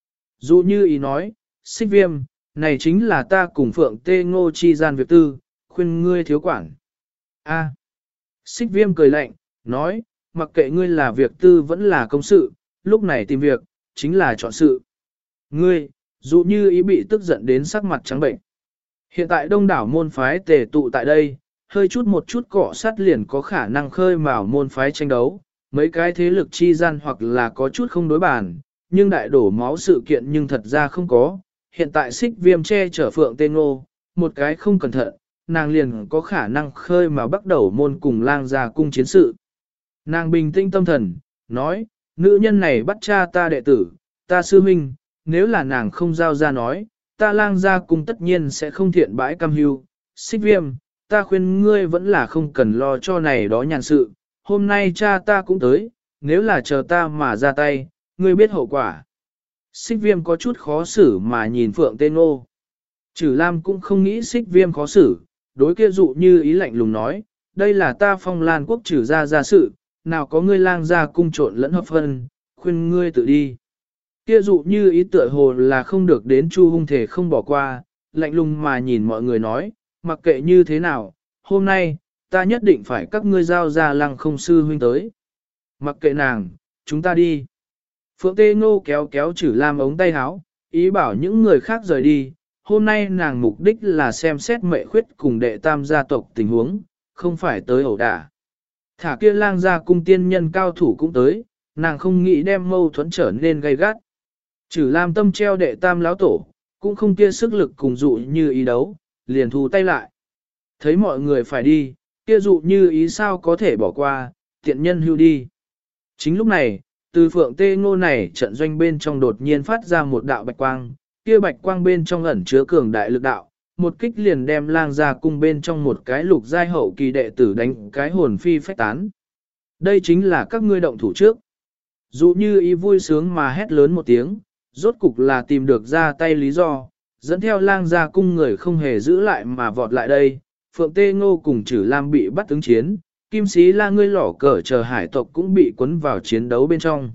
A: Dụ như ý nói, Xích Viêm, này chính là ta cùng Phượng Tê Ngô chi gian việc tư, khuyên ngươi thiếu quản. A. Xích Viêm cười lạnh, nói, mặc kệ ngươi là việc tư vẫn là công sự, lúc này tìm việc, chính là chọn sự. Ngươi, Dụ như ý bị tức giận đến sắc mặt trắng bệnh. Hiện tại đông đảo môn phái tề tụ tại đây, hơi chút một chút cọ sát liền có khả năng khơi mào môn phái tranh đấu, mấy cái thế lực chi gian hoặc là có chút không đối bàn, nhưng đại đổ máu sự kiện nhưng thật ra không có. Hiện tại Xích Viêm che chở Phượng Tê Ngô, một cái không cẩn thận, nàng liền có khả năng khơi mào bắt đầu môn cùng lang gia cung chiến sự. Nàng bình tĩnh tâm thần, nói, nữ nhân này bắt cha ta đệ tử, ta sư huynh, nếu là nàng không giao ra nói, ta lang gia cung tất nhiên sẽ không thiện bãi cam hưu. Xích Viêm, ta khuyên ngươi vẫn là không cần lo cho này đó nhàn sự, hôm nay cha ta cũng tới, nếu là chờ ta mà ra tay, ngươi biết hậu quả. Xích Viêm có chút khó xử mà nhìn Phượng Tê Ngô. Trử Lam cũng không nghĩ Xích Viêm khó xử, đối kia dụ như ý lạnh lùng nói, đây là ta Phong Lan quốc trừ ra sự, nào có ngươi lang gia cung trộn lẫn hợp phân, khuyên ngươi tự đi. Kia dụ như ý tựa hồ là không được đến Chu Hung thể không bỏ qua, lạnh lùng mà nhìn mọi người nói, mặc kệ như thế nào, hôm nay, ta nhất định phải các ngươi giao ra lăng không sư huynh tới. Mặc kệ nàng, chúng ta đi. Phượng Tê Ngô kéo kéo Trử Lam ống tay áo, ý bảo những người khác rời đi. Hôm nay nàng mục đích là xem xét mệ khuyết cùng đệ tam gia tộc tình huống, không phải tới ẩu đả. Thả kia lang gia cung tiên nhân cao thủ cũng tới, nàng không nghĩ đem mâu thuẫn trở nên gay gắt. Trử Lam tâm treo đệ tam lão tổ, cũng không kia sức lực cùng dụ như ý đấu, liền thu tay lại. Thấy mọi người phải đi, kia dụ như ý sao có thể bỏ qua, tiện nhân hưu đi. Chính lúc này, từ Phượng Tê Ngô này trận doanh bên trong đột nhiên phát ra một đạo bạch quang, kia bạch quang bên trong ẩn chứa cường đại lực đạo, một kích liền đem lang gia cung bên trong một cái lục giai hậu kỳ đệ tử đánh cái hồn phi phách tán. Đây chính là các ngươi động thủ trước. Dụ như ý vui sướng mà hét lớn một tiếng, rốt cục là tìm được ra tay lý do, dẫn theo lang gia cung người không hề giữ lại mà vọt lại đây. Phượng Tê Ngô cùng Trử Lam bị bắt ứng chiến, Kim Sĩ La ngươi lỏ cờ chờ hải tộc cũng bị cuốn vào chiến đấu bên trong.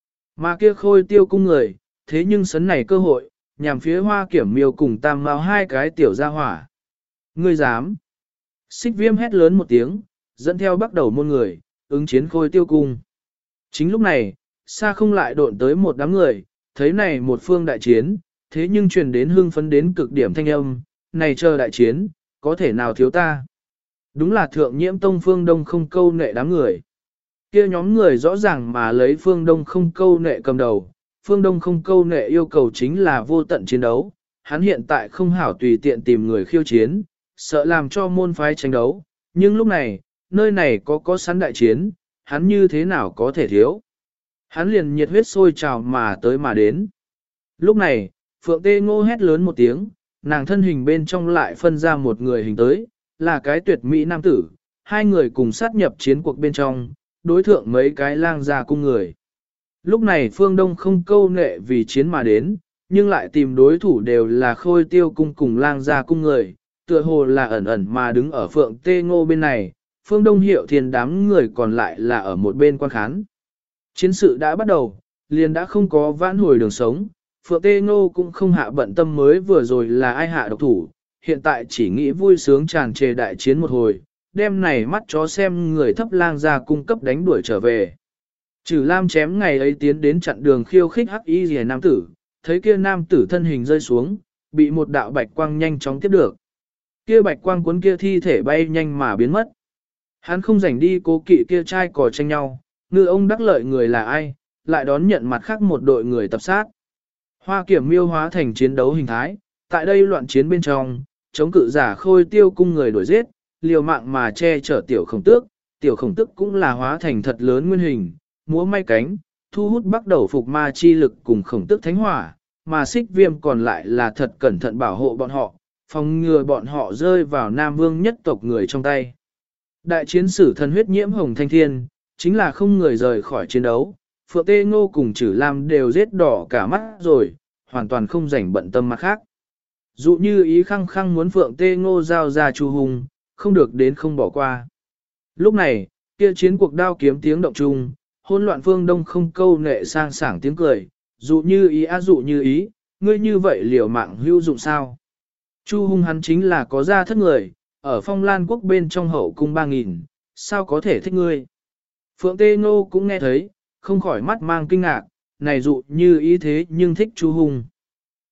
A: Mà kia Khôi Tiêu cung người, thế nhưng sấn này cơ hội, nhằm phía Hoa Kiểm Miêu cùng Tam Mao hai cái tiểu gia hỏa. Ngươi dám? Xích Viêm hét lớn một tiếng, dẫn theo bắt đầu môn người, ứng chiến Khôi Tiêu cung. Chính lúc này, xa không lại độn tới một đám người, thấy này một phương đại chiến, thế nhưng truyền đến hưng phấn đến cực điểm thanh âm, này chờ đại chiến, có thể nào thiếu ta? Đúng là thượng nhiễm tông Phương Đông không câu nệ đám người. Kia nhóm người rõ ràng mà lấy Phương Đông không câu nệ cầm đầu, Phương Đông không câu nệ yêu cầu chính là vô tận chiến đấu, hắn hiện tại không hảo tùy tiện tìm người khiêu chiến, sợ làm cho môn phái tranh đấu, nhưng lúc này, nơi này có sẵn đại chiến, hắn như thế nào có thể thiếu. Hắn liền nhiệt huyết sôi trào mà tới mà đến. Lúc này, Phượng Tê Ngô hét lớn một tiếng, nàng thân hình bên trong lại phân ra một người hình tới, là cái tuyệt mỹ nam tử, hai người cùng sát nhập chiến cuộc bên trong, đối thượng mấy cái lang gia cung người. Lúc này Phương Đông không câu nệ vì chiến mà đến, nhưng lại tìm đối thủ đều là Khôi Tiêu cung cùng lang gia cung người, tựa hồ là ẩn ẩn mà đứng ở Phượng Tê Ngô bên này, Phương Đông Hiệu Thiên đám người còn lại là ở một bên quan khán. Chiến sự đã bắt đầu, liền đã không có vãn hồi đường sống, Phượng Tê Ngô cũng không hạ bận tâm mới vừa rồi là ai hạ độc thủ, hiện tại chỉ nghĩ vui sướng tràn trề đại chiến một hồi, đêm này mắt chó xem người thấp lang gia cung cấp đánh đuổi trở về. Trử Lam chém ngày ấy tiến đến chặn đường khiêu khích hắc y rìa nam tử, thấy kia nam tử thân hình rơi xuống, bị một đạo bạch quang nhanh chóng tiếp được. Kia bạch quang cuốn kia thi thể bay nhanh mà biến mất. Hắn không rảnh đi cố kỵ kia trai cò tranh nhau, ngư ông đắc lợi người là ai, lại đón nhận mặt khác một đội người tập sát. Hoa Kiểm Miêu hóa thành chiến đấu hình thái, tại đây loạn chiến bên trong, chống cự giả Khôi Tiêu cung người đuổi giết, liều mạng mà che chở tiểu khổng tước cũng là hóa thành thật lớn nguyên hình, múa may cánh, thu hút bắt đầu phục ma chi lực cùng khổng tước thánh hỏa, mà Xích Viêm còn lại là thật cẩn thận bảo hộ bọn họ, phòng ngừa bọn họ rơi vào Nam Vương nhất tộc người trong tay. Đại chiến sử thần huyết nhiễm hồng thanh thiên, chính là không người rời khỏi chiến đấu, Phượng Tê Ngô cùng Trử Lam đều giết đỏ cả mắt rồi, hoàn toàn không rảnh bận tâm mặt khác. Dụ như ý khăng khăng muốn Phượng Tê Ngô giao ra Chu Hùng, không được đến không bỏ qua. Lúc này, kia chiến cuộc đao kiếm tiếng động chung, hỗn loạn Phương Đông không câu nệ sang sảng tiếng cười, dụ như ý dụ như ý, ngươi như vậy liều mạng hữu dụng sao? Chu Hùng hắn chính là có gia thất người, ở Phong Lan quốc bên trong hậu cung 3.000, sao có thể thích ngươi? Phượng Tê Ngô cũng nghe thấy, không khỏi mắt mang kinh ngạc, này dụ như ý thế nhưng thích Chu Hùng.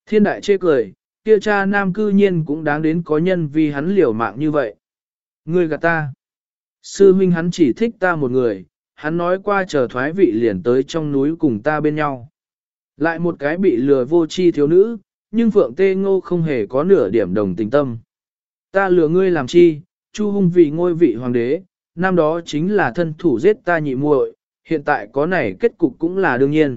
A: Thiên đại chê cười, kia cha nam cư nhiên cũng đáng đến có nhân vì hắn liều mạng như vậy. Ngươi gạt ta. Sư huynh hắn chỉ thích ta một người, hắn nói qua chờ thoái vị liền tới trong núi cùng ta bên nhau. Lại một cái bị lừa vô chi thiếu nữ, nhưng Phượng Tê Ngô không hề có nửa điểm đồng tình tâm. Ta lừa ngươi làm chi, Chu Hung vì ngôi vị hoàng đế, năm đó chính là thân thủ giết ta nhị muội, hiện tại có này kết cục cũng là đương nhiên.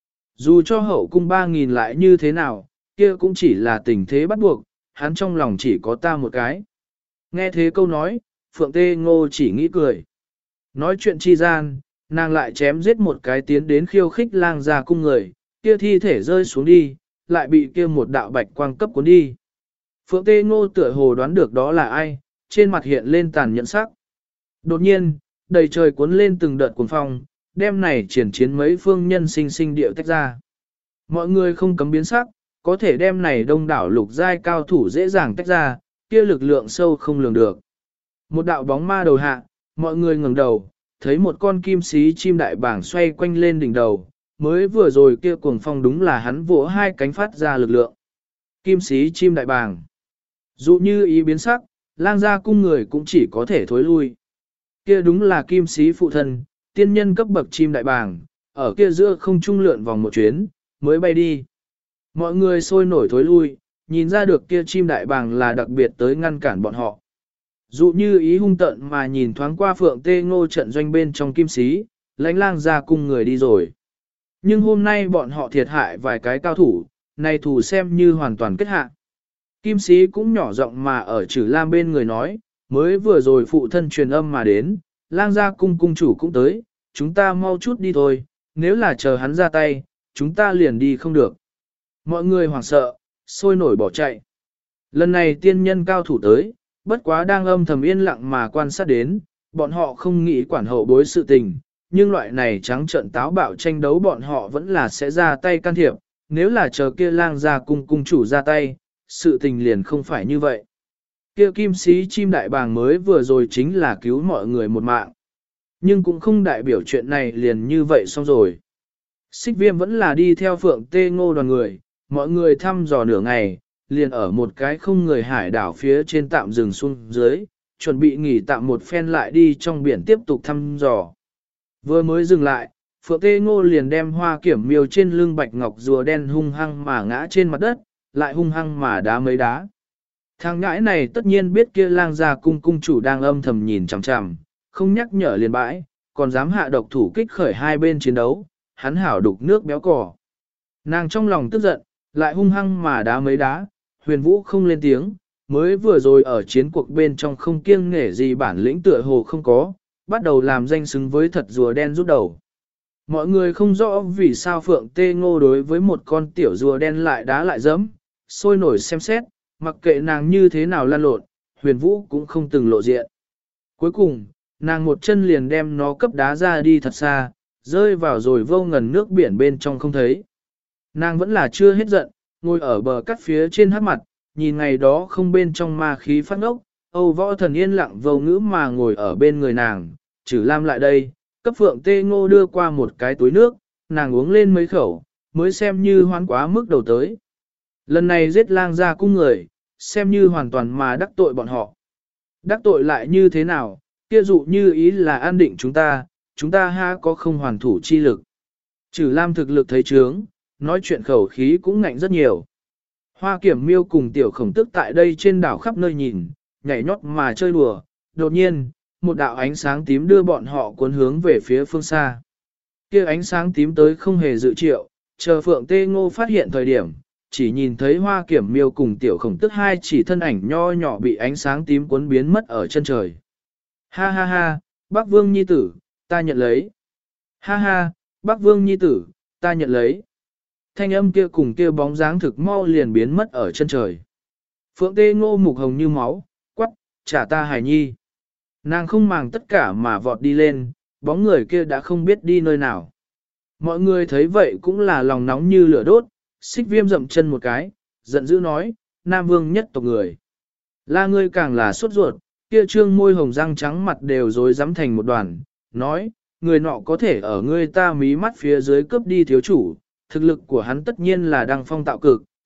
A: Dù cho hậu cung 3.000 lại như thế nào, kia cũng chỉ là tình thế bắt buộc, hắn trong lòng chỉ có ta một cái. Nghe thế câu nói, Phượng Tê Ngô chỉ nghĩ cười. Nói chuyện chi gian, nàng lại chém giết một cái tiến đến khiêu khích lang ra cung người, kia thi thể rơi xuống đi, lại bị kia một đạo bạch quang cấp cuốn đi. Phượng Tê Ngô tựa hồ đoán được đó là ai, trên mặt hiện lên tàn nhẫn sắc. Đột nhiên, đầy trời cuốn lên từng đợt cuồng phong, đêm này triển chiến mấy phương nhân sinh sinh điệu tách ra. Mọi người không cấm biến sắc, có thể đem này đông đảo lục giai cao thủ dễ dàng tách ra, kia lực lượng sâu không lường được. Một đạo bóng ma đầu hạ, mọi người ngẩng đầu, thấy một con kim xí chim đại bảng xoay quanh lên đỉnh đầu, mới vừa rồi kia cuồng phong đúng là hắn vỗ hai cánh phát ra lực lượng. Kim xí chim đại bàng. Dụ như ý biến sắc, lang gia cung người cũng chỉ có thể thối lui. Kia đúng là kim xí phụ thân, tiên nhân cấp bậc chim đại bàng, ở kia giữa không trung lượn vòng một chuyến, mới bay đi. Mọi người sôi nổi thối lui, nhìn ra được kia chim đại bàng là đặc biệt tới ngăn cản bọn họ. Dụ như ý hung tận mà nhìn thoáng qua Phượng Tê Ngô trận doanh bên trong kim xí, lãnh lang gia cung người đi rồi. Nhưng hôm nay bọn họ thiệt hại vài cái cao thủ, này thủ xem như hoàn toàn kết hạ. Kim sĩ cũng nhỏ giọng mà ở Trử Lam bên người nói, mới vừa rồi phụ thân truyền âm mà đến, lang gia cung cung chủ cũng tới, chúng ta mau chút đi thôi, nếu là chờ hắn ra tay, chúng ta liền đi không được. Mọi người hoảng sợ, sôi nổi bỏ chạy. Lần này tiên nhân cao thủ tới, bất quá đang âm thầm yên lặng mà quan sát đến, bọn họ không nghĩ quản hậu bối sự tình, nhưng loại này trắng trợn táo bạo tranh đấu bọn họ vẫn là sẽ ra tay can thiệp, nếu là chờ kia lang gia cung cung chủ ra tay, sự tình liền không phải như vậy. Kia kim sĩ chim đại bàng mới vừa rồi chính là cứu mọi người một mạng, nhưng cũng không đại biểu chuyện này liền như vậy xong rồi. Xích Viêm vẫn là đi theo Phượng Tê Ngô đoàn người, mọi người thăm dò nửa ngày, liền ở một cái không người hải đảo phía trên tạm dừng xuống dưới, chuẩn bị nghỉ tạm một phen lại đi trong biển tiếp tục thăm dò. Vừa mới dừng lại, Phượng Tê Ngô liền đem Hoa Kiểm Miêu trên lưng bạch ngọc rùa đen hung hăng mà ngã trên mặt đất, lại hung hăng mà đá mấy đá. Thằng ngãi này tất nhiên biết kia lang gia cung cung chủ đang âm thầm nhìn chằm chằm, không nhắc nhở liền bãi, còn dám hạ độc thủ kích khởi hai bên chiến đấu, hắn hảo đục nước béo cỏ. Nàng trong lòng tức giận, lại hung hăng mà đá mấy đá, Huyền Vũ không lên tiếng, mới vừa rồi ở chiến cuộc bên trong không kiêng nể gì bản lĩnh tựa hồ không có, bắt đầu làm danh xứng với thật rùa đen rút đầu. Mọi người không rõ vì sao Phượng Tê Ngô đối với một con tiểu rùa đen lại đá lại dẫm, sôi nổi xem xét, mặc kệ nàng như thế nào lan lộn, Huyền Vũ cũng không từng lộ diện. Cuối cùng, nàng một chân liền đem nó cấp đá ra đi thật xa, rơi vào rồi vô ngần nước biển bên trong không thấy. Nàng vẫn là chưa hết giận, ngồi ở bờ cắt phía trên hát mặt, nhìn ngày đó không bên trong ma khí phát ngốc, Âu Võ Thần yên lặng vô ngữ mà ngồi ở bên người nàng, Trử Lam lại đây, cấp Phượng Tê Ngô đưa qua một cái túi nước, nàng uống lên mấy khẩu, mới xem như hoán quá mức đầu tới. Lần này giết lang gia cung người, xem như hoàn toàn mà đắc tội bọn họ. Đắc tội lại như thế nào, kia dụ như ý là an định chúng ta ha có không hoàn thủ chi lực. Trử Lam thực lực thấy trướng, nói chuyện khẩu khí cũng ngạnh rất nhiều. Hoa Kiểm Miêu cùng tiểu khổng tức tại đây trên đảo khắp nơi nhìn, nhảy nhót mà chơi đùa, đột nhiên, một đạo ánh sáng tím đưa bọn họ cuốn hướng về phía phương xa. Kia ánh sáng tím tới không hề dự triệu, chờ Phượng Tê Ngô phát hiện thời điểm, chỉ nhìn thấy Hoa Kiểm Miêu cùng tiểu khổng tức hai chỉ thân ảnh nho nhỏ bị ánh sáng tím cuốn biến mất ở chân trời. Ha ha ha, Bắc Vương Nhi tử, ta nhận lấy. Ha ha, Bắc Vương Nhi tử, ta nhận lấy. Thanh âm kia cùng kia bóng dáng thực mau liền biến mất ở chân trời. Phượng Tê Ngô mục hồng như máu, quắc, trả ta hài nhi. Nàng không màng tất cả mà vọt đi lên, bóng người kia đã không biết đi nơi nào. Mọi người thấy vậy cũng là lòng nóng như lửa đốt, Xích Viêm dậm chân một cái, giận dữ nói, Nam Vương nhất tộc người. La ngươi càng là sốt ruột, kia trương môi hồng răng trắng mặt đều rối rắm thành một đoàn, nói, người nọ có thể ở ngươi ta mí mắt phía dưới cướp đi thiếu chủ, thực lực của hắn tất nhiên là đăng phong tạo cực,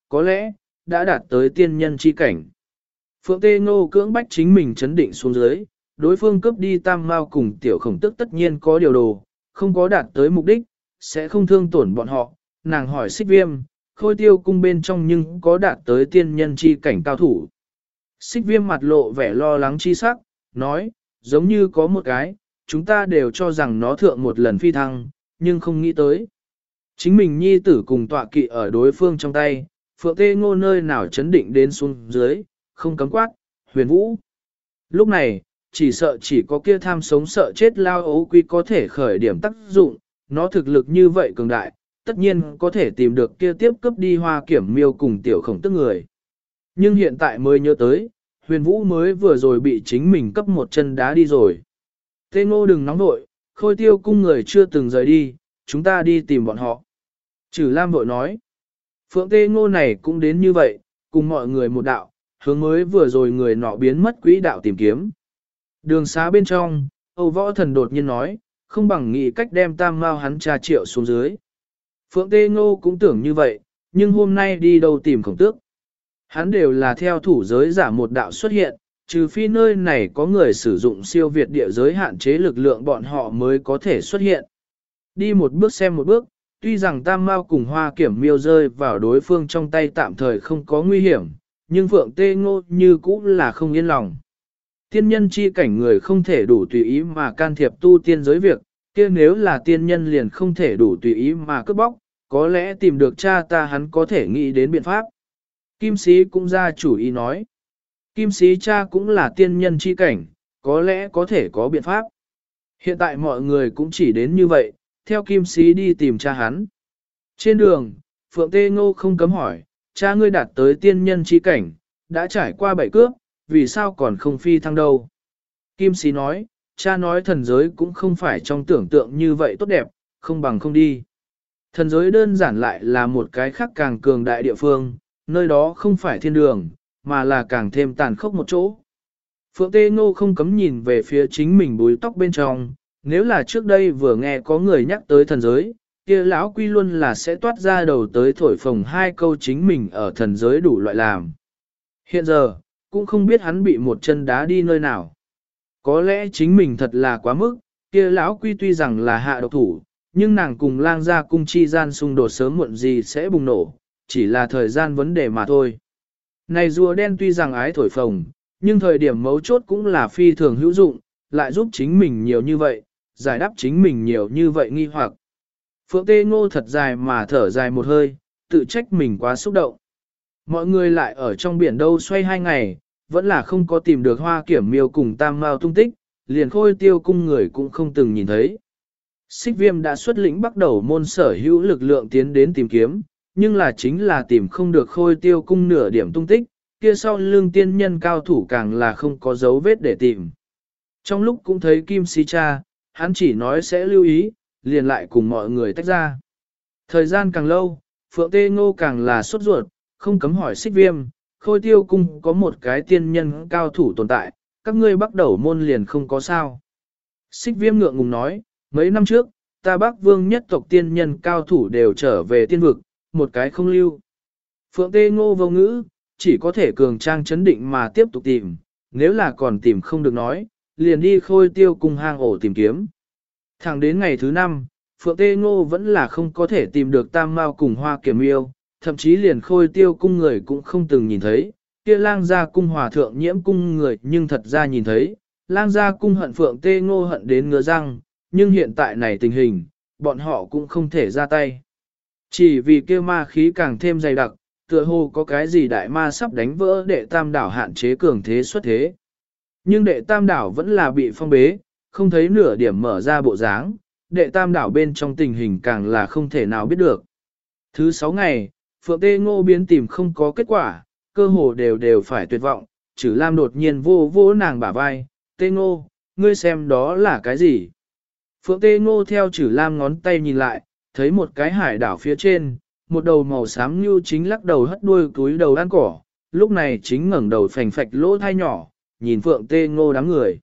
A: có lẽ, đã đạt tới tiên nhân chi cảnh. Phượng Tê Ngô cưỡng bách chính mình chấn định xuống dưới, đối phương cướp đi tam mao cùng tiểu khổng tức tất nhiên có điều đồ, không có đạt tới mục đích, sẽ không thương tổn bọn họ. Nàng hỏi Xích Viêm, Khôi Tiêu cung bên trong nhưng có đạt tới tiên nhân chi cảnh cao thủ. Xích Viêm mặt lộ vẻ lo lắng chi sắc, nói, giống như có một cái, chúng ta đều cho rằng nó thượng một lần phi thăng, nhưng không nghĩ tới. Chính mình nhi tử cùng tọa kỵ ở đối phương trong tay, Phượng Tê Ngô nơi nào chấn định đến xuống dưới, không cấm quát, Huyền Vũ. Lúc này, chỉ sợ chỉ có kia tham sống sợ chết lao ấu quy có thể khởi điểm tác dụng, nó thực lực như vậy cường đại, tất nhiên có thể tìm được kia tiếp cướp đi Hoa Kiểm Miêu cùng tiểu khổng tức người. Nhưng hiện tại mới nhớ tới, Huyền Vũ mới vừa rồi bị chính mình cấp một chân đá đi rồi. Tê Ngô đừng nóng nội, Khôi Tiêu cung người chưa từng rời đi, chúng ta đi tìm bọn họ. Trừ Lam vội nói, Phượng Tê Ngô này cũng đến như vậy, cùng mọi người một đạo, hướng mới vừa rồi người nọ biến mất quỹ đạo tìm kiếm. Đường xá bên trong, Âu Võ Thần đột nhiên nói, không bằng nghĩ cách đem tam mao hắn trà triệu xuống dưới. Phượng Tê Ngô cũng tưởng như vậy, nhưng hôm nay đi đâu tìm khổng tước. Hắn đều là theo thủ giới giả một đạo xuất hiện, trừ phi nơi này có người sử dụng siêu việt địa giới hạn chế lực lượng bọn họ mới có thể xuất hiện. Đi một bước xem một bước, tuy rằng tam mao cùng Hoa Kiểm Miêu rơi vào đối phương trong tay tạm thời không có nguy hiểm, nhưng Phượng Tê Ngô như cũ là không yên lòng. Tiên nhân chi cảnh người không thể đủ tùy ý mà can thiệp tu tiên giới việc, kia nếu là tiên nhân liền không thể đủ tùy ý mà cướp bóc, có lẽ tìm được cha ta hắn có thể nghĩ đến biện pháp. Kim Sĩ cũng ra chủ ý nói. Kim Sĩ cha cũng là tiên nhân chi cảnh, có lẽ có thể có biện pháp. Hiện tại mọi người cũng chỉ đến như vậy, theo Kim Sĩ đi tìm cha hắn. Trên đường, Phượng Tê Ngô không cấm hỏi, cha ngươi đạt tới tiên nhân chi cảnh, đã trải qua 7 cướp, vì sao còn không phi thăng đâu? Kim Sĩ nói, cha nói thần giới cũng không phải trong tưởng tượng như vậy tốt đẹp, không bằng không đi. Thần giới đơn giản lại là một cái khác càng cường đại địa phương, nơi đó không phải thiên đường, mà là càng thêm tàn khốc một chỗ. Phượng Tê Ngô không cấm nhìn về phía chính mình búi tóc bên trong, nếu là trước đây vừa nghe có người nhắc tới thần giới, kia lão quy luôn là sẽ toát ra đầu tới thổi phồng hai câu chính mình ở thần giới đủ loại làm. Hiện giờ, cũng không biết hắn bị một chân đá đi nơi nào. Có lẽ chính mình thật là quá mức, kia lão quy tuy rằng là hạ độc thủ, nhưng nàng cùng lang gia cung chi gian xung đột sớm muộn gì sẽ bùng nổ, chỉ là thời gian vấn đề mà thôi. Này rùa đen tuy rằng ái thổi phồng, nhưng thời điểm mấu chốt cũng là phi thường hữu dụng, lại giúp chính mình nhiều như vậy, giải đáp chính mình nhiều như vậy nghi hoặc. Phượng Tê Ngô thật dài mà thở dài một hơi, tự trách mình quá xúc động. Mọi người lại ở trong biển đâu xoay 2 ngày, vẫn là không có tìm được Hoa Kiểm Miêu cùng tam mao tung tích, liền Khôi Tiêu cung người cũng không từng nhìn thấy. Xích Viêm đã xuất lĩnh bắt đầu môn sở hữu lực lượng tiến đến tìm kiếm, nhưng là chính là tìm không được Khôi Tiêu cung nửa điểm tung tích, kia sau lưng tiên nhân cao thủ càng là không có dấu vết để tìm. Trong lúc cũng thấy Kim Si Cha, hắn chỉ nói sẽ lưu ý, liền lại cùng mọi người tách ra. Thời gian càng lâu, Phượng Tê Ngô càng là sốt ruột, không cấm hỏi Xích Viêm, Khôi Tiêu cung có một cái tiên nhân cao thủ tồn tại, các ngươi bắt đầu môn liền không có sao. Xích Viêm ngượng ngùng nói, mấy năm trước, ta Bắc Vương nhất tộc tiên nhân cao thủ đều trở về tiên vực, một cái không lưu. Phượng Tê Ngô vô ngữ, chỉ có thể cường trang chấn định mà tiếp tục tìm, nếu là còn tìm không được nói, liền đi Khôi Tiêu cung hang ổ tìm kiếm. Thẳng đến ngày thứ 5, Phượng Tê Ngô vẫn là không có thể tìm được Tam Mao cùng Hoa Kiểm Miêu, thậm chí liền Khôi Tiêu cung người cũng không từng nhìn thấy, kia lang gia cung hòa thượng nhiễm cung người nhưng thật ra nhìn thấy, lang gia cung hận Phượng Tê Ngô hận đến ngứa răng, nhưng hiện tại này tình hình, bọn họ cũng không thể ra tay. Chỉ vì kia ma khí càng thêm dày đặc, tựa hồ có cái gì đại ma sắp đánh vỡ đệ tam đảo hạn chế cường thế xuất thế. Nhưng đệ tam đảo vẫn là bị phong bế, không thấy nửa điểm mở ra bộ dáng, đệ tam đảo bên trong tình hình càng là không thể nào biết được. Thứ 6 ngày, Phượng Tê Ngô biến tìm không có kết quả, cơ hồ đều phải tuyệt vọng, Trử Lam đột nhiên vô vô nàng bả vai, Tê Ngô, ngươi xem đó là cái gì? Phượng Tê Ngô theo Trử Lam ngón tay nhìn lại, thấy một cái hải đảo phía trên, một đầu màu xám như chính lắc đầu hất đuôi túi đầu ăn cỏ, lúc này chính ngẩng đầu phành phạch lỗ thai nhỏ, nhìn Phượng Tê Ngô đám người.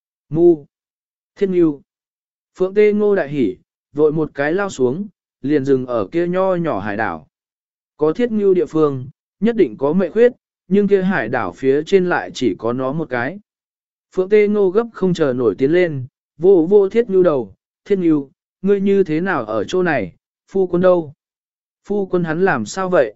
A: Mu! Thiên Ngưu! Phượng Tê Ngô đại hỉ, vội một cái lao xuống, liền dừng ở kia nho nhỏ hải đảo. Có thiết ngưu địa phương, nhất định có mệ khuyết, nhưng kia hải đảo phía trên lại chỉ có nó một cái. Phượng Tê Ngô gấp không chờ nổi tiến lên, vô vô thiết ngưu đầu, thiết ngưu, ngươi như thế nào ở chỗ này, phu quân đâu? Phu quân hắn làm sao vậy?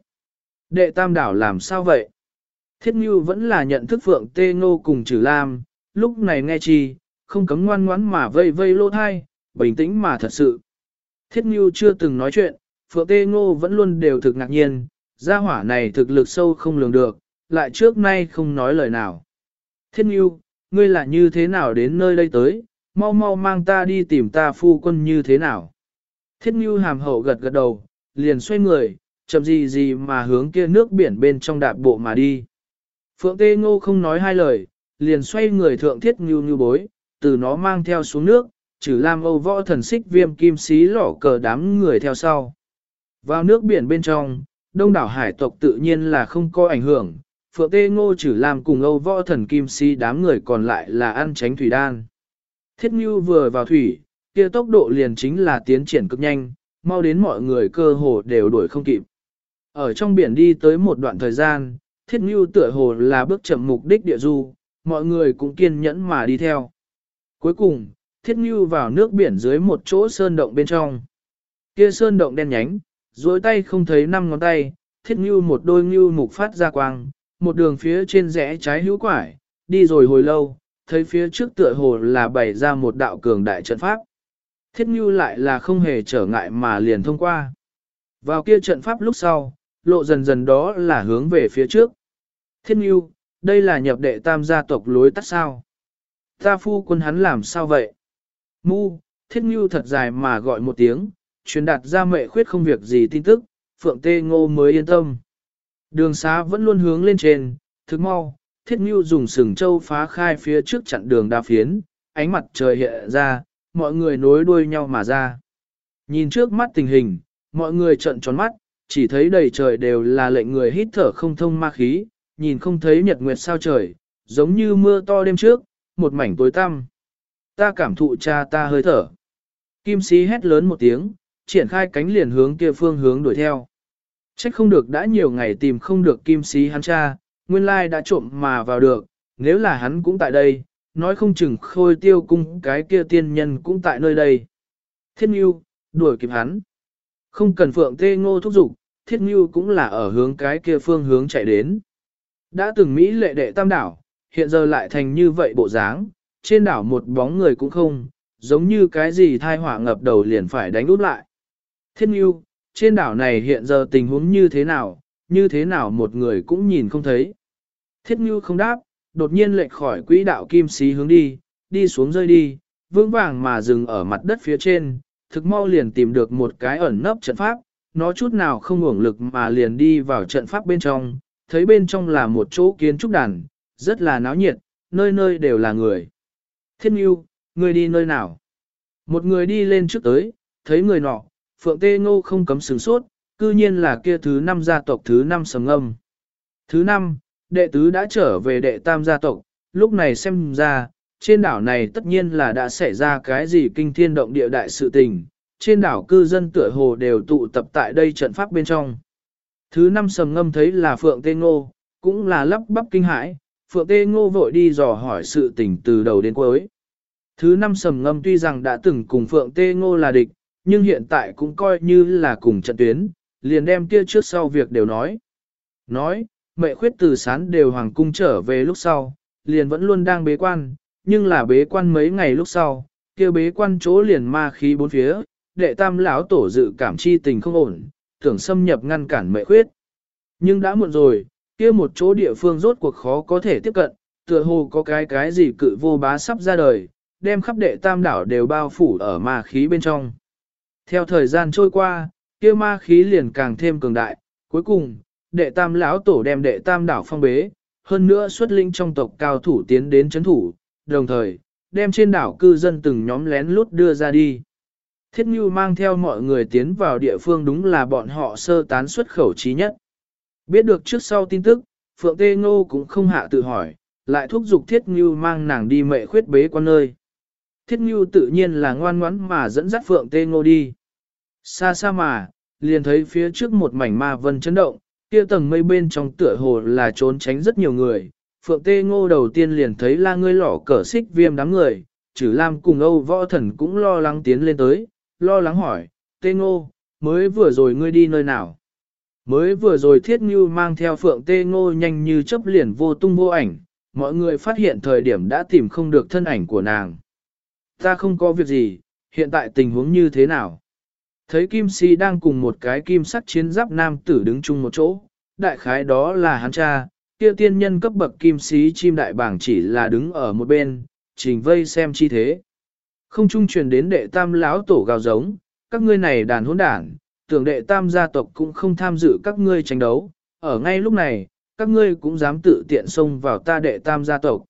A: Đệ tam đảo làm sao vậy? Thiết ngưu vẫn là nhận thức Phượng Tê Ngô cùng Trử Lam, lúc này nghe chi, không cấm ngoan ngoãn mà vây vây lô thai, bình tĩnh mà thật sự. Thiết ngưu chưa từng nói chuyện, Phượng Tê Ngô vẫn luôn đều thực ngạc nhiên, gia hỏa này thực lực sâu không lường được, lại trước nay không nói lời nào. Thiết ngưu, ngươi là như thế nào đến nơi đây tới, mau mau mang ta đi tìm ta phu quân như thế nào. Thiết ngưu hàm hậu gật gật đầu, liền xoay người, chậm gì gì mà hướng kia nước biển bên trong đạp bộ mà đi. Phượng Tê Ngô không nói hai lời, liền xoay người thượng thiết ngưu như bối, từ nó mang theo xuống nước, Trừ Lam Âu Võ Thần Xích Viêm Kim Xí lỏ cờ đám người theo sau. Vào nước biển bên trong, đông đảo hải tộc tự nhiên là không có ảnh hưởng, Phượng Tê Ngô Trừ Lam cùng Âu Võ Thần Kim Xí đám người còn lại là ăn tránh thủy đan. Thiết ngưu vừa vào thủy, kia tốc độ liền chính là tiến triển cực nhanh, mau đến mọi người cơ hồ đều đuổi không kịp. Ở trong biển đi tới một đoạn thời gian, thiết ngưu tựa hồ là bước chậm mục đích địa du, mọi người cũng kiên nhẫn mà đi theo. Cuối cùng, thiết ngưu vào nước biển dưới một chỗ sơn động bên trong. Kia sơn động đen nhánh, duỗi tay không thấy 5 ngón tay, thiết ngưu một đôi ngưu mục phát ra quang, một đường phía trên rẽ trái hữu quải, đi rồi hồi lâu, thấy phía trước tựa hồ là bày ra một đạo cường đại trận pháp. Thiết ngưu lại là không hề trở ngại mà liền thông qua. Vào kia trận pháp lúc sau, lộ dần dần đó là hướng về phía trước. Thiết ngưu, đây là nhập đệ tam gia tộc lối tắt sao. Ta phu quân hắn làm sao vậy? Mu, thiết ngưu thật dài mà gọi một tiếng, truyền đạt ra mệ khuyết không việc gì tin tức, Phượng Tê Ngô mới yên tâm. Đường xá vẫn luôn hướng lên trên, thức mau, thiết ngưu dùng sừng châu phá khai phía trước chặn đường đa phiến, ánh mặt trời hiện ra, mọi người nối đuôi nhau mà ra. Nhìn trước mắt tình hình, mọi người trợn tròn mắt, chỉ thấy đầy trời đều là lệnh người hít thở không thông ma khí, nhìn không thấy nhật nguyệt sao trời, giống như mưa to đêm trước, một mảnh tối tăm. Ta cảm thụ cha ta hơi thở. Kim sĩ hét lớn một tiếng, triển khai cánh liền hướng kia phương hướng đuổi theo. Trách không được đã nhiều ngày tìm không được kim sĩ hắn cha, nguyên lai đã trộm mà vào được, nếu là hắn cũng tại đây, nói không chừng khôi tiêu cung cái kia tiên nhân cũng tại nơi đây. Thiết Ngưu, đuổi kịp hắn. Không cần Phượng Tê Ngô thúc giục, Thiết Ngưu cũng là ở hướng cái kia phương hướng chạy đến. Đã từng Mỹ lệ đệ tam đảo, hiện giờ lại thành như vậy bộ dáng, trên đảo một bóng người cũng không, giống như cái gì thai họa ngập đầu liền phải đánh úp lại. Thiết Ngưu, trên đảo này hiện giờ tình huống như thế nào một người cũng nhìn không thấy. Thiết Ngưu không đáp, đột nhiên lệch khỏi quỹ đạo kim xí hướng đi xuống rơi đi, vững vàng mà dừng ở mặt đất phía trên, thực mau liền tìm được một cái ẩn nấp trận pháp, nó chút nào không uổng lực mà liền đi vào trận pháp bên trong, thấy bên trong là một chỗ kiến trúc đàn, rất là náo nhiệt, nơi nơi đều là người. Thiết Ngưu, người đi nơi nào? Một người đi lên trước tới, thấy người nọ, Phượng Tê Ngô không cấm sửng sốt, cư nhiên là kia thứ 5 gia tộc thứ 5 Sầm Ngâm. Thứ 5, đệ tứ đã trở về đệ tam gia tộc, lúc này xem ra, trên đảo này tất nhiên là đã xảy ra cái gì kinh thiên động địa đại sự tình, trên đảo cư dân tựa hồ đều tụ tập tại đây trận pháp bên trong. Thứ 5 Sầm Ngâm thấy là Phượng Tê Ngô, cũng là lắp bắp kinh hãi, Phượng Tê Ngô vội đi dò hỏi sự tình từ đầu đến cuối. Thứ 5 Sầm Ngâm tuy rằng đã từng cùng Phượng Tê Ngô là địch, nhưng hiện tại cũng coi như là cùng trận tuyến, liền đem kia trước sau việc đều nói. Nói, mẹ khuyết từ sán đều hoàng cung trở về lúc sau, liền vẫn luôn đang bế quan, nhưng là bế quan mấy ngày lúc sau, kia bế quan chỗ liền ma khí bốn phía, đệ tam lão tổ dự cảm chi tình không ổn, tưởng xâm nhập ngăn cản mẹ khuyết. Nhưng đã muộn rồi, kia một chỗ địa phương rốt cuộc khó có thể tiếp cận, tựa hồ có cái gì cự vô bá sắp ra đời, đem khắp đệ tam đảo đều bao phủ ở ma khí bên trong. Theo thời gian trôi qua, kia ma khí liền càng thêm cường đại, cuối cùng, đệ tam lão tổ đem đệ tam đảo phong bế, hơn nữa xuất linh trong tộc cao thủ tiến đến chấn thủ, đồng thời, đem trên đảo cư dân từng nhóm lén lút đưa ra đi. Thiết Ngưu mang theo mọi người tiến vào địa phương đúng là bọn họ sơ tán xuất khẩu trí nhất. Biết được trước sau tin tức, Phượng Tê Ngô cũng không hạ tự hỏi, lại thúc giục Thiết Ngưu mang nàng đi mệ khuyết bế quan nơi. Thiết Ngưu tự nhiên là ngoan ngoãn mà dẫn dắt Phượng Tê Ngô đi. Xa xa mà, liền thấy phía trước một mảnh ma vân chấn động, kia tầng mây bên trong tựa hồ là trốn tránh rất nhiều người. Phượng Tê Ngô đầu tiên liền thấy là ngươi lỏ cờ xích viêm đám người, Trử Lam cùng Âu Võ Thần cũng lo lắng tiến lên tới, lo lắng hỏi, Tê Ngô, mới vừa rồi ngươi đi nơi nào? Mới vừa rồi Thiết Ngưu mang theo Phượng Tê Ngô nhanh như chớp liền vô tung vô ảnh, mọi người phát hiện thời điểm đã tìm không được thân ảnh của nàng. Ta không có việc gì, hiện tại tình huống như thế nào? Thấy Kim Si đang cùng một cái kim sắc chiến giáp nam tử đứng chung một chỗ, đại khái đó là hắn cha, kia tiên nhân cấp bậc Kim Si chim đại bảng chỉ là đứng ở một bên, trình vây xem chi thế. Không trung truyền đến đệ tam lão tổ gào giống, các ngươi này đàn hỗn đản, tưởng đệ tam gia tộc cũng không tham dự các ngươi tranh đấu, ở ngay lúc này, các ngươi cũng dám tự tiện xông vào ta đệ tam gia tộc.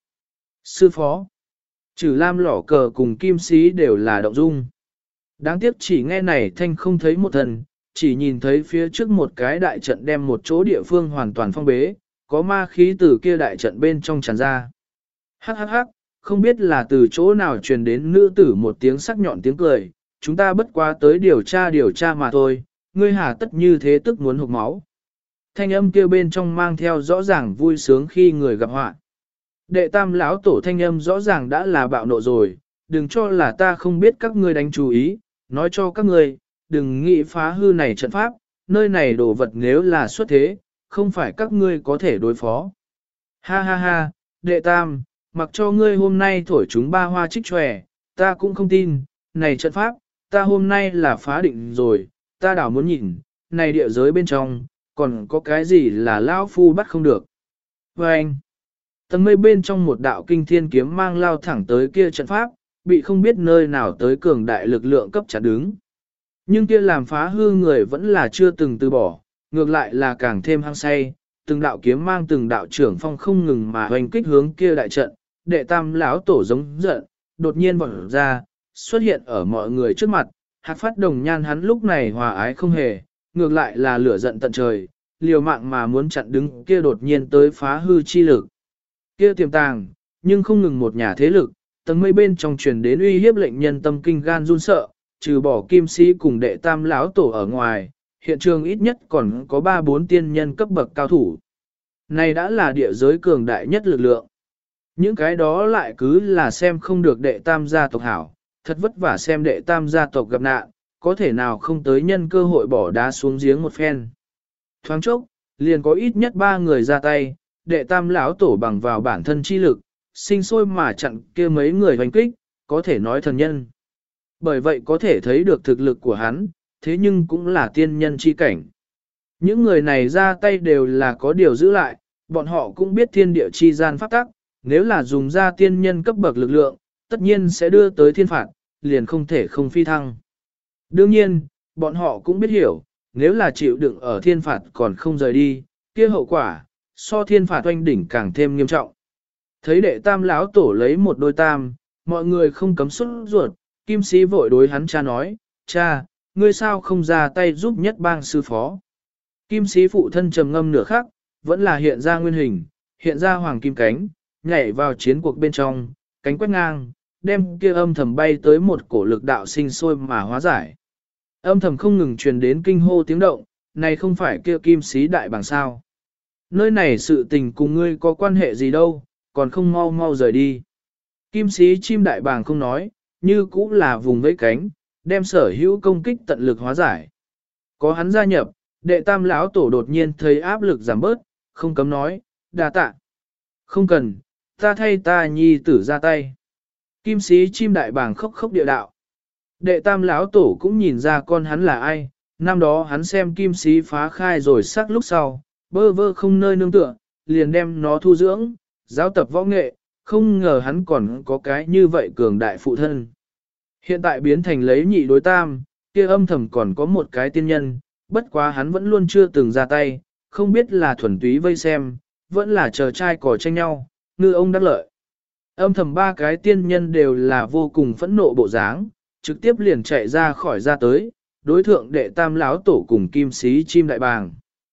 A: Sư phó, Trử Lam lỏ cờ cùng Kim Si đều là động dung. Đáng tiếc chỉ nghe này thanh không thấy một thần, chỉ nhìn thấy phía trước một cái đại trận đem một chỗ địa phương hoàn toàn phong bế, có ma khí từ kia đại trận bên trong tràn ra. Hắc hắc hắc, không biết là từ chỗ nào truyền đến nữ tử một tiếng sắc nhọn tiếng cười, chúng ta bất quá tới điều tra mà thôi, ngươi hà tất như thế tức muốn hụt máu. Thanh âm kia bên trong mang theo rõ ràng vui sướng khi người gặp họa. Đệ tam lão tổ thanh âm rõ ràng đã là bạo nộ rồi, đừng cho là ta không biết các ngươi đánh chú ý, nói cho các ngươi, đừng nghĩ phá hư này trận pháp, nơi này đồ vật nếu là xuất thế, không phải các ngươi có thể đối phó. Ha ha ha, đệ tam, mặc cho ngươi hôm nay thổi chúng ba hoa trích tròe, ta cũng không tin, này trận pháp, ta hôm nay là phá định rồi, ta đảo muốn nhìn, này địa giới bên trong, còn có cái gì là lão phu bắt không được. Và anh, tầng mây bên trong một đạo kinh thiên kiếm mang lao thẳng tới kia trận pháp, bị không biết nơi nào tới cường đại lực lượng cấp chặt đứng. Nhưng kia làm phá hư người vẫn là chưa từng từ bỏ, ngược lại là càng thêm hăng say, từng đạo kiếm mang từng đạo trưởng phong không ngừng mà hoành kích hướng kia đại trận, đệ tam lão tổ giống giận, đột nhiên vọt ra, xuất hiện ở mọi người trước mặt, hạc phát đồng nhan hắn lúc này hòa ái không hề, ngược lại là lửa giận tận trời, liều mạng mà muốn chặn đứng kia đột nhiên tới phá hư chi lực. Kia tiềm tàng, nhưng không ngừng một nhà thế lực, tầng mây bên trong truyền đến uy hiếp lệnh nhân tâm kinh gan run sợ, trừ bỏ Kim Si cùng đệ tam lão tổ ở ngoài, hiện trường ít nhất còn có 3-4 tiên nhân cấp bậc cao thủ. Này đã là địa giới cường đại nhất lực lượng. Những cái đó lại cứ là xem không được đệ tam gia tộc hảo, thật vất vả xem đệ tam gia tộc gặp nạn, có thể nào không tới nhân cơ hội bỏ đá xuống giếng một phen. Thoáng chốc, liền có ít nhất 3 người ra tay, đệ tam lão tổ bằng vào bản thân chi lực, sinh sôi mà chặn kia mấy người hoành kích, có thể nói thần nhân. Bởi vậy có thể thấy được thực lực của hắn, thế nhưng cũng là tiên nhân chi cảnh. Những người này ra tay đều là có điều giữ lại, bọn họ cũng biết thiên địa chi gian pháp tắc, nếu là dùng ra tiên nhân cấp bậc lực lượng, tất nhiên sẽ đưa tới thiên phạt, liền không thể không phi thăng. Đương nhiên, bọn họ cũng biết hiểu, nếu là chịu đựng ở thiên phạt còn không rời đi, kia hậu quả, so thiên phạt oanh đỉnh càng thêm nghiêm trọng. Thấy đệ tam lão tổ lấy một đôi tam, mọi người không cấm xuất ruột, Kim Si vội đối hắn cha nói, cha, ngươi sao không ra tay giúp nhất bang sư phó. Kim Si phụ thân trầm ngâm nửa khắc, vẫn là hiện ra nguyên hình, hiện ra hoàng kim cánh, nhảy vào chiến cuộc bên trong, cánh quét ngang, đem kia âm thầm bay tới một cổ lực đạo sinh sôi mà hóa giải. Âm thầm không ngừng truyền đến kinh hô tiếng động, này không phải kia Kim Si đại bàng sao. Nơi này sự tình cùng ngươi có quan hệ gì đâu, còn không mau mau rời đi. Kim Si chim đại bàng không nói, như cũ là vùng vẫy cánh, đem sở hữu công kích tận lực hóa giải. Có hắn gia nhập, đệ tam lão tổ đột nhiên thấy áp lực giảm bớt, không cấm nói, đa tạ. Không cần, ta thay ta nhi tử ra tay. Kim Si chim đại bàng khóc khóc địa đạo. Đệ tam lão tổ cũng nhìn ra con hắn là ai, năm đó hắn xem Kim Si phá khai rồi sắc lúc sau, bơ vơ không nơi nương tựa, liền đem nó thu dưỡng, giáo tập võ nghệ, không ngờ hắn còn có cái như vậy cường đại phụ thân. Hiện tại biến thành lấy nhị đối tam, kia âm thầm còn có một cái tiên nhân, bất quá hắn vẫn luôn chưa từng ra tay, không biết là thuần túy vây xem, vẫn là chờ trai cò tranh nhau, ngư ông đắc lợi. Âm thầm 3 cái tiên nhân đều là vô cùng phẫn nộ bộ dáng, trực tiếp liền chạy ra khỏi ra tới, đối thượng đệ tam lão tổ cùng Kim Si chim đại bàng.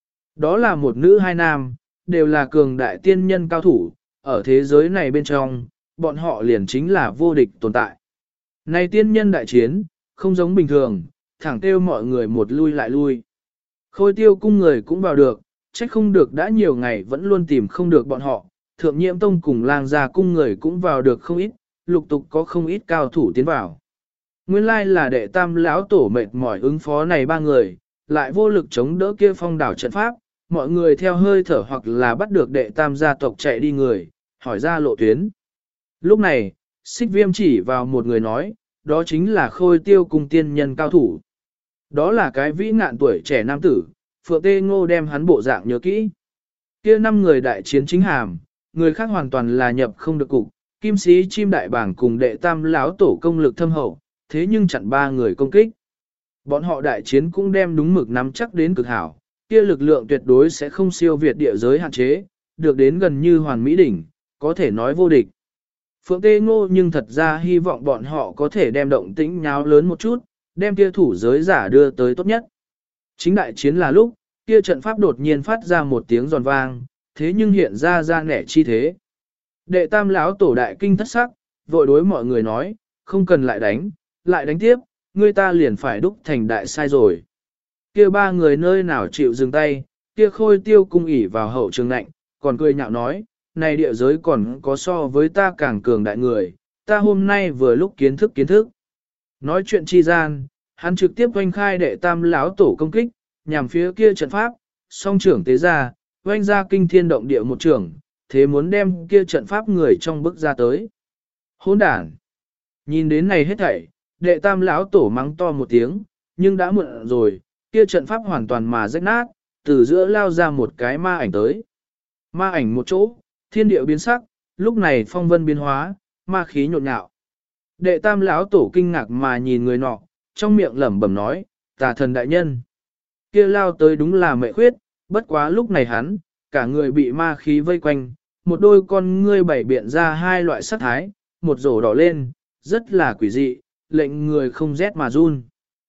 A: Đó là một nữ 2 nam, đều là cường đại tiên nhân cao thủ, ở thế giới này bên trong, bọn họ liền chính là vô địch tồn tại. Này tiên nhân đại chiến, không giống bình thường, thẳng kêu mọi người một lui lại lui. Khôi tiêu cung người cũng vào được, trách không được đã nhiều ngày vẫn luôn tìm không được bọn họ, thượng nhiễm tông cùng lang gia cung người cũng vào được không ít, lục tục có không ít cao thủ tiến vào. Nguyên lai là đệ tam lão tổ mệt mỏi ứng phó này ba người, lại vô lực chống đỡ kia phong đảo trận pháp, mọi người theo hơi thở hoặc là bắt được đệ tam gia tộc chạy đi người, hỏi ra lộ tuyến. Lúc này, Xích Viêm chỉ vào một người nói, đó chính là Khôi tiêu cung tiên nhân cao thủ. Đó là cái vĩ ngạn tuổi trẻ nam tử, Phượng Tê Ngô đem hắn bộ dạng nhớ kỹ. Kia 5 người đại chiến chính hàm, người khác hoàn toàn là nhập không được cục, kim sĩ chim đại bảng cùng đệ tam lão tổ công lực thâm hậu, thế nhưng chặn 3 người công kích. Bọn họ đại chiến cũng đem đúng mực nắm chắc đến cực hảo, kia lực lượng tuyệt đối sẽ không siêu việt địa giới hạn chế, được đến gần như hoàn mỹ đỉnh, có thể nói vô địch. Phượng Tê Ngô nhưng thật ra hy vọng bọn họ có thể đem động tĩnh nháo lớn một chút, đem kia thủ giới giả đưa tới tốt nhất. Chính đại chiến là lúc, kia trận pháp đột nhiên phát ra một tiếng giòn vang, thế nhưng hiện ra ra nẻ chi thế. Đệ tam lão tổ đại kinh thất sắc, vội đối mọi người nói, không cần lại đánh tiếp, người ta liền phải đúc thành đại sai rồi. Kia 3 người nơi nào chịu dừng tay, kia Khôi tiêu cung ỉ vào hậu trường nạnh, còn cười nhạo nói, này địa giới còn có so với ta càng cường đại người, ta hôm nay vừa lúc kiến thức. Nói chuyện chi gian, hắn trực tiếp oanh khai đệ tam lão tổ công kích, nhằm phía kia trận pháp, song trưởng tế ra, oanh ra kinh thiên động địa một trưởng, thế muốn đem kia trận pháp người trong bức ra tới. Hỗn đản! Nhìn đến này hết thảy, đệ tam lão tổ mắng to một tiếng, nhưng đã muộn rồi, kia trận pháp hoàn toàn mà rách nát, từ giữa lao ra một cái ma ảnh tới. Ma ảnh một chỗ, thiên địa biến sắc, lúc này phong vân biến hóa, ma khí nhộn nhạo. Đệ tam lão tổ kinh ngạc mà nhìn người nọ, trong miệng lẩm bẩm nói, tà thần đại nhân. Kia lao tới đúng là Mệ Khuyết, bất quá lúc này hắn, cả người bị ma khí vây quanh, một đôi con ngươi bảy biện ra 2 loại sắc thái, một rổ đỏ lên, rất là quỷ dị, lệnh người không rét mà run.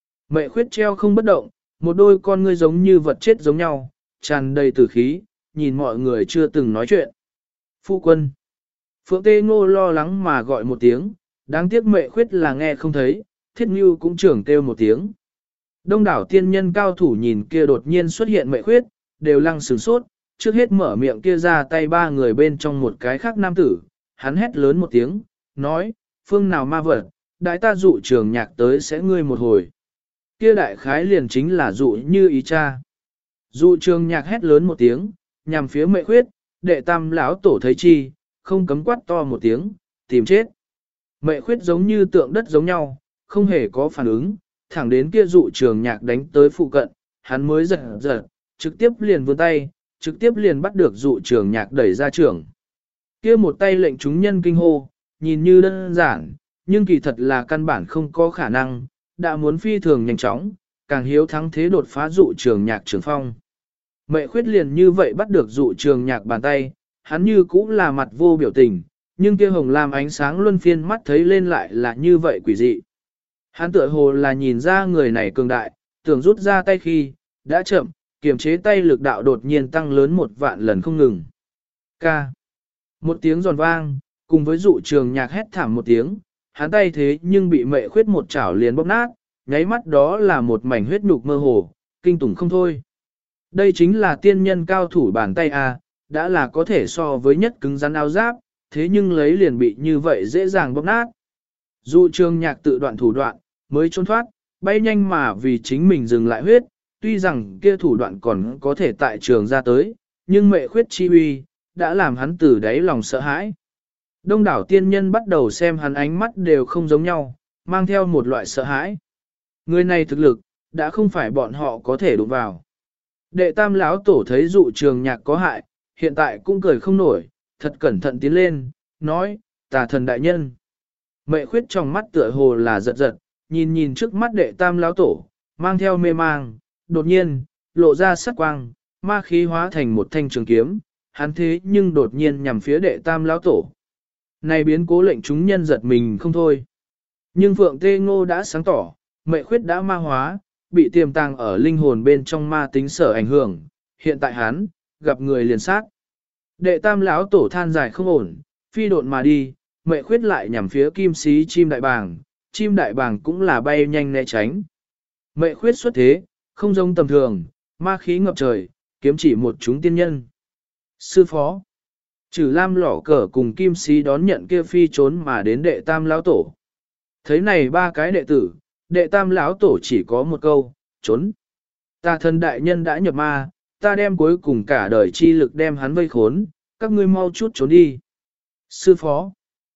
A: Mệ Khuyết treo không bất động, một đôi con ngươi giống như vật chết giống nhau, tràn đầy tử khí, nhìn mọi người chưa từng nói chuyện. Phu quân. Phượng Tê Ngô lo lắng mà gọi một tiếng, đáng tiếc Mệ Khuyết là nghe không thấy, Thiết Ngưu cũng trưởng kêu một tiếng. Đông đảo tiên nhân cao thủ nhìn kia đột nhiên xuất hiện Mệ Khuyết, đều lăng sửng sốt, trước hết mở miệng kia ra tay 3 người bên trong một cái khác nam tử, hắn hét lớn một tiếng, nói, phương nào ma vật, đại ta dụ trường nhạc tới sẽ ngươi một hồi. Kia đại khái liền chính là dụ như ý cha. Dụ trường nhạc hét lớn một tiếng, nhằm phía Mệ Khuyết, đệ tam lão tổ thấy chi, không cấm quát to một tiếng, tìm chết. Mệ Khuyết giống như tượng đất giống nhau, không hề có phản ứng, thẳng đến kia dụ trường nhạc đánh tới phụ cận, hắn mới giật, trực tiếp liền vươn tay, trực tiếp liền bắt được dụ trường nhạc đẩy ra trường. Kia một tay lệnh chúng nhân kinh hô, nhìn như đơn giản, nhưng kỳ thật là căn bản không có khả năng, đã muốn phi thường nhanh chóng, càng hiếu thắng thế đột phá dụ trường nhạc trường phong. Mệ Khuyết liền như vậy bắt được dụ trường nhạc bàn tay, hắn như cũng là mặt vô biểu tình, nhưng kia hồng lam ánh sáng luân phiên mắt thấy lên lại là như vậy quỷ dị. Hắn tựa hồ là nhìn ra người này cường đại, tưởng rút ra tay khi, đã chậm, kiềm chế tay lực đạo đột nhiên tăng lớn 1 vạn lần không ngừng. Ca. Một tiếng giòn vang, cùng với dụ trường nhạc hét thảm một tiếng, hắn tay thế nhưng bị Mệ Khuyết một chảo liền bóp nát, nháy mắt đó là một mảnh huyết nhục mơ hồ, kinh tủng không thôi. Đây chính là tiên nhân cao thủ bàn tay a, đã là có thể so với nhất cứng rắn áo giáp, thế nhưng lấy liền bị như vậy dễ dàng bóp nát. Dụ trường nhạc tự đoạn thủ đoạn, mới trốn thoát, bay nhanh mà vì chính mình dừng lại huyết, tuy rằng kia thủ đoạn còn có thể tại trường ra tới, nhưng Mệ Khuyết chi uy, đã làm hắn từ đáy lòng sợ hãi. Đông đảo tiên nhân bắt đầu xem hắn ánh mắt đều không giống nhau, mang theo một loại sợ hãi. Người này thực lực, đã không phải bọn họ có thể đụng vào. Đệ tam lão tổ thấy dụ trường nhạc có hại, hiện tại cũng cười không nổi, thật cẩn thận tiến lên, nói, tà thần đại nhân. Mệ Khuyết trong mắt tựa hồ là giật, nhìn trước mắt đệ tam lão tổ, mang theo mê mang, đột nhiên, lộ ra sắc quang, ma khí hóa thành một thanh trường kiếm, hắn thế nhưng đột nhiên nhằm phía đệ tam lão tổ. Này biến cố lệnh chúng nhân giật mình không thôi. Nhưng Phượng Tê Ngô đã sáng tỏ, Mệ Khuyết đã ma hóa, bị tiềm tàng ở linh hồn bên trong ma tính sở ảnh hưởng, hiện tại hắn, gặp người liền sát. Đệ tam lão tổ than dài không ổn, phi độn mà đi, Mệ Khuyết lại nhằm phía kim sĩ chim đại bàng cũng là bay nhanh né tránh. Mệ khuyết xuất thế, không giống tầm thường, ma khí ngập trời, kiếm chỉ một chúng tiên nhân. Sư phó. Trừ Lam lỏ cờ cùng Kim Sĩ đón nhận kia phi trốn mà đến đệ tam lão tổ. Thấy này ba cái đệ tử, đệ tam lão tổ chỉ có một câu, trốn. Ta thần đại nhân đã nhập ma, ta đem cuối cùng cả đời chi lực đem hắn vây khốn, các ngươi mau chút trốn đi. Sư phó.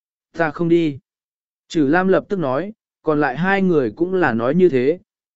A: Ta không đi. Trừ Lam lập tức nói, còn lại hai người cũng là nói như thế.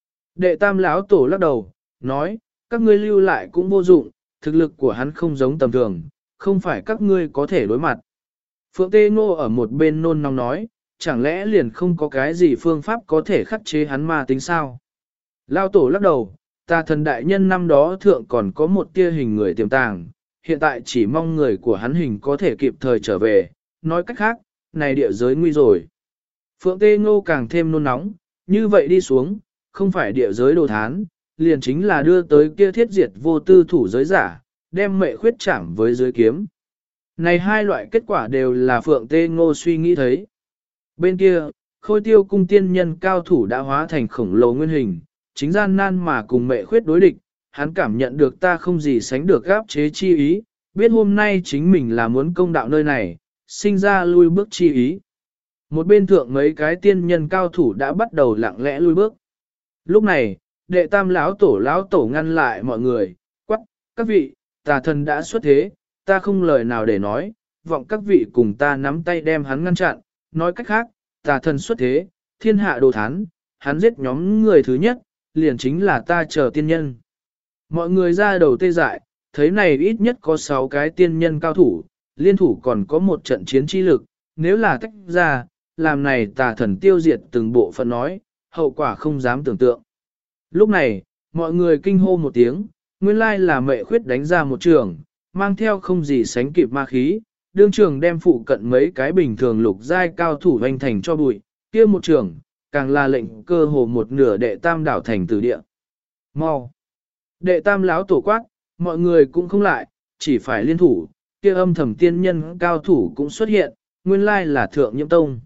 A: Đệ tam lão tổ lắc đầu, nói, các ngươi lưu lại cũng vô dụng, thực lực của hắn không giống tầm thường, không phải các ngươi có thể đối mặt. Phượng Tê Ngô ở một bên nôn nóng nói, chẳng lẽ liền không có cái gì phương pháp có thể khắc chế hắn ma tính sao? Lão tổ lắc đầu, ta thần đại nhân năm đó thượng còn có một tia hình người tiềm tàng, hiện tại chỉ mong người của hắn hình có thể kịp thời trở về, nói cách khác, này địa giới nguy rồi. Phượng Tê Ngô càng thêm nôn nóng, như vậy đi xuống, không phải địa giới đồ thán, liền chính là đưa tới kia thiết diệt vô tư thủ giới giả, đem mệ khuyết chạm với giới kiếm. Này hai loại kết quả đều là Phượng Tê Ngô suy nghĩ thấy. Bên kia, Khôi Tiêu cung tiên nhân cao thủ đã hóa thành khổng lồ nguyên hình, chính gian nan mà cùng mệ khuyết đối địch, hắn cảm nhận được ta không gì sánh được gáp chế chi ý, biết hôm nay chính mình là muốn công đạo nơi này, sinh ra lui bước chi ý. Một bên thượng mấy cái tiên nhân cao thủ đã bắt đầu lặng lẽ lui bước. Lúc này, đệ tam lão tổ ngăn lại mọi người, quắc, các vị, tà thần đã xuất thế, ta không lời nào để nói, vọng các vị cùng ta nắm tay đem hắn ngăn chặn, nói cách khác, tà thần xuất thế, thiên hạ đồ thán, hắn giết nhóm người thứ nhất, liền chính là ta chờ tiên nhân. Mọi người ra đầu tê dại, thấy này ít nhất có 6 cái tiên nhân cao thủ, liên thủ còn có một trận chiến chi lực, nếu là tách ra, làm này tà thần tiêu diệt từng bộ phận nói, hậu quả không dám tưởng tượng. Lúc này, mọi người kinh hô một tiếng, nguyên lai là mệ khuyết đánh ra một trường, mang theo không gì sánh kịp ma khí, đương trường đem phụ cận mấy cái bình thường lục giai cao thủ hoành thành cho bụi, kia một trường, càng là lệnh cơ hồ một nửa đệ tam đảo thành tử địa. Mau! Đệ tam láo tổ quát, mọi người cũng không lại, chỉ phải liên thủ, kia âm thầm tiên nhân cao thủ cũng xuất hiện, nguyên lai là thượng nhiễm tông.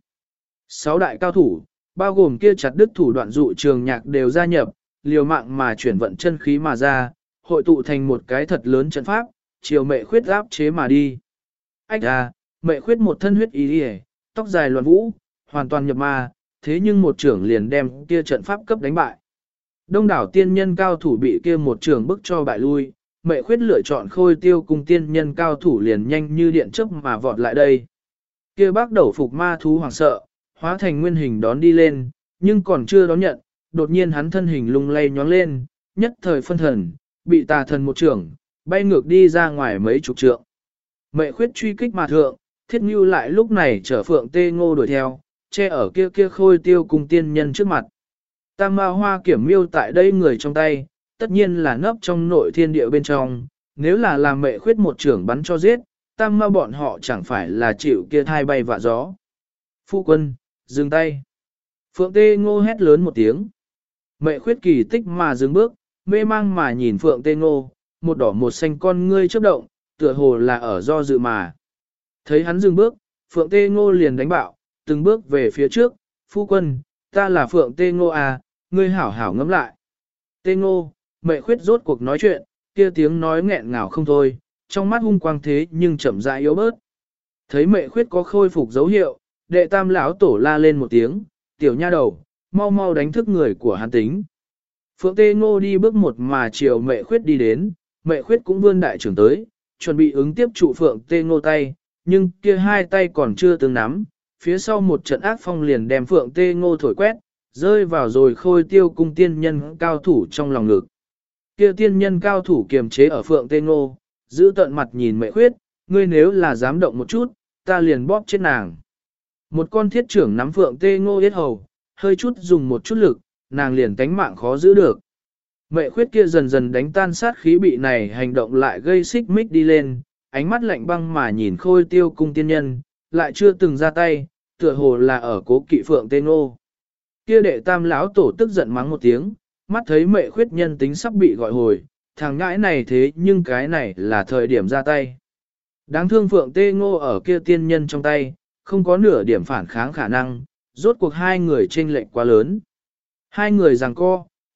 A: 6 đại cao thủ, bao gồm kia chặt đứt thủ đoạn dụ trường nhạc đều gia nhập, liều mạng mà chuyển vận chân khí mà ra, hội tụ thành một cái thật lớn trận pháp, chiều mệ khuyết áp chế mà đi. Ách à, mệ khuyết một thân huyết ý đi tóc dài loạn vũ, hoàn toàn nhập ma, thế nhưng một trưởng liền đem kia trận pháp cấp đánh bại. Đông đảo tiên nhân cao thủ bị kia một trưởng bức cho bại lui, mệ khuyết lựa chọn Khôi Tiêu cùng tiên nhân cao thủ liền nhanh như điện chớp mà vọt lại đây. Kia bác đầu phục ma thú hoảng sợ, hóa thành nguyên hình đón đi lên, nhưng còn chưa đón nhận, đột nhiên hắn thân hình lung lay nhoáng lên, nhất thời phân thần, bị tà thần một trưởng, bay ngược đi ra ngoài mấy chục trượng. Mệ khuyết truy kích mà thượng, Thiết Ngưu lại lúc này chở Phượng Tê Ngô đuổi theo, che ở kia Khôi Tiêu cùng tiên nhân trước mặt. Tam Ma Hoa Kiểm Miêu tại đây người trong tay, tất nhiên là nấp trong nội thiên địa bên trong, nếu là làm mệ khuyết một trưởng bắn cho giết, Tam Ma bọn họ chẳng phải là chịu kia thai bay vạ gió. Phu quân, dừng tay. Phượng Tê Ngô hét lớn một tiếng. Mệ khuyết kỳ tích mà dừng bước, mê mang mà nhìn Phượng Tê Ngô, một đỏ một xanh con ngươi chớp động, tựa hồ là ở do dự mà. Thấy hắn dừng bước, Phượng Tê Ngô liền đánh bạo, từng bước về phía trước, phu quân, ta là Phượng Tê Ngô à, ngươi hảo hảo ngẫm lại. Tê Ngô, mệ khuyết rốt cuộc nói chuyện, kia tiếng nói nghẹn ngào không thôi, trong mắt hung quang thế nhưng chậm rãi yếu bớt. Thấy mệ khuyết có khôi phục dấu hiệu, đệ tam lão tổ la lên một tiếng, tiểu nha đầu, mau mau đánh thức người của hắn tính. Phượng Tê Ngô đi bước một mà chiều mệ khuyết đi đến, mệ khuyết cũng vươn đại trưởng tới, chuẩn bị ứng tiếp trụ Phượng Tê Ngô tay, nhưng kia hai tay còn chưa tương nắm, phía sau một trận ác phong liền đem Phượng Tê Ngô thổi quét, rơi vào rồi Khôi Tiêu cung tiên nhân cao thủ trong lòng ngực. Kia tiên nhân cao thủ kiềm chế ở Phượng Tê Ngô, giữ tận mặt nhìn mệ khuyết, ngươi nếu là dám động một chút, ta liền bóp chết nàng. Một con thiết trưởng nắm Phượng Tê Ngô yết hầu, hơi chút dùng một chút lực, nàng liền tánh mạng khó giữ được. Mệ khuyết kia dần dần đánh tan sát khí bị này hành động lại gây xích mích đi lên, ánh mắt lạnh băng mà nhìn Khôi Tiêu cung tiên nhân, lại chưa từng ra tay, tựa hồ là ở cố kỵ Phượng Tê Ngô. Kia đệ tam lão tổ tức giận mắng một tiếng, mắt thấy mệ khuyết nhân tính sắp bị gọi hồi, thằng ngãi này thế nhưng cái này là thời điểm ra tay. Đáng thương Phượng Tê Ngô ở kia tiên nhân trong tay, không có nửa điểm phản kháng khả năng, rốt cuộc hai người chênh lệch quá lớn. Hai người giằng co,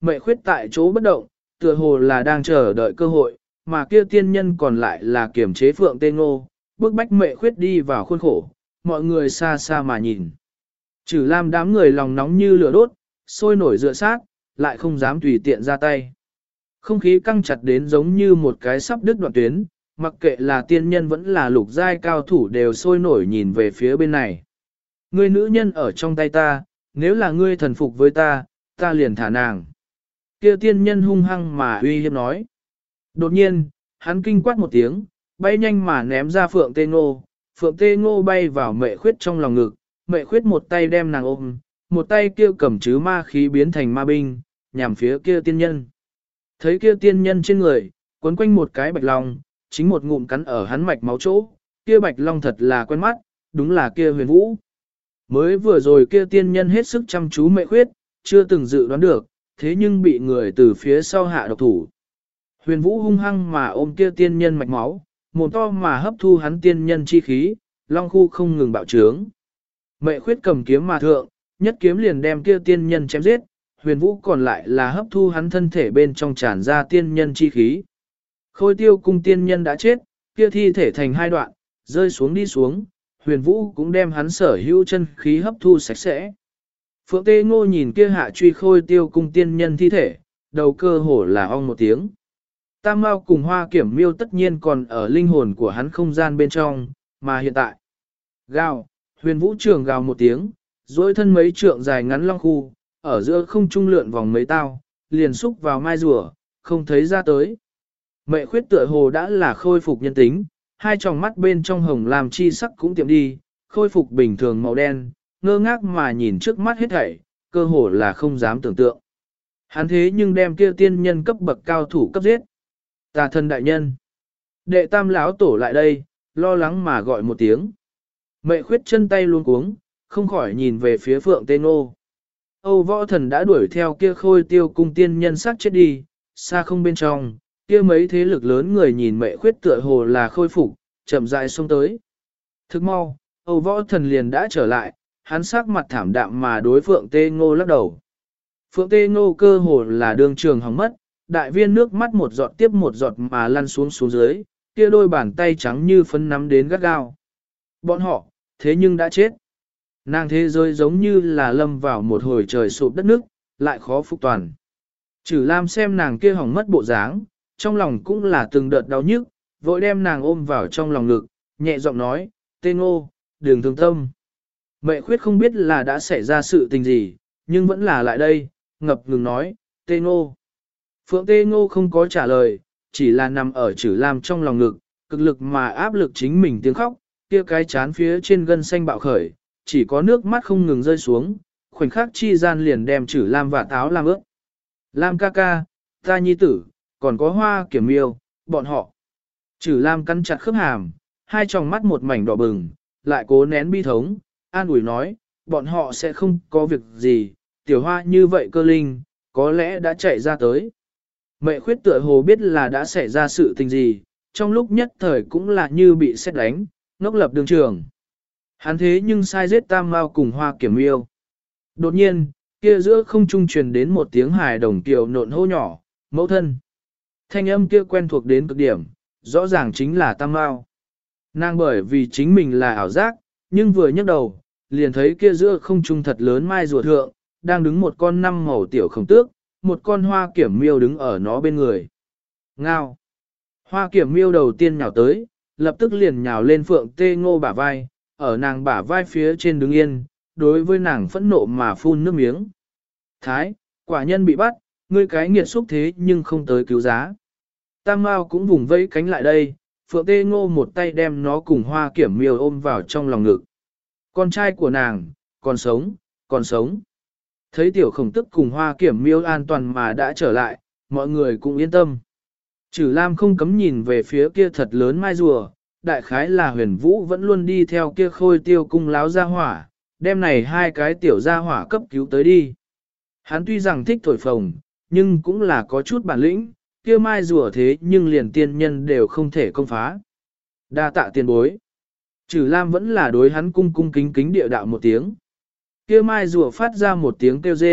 A: Mệ khuyết tại chỗ bất động, tựa hồ là đang chờ đợi cơ hội, mà kia tiên nhân còn lại là kiểm chế Phượng Tê Ngô, bước bách Mệ khuyết đi vào khuôn khổ, mọi người xa xa mà nhìn. Trừ Lam đám người lòng nóng như lửa đốt, sôi nổi dựa sát, lại không dám tùy tiện ra tay. Không khí căng chặt đến giống như một cái sắp đứt đoạn tuyến, mặc kệ là tiên nhân vẫn là lục giai cao thủ đều sôi nổi nhìn về phía bên này. Ngươi nữ nhân ở trong tay ta, nếu là ngươi thần phục với ta, ta liền thả nàng. Kia tiên nhân hung hăng mà uy hiếp nói. Đột nhiên, hắn kinh quát một tiếng, bay nhanh mà ném ra Phượng Tê Ngô. Phượng Tê Ngô bay vào Mệ khuyết trong lòng ngực, Mệ khuyết một tay đem nàng ôm, một tay kia cầm chứ ma khí biến thành ma binh, nhằm phía kia tiên nhân. Thấy kia tiên nhân trên người, quấn quanh một cái bạch long, chính một ngụm cắn ở hắn mạch máu chỗ, kia bạch long thật là quen mắt, đúng là kia Huyền Vũ. Mới vừa rồi kia tiên nhân hết sức chăm chú Mệ khuyết, chưa từng dự đoán được, thế nhưng bị người từ phía sau hạ độc thủ. Huyền Vũ hung hăng mà ôm kia tiên nhân mạch máu, mồm to mà hấp thu hắn tiên nhân chi khí, long khu không ngừng bạo trướng. Mệ khuyết cầm kiếm mà thượng, nhất kiếm liền đem kia tiên nhân chém giết, Huyền Vũ còn lại là hấp thu hắn thân thể bên trong tràn ra tiên nhân chi khí. Khôi Tiêu cung tiên nhân đã chết, kia thi thể thành hai đoạn, rơi xuống đi xuống, Huyền Vũ cũng đem hắn sở hữu chân khí hấp thu sạch sẽ. Phượng Tê Ngô nhìn kia hạ truy Khôi Tiêu cung tiên nhân thi thể, đầu cơ hổ là ong một tiếng. Tam Mao cùng Hoa Kiểm Miêu tất nhiên còn ở linh hồn của hắn không gian bên trong, mà hiện tại. Gào, Huyền Vũ trường gào một tiếng, dối thân mấy trượng dài ngắn long khu, ở giữa không trung lượn vòng mấy tao, liền xúc vào mai rùa, không thấy ra tới. Mệ khuyết tựa hồ đã là khôi phục nhân tính, hai tròng mắt bên trong hồng làm chi sắc cũng tiệm đi, khôi phục bình thường màu đen, ngơ ngác mà nhìn trước mắt hết thảy, cơ hồ là không dám tưởng tượng. Hắn thế nhưng đem kia tiên nhân cấp bậc cao thủ cấp giết. Tà thần đại nhân. Đệ tam lão tổ lại đây, lo lắng mà gọi một tiếng. Mệ khuyết chân tay luôn cuống, không khỏi nhìn về phía Phượng Tê Ngô. Âu võ thần đã đuổi theo kia Khôi Tiêu cung tiên nhân sát chết đi, xa không bên trong, kia mấy thế lực lớn người nhìn Mệ khuyết tựa hồ là khôi phục, chậm rãi xông tới. Thức mau, Âu võ thần liền đã trở lại, hắn sắc mặt thảm đạm mà đối Phượng Tê Ngô lắc đầu. Phượng Tê Ngô cơ hồ là đường trường hỏng mất, đại viên nước mắt một giọt tiếp một giọt mà lăn xuống xuống dưới, kia đôi bàn tay trắng như phấn nắm đến gắt gao. Bọn họ, thế nhưng đã chết. Nàng thế giới giống như là lâm vào một hồi trời sụp đất nước, lại khó phục toàn. Trừ Lam xem nàng kia hỏng mất bộ dáng, trong lòng cũng là từng đợt đau nhức, vội đem nàng ôm vào trong lòng ngực, nhẹ giọng nói, Tê Ngô, đừng thương tâm. Mệ khuyết không biết là đã xảy ra sự tình gì, nhưng vẫn là lại đây, ngập ngừng nói, Tê Ngô. Phượng Tê Ngô không có trả lời, chỉ là nằm ở Trừ Lam trong lòng ngực, cực lực mà áp lực chính mình tiếng khóc, kia cái chán phía trên gân xanh bạo khởi, chỉ có nước mắt không ngừng rơi xuống, khoảnh khắc chi gian liền đem Trừ Lam và táo làm ướt. Lam ca ca, ta nhi tử, còn có Hoa Kiểm Miêu, bọn họ. Trừ Lam cắn chặt khớp hàm, hai tròng mắt một mảnh đỏ bừng, lại cố nén bi thống, an ủi nói, bọn họ sẽ không có việc gì, tiểu hoa như vậy cơ linh, có lẽ đã chạy ra tới. Mệ khuyết tựa hồ biết là đã xảy ra sự tình gì, trong lúc nhất thời cũng là như bị sét đánh, ngốc lập đường trường. Hắn thế nhưng sai giết Tam Mao cùng Hoa Kiểm Miêu. Đột nhiên, kia giữa không trung truyền đến một tiếng hài đồng kiều nộn hô nhỏ, mẫu thân. Thanh âm kia quen thuộc đến cực điểm, rõ ràng chính là Tam Mao. Nàng bởi vì chính mình là ảo giác, nhưng vừa nhấc đầu, liền thấy kia giữa không trung thật lớn mai rùa thượng, đang đứng một con năm màu tiểu khổng tước, một con Hoa Kiểm Miêu đứng ở nó bên người. Ngao. Hoa Kiểm Miêu đầu tiên nhào tới, lập tức liền nhào lên Phượng Tê Ngô bả vai, ở nàng bả vai phía trên đứng yên, đối với nàng phẫn nộ mà phun nước miếng. Thái, quả nhân bị bắt, ngươi cái nghiệt xúc thế nhưng không tới cứu giá. Tam Mao cũng vùng vẫy cánh lại đây, Phượng Tê Ngô một tay đem nó cùng Hoa Kiểm Miêu ôm vào trong lòng ngực. Con trai của nàng, còn sống, còn sống. Thấy tiểu khổng tức cùng Hoa Kiểm Miêu an toàn mà đã trở lại, mọi người cũng yên tâm. Trừ Lam không cấm nhìn về phía kia thật lớn mai rùa, đại khái là Huyền Vũ vẫn luôn đi theo kia Khôi Tiêu cung láo ra hỏa, đem này hai cái tiểu gia hỏa cấp cứu tới đi. Hắn tuy rằng thích thổi phồng, nhưng cũng là có chút bản lĩnh, kia mai rùa thế nhưng liền tiên nhân đều không thể công phá. Đa tạ tiền bối. Trừ Lam vẫn là đối hắn cung cung kính kính địa đạo một tiếng. Kia mai rùa phát ra một tiếng kêu rên,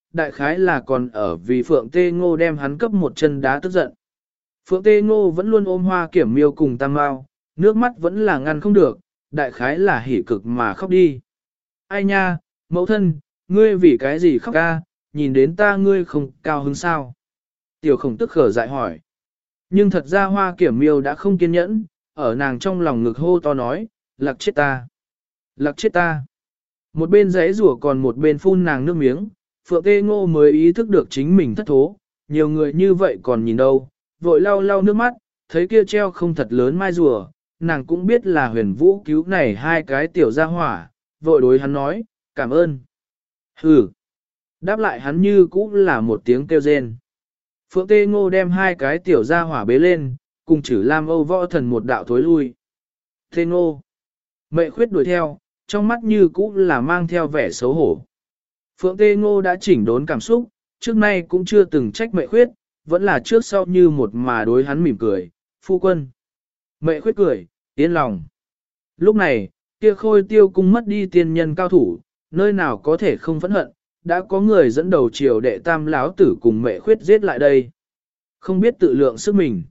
A: đại khái là còn ở vì Phượng Tê Ngô đem hắn cấp một chân đá tức giận. Phượng Tê Ngô vẫn luôn ôm Hoa Kiểm Miêu cùng Tam Mao, nước mắt vẫn là ngăn không được, đại khái là hỉ cực mà khóc đi. Ai nha, mẫu thân, ngươi vì cái gì khóc ca, nhìn đến ta ngươi không cao hứng sao? Tiểu Khổng Tức khở dại hỏi. Nhưng thật ra Hoa Kiểm Miêu đã không kiên nhẫn, ở nàng trong lòng ngực hô to nói, lạc chết ta, lạc chết ta. Một bên giấy rủa còn một bên phun nàng nước miếng, Phượng Tê Ngô mới ý thức được chính mình thất thố, nhiều người như vậy còn nhìn đâu, vội lau lau nước mắt, thấy kia treo không thật lớn mai rùa, nàng cũng biết là Huyền Vũ cứu này hai cái tiểu gia hỏa, vội đối hắn nói, cảm ơn. Hừ. Đáp lại hắn như cũng là một tiếng kêu rên. Phượng Tê Ngô đem hai cái tiểu gia hỏa bế lên, cùng chử Lam Âu Võ Thần một đạo thối lui. Tê Ngô. Mệ Khuyết đuổi theo, trong mắt như cũng là mang theo vẻ xấu hổ. Phượng Tê Ngô đã chỉnh đốn cảm xúc, trước nay cũng chưa từng trách Mệ Khuyết, vẫn là trước sau như một mà đối hắn mỉm cười, phu quân. Mệ Khuyết cười, yên lòng. Lúc này, kia Khôi Tiêu cung mất đi tiên nhân cao thủ, nơi nào có thể không phẫn hận, đã có người dẫn đầu triều đệ tam lão tử cùng Mệ Khuyết giết lại đây. Không biết tự lượng sức mình.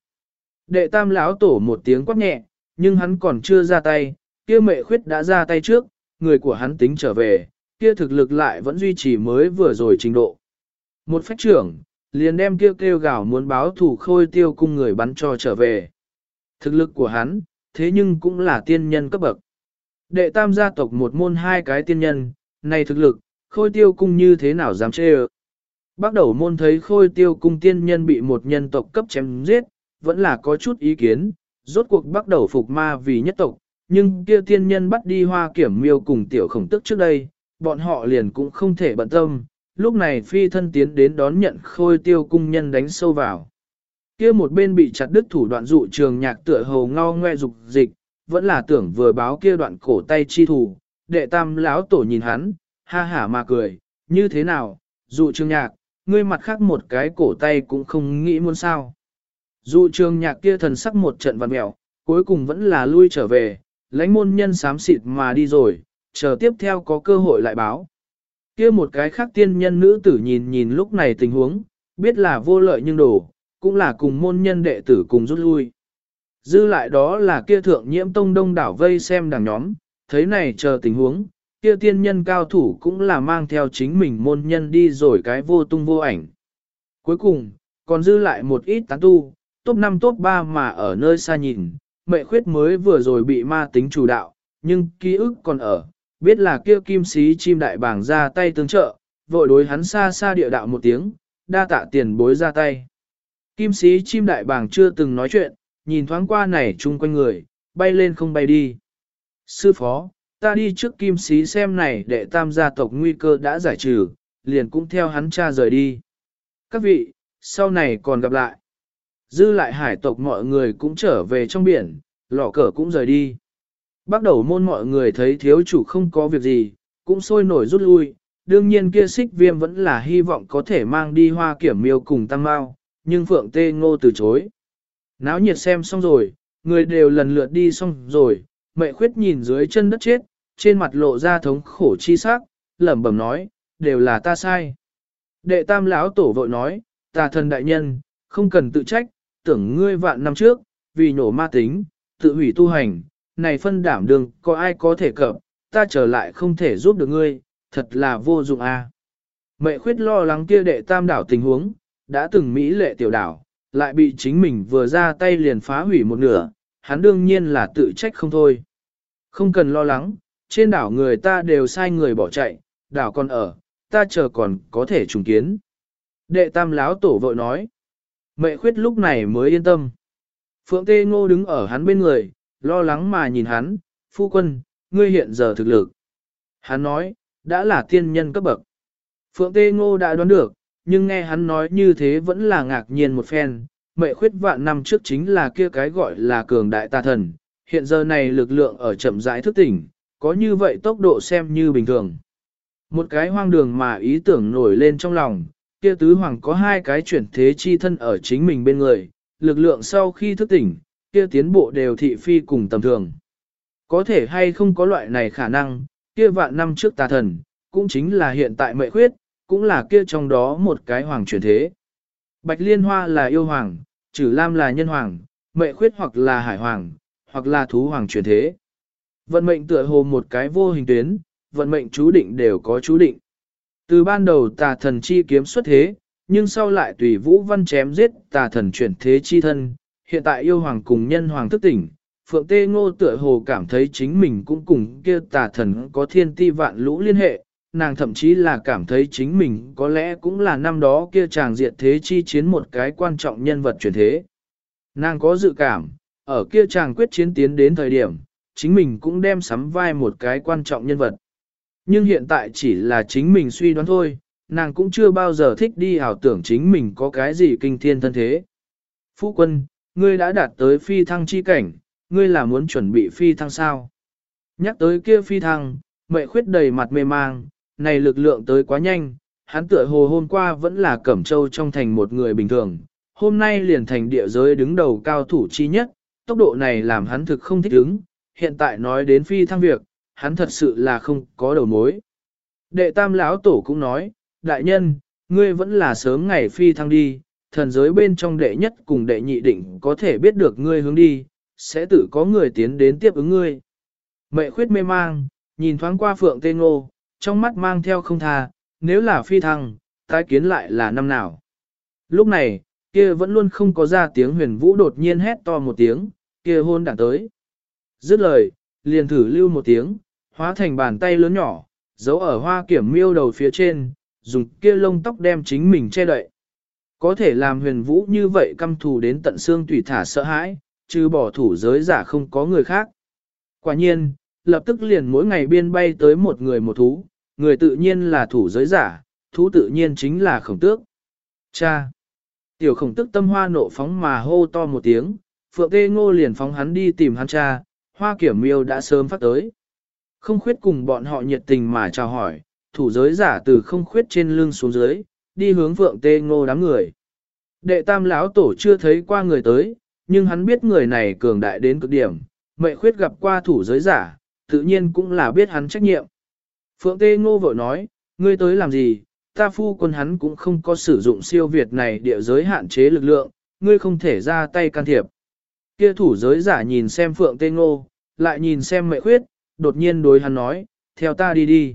A: Đệ tam lão tổ một tiếng quát nhẹ, nhưng hắn còn chưa ra tay, kia Mệ Khuyết đã ra tay trước, người của hắn tính trở về, kia thực lực lại vẫn duy trì mới vừa rồi trình độ. Một phách trưởng, liền đem kêu gào muốn báo thủ Khôi Tiêu cung người bắn cho trở về. Thực lực của hắn, thế nhưng cũng là tiên nhân cấp bậc. Đệ tam gia tộc một môn hai cái tiên nhân, này thực lực, Khôi Tiêu cung như thế nào dám chê ơ. Bác đầu môn thấy Khôi Tiêu cung tiên nhân bị một nhân tộc cấp chém giết, vẫn là có chút ý kiến, rốt cuộc bắt đầu phục ma vì nhất tộc, nhưng kia tiên nhân bắt đi Hoa Kiểm Miêu cùng Tiểu Khổng Tức trước đây, bọn họ liền cũng không thể bận tâm, lúc này phi thân tiến đến đón nhận Khôi Tiêu cung nhân đánh sâu vào. Kia một bên bị chặt đứt thủ đoạn dụ trường nhạc tựa hồ ngao ngoe dục dịch, vẫn là tưởng vừa báo kia đoạn cổ tay chi thủ, đệ tam lão tổ nhìn hắn, ha hả mà cười, như thế nào, dụ trường nhạc, ngươi mặt khác một cái cổ tay cũng không nghĩ muốn sao. Dụ trường nhạc kia thần sắc một trận vặn mẹo, cuối cùng vẫn là lui trở về, lãnh môn nhân xám xịt mà đi rồi, chờ tiếp theo có cơ hội lại báo. Kia một cái khác tiên nhân nữ tử nhìn nhìn lúc này tình huống, biết là vô lợi nhưng đổ, cũng là cùng môn nhân đệ tử cùng rút lui. Dư lại đó là kia thượng nhiễm tông đông đảo vây xem đảng nhóm, thấy này chờ tình huống, kia tiên nhân cao thủ cũng là mang theo chính mình môn nhân đi rồi cái vô tung vô ảnh. Cuối cùng, còn dư lại một ít tán tu, top 5 top 3 mà ở nơi xa nhìn, Mệ Khuyết mới vừa rồi bị ma tính chủ đạo, nhưng ký ức còn ở, biết là kia kim sĩ chim đại bảng ra tay tương trợ, vội đối hắn xa xa địa đạo một tiếng, đa tạ tiền bối ra tay. Kim sĩ chim đại bảng chưa từng nói chuyện, nhìn thoáng qua này chung quanh người, bay lên không bay đi. Sư phó, ta đi trước kim sĩ xem này để tam gia tộc nguy cơ đã giải trừ, liền cũng theo hắn cha rời đi. Các vị, sau này còn gặp lại. Dư lại hải tộc mọi người cũng trở về trong biển, lỏ cờ cũng rời đi. Bắt đầu môn mọi người thấy thiếu chủ không có việc gì, cũng sôi nổi rút lui. Đương nhiên kia Xích Viêm vẫn là hy vọng có thể mang đi Hoa Kiểm Miêu cùng Tăng Mao, nhưng Phượng Tê Ngô từ chối. Náo nhiệt xem xong rồi, người đều lần lượt đi xong rồi, Mệ Khuyết nhìn dưới chân đất chết, trên mặt lộ ra thống khổ chi sắc, lẩm bẩm nói, đều là ta sai. Đệ tam lão tổ vội nói, tà thần đại nhân, không cần tự trách, tưởng ngươi vạn năm trước, vì nổ ma tính, tự hủy tu hành, này phân đảm đường có ai có thể cập, ta trở lại không thể giúp được ngươi, thật là vô dụng a. Mệ Khuyết lo lắng kia đệ tam đảo tình huống, đã từng mỹ lệ tiểu đảo, lại bị chính mình vừa ra tay liền phá hủy một nửa, hắn đương nhiên là tự trách không thôi. Không cần lo lắng, trên đảo người ta đều sai người bỏ chạy, đảo còn ở, ta chờ còn có thể trùng kiến. Đệ tam láo tổ vội nói. Mệ Khuyết lúc này mới yên tâm. Phượng Tê Ngô đứng ở hắn bên người, lo lắng mà nhìn hắn, phu quân, ngươi hiện giờ thực lực. Hắn nói, đã là tiên nhân cấp bậc. Phượng Tê Ngô đã đoán được, nhưng nghe hắn nói như thế vẫn là ngạc nhiên một phen. Mệ Khuyết vạn năm trước chính là kia cái gọi là cường đại tà thần, hiện giờ này lực lượng ở chậm rãi thức tỉnh, có như vậy tốc độ xem như bình thường. Một cái hoang đường mà ý tưởng nổi lên trong lòng, kia tứ hoàng có hai cái chuyển thế chi thân ở chính mình bên người, lực lượng sau khi thức tỉnh, kia tiến bộ đều thị phi cùng tầm thường. Có thể hay không có loại này khả năng, kia vạn năm trước tà thần, cũng chính là hiện tại Mệ Khuyết, cũng là kia trong đó một cái hoàng chuyển thế. Bạch Liên Hoa là yêu hoàng, Trử Lam là nhân hoàng, Mệ Khuyết hoặc là hải hoàng, hoặc là thú hoàng chuyển thế. Vận mệnh tựa hồ một cái vô hình tuyến, vận mệnh chú định đều có chú định. Từ ban đầu tà thần chi kiếm xuất thế, nhưng sau lại tùy Vũ Văn chém giết tà thần chuyển thế chi thân, hiện tại yêu hoàng cùng nhân hoàng thức tỉnh, Phượng Tê Ngô tựa hồ cảm thấy chính mình cũng cùng kia tà thần có thiên ti vạn lũ liên hệ, nàng thậm chí là cảm thấy chính mình có lẽ cũng là năm đó kia chàng diệt thế chi chiến một cái quan trọng nhân vật chuyển thế. Nàng có dự cảm, ở kia chàng quyết chiến tiến đến thời điểm, chính mình cũng đem sắm vai một cái quan trọng nhân vật. Nhưng hiện tại chỉ là chính mình suy đoán thôi, nàng cũng chưa bao giờ thích đi ảo tưởng chính mình có cái gì kinh thiên thân thế. Phu quân, ngươi đã đạt tới phi thăng chi cảnh, ngươi là muốn chuẩn bị phi thăng sao? Nhắc tới kia phi thăng, Mệ Khuyết đầy mặt mê mang, này lực lượng tới quá nhanh, hắn tựa hồ hôm qua vẫn là Cẩm Châu trong thành một người bình thường, hôm nay liền thành địa giới đứng đầu cao thủ chi nhất, tốc độ này làm hắn thực không thích ứng, hiện tại nói đến phi thăng việc, hắn thật sự là không có đầu mối. Đệ tam lão tổ cũng nói, đại nhân, ngươi vẫn là sớm ngày phi thăng đi, thần giới bên trong đệ nhất cùng đệ nhị định có thể biết được ngươi hướng đi, sẽ tự có người tiến đến tiếp ứng ngươi. Mệ Khuyết mê mang, nhìn thoáng qua Phượng Tê Ngô, trong mắt mang theo không tha, nếu là phi thăng, tái kiến lại là năm nào. Lúc này, kia vẫn luôn không có ra tiếng Huyền Vũ đột nhiên hét to một tiếng, kia hôn đảng tới. Dứt lời, liền thử lưu một tiếng, hóa thành bàn tay lớn nhỏ, giấu ở Hoa Kiểm Miêu đầu phía trên, dùng kia lông tóc đem chính mình che đậy. Có thể làm Huyền Vũ như vậy căm thù đến tận xương tùy thả sợ hãi, trừ bỏ thủ giới giả không có người khác. Quả nhiên, lập tức liền mỗi ngày biên bay tới một người một thú, người tự nhiên là thủ giới giả, thú tự nhiên chính là Khổng Tước. Cha! Tiểu Khổng Tước tâm hoa nộ phóng mà hô to một tiếng, Phượng Tê Ngô liền phóng hắn đi tìm hắn cha, Hoa Kiểm Miêu đã sớm phát tới. Không Khuyết cùng bọn họ nhiệt tình mà chào hỏi, thủ giới giả từ Không Khuyết trên lưng xuống dưới, đi hướng Phượng Tê Ngô đám người. Đệ tam lão tổ chưa thấy qua người tới, nhưng hắn biết người này cường đại đến cực điểm, Mệ Khuyết gặp qua thủ giới giả, tự nhiên cũng là biết hắn trách nhiệm. Phượng Tê Ngô vội nói, ngươi tới làm gì, ta phu quân hắn cũng không có sử dụng siêu việt này địa giới hạn chế lực lượng, ngươi không thể ra tay can thiệp. Kia thủ giới giả nhìn xem Phượng Tê Ngô, lại nhìn xem Mệ Khuyết, đột nhiên đối hắn nói, theo ta đi đi.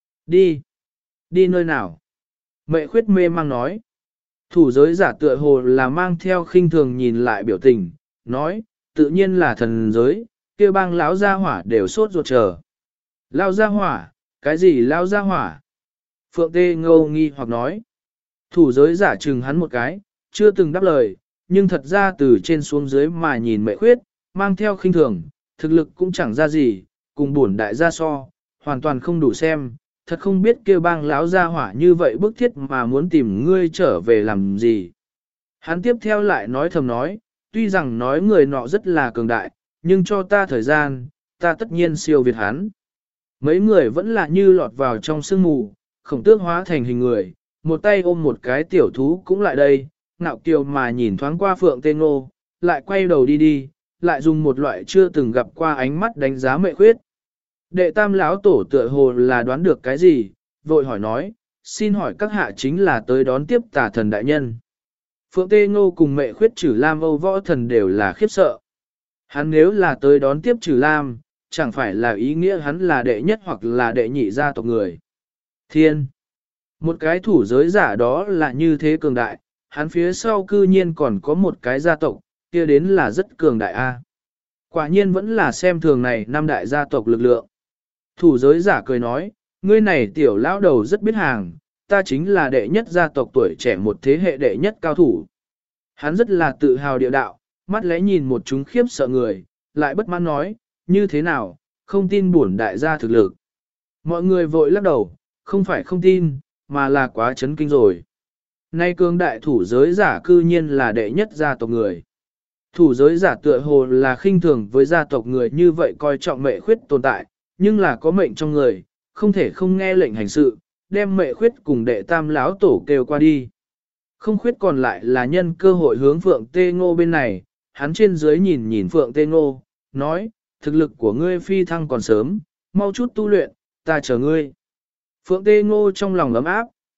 A: Đi. Đi nơi nào? Mệ Khuyết mê mang nói. Thủ giới giả tựa hồ là mang theo khinh thường nhìn lại biểu tình, nói, tự nhiên là thần giới, kia bang lão gia hỏa đều sốt ruột chờ. Lao gia hỏa, cái gì lao gia hỏa? Phượng Tê Ngô nghi hoặc nói. Thủ giới giả chừng hắn một cái, chưa từng đáp lời, nhưng thật ra từ trên xuống dưới mà nhìn Mệ Khuyết, mang theo khinh thường, thực lực cũng chẳng ra gì, cùng bổn đại gia so, hoàn toàn không đủ xem, thật không biết kêu bang lão gia hỏa như vậy bức thiết mà muốn tìm ngươi trở về làm gì. Hắn tiếp theo lại nói thầm nói, tuy rằng nói người nọ rất là cường đại, nhưng cho ta thời gian, ta tất nhiên siêu việt hắn. Mấy người vẫn là như lọt vào trong sương mù, Khổng Tước hóa thành hình người, một tay ôm một cái tiểu thú cũng lại đây, ngạo kiều mà nhìn thoáng qua Phượng Tê Ngô, lại quay đầu đi đi, lại dùng một loại chưa từng gặp qua ánh mắt đánh giá Mệ Khuyết. Đệ tam lão tổ tựa hồ là đoán được cái gì, vội hỏi nói, xin hỏi các hạ chính là tới đón tiếp tà thần đại nhân. Phượng Tê Ngô cùng Mệ Khuyết Trử Lam Âu Võ Thần đều là khiếp sợ. Hắn nếu là tới đón tiếp Trử Lam, chẳng phải là ý nghĩa hắn là đệ nhất hoặc là đệ nhị gia tộc người. Thiên! Một cái thủ giới giả đó là như thế cường đại, hắn phía sau cư nhiên còn có một cái gia tộc, kia đến là rất cường đại a. Quả nhiên vẫn là xem thường này năm đại gia tộc lực lượng. Thủ giới giả cười nói, ngươi này tiểu lão đầu rất biết hàng, ta chính là đệ nhất gia tộc tuổi trẻ một thế hệ đệ nhất cao thủ. Hắn rất là tự hào địa đạo, mắt lẽ nhìn một chúng khiếp sợ người, lại bất mãn nói, như thế nào, không tin bổn đại gia thực lực. Mọi người vội lắc đầu, không phải không tin, mà là quá chấn kinh rồi. Nay cường đại thủ giới giả cư nhiên là đệ nhất gia tộc người. Thủ giới giả tựa hồ là khinh thường với gia tộc người như vậy coi trọng Mệ Khuyết tồn tại, nhưng là có mệnh trong người, không thể không nghe lệnh hành sự, đem Mệ Khuyết cùng đệ tam lão tổ kêu qua đi. Không Khuyết còn lại là nhân cơ hội hướng Phượng Tê Ngô bên này, hắn trên dưới nhìn nhìn Phượng Tê Ngô, nói, thực lực của ngươi phi thăng còn sớm, mau chút tu luyện, ta chờ ngươi. Phượng Tê Ngô trong lòng ấm áp,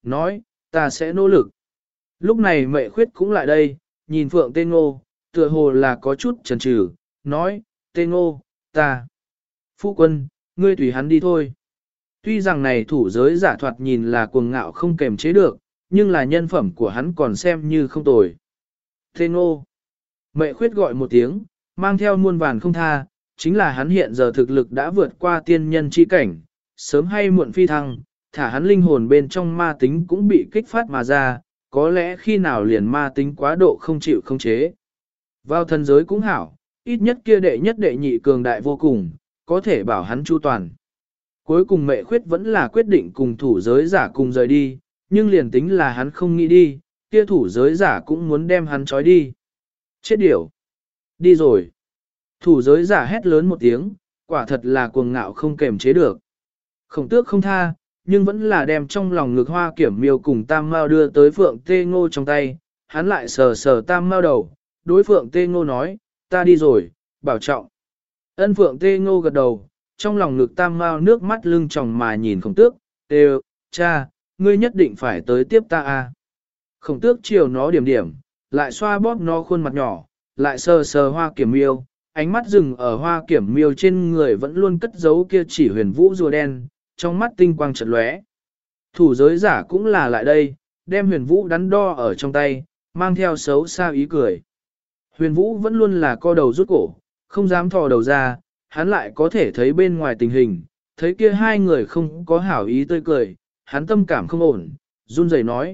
A: nói, ta sẽ nỗ lực. Lúc này Mệ Khuyết cũng lại đây, nhìn Phượng Tê Ngô, tựa hồ là có chút chần chừ, nói, Tê Ngô, ta. Phu quân, ngươi tùy hắn đi thôi. Tuy rằng này thủ giới giả thoạt nhìn là cuồng ngạo không kềm chế được, nhưng là nhân phẩm của hắn còn xem như không tồi. Tê Ngô. Mệ Khuyết gọi một tiếng, mang theo muôn vàn không tha, chính là hắn hiện giờ thực lực đã vượt qua tiên nhân chi cảnh, sớm hay muộn phi thăng, thả hắn linh hồn bên trong ma tính cũng bị kích phát mà ra, có lẽ khi nào liền ma tính quá độ không chịu không chế. Vào thần giới cũng hảo, ít nhất kia đệ nhất đệ nhị cường đại vô cùng, có thể bảo hắn chu toàn. Cuối cùng Mệ Khuyết vẫn là quyết định cùng thủ giới giả cùng rời đi, nhưng liền tính là hắn không nghĩ đi, kia thủ giới giả cũng muốn đem hắn trói đi. Chết điểu! Đi rồi! Thủ giới giả hét lớn một tiếng, quả thật là cuồng ngạo không kềm chế được. Khổng Tước không tha, nhưng vẫn là đem trong lòng ngực Hoa Kiểm Miêu cùng Tam Mao đưa tới Phượng Tê Ngô trong tay, hắn lại sờ sờ Tam Mao đầu, đối Phượng Tê Ngô nói, ta đi rồi, bảo trọng. Ân Phượng Tê Ngô gật đầu, trong lòng ngực Tam Mao nước mắt lưng tròng mà nhìn Khổng Tước, tê cha, ngươi nhất định phải tới tiếp ta a. Khổng Tước chiều nó điểm điểm, lại xoa bóp nó khuôn mặt nhỏ, lại sờ sờ Hoa Kiểm Miêu, ánh mắt dừng ở Hoa Kiểm Miêu trên người vẫn luôn cất giấu kia chỉ huyền vũ rùa đen, trong mắt tinh quang chợt lóe. Thủ giới giả cũng là lại đây, đem huyền vũ đắn đo ở trong tay, mang theo xấu xa ý cười. Huyền vũ vẫn luôn là co đầu rút cổ, không dám thò đầu ra, hắn lại có thể thấy bên ngoài tình hình, thấy kia hai người không có hảo ý tươi cười, hắn tâm cảm không ổn, run rẩy nói,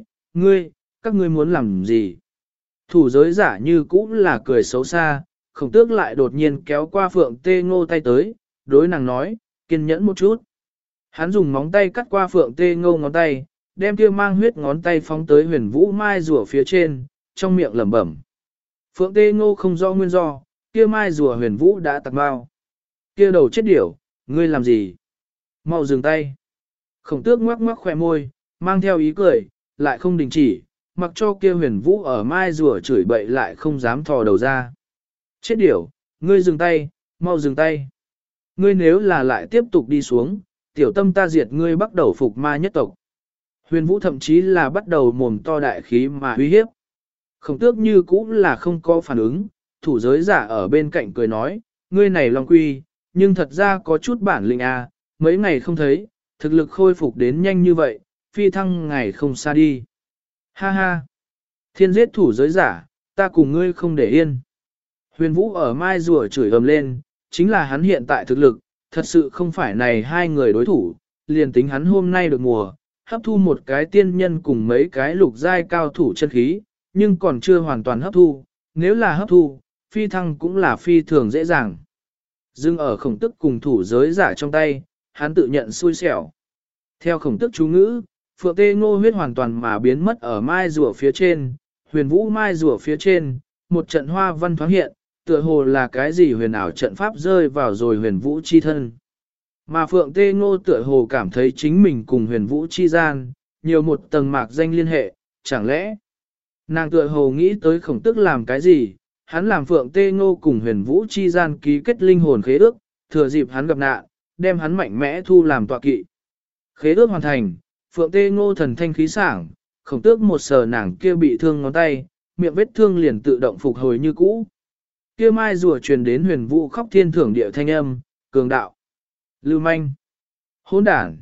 A: các ngươi muốn làm gì? Thủ giới giả như cũng là cười xấu xa, Khổng Tước lại đột nhiên kéo qua Phượng Tê Ngô tay tới, đối nàng nói, kiên nhẫn một chút. Hắn dùng móng tay cắt qua Phượng Tê Ngô ngón tay, đem kia mang huyết ngón tay phóng tới huyền vũ mai rùa phía trên, trong miệng lẩm bẩm. Phượng Tê Ngô không rõ nguyên do, kia mai rùa huyền vũ đã tặc bao. Kia đầu chết điểu, ngươi làm gì? Mau dừng tay. Khổng Tước ngoắc ngoắc khỏe môi, mang theo ý cười, lại không đình chỉ, mặc cho kia huyền vũ ở mai rùa chửi bậy lại không dám thò đầu ra. Chết điểu, ngươi dừng tay, mau dừng tay. Ngươi nếu là lại tiếp tục đi xuống, tiểu tâm ta diệt ngươi bắt đầu phục ma nhất tộc. Huyền vũ thậm chí là bắt đầu mồm to đại khí mà uy hiếp. Khổng Tước như cũng là không có phản ứng, thủ giới giả ở bên cạnh cười nói, ngươi này Long Quy, nhưng thật ra có chút bản lĩnh à, mấy ngày không thấy, thực lực khôi phục đến nhanh như vậy, phi thăng ngày không xa đi. Ha ha! Thiên giết thủ giới giả, ta cùng ngươi không để yên. Huyền vũ ở mai rùa chửi ầm lên, chính là hắn hiện tại thực lực, thật sự không phải này hai người đối thủ, liền tính hắn hôm nay được mùa, hấp thu một cái tiên nhân cùng mấy cái lục giai cao thủ chân khí, nhưng còn chưa hoàn toàn hấp thu, nếu là hấp thu, phi thăng cũng là phi thường dễ dàng. Dưng ở Khổng Tức cùng thủ giới giả trong tay, hắn tự nhận xui xẻo. Theo Khổng Tức chú ngữ, Phượng Tê Ngô huyết hoàn toàn mà biến mất ở mai rùa phía trên, huyền vũ mai rùa phía trên, một trận hoa văn thoáng hiện, tựa hồ là cái gì huyền ảo trận pháp rơi vào rồi huyền vũ chi thân. Mà Phượng Tê Ngô tựa hồ cảm thấy chính mình cùng huyền vũ chi gian, nhiều một tầng mạc danh liên hệ, chẳng lẽ nàng tựa hồ nghĩ tới Khổng Tức làm cái gì, hắn làm Phượng Tê Ngô cùng huyền vũ chi gian ký kết linh hồn khế ước, thừa dịp hắn gặp nạn, đem hắn mạnh mẽ thu làm tọa kỵ. Khế ước hoàn thành, Phượng Tê Ngô thần thanh khí sảng, Khổng Tước một sờ nàng kia bị thương ngón tay, miệng vết thương liền tự động phục hồi như cũ. Kia mai rùa truyền đến huyền vũ khóc thiên thưởng địa thanh âm, cường đạo, lưu manh, hỗn đản,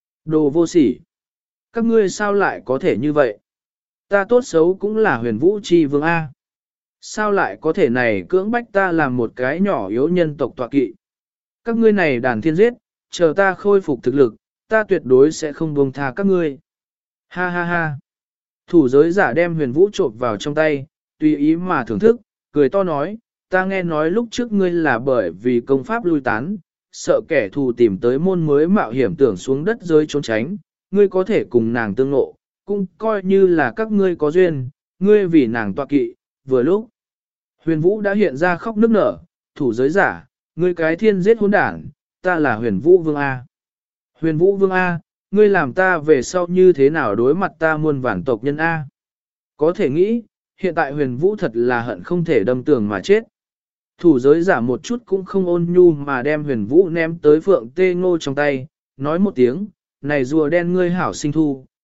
A: đồ vô sỉ. Các ngươi sao lại có thể như vậy? Ta tốt xấu cũng là huyền vũ chi vương A. Sao lại có thể này cưỡng bách ta làm một cái nhỏ yếu nhân tộc tọa kỵ? Các ngươi này đàn thiên giết, chờ ta khôi phục thực lực, ta tuyệt đối sẽ không buông tha các ngươi. Ha ha ha. Thủ giới giả đem huyền vũ trộm vào trong tay, tùy ý mà thưởng thức, cười to nói, ta nghe nói lúc trước ngươi là bởi vì công pháp lui tán, sợ kẻ thù tìm tới môn mới mạo hiểm tưởng xuống đất rơi trốn tránh, ngươi có thể cùng nàng tương ngộ, cũng coi như là các ngươi có duyên, ngươi vì nàng tọa kỵ, vừa lúc. Huyền vũ đã hiện ra khóc nức nở, thủ giới giả, ngươi cái thiên giết hỗn đảng, ta là huyền vũ vương A. Huyền vũ vương A, ngươi làm ta về sau như thế nào đối mặt ta muôn vản tộc nhân A. Có thể nghĩ, hiện tại huyền vũ thật là hận không thể đâm tường mà chết. Thủ giới giả một chút cũng không ôn nhu mà đem huyền vũ ném tới Phượng Tê Ngô trong tay, nói một tiếng, này rùa đen ngươi hảo sinh thu,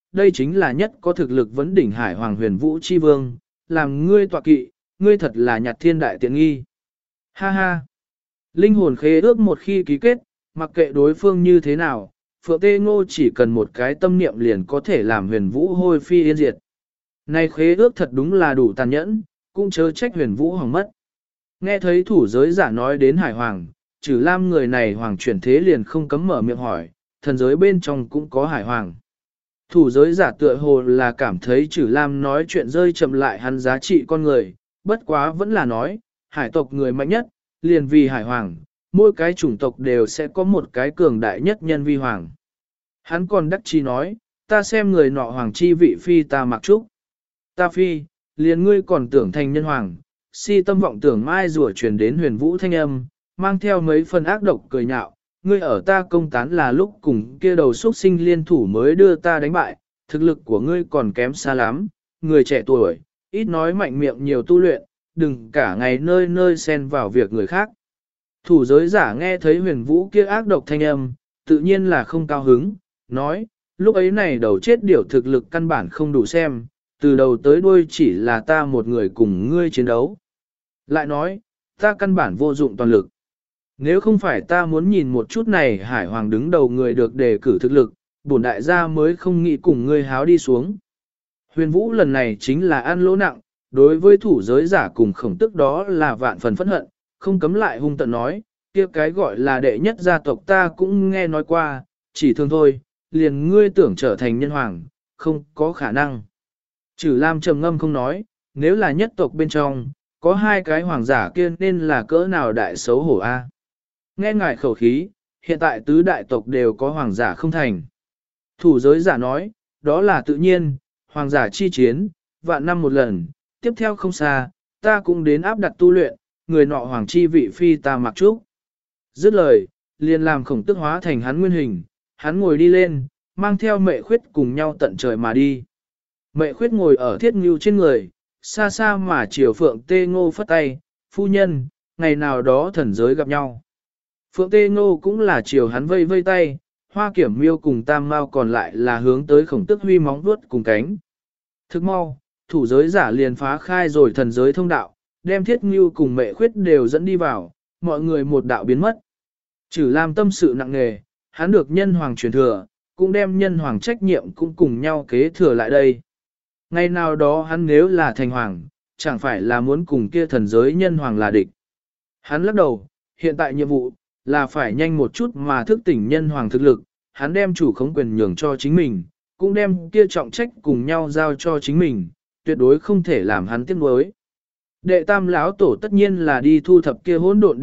A: đây chính là nhất có thực lực vấn đỉnh hải hoàng huyền vũ chi vương, làm ngươi tọa kỵ, ngươi thật là nhặt thiên đại tiện nghi. Ha ha! Linh hồn khế ước một khi ký kết, mặc kệ đối phương như thế nào, Phượng Tê Ngô chỉ cần một cái tâm niệm liền có thể làm huyền vũ hôi phi yên diệt. Này khế ước thật đúng là đủ tàn nhẫn, cũng chớ trách huyền vũ hỏng mất. Nghe thấy thủ giới giả nói đến hải hoàng, Trử Lam người này hoàng chuyển thế liền không cấm mở miệng hỏi, thần giới bên trong cũng có hải hoàng. Thủ giới giả tựa hồ là cảm thấy Trử Lam nói chuyện rơi chậm lại hắn giá trị con người, bất quá vẫn là nói, hải tộc người mạnh nhất, liền vì hải hoàng, mỗi cái chủng tộc đều sẽ có một cái cường đại nhất nhân vi hoàng. Hắn còn đắc chí nói, ta xem người nọ hoàng chi vị phi ta mặc trúc. Ta phi, liền ngươi còn tưởng thành nhân hoàng, si tâm vọng tưởng mai rùa truyền đến huyền vũ thanh âm, mang theo mấy phần ác độc cười nhạo, ngươi ở ta công tán là lúc cùng kia đầu xuất sinh liên thủ mới đưa ta đánh bại, thực lực của ngươi còn kém xa lắm, người trẻ tuổi, ít nói mạnh miệng nhiều tu luyện, đừng cả ngày nơi nơi xen vào việc người khác. Thủ giới giả nghe thấy huyền vũ kia ác độc thanh âm, tự nhiên là không cao hứng, nói, lúc ấy này đầu chết điểu thực lực căn bản không đủ xem, từ đầu tới đuôi chỉ là ta một người cùng ngươi chiến đấu. Lại nói, ta căn bản vô dụng toàn lực. Nếu không phải ta muốn nhìn một chút này hải hoàng đứng đầu người được đề cử thực lực, bổn đại gia mới không nghĩ cùng ngươi háo đi xuống. Huyền vũ lần này chính là ăn lỗ nặng, đối với thủ giới giả cùng khổng tức đó là vạn phần phẫn hận, không cấm lại hung tận nói, kia cái gọi là đệ nhất gia tộc ta cũng nghe nói qua, chỉ thường thôi, liền ngươi tưởng trở thành nhân hoàng, không có khả năng. Trử Lam trầm ngâm không nói, nếu là nhất tộc bên trong, có hai cái hoàng giả kia nên là cỡ nào đại xấu hổ a? Nghe ngài khẩu khí, hiện tại tứ đại tộc đều có hoàng giả không thành. Thủ giới giả nói, đó là tự nhiên, hoàng giả chi chiến, vạn năm một lần, tiếp theo không xa, ta cũng đến áp đặt tu luyện, người nọ hoàng chi vị phi ta mặc trúc. Dứt lời, liền làm khổng tức hóa thành hắn nguyên hình, hắn ngồi đi lên, mang theo mệ khuyết cùng nhau tận trời mà đi. Mệ khuyết ngồi ở thiết ngưu trên người, xa xa mà chiều Phượng Tê Ngô phất tay, phu nhân, ngày nào đó thần giới gặp nhau. Phượng Tê Ngô cũng là chiều hắn vây vây tay, Hoa Kiểm Miêu cùng Tam Mao còn lại là hướng tới khổng tức huy móng vuốt cùng cánh. Thức mau, thủ giới giả liền phá khai rồi thần giới thông đạo, đem thiết ngưu cùng mệ khuyết đều dẫn đi vào, mọi người một đạo biến mất. Trử Lam tâm sự nặng nề, hắn được nhân hoàng truyền thừa, cũng đem nhân hoàng trách nhiệm cũng cùng nhau kế thừa lại đây. Ngày nào đó hắn nếu là thành hoàng, chẳng phải là muốn cùng kia thần giới nhân hoàng là địch. Hắn lắc đầu, hiện tại nhiệm vụ, là phải nhanh một chút mà thức tỉnh nhân hoàng thực lực, hắn đem chủ khống quyền nhường cho chính mình, cũng đem kia trọng trách cùng nhau giao cho chính mình, tuyệt đối không thể làm hắn tiếc nuối. Đệ tam lão tổ tất nhiên là đi thu thập kia hỗn độn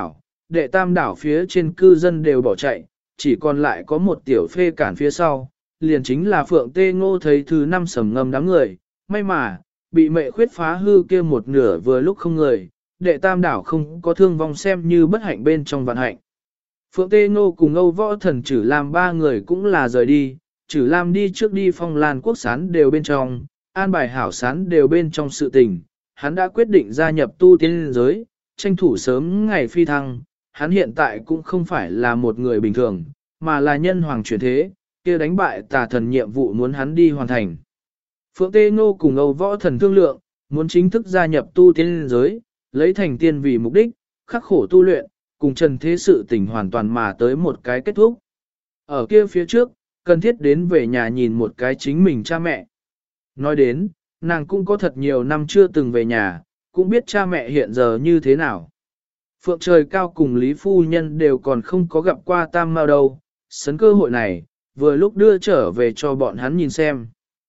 A: đệ tam đảo phía trên cư dân đều bỏ chạy, chỉ còn lại có một tiểu phê cản phía sau, liền chính là Phượng Tê Ngô thấy thứ năm sầm ngầm đám người, may mà, bị mệ khuyết phá hư kia một nửa vừa lúc không người, đệ tam đảo không có thương vong xem như bất hạnh bên trong vạn hạnh. Phượng Tê Ngô cùng Âu Võ Thần Trử Lam ba người cũng là rời đi, Trử Lam đi trước đi Phong Lan Quốc sán đều bên trong, an bài hảo sán đều bên trong sự tình, hắn đã quyết định gia nhập tu tiên giới, tranh thủ sớm ngày phi thăng, hắn hiện tại cũng không phải là một người bình thường, mà là nhân hoàng chuyển thế, kia đánh bại tà thần nhiệm vụ muốn hắn đi hoàn thành. Phượng Tê Ngô cùng Âu Võ Thần thương lượng, muốn chính thức gia nhập tu tiên giới, lấy thành tiên vì mục đích, khắc khổ tu luyện, cùng trần thế sự tình hoàn toàn mà tới một cái kết thúc. Ở kia phía trước, cần thiết đến về nhà nhìn một cái chính mình cha mẹ. Nói đến, nàng cũng có thật nhiều năm chưa từng về nhà, cũng biết cha mẹ hiện giờ như thế nào. Phượng Trời Cao cùng Lý Phu Nhân đều còn không có gặp qua Tam Mao đâu, sấn cơ hội này, vừa lúc đưa trở về cho bọn hắn nhìn xem.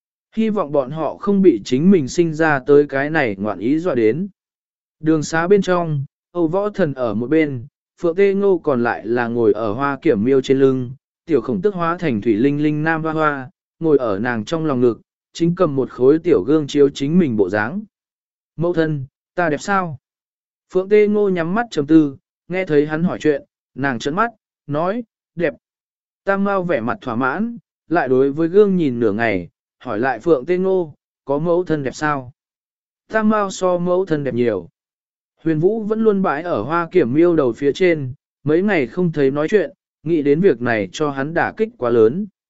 A: Hy vọng bọn họ không bị chính mình sinh ra tới cái này ngoạn ý dọa đến. Đường xá bên trong, Âu Võ Thần ở một bên, Phượng Tê Ngô còn lại là ngồi ở Hoa Kiểm Miêu trên lưng, tiểu khổng tức hóa thành thủy linh linh nam hoa hoa, ngồi ở nàng trong lòng ngực, chính cầm một khối tiểu gương chiếu chính mình bộ dáng. Mẫu thân, ta đẹp sao? Phượng Tê Ngô nhắm mắt trầm tư, nghe thấy hắn hỏi chuyện, nàng trợn mắt, nói, đẹp. Tam Mao vẻ mặt thỏa mãn, lại đối với gương nhìn nửa ngày, hỏi lại Phượng Tê Ngô, có mẫu thân đẹp sao? Tam Mao so mẫu thân đẹp nhiều. Huyền Vũ vẫn luôn bãi ở Hoa Kiểm Miêu đầu phía trên, mấy ngày không thấy nói chuyện, nghĩ đến việc này cho hắn đả kích quá lớn.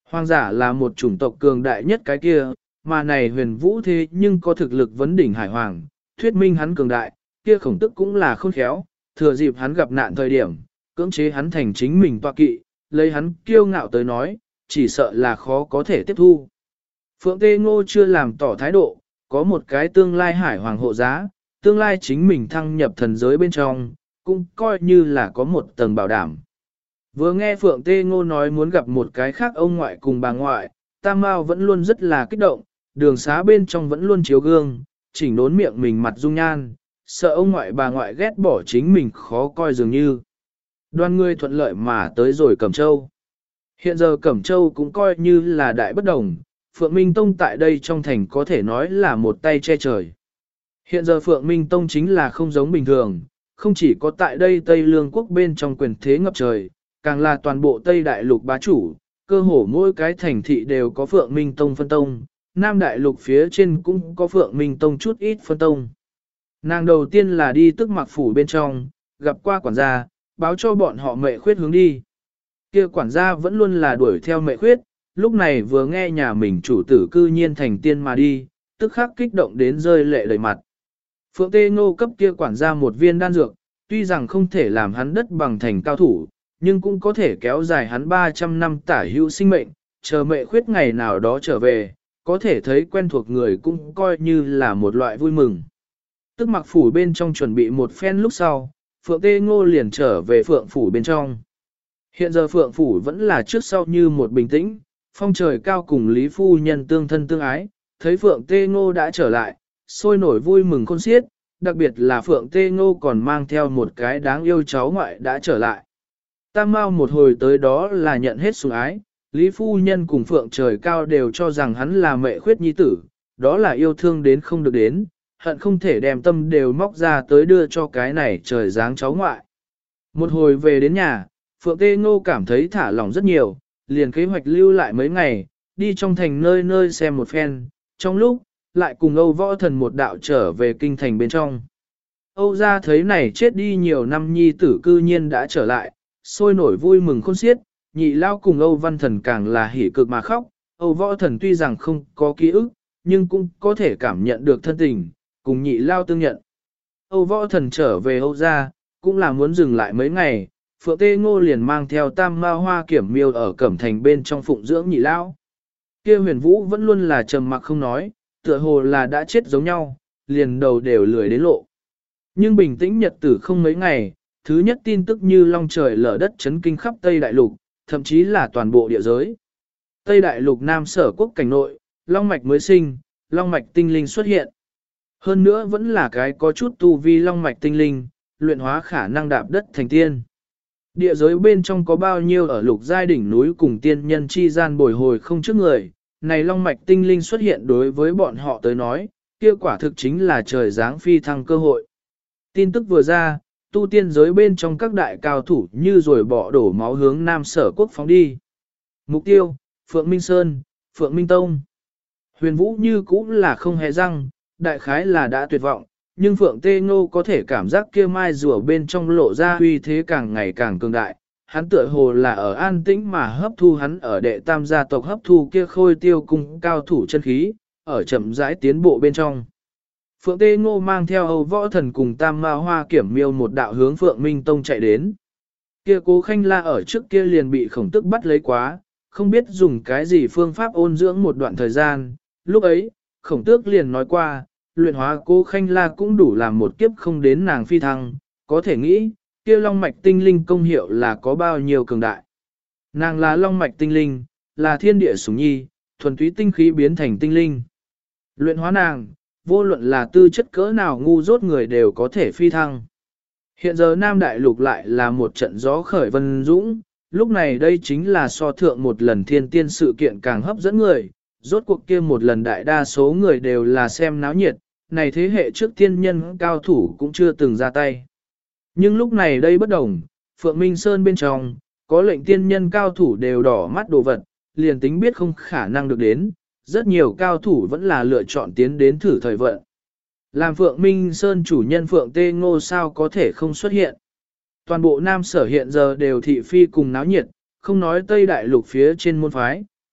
A: Hoàng giả là một chủng tộc cường đại nhất cái kia, mà này huyền vũ thế nhưng có thực lực vấn đỉnh hải hoàng, thuyết minh hắn cường đại, kia khổng tức cũng là khôn khéo, thừa dịp hắn gặp nạn thời điểm, cưỡng chế hắn thành chính mình tọa kỵ, lấy hắn kiêu ngạo tới nói, chỉ sợ là khó có thể tiếp thu. Phượng Tê Ngô chưa làm tỏ thái độ, có một cái tương lai hải hoàng hộ giá, tương lai chính mình thăng nhập thần giới bên trong, cũng coi như là có một tầng bảo đảm. Vừa nghe Phượng Tê Ngô nói muốn gặp một cái khác ông ngoại cùng bà ngoại, Tam Mao vẫn luôn rất là kích động, đường xá bên trong vẫn luôn chiếu gương, chỉnh đốn miệng mình mặt dung nhan, sợ ông ngoại bà ngoại ghét bỏ chính mình khó coi dường như. Đoàn người thuận lợi mà tới rồi Cẩm Châu. Hiện giờ Cẩm Châu cũng coi như là đại bất đồng, Phượng Minh Tông tại đây trong thành có thể nói là một tay che trời. Hiện giờ Phượng Minh Tông chính là không giống bình thường, không chỉ có tại đây Tây Lương quốc bên trong quyền thế ngập trời, càng là toàn bộ Tây Đại Lục bá chủ, cơ hồ mỗi cái thành thị đều có Phượng Minh Tông phân tông, Nam Đại Lục phía trên cũng có Phượng Minh Tông chút ít phân tông. Nàng đầu tiên là đi tức mặc phủ bên trong, gặp qua quản gia, báo cho bọn họ Mệ Khuyết hướng đi. Kia quản gia vẫn luôn là đuổi theo Mệ Khuyết, lúc này vừa nghe nhà mình chủ tử cư nhiên thành tiên mà đi, tức khắc kích động đến rơi lệ đầy mặt. Phượng Tê Ngô cấp kia quản gia một viên đan dược, tuy rằng không thể làm hắn đất bằng thành cao thủ, nhưng cũng có thể kéo dài hắn 300 năm tả hữu sinh mệnh, chờ Mệ Khuyết ngày nào đó trở về, có thể thấy quen thuộc người cũng coi như là một loại vui mừng. Tức mặc phủ bên trong chuẩn bị một phen lúc sau, Phượng Tê Ngô liền trở về Phượng phủ bên trong. Hiện giờ Phượng phủ vẫn là trước sau như một bình tĩnh, phong trời cao cùng Lý Phu Nhân tương thân tương ái, thấy Phượng Tê Ngô đã trở lại, sôi nổi vui mừng khôn xiết, đặc biệt là Phượng Tê Ngô còn mang theo một cái đáng yêu cháu ngoại đã trở lại. Tam Mao một hồi tới đó là nhận hết sủng ái, Lý Phu Nhân cùng Phượng trời cao đều cho rằng hắn là Mệ Khuyết nhi tử, đó là yêu thương đến không được đến, hận không thể đem tâm đều móc ra tới đưa cho cái này trời dáng cháu ngoại. Một hồi về đến nhà, Phượng Tê Ngô cảm thấy thả lỏng rất nhiều, liền kế hoạch lưu lại mấy ngày, đi trong thành nơi nơi xem một phen, trong lúc, lại cùng Âu Võ Thần một đạo trở về kinh thành bên trong. Âu gia thấy này chết đi nhiều năm nhi tử cư nhiên đã trở lại, sôi nổi vui mừng khôn xiết, nhị lao cùng Âu Văn Thần càng là hỉ cực mà khóc, Âu Võ Thần tuy rằng không có ký ức, nhưng cũng có thể cảm nhận được thân tình, cùng nhị lao tương nhận. Âu Võ Thần trở về Âu gia, cũng là muốn dừng lại mấy ngày, Phượng Tê Ngô liền mang theo Tam Mao Hoa Kiểm Miêu ở Cẩm Thành bên trong phụng dưỡng nhị lao. Kia Huyền Vũ vẫn luôn là trầm mặc không nói, tựa hồ là đã chết giống nhau, liền đầu đều lười đến lộ. Nhưng bình tĩnh nhật tử không mấy ngày, thứ nhất tin tức như long trời lở đất chấn kinh khắp Tây Đại Lục, thậm chí là toàn bộ địa giới. Tây Đại Lục Nam Sở Quốc cảnh nội, long mạch mới sinh, long mạch tinh linh xuất hiện. Hơn nữa vẫn là cái có chút tu vi long mạch tinh linh, luyện hóa khả năng đạp đất thành tiên. Địa giới bên trong có bao nhiêu ở lục giai đỉnh núi cùng tiên nhân chi gian bồi hồi không trước người, này long mạch tinh linh xuất hiện đối với bọn họ tới nói, kia quả thực chính là trời giáng phi thăng cơ hội. Tin tức vừa ra, tu tiên giới bên trong các đại cao thủ như rồi bỏ đổ máu hướng Nam Sở Quốc phóng đi. Mục tiêu, Phượng Minh Sơn, Phượng Minh Tông. Huyền Vũ như cũng là không hề răng, đại khái là đã tuyệt vọng, nhưng Phượng Tê Ngô có thể cảm giác kia mai rùa bên trong lộ ra uy thế càng ngày càng cường đại. Hắn tựa hồ là ở an tĩnh mà hấp thu hắn ở đệ tam gia tộc hấp thu kia khôi tiêu cung cao thủ chân khí, ở chậm rãi tiến bộ bên trong. Phượng Tê Ngô mang theo Âu Võ Thần cùng Tam Mao Hoa Kiểm Miêu một đạo hướng Phượng Minh Tông chạy đến. Kia Cố Khanh La ở trước kia liền bị Khổng Tức bắt lấy quá, không biết dùng cái gì phương pháp ôn dưỡng một đoạn thời gian, lúc ấy, Khổng Tước liền nói qua, luyện hóa Cố Khanh La cũng đủ làm một kiếp không đến nàng phi thăng, có thể nghĩ, kia long mạch tinh linh công hiệu là có bao nhiêu cường đại. Nàng là long mạch tinh linh, là thiên địa sủng nhi, thuần túy tinh khí biến thành tinh linh. Luyện hóa nàng, vô luận là tư chất cỡ nào ngu dốt người đều có thể phi thăng. Hiện giờ Nam Đại Lục lại là một trận gió khởi vân dũng, lúc này đây chính là so thượng một lần thiên tiên sự kiện càng hấp dẫn người, rốt cuộc kia một lần đại đa số người đều là xem náo nhiệt, này thế hệ trước tiên nhân cao thủ cũng chưa từng ra tay. Nhưng lúc này đây bất đồng, Phượng Minh Sơn bên trong, có lệnh tiên nhân cao thủ đều đỏ mắt đồ vật, liền tính biết không khả năng được đến, rất nhiều cao thủ vẫn là lựa chọn tiến đến thử thời vận. Làm Phượng Minh Sơn chủ nhân Phượng Tê Ngô sao có thể không xuất hiện. Toàn bộ Nam Sở hiện giờ đều thị phi cùng náo nhiệt, không nói Tây Đại Lục phía trên môn phái,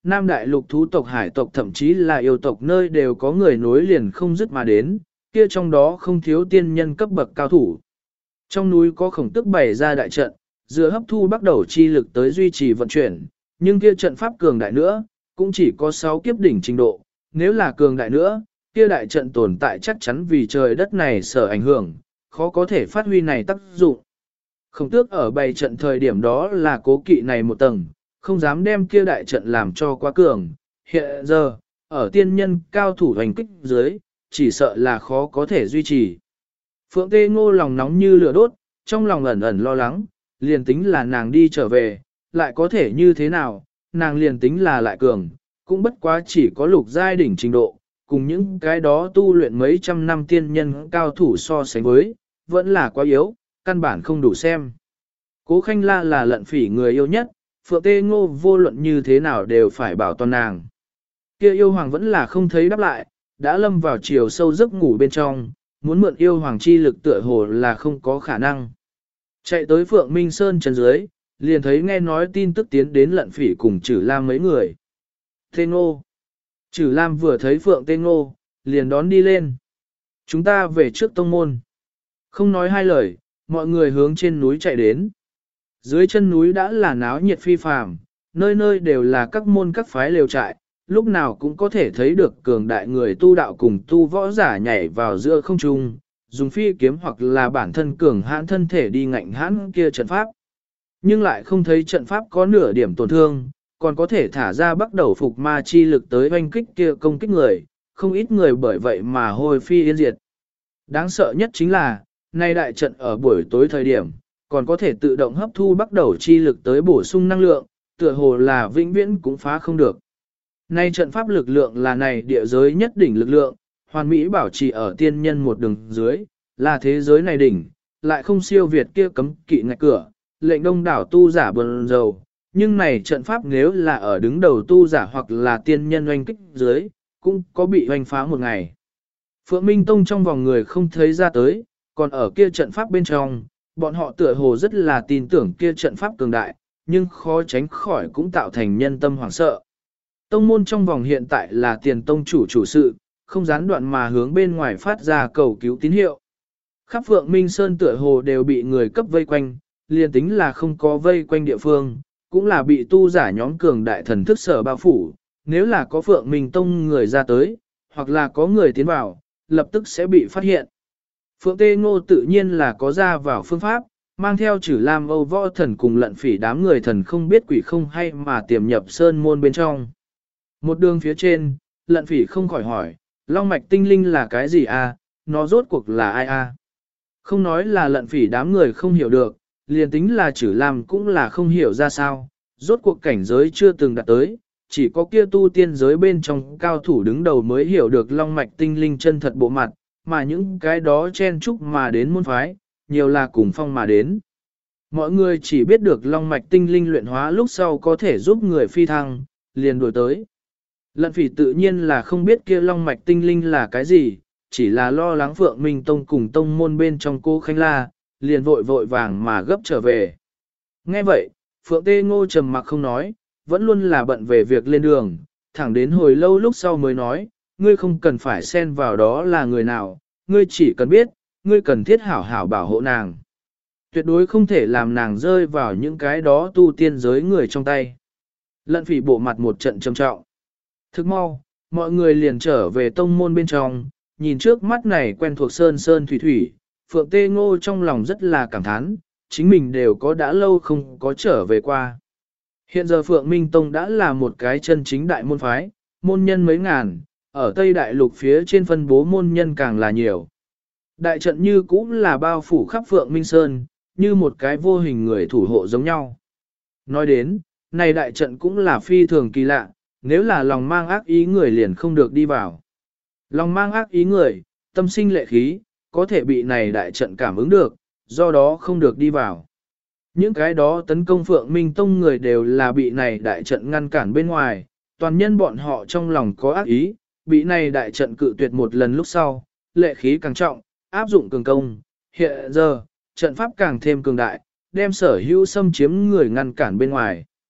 A: Nam đại lục thú tộc hải tộc thậm chí là yêu tộc nơi đều có người nối liền không dứt mà đến, kia trong đó không thiếu tiên nhân cấp bậc cao thủ. Trong núi có khổng tức bày ra đại trận, dựa hấp thu bắt đầu chi lực tới duy trì vận chuyển, nhưng kia trận pháp cường đại nữa, cũng chỉ có 6 kiếp đỉnh trình độ, nếu là cường đại nữa, kia đại trận tồn tại chắc chắn vì trời đất này sở ảnh hưởng, khó có thể phát huy này tác dụng. Khổng tước ở bày trận thời điểm đó là cố kỵ này một tầng, không dám đem kia đại trận làm cho quá cường, hiện giờ, ở tiên nhân cao thủ hành kích dưới, chỉ sợ là khó có thể duy trì. Phượng Tê Ngô lòng nóng như lửa đốt, trong lòng ẩn ẩn lo lắng, liền tính là nàng đi trở về, lại có thể như thế nào, nàng liền tính là lại cường, cũng bất quá chỉ có lục giai đỉnh trình độ, cùng những cái đó tu luyện mấy trăm năm tiên nhân cao thủ so sánh với, vẫn là quá yếu, căn bản không đủ xem. Cố Khanh La là lận phỉ người yêu nhất, Phượng Tê Ngô vô luận như thế nào đều phải bảo toàn nàng. Kia yêu hoàng vẫn là không thấy đáp lại, đã lâm vào chiều sâu giấc ngủ bên trong, muốn mượn yêu hoàng chi lực tựa hồ là không có khả năng. Chạy tới Phượng Minh Sơn chân dưới, liền thấy nghe nói tin tức tiến đến lận phỉ cùng Trử Lam mấy người. Tê Ngô. Trử Lam vừa thấy Phượng Tê Ngô, liền đón đi lên. Chúng ta về trước tông môn. Không nói hai lời, mọi người hướng trên núi chạy đến. Dưới chân núi đã là náo nhiệt phi phàm, nơi nơi đều là các môn các phái lều trại, lúc nào cũng có thể thấy được cường đại người tu đạo cùng tu võ giả nhảy vào giữa không trung, dùng phi kiếm hoặc là bản thân cường hãn thân thể đi ngạnh hãn kia trận pháp. Nhưng lại không thấy trận pháp có nửa điểm tổn thương, còn có thể thả ra bắt đầu phục ma chi lực tới oanh kích kia công kích người, không ít người bởi vậy mà hồi phi yên diệt. Đáng sợ nhất chính là, nay đại trận ở buổi tối thời điểm, còn có thể tự động hấp thu bắt đầu chi lực tới bổ sung năng lượng, tựa hồ là vĩnh viễn cũng phá không được. Nay trận pháp lực lượng là này địa giới nhất đỉnh lực lượng, hoàn mỹ bảo trì ở tiên nhân một đường dưới, là thế giới này đỉnh, lại không siêu việt kia cấm kỵ ngạch cửa, lệnh đông đảo tu giả bần dầu. Nhưng này trận pháp nếu là ở đứng đầu tu giả hoặc là tiên nhân oanh kích dưới, cũng có bị oanh phá một ngày. Phượng Minh Tông trong vòng người không thấy ra tới, còn ở kia trận pháp bên trong, bọn họ tựa hồ rất là tin tưởng kia trận pháp cường đại, nhưng khó tránh khỏi cũng tạo thành nhân tâm hoảng sợ. Tông môn trong vòng hiện tại là tiền tông chủ sự, không gián đoạn mà hướng bên ngoài phát ra cầu cứu tín hiệu. Khắp Phượng Minh Sơn tựa hồ đều bị người cấp vây quanh, liền tính là không có vây quanh địa phương, cũng là bị tu giả nhóm cường đại thần thức sở bao phủ, nếu là có Phượng Minh Tông người ra tới, hoặc là có người tiến vào, lập tức sẽ bị phát hiện. Phượng Tê Ngô tự nhiên là có ra vào phương pháp, mang theo Trử Lam Âu Võ Thần cùng lận phỉ đám người thần không biết quỷ không hay mà tiềm nhập sơn môn bên trong. Một đường phía trên, lận phỉ không khỏi hỏi, long mạch tinh linh là cái gì a? Nó rốt cuộc là ai a? Không nói là lận phỉ đám người không hiểu được, liền tính là Trử Lam cũng là không hiểu ra sao, rốt cuộc cảnh giới chưa từng đạt tới, chỉ có kia tu tiên giới bên trong cao thủ đứng đầu mới hiểu được long mạch tinh linh chân thật bộ mặt, mà những cái đó chen chúc mà đến môn phái, nhiều là cùng phong mà đến. Mọi người chỉ biết được long mạch tinh linh luyện hóa lúc sau có thể giúp người phi thăng, liền đổi tới. Lận phỉ tự nhiên là không biết kia long mạch tinh linh là cái gì, chỉ là lo lắng Phượng Minh Tông cùng tông môn bên trong cô Khanh La, liền vội vội vàng mà gấp trở về. Nghe vậy, Phượng Tê Ngô trầm mặc không nói, vẫn luôn là bận về việc lên đường, thẳng đến hồi lâu lúc sau mới nói, ngươi không cần phải xen vào đó là người nào, ngươi chỉ cần biết, ngươi cần thiết hảo hảo bảo hộ nàng. Tuyệt đối không thể làm nàng rơi vào những cái đó tu tiên giới người trong tay. Lận phỉ bộ mặt một trận trầm trọng. Thức mau, mọi người liền trở về tông môn bên trong, nhìn trước mắt này quen thuộc sơn sơn thủy thủy, Phượng Tê Ngô trong lòng rất là cảm thán, chính mình đều có đã lâu không có trở về qua. Hiện giờ Phượng Minh Tông đã là một cái chân chính đại môn phái, môn nhân mấy ngàn, ở Tây Đại Lục phía trên phân bố môn nhân càng là nhiều. Đại trận như cũng là bao phủ khắp Phượng Minh Sơn, như một cái vô hình người thủ hộ giống nhau. Nói đến, này đại trận cũng là phi thường kỳ lạ, nếu là lòng mang ác ý người liền không được đi vào. Lòng mang ác ý người, tâm sinh lệ khí, có thể bị này đại trận cảm ứng được, do đó không được đi vào. Những cái đó tấn công Phượng Minh Tông người đều là bị này đại trận ngăn cản bên ngoài, toàn nhân bọn họ trong lòng có ác ý, bị này đại trận cự tuyệt một lần lúc sau, lệ khí càng trọng, áp dụng cường công, hiện giờ, trận pháp càng thêm cường đại, đem sở hữu xâm chiếm người ngăn cản bên ngoài.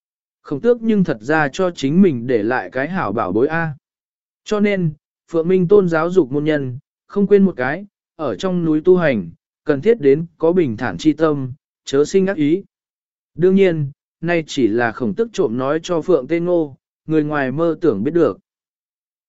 A: Khổng tước nhưng thật ra cho chính mình để lại cái hảo bảo bối A. Cho nên, Phượng Minh Tôn giáo dục môn nhân, không quên một cái, ở trong núi tu hành, cần thiết đến có bình thản chi tâm, chớ sinh ác ý. Đương nhiên, nay chỉ là khổng tức trộm nói cho Phượng Tê Ngô, người ngoài mơ tưởng biết được.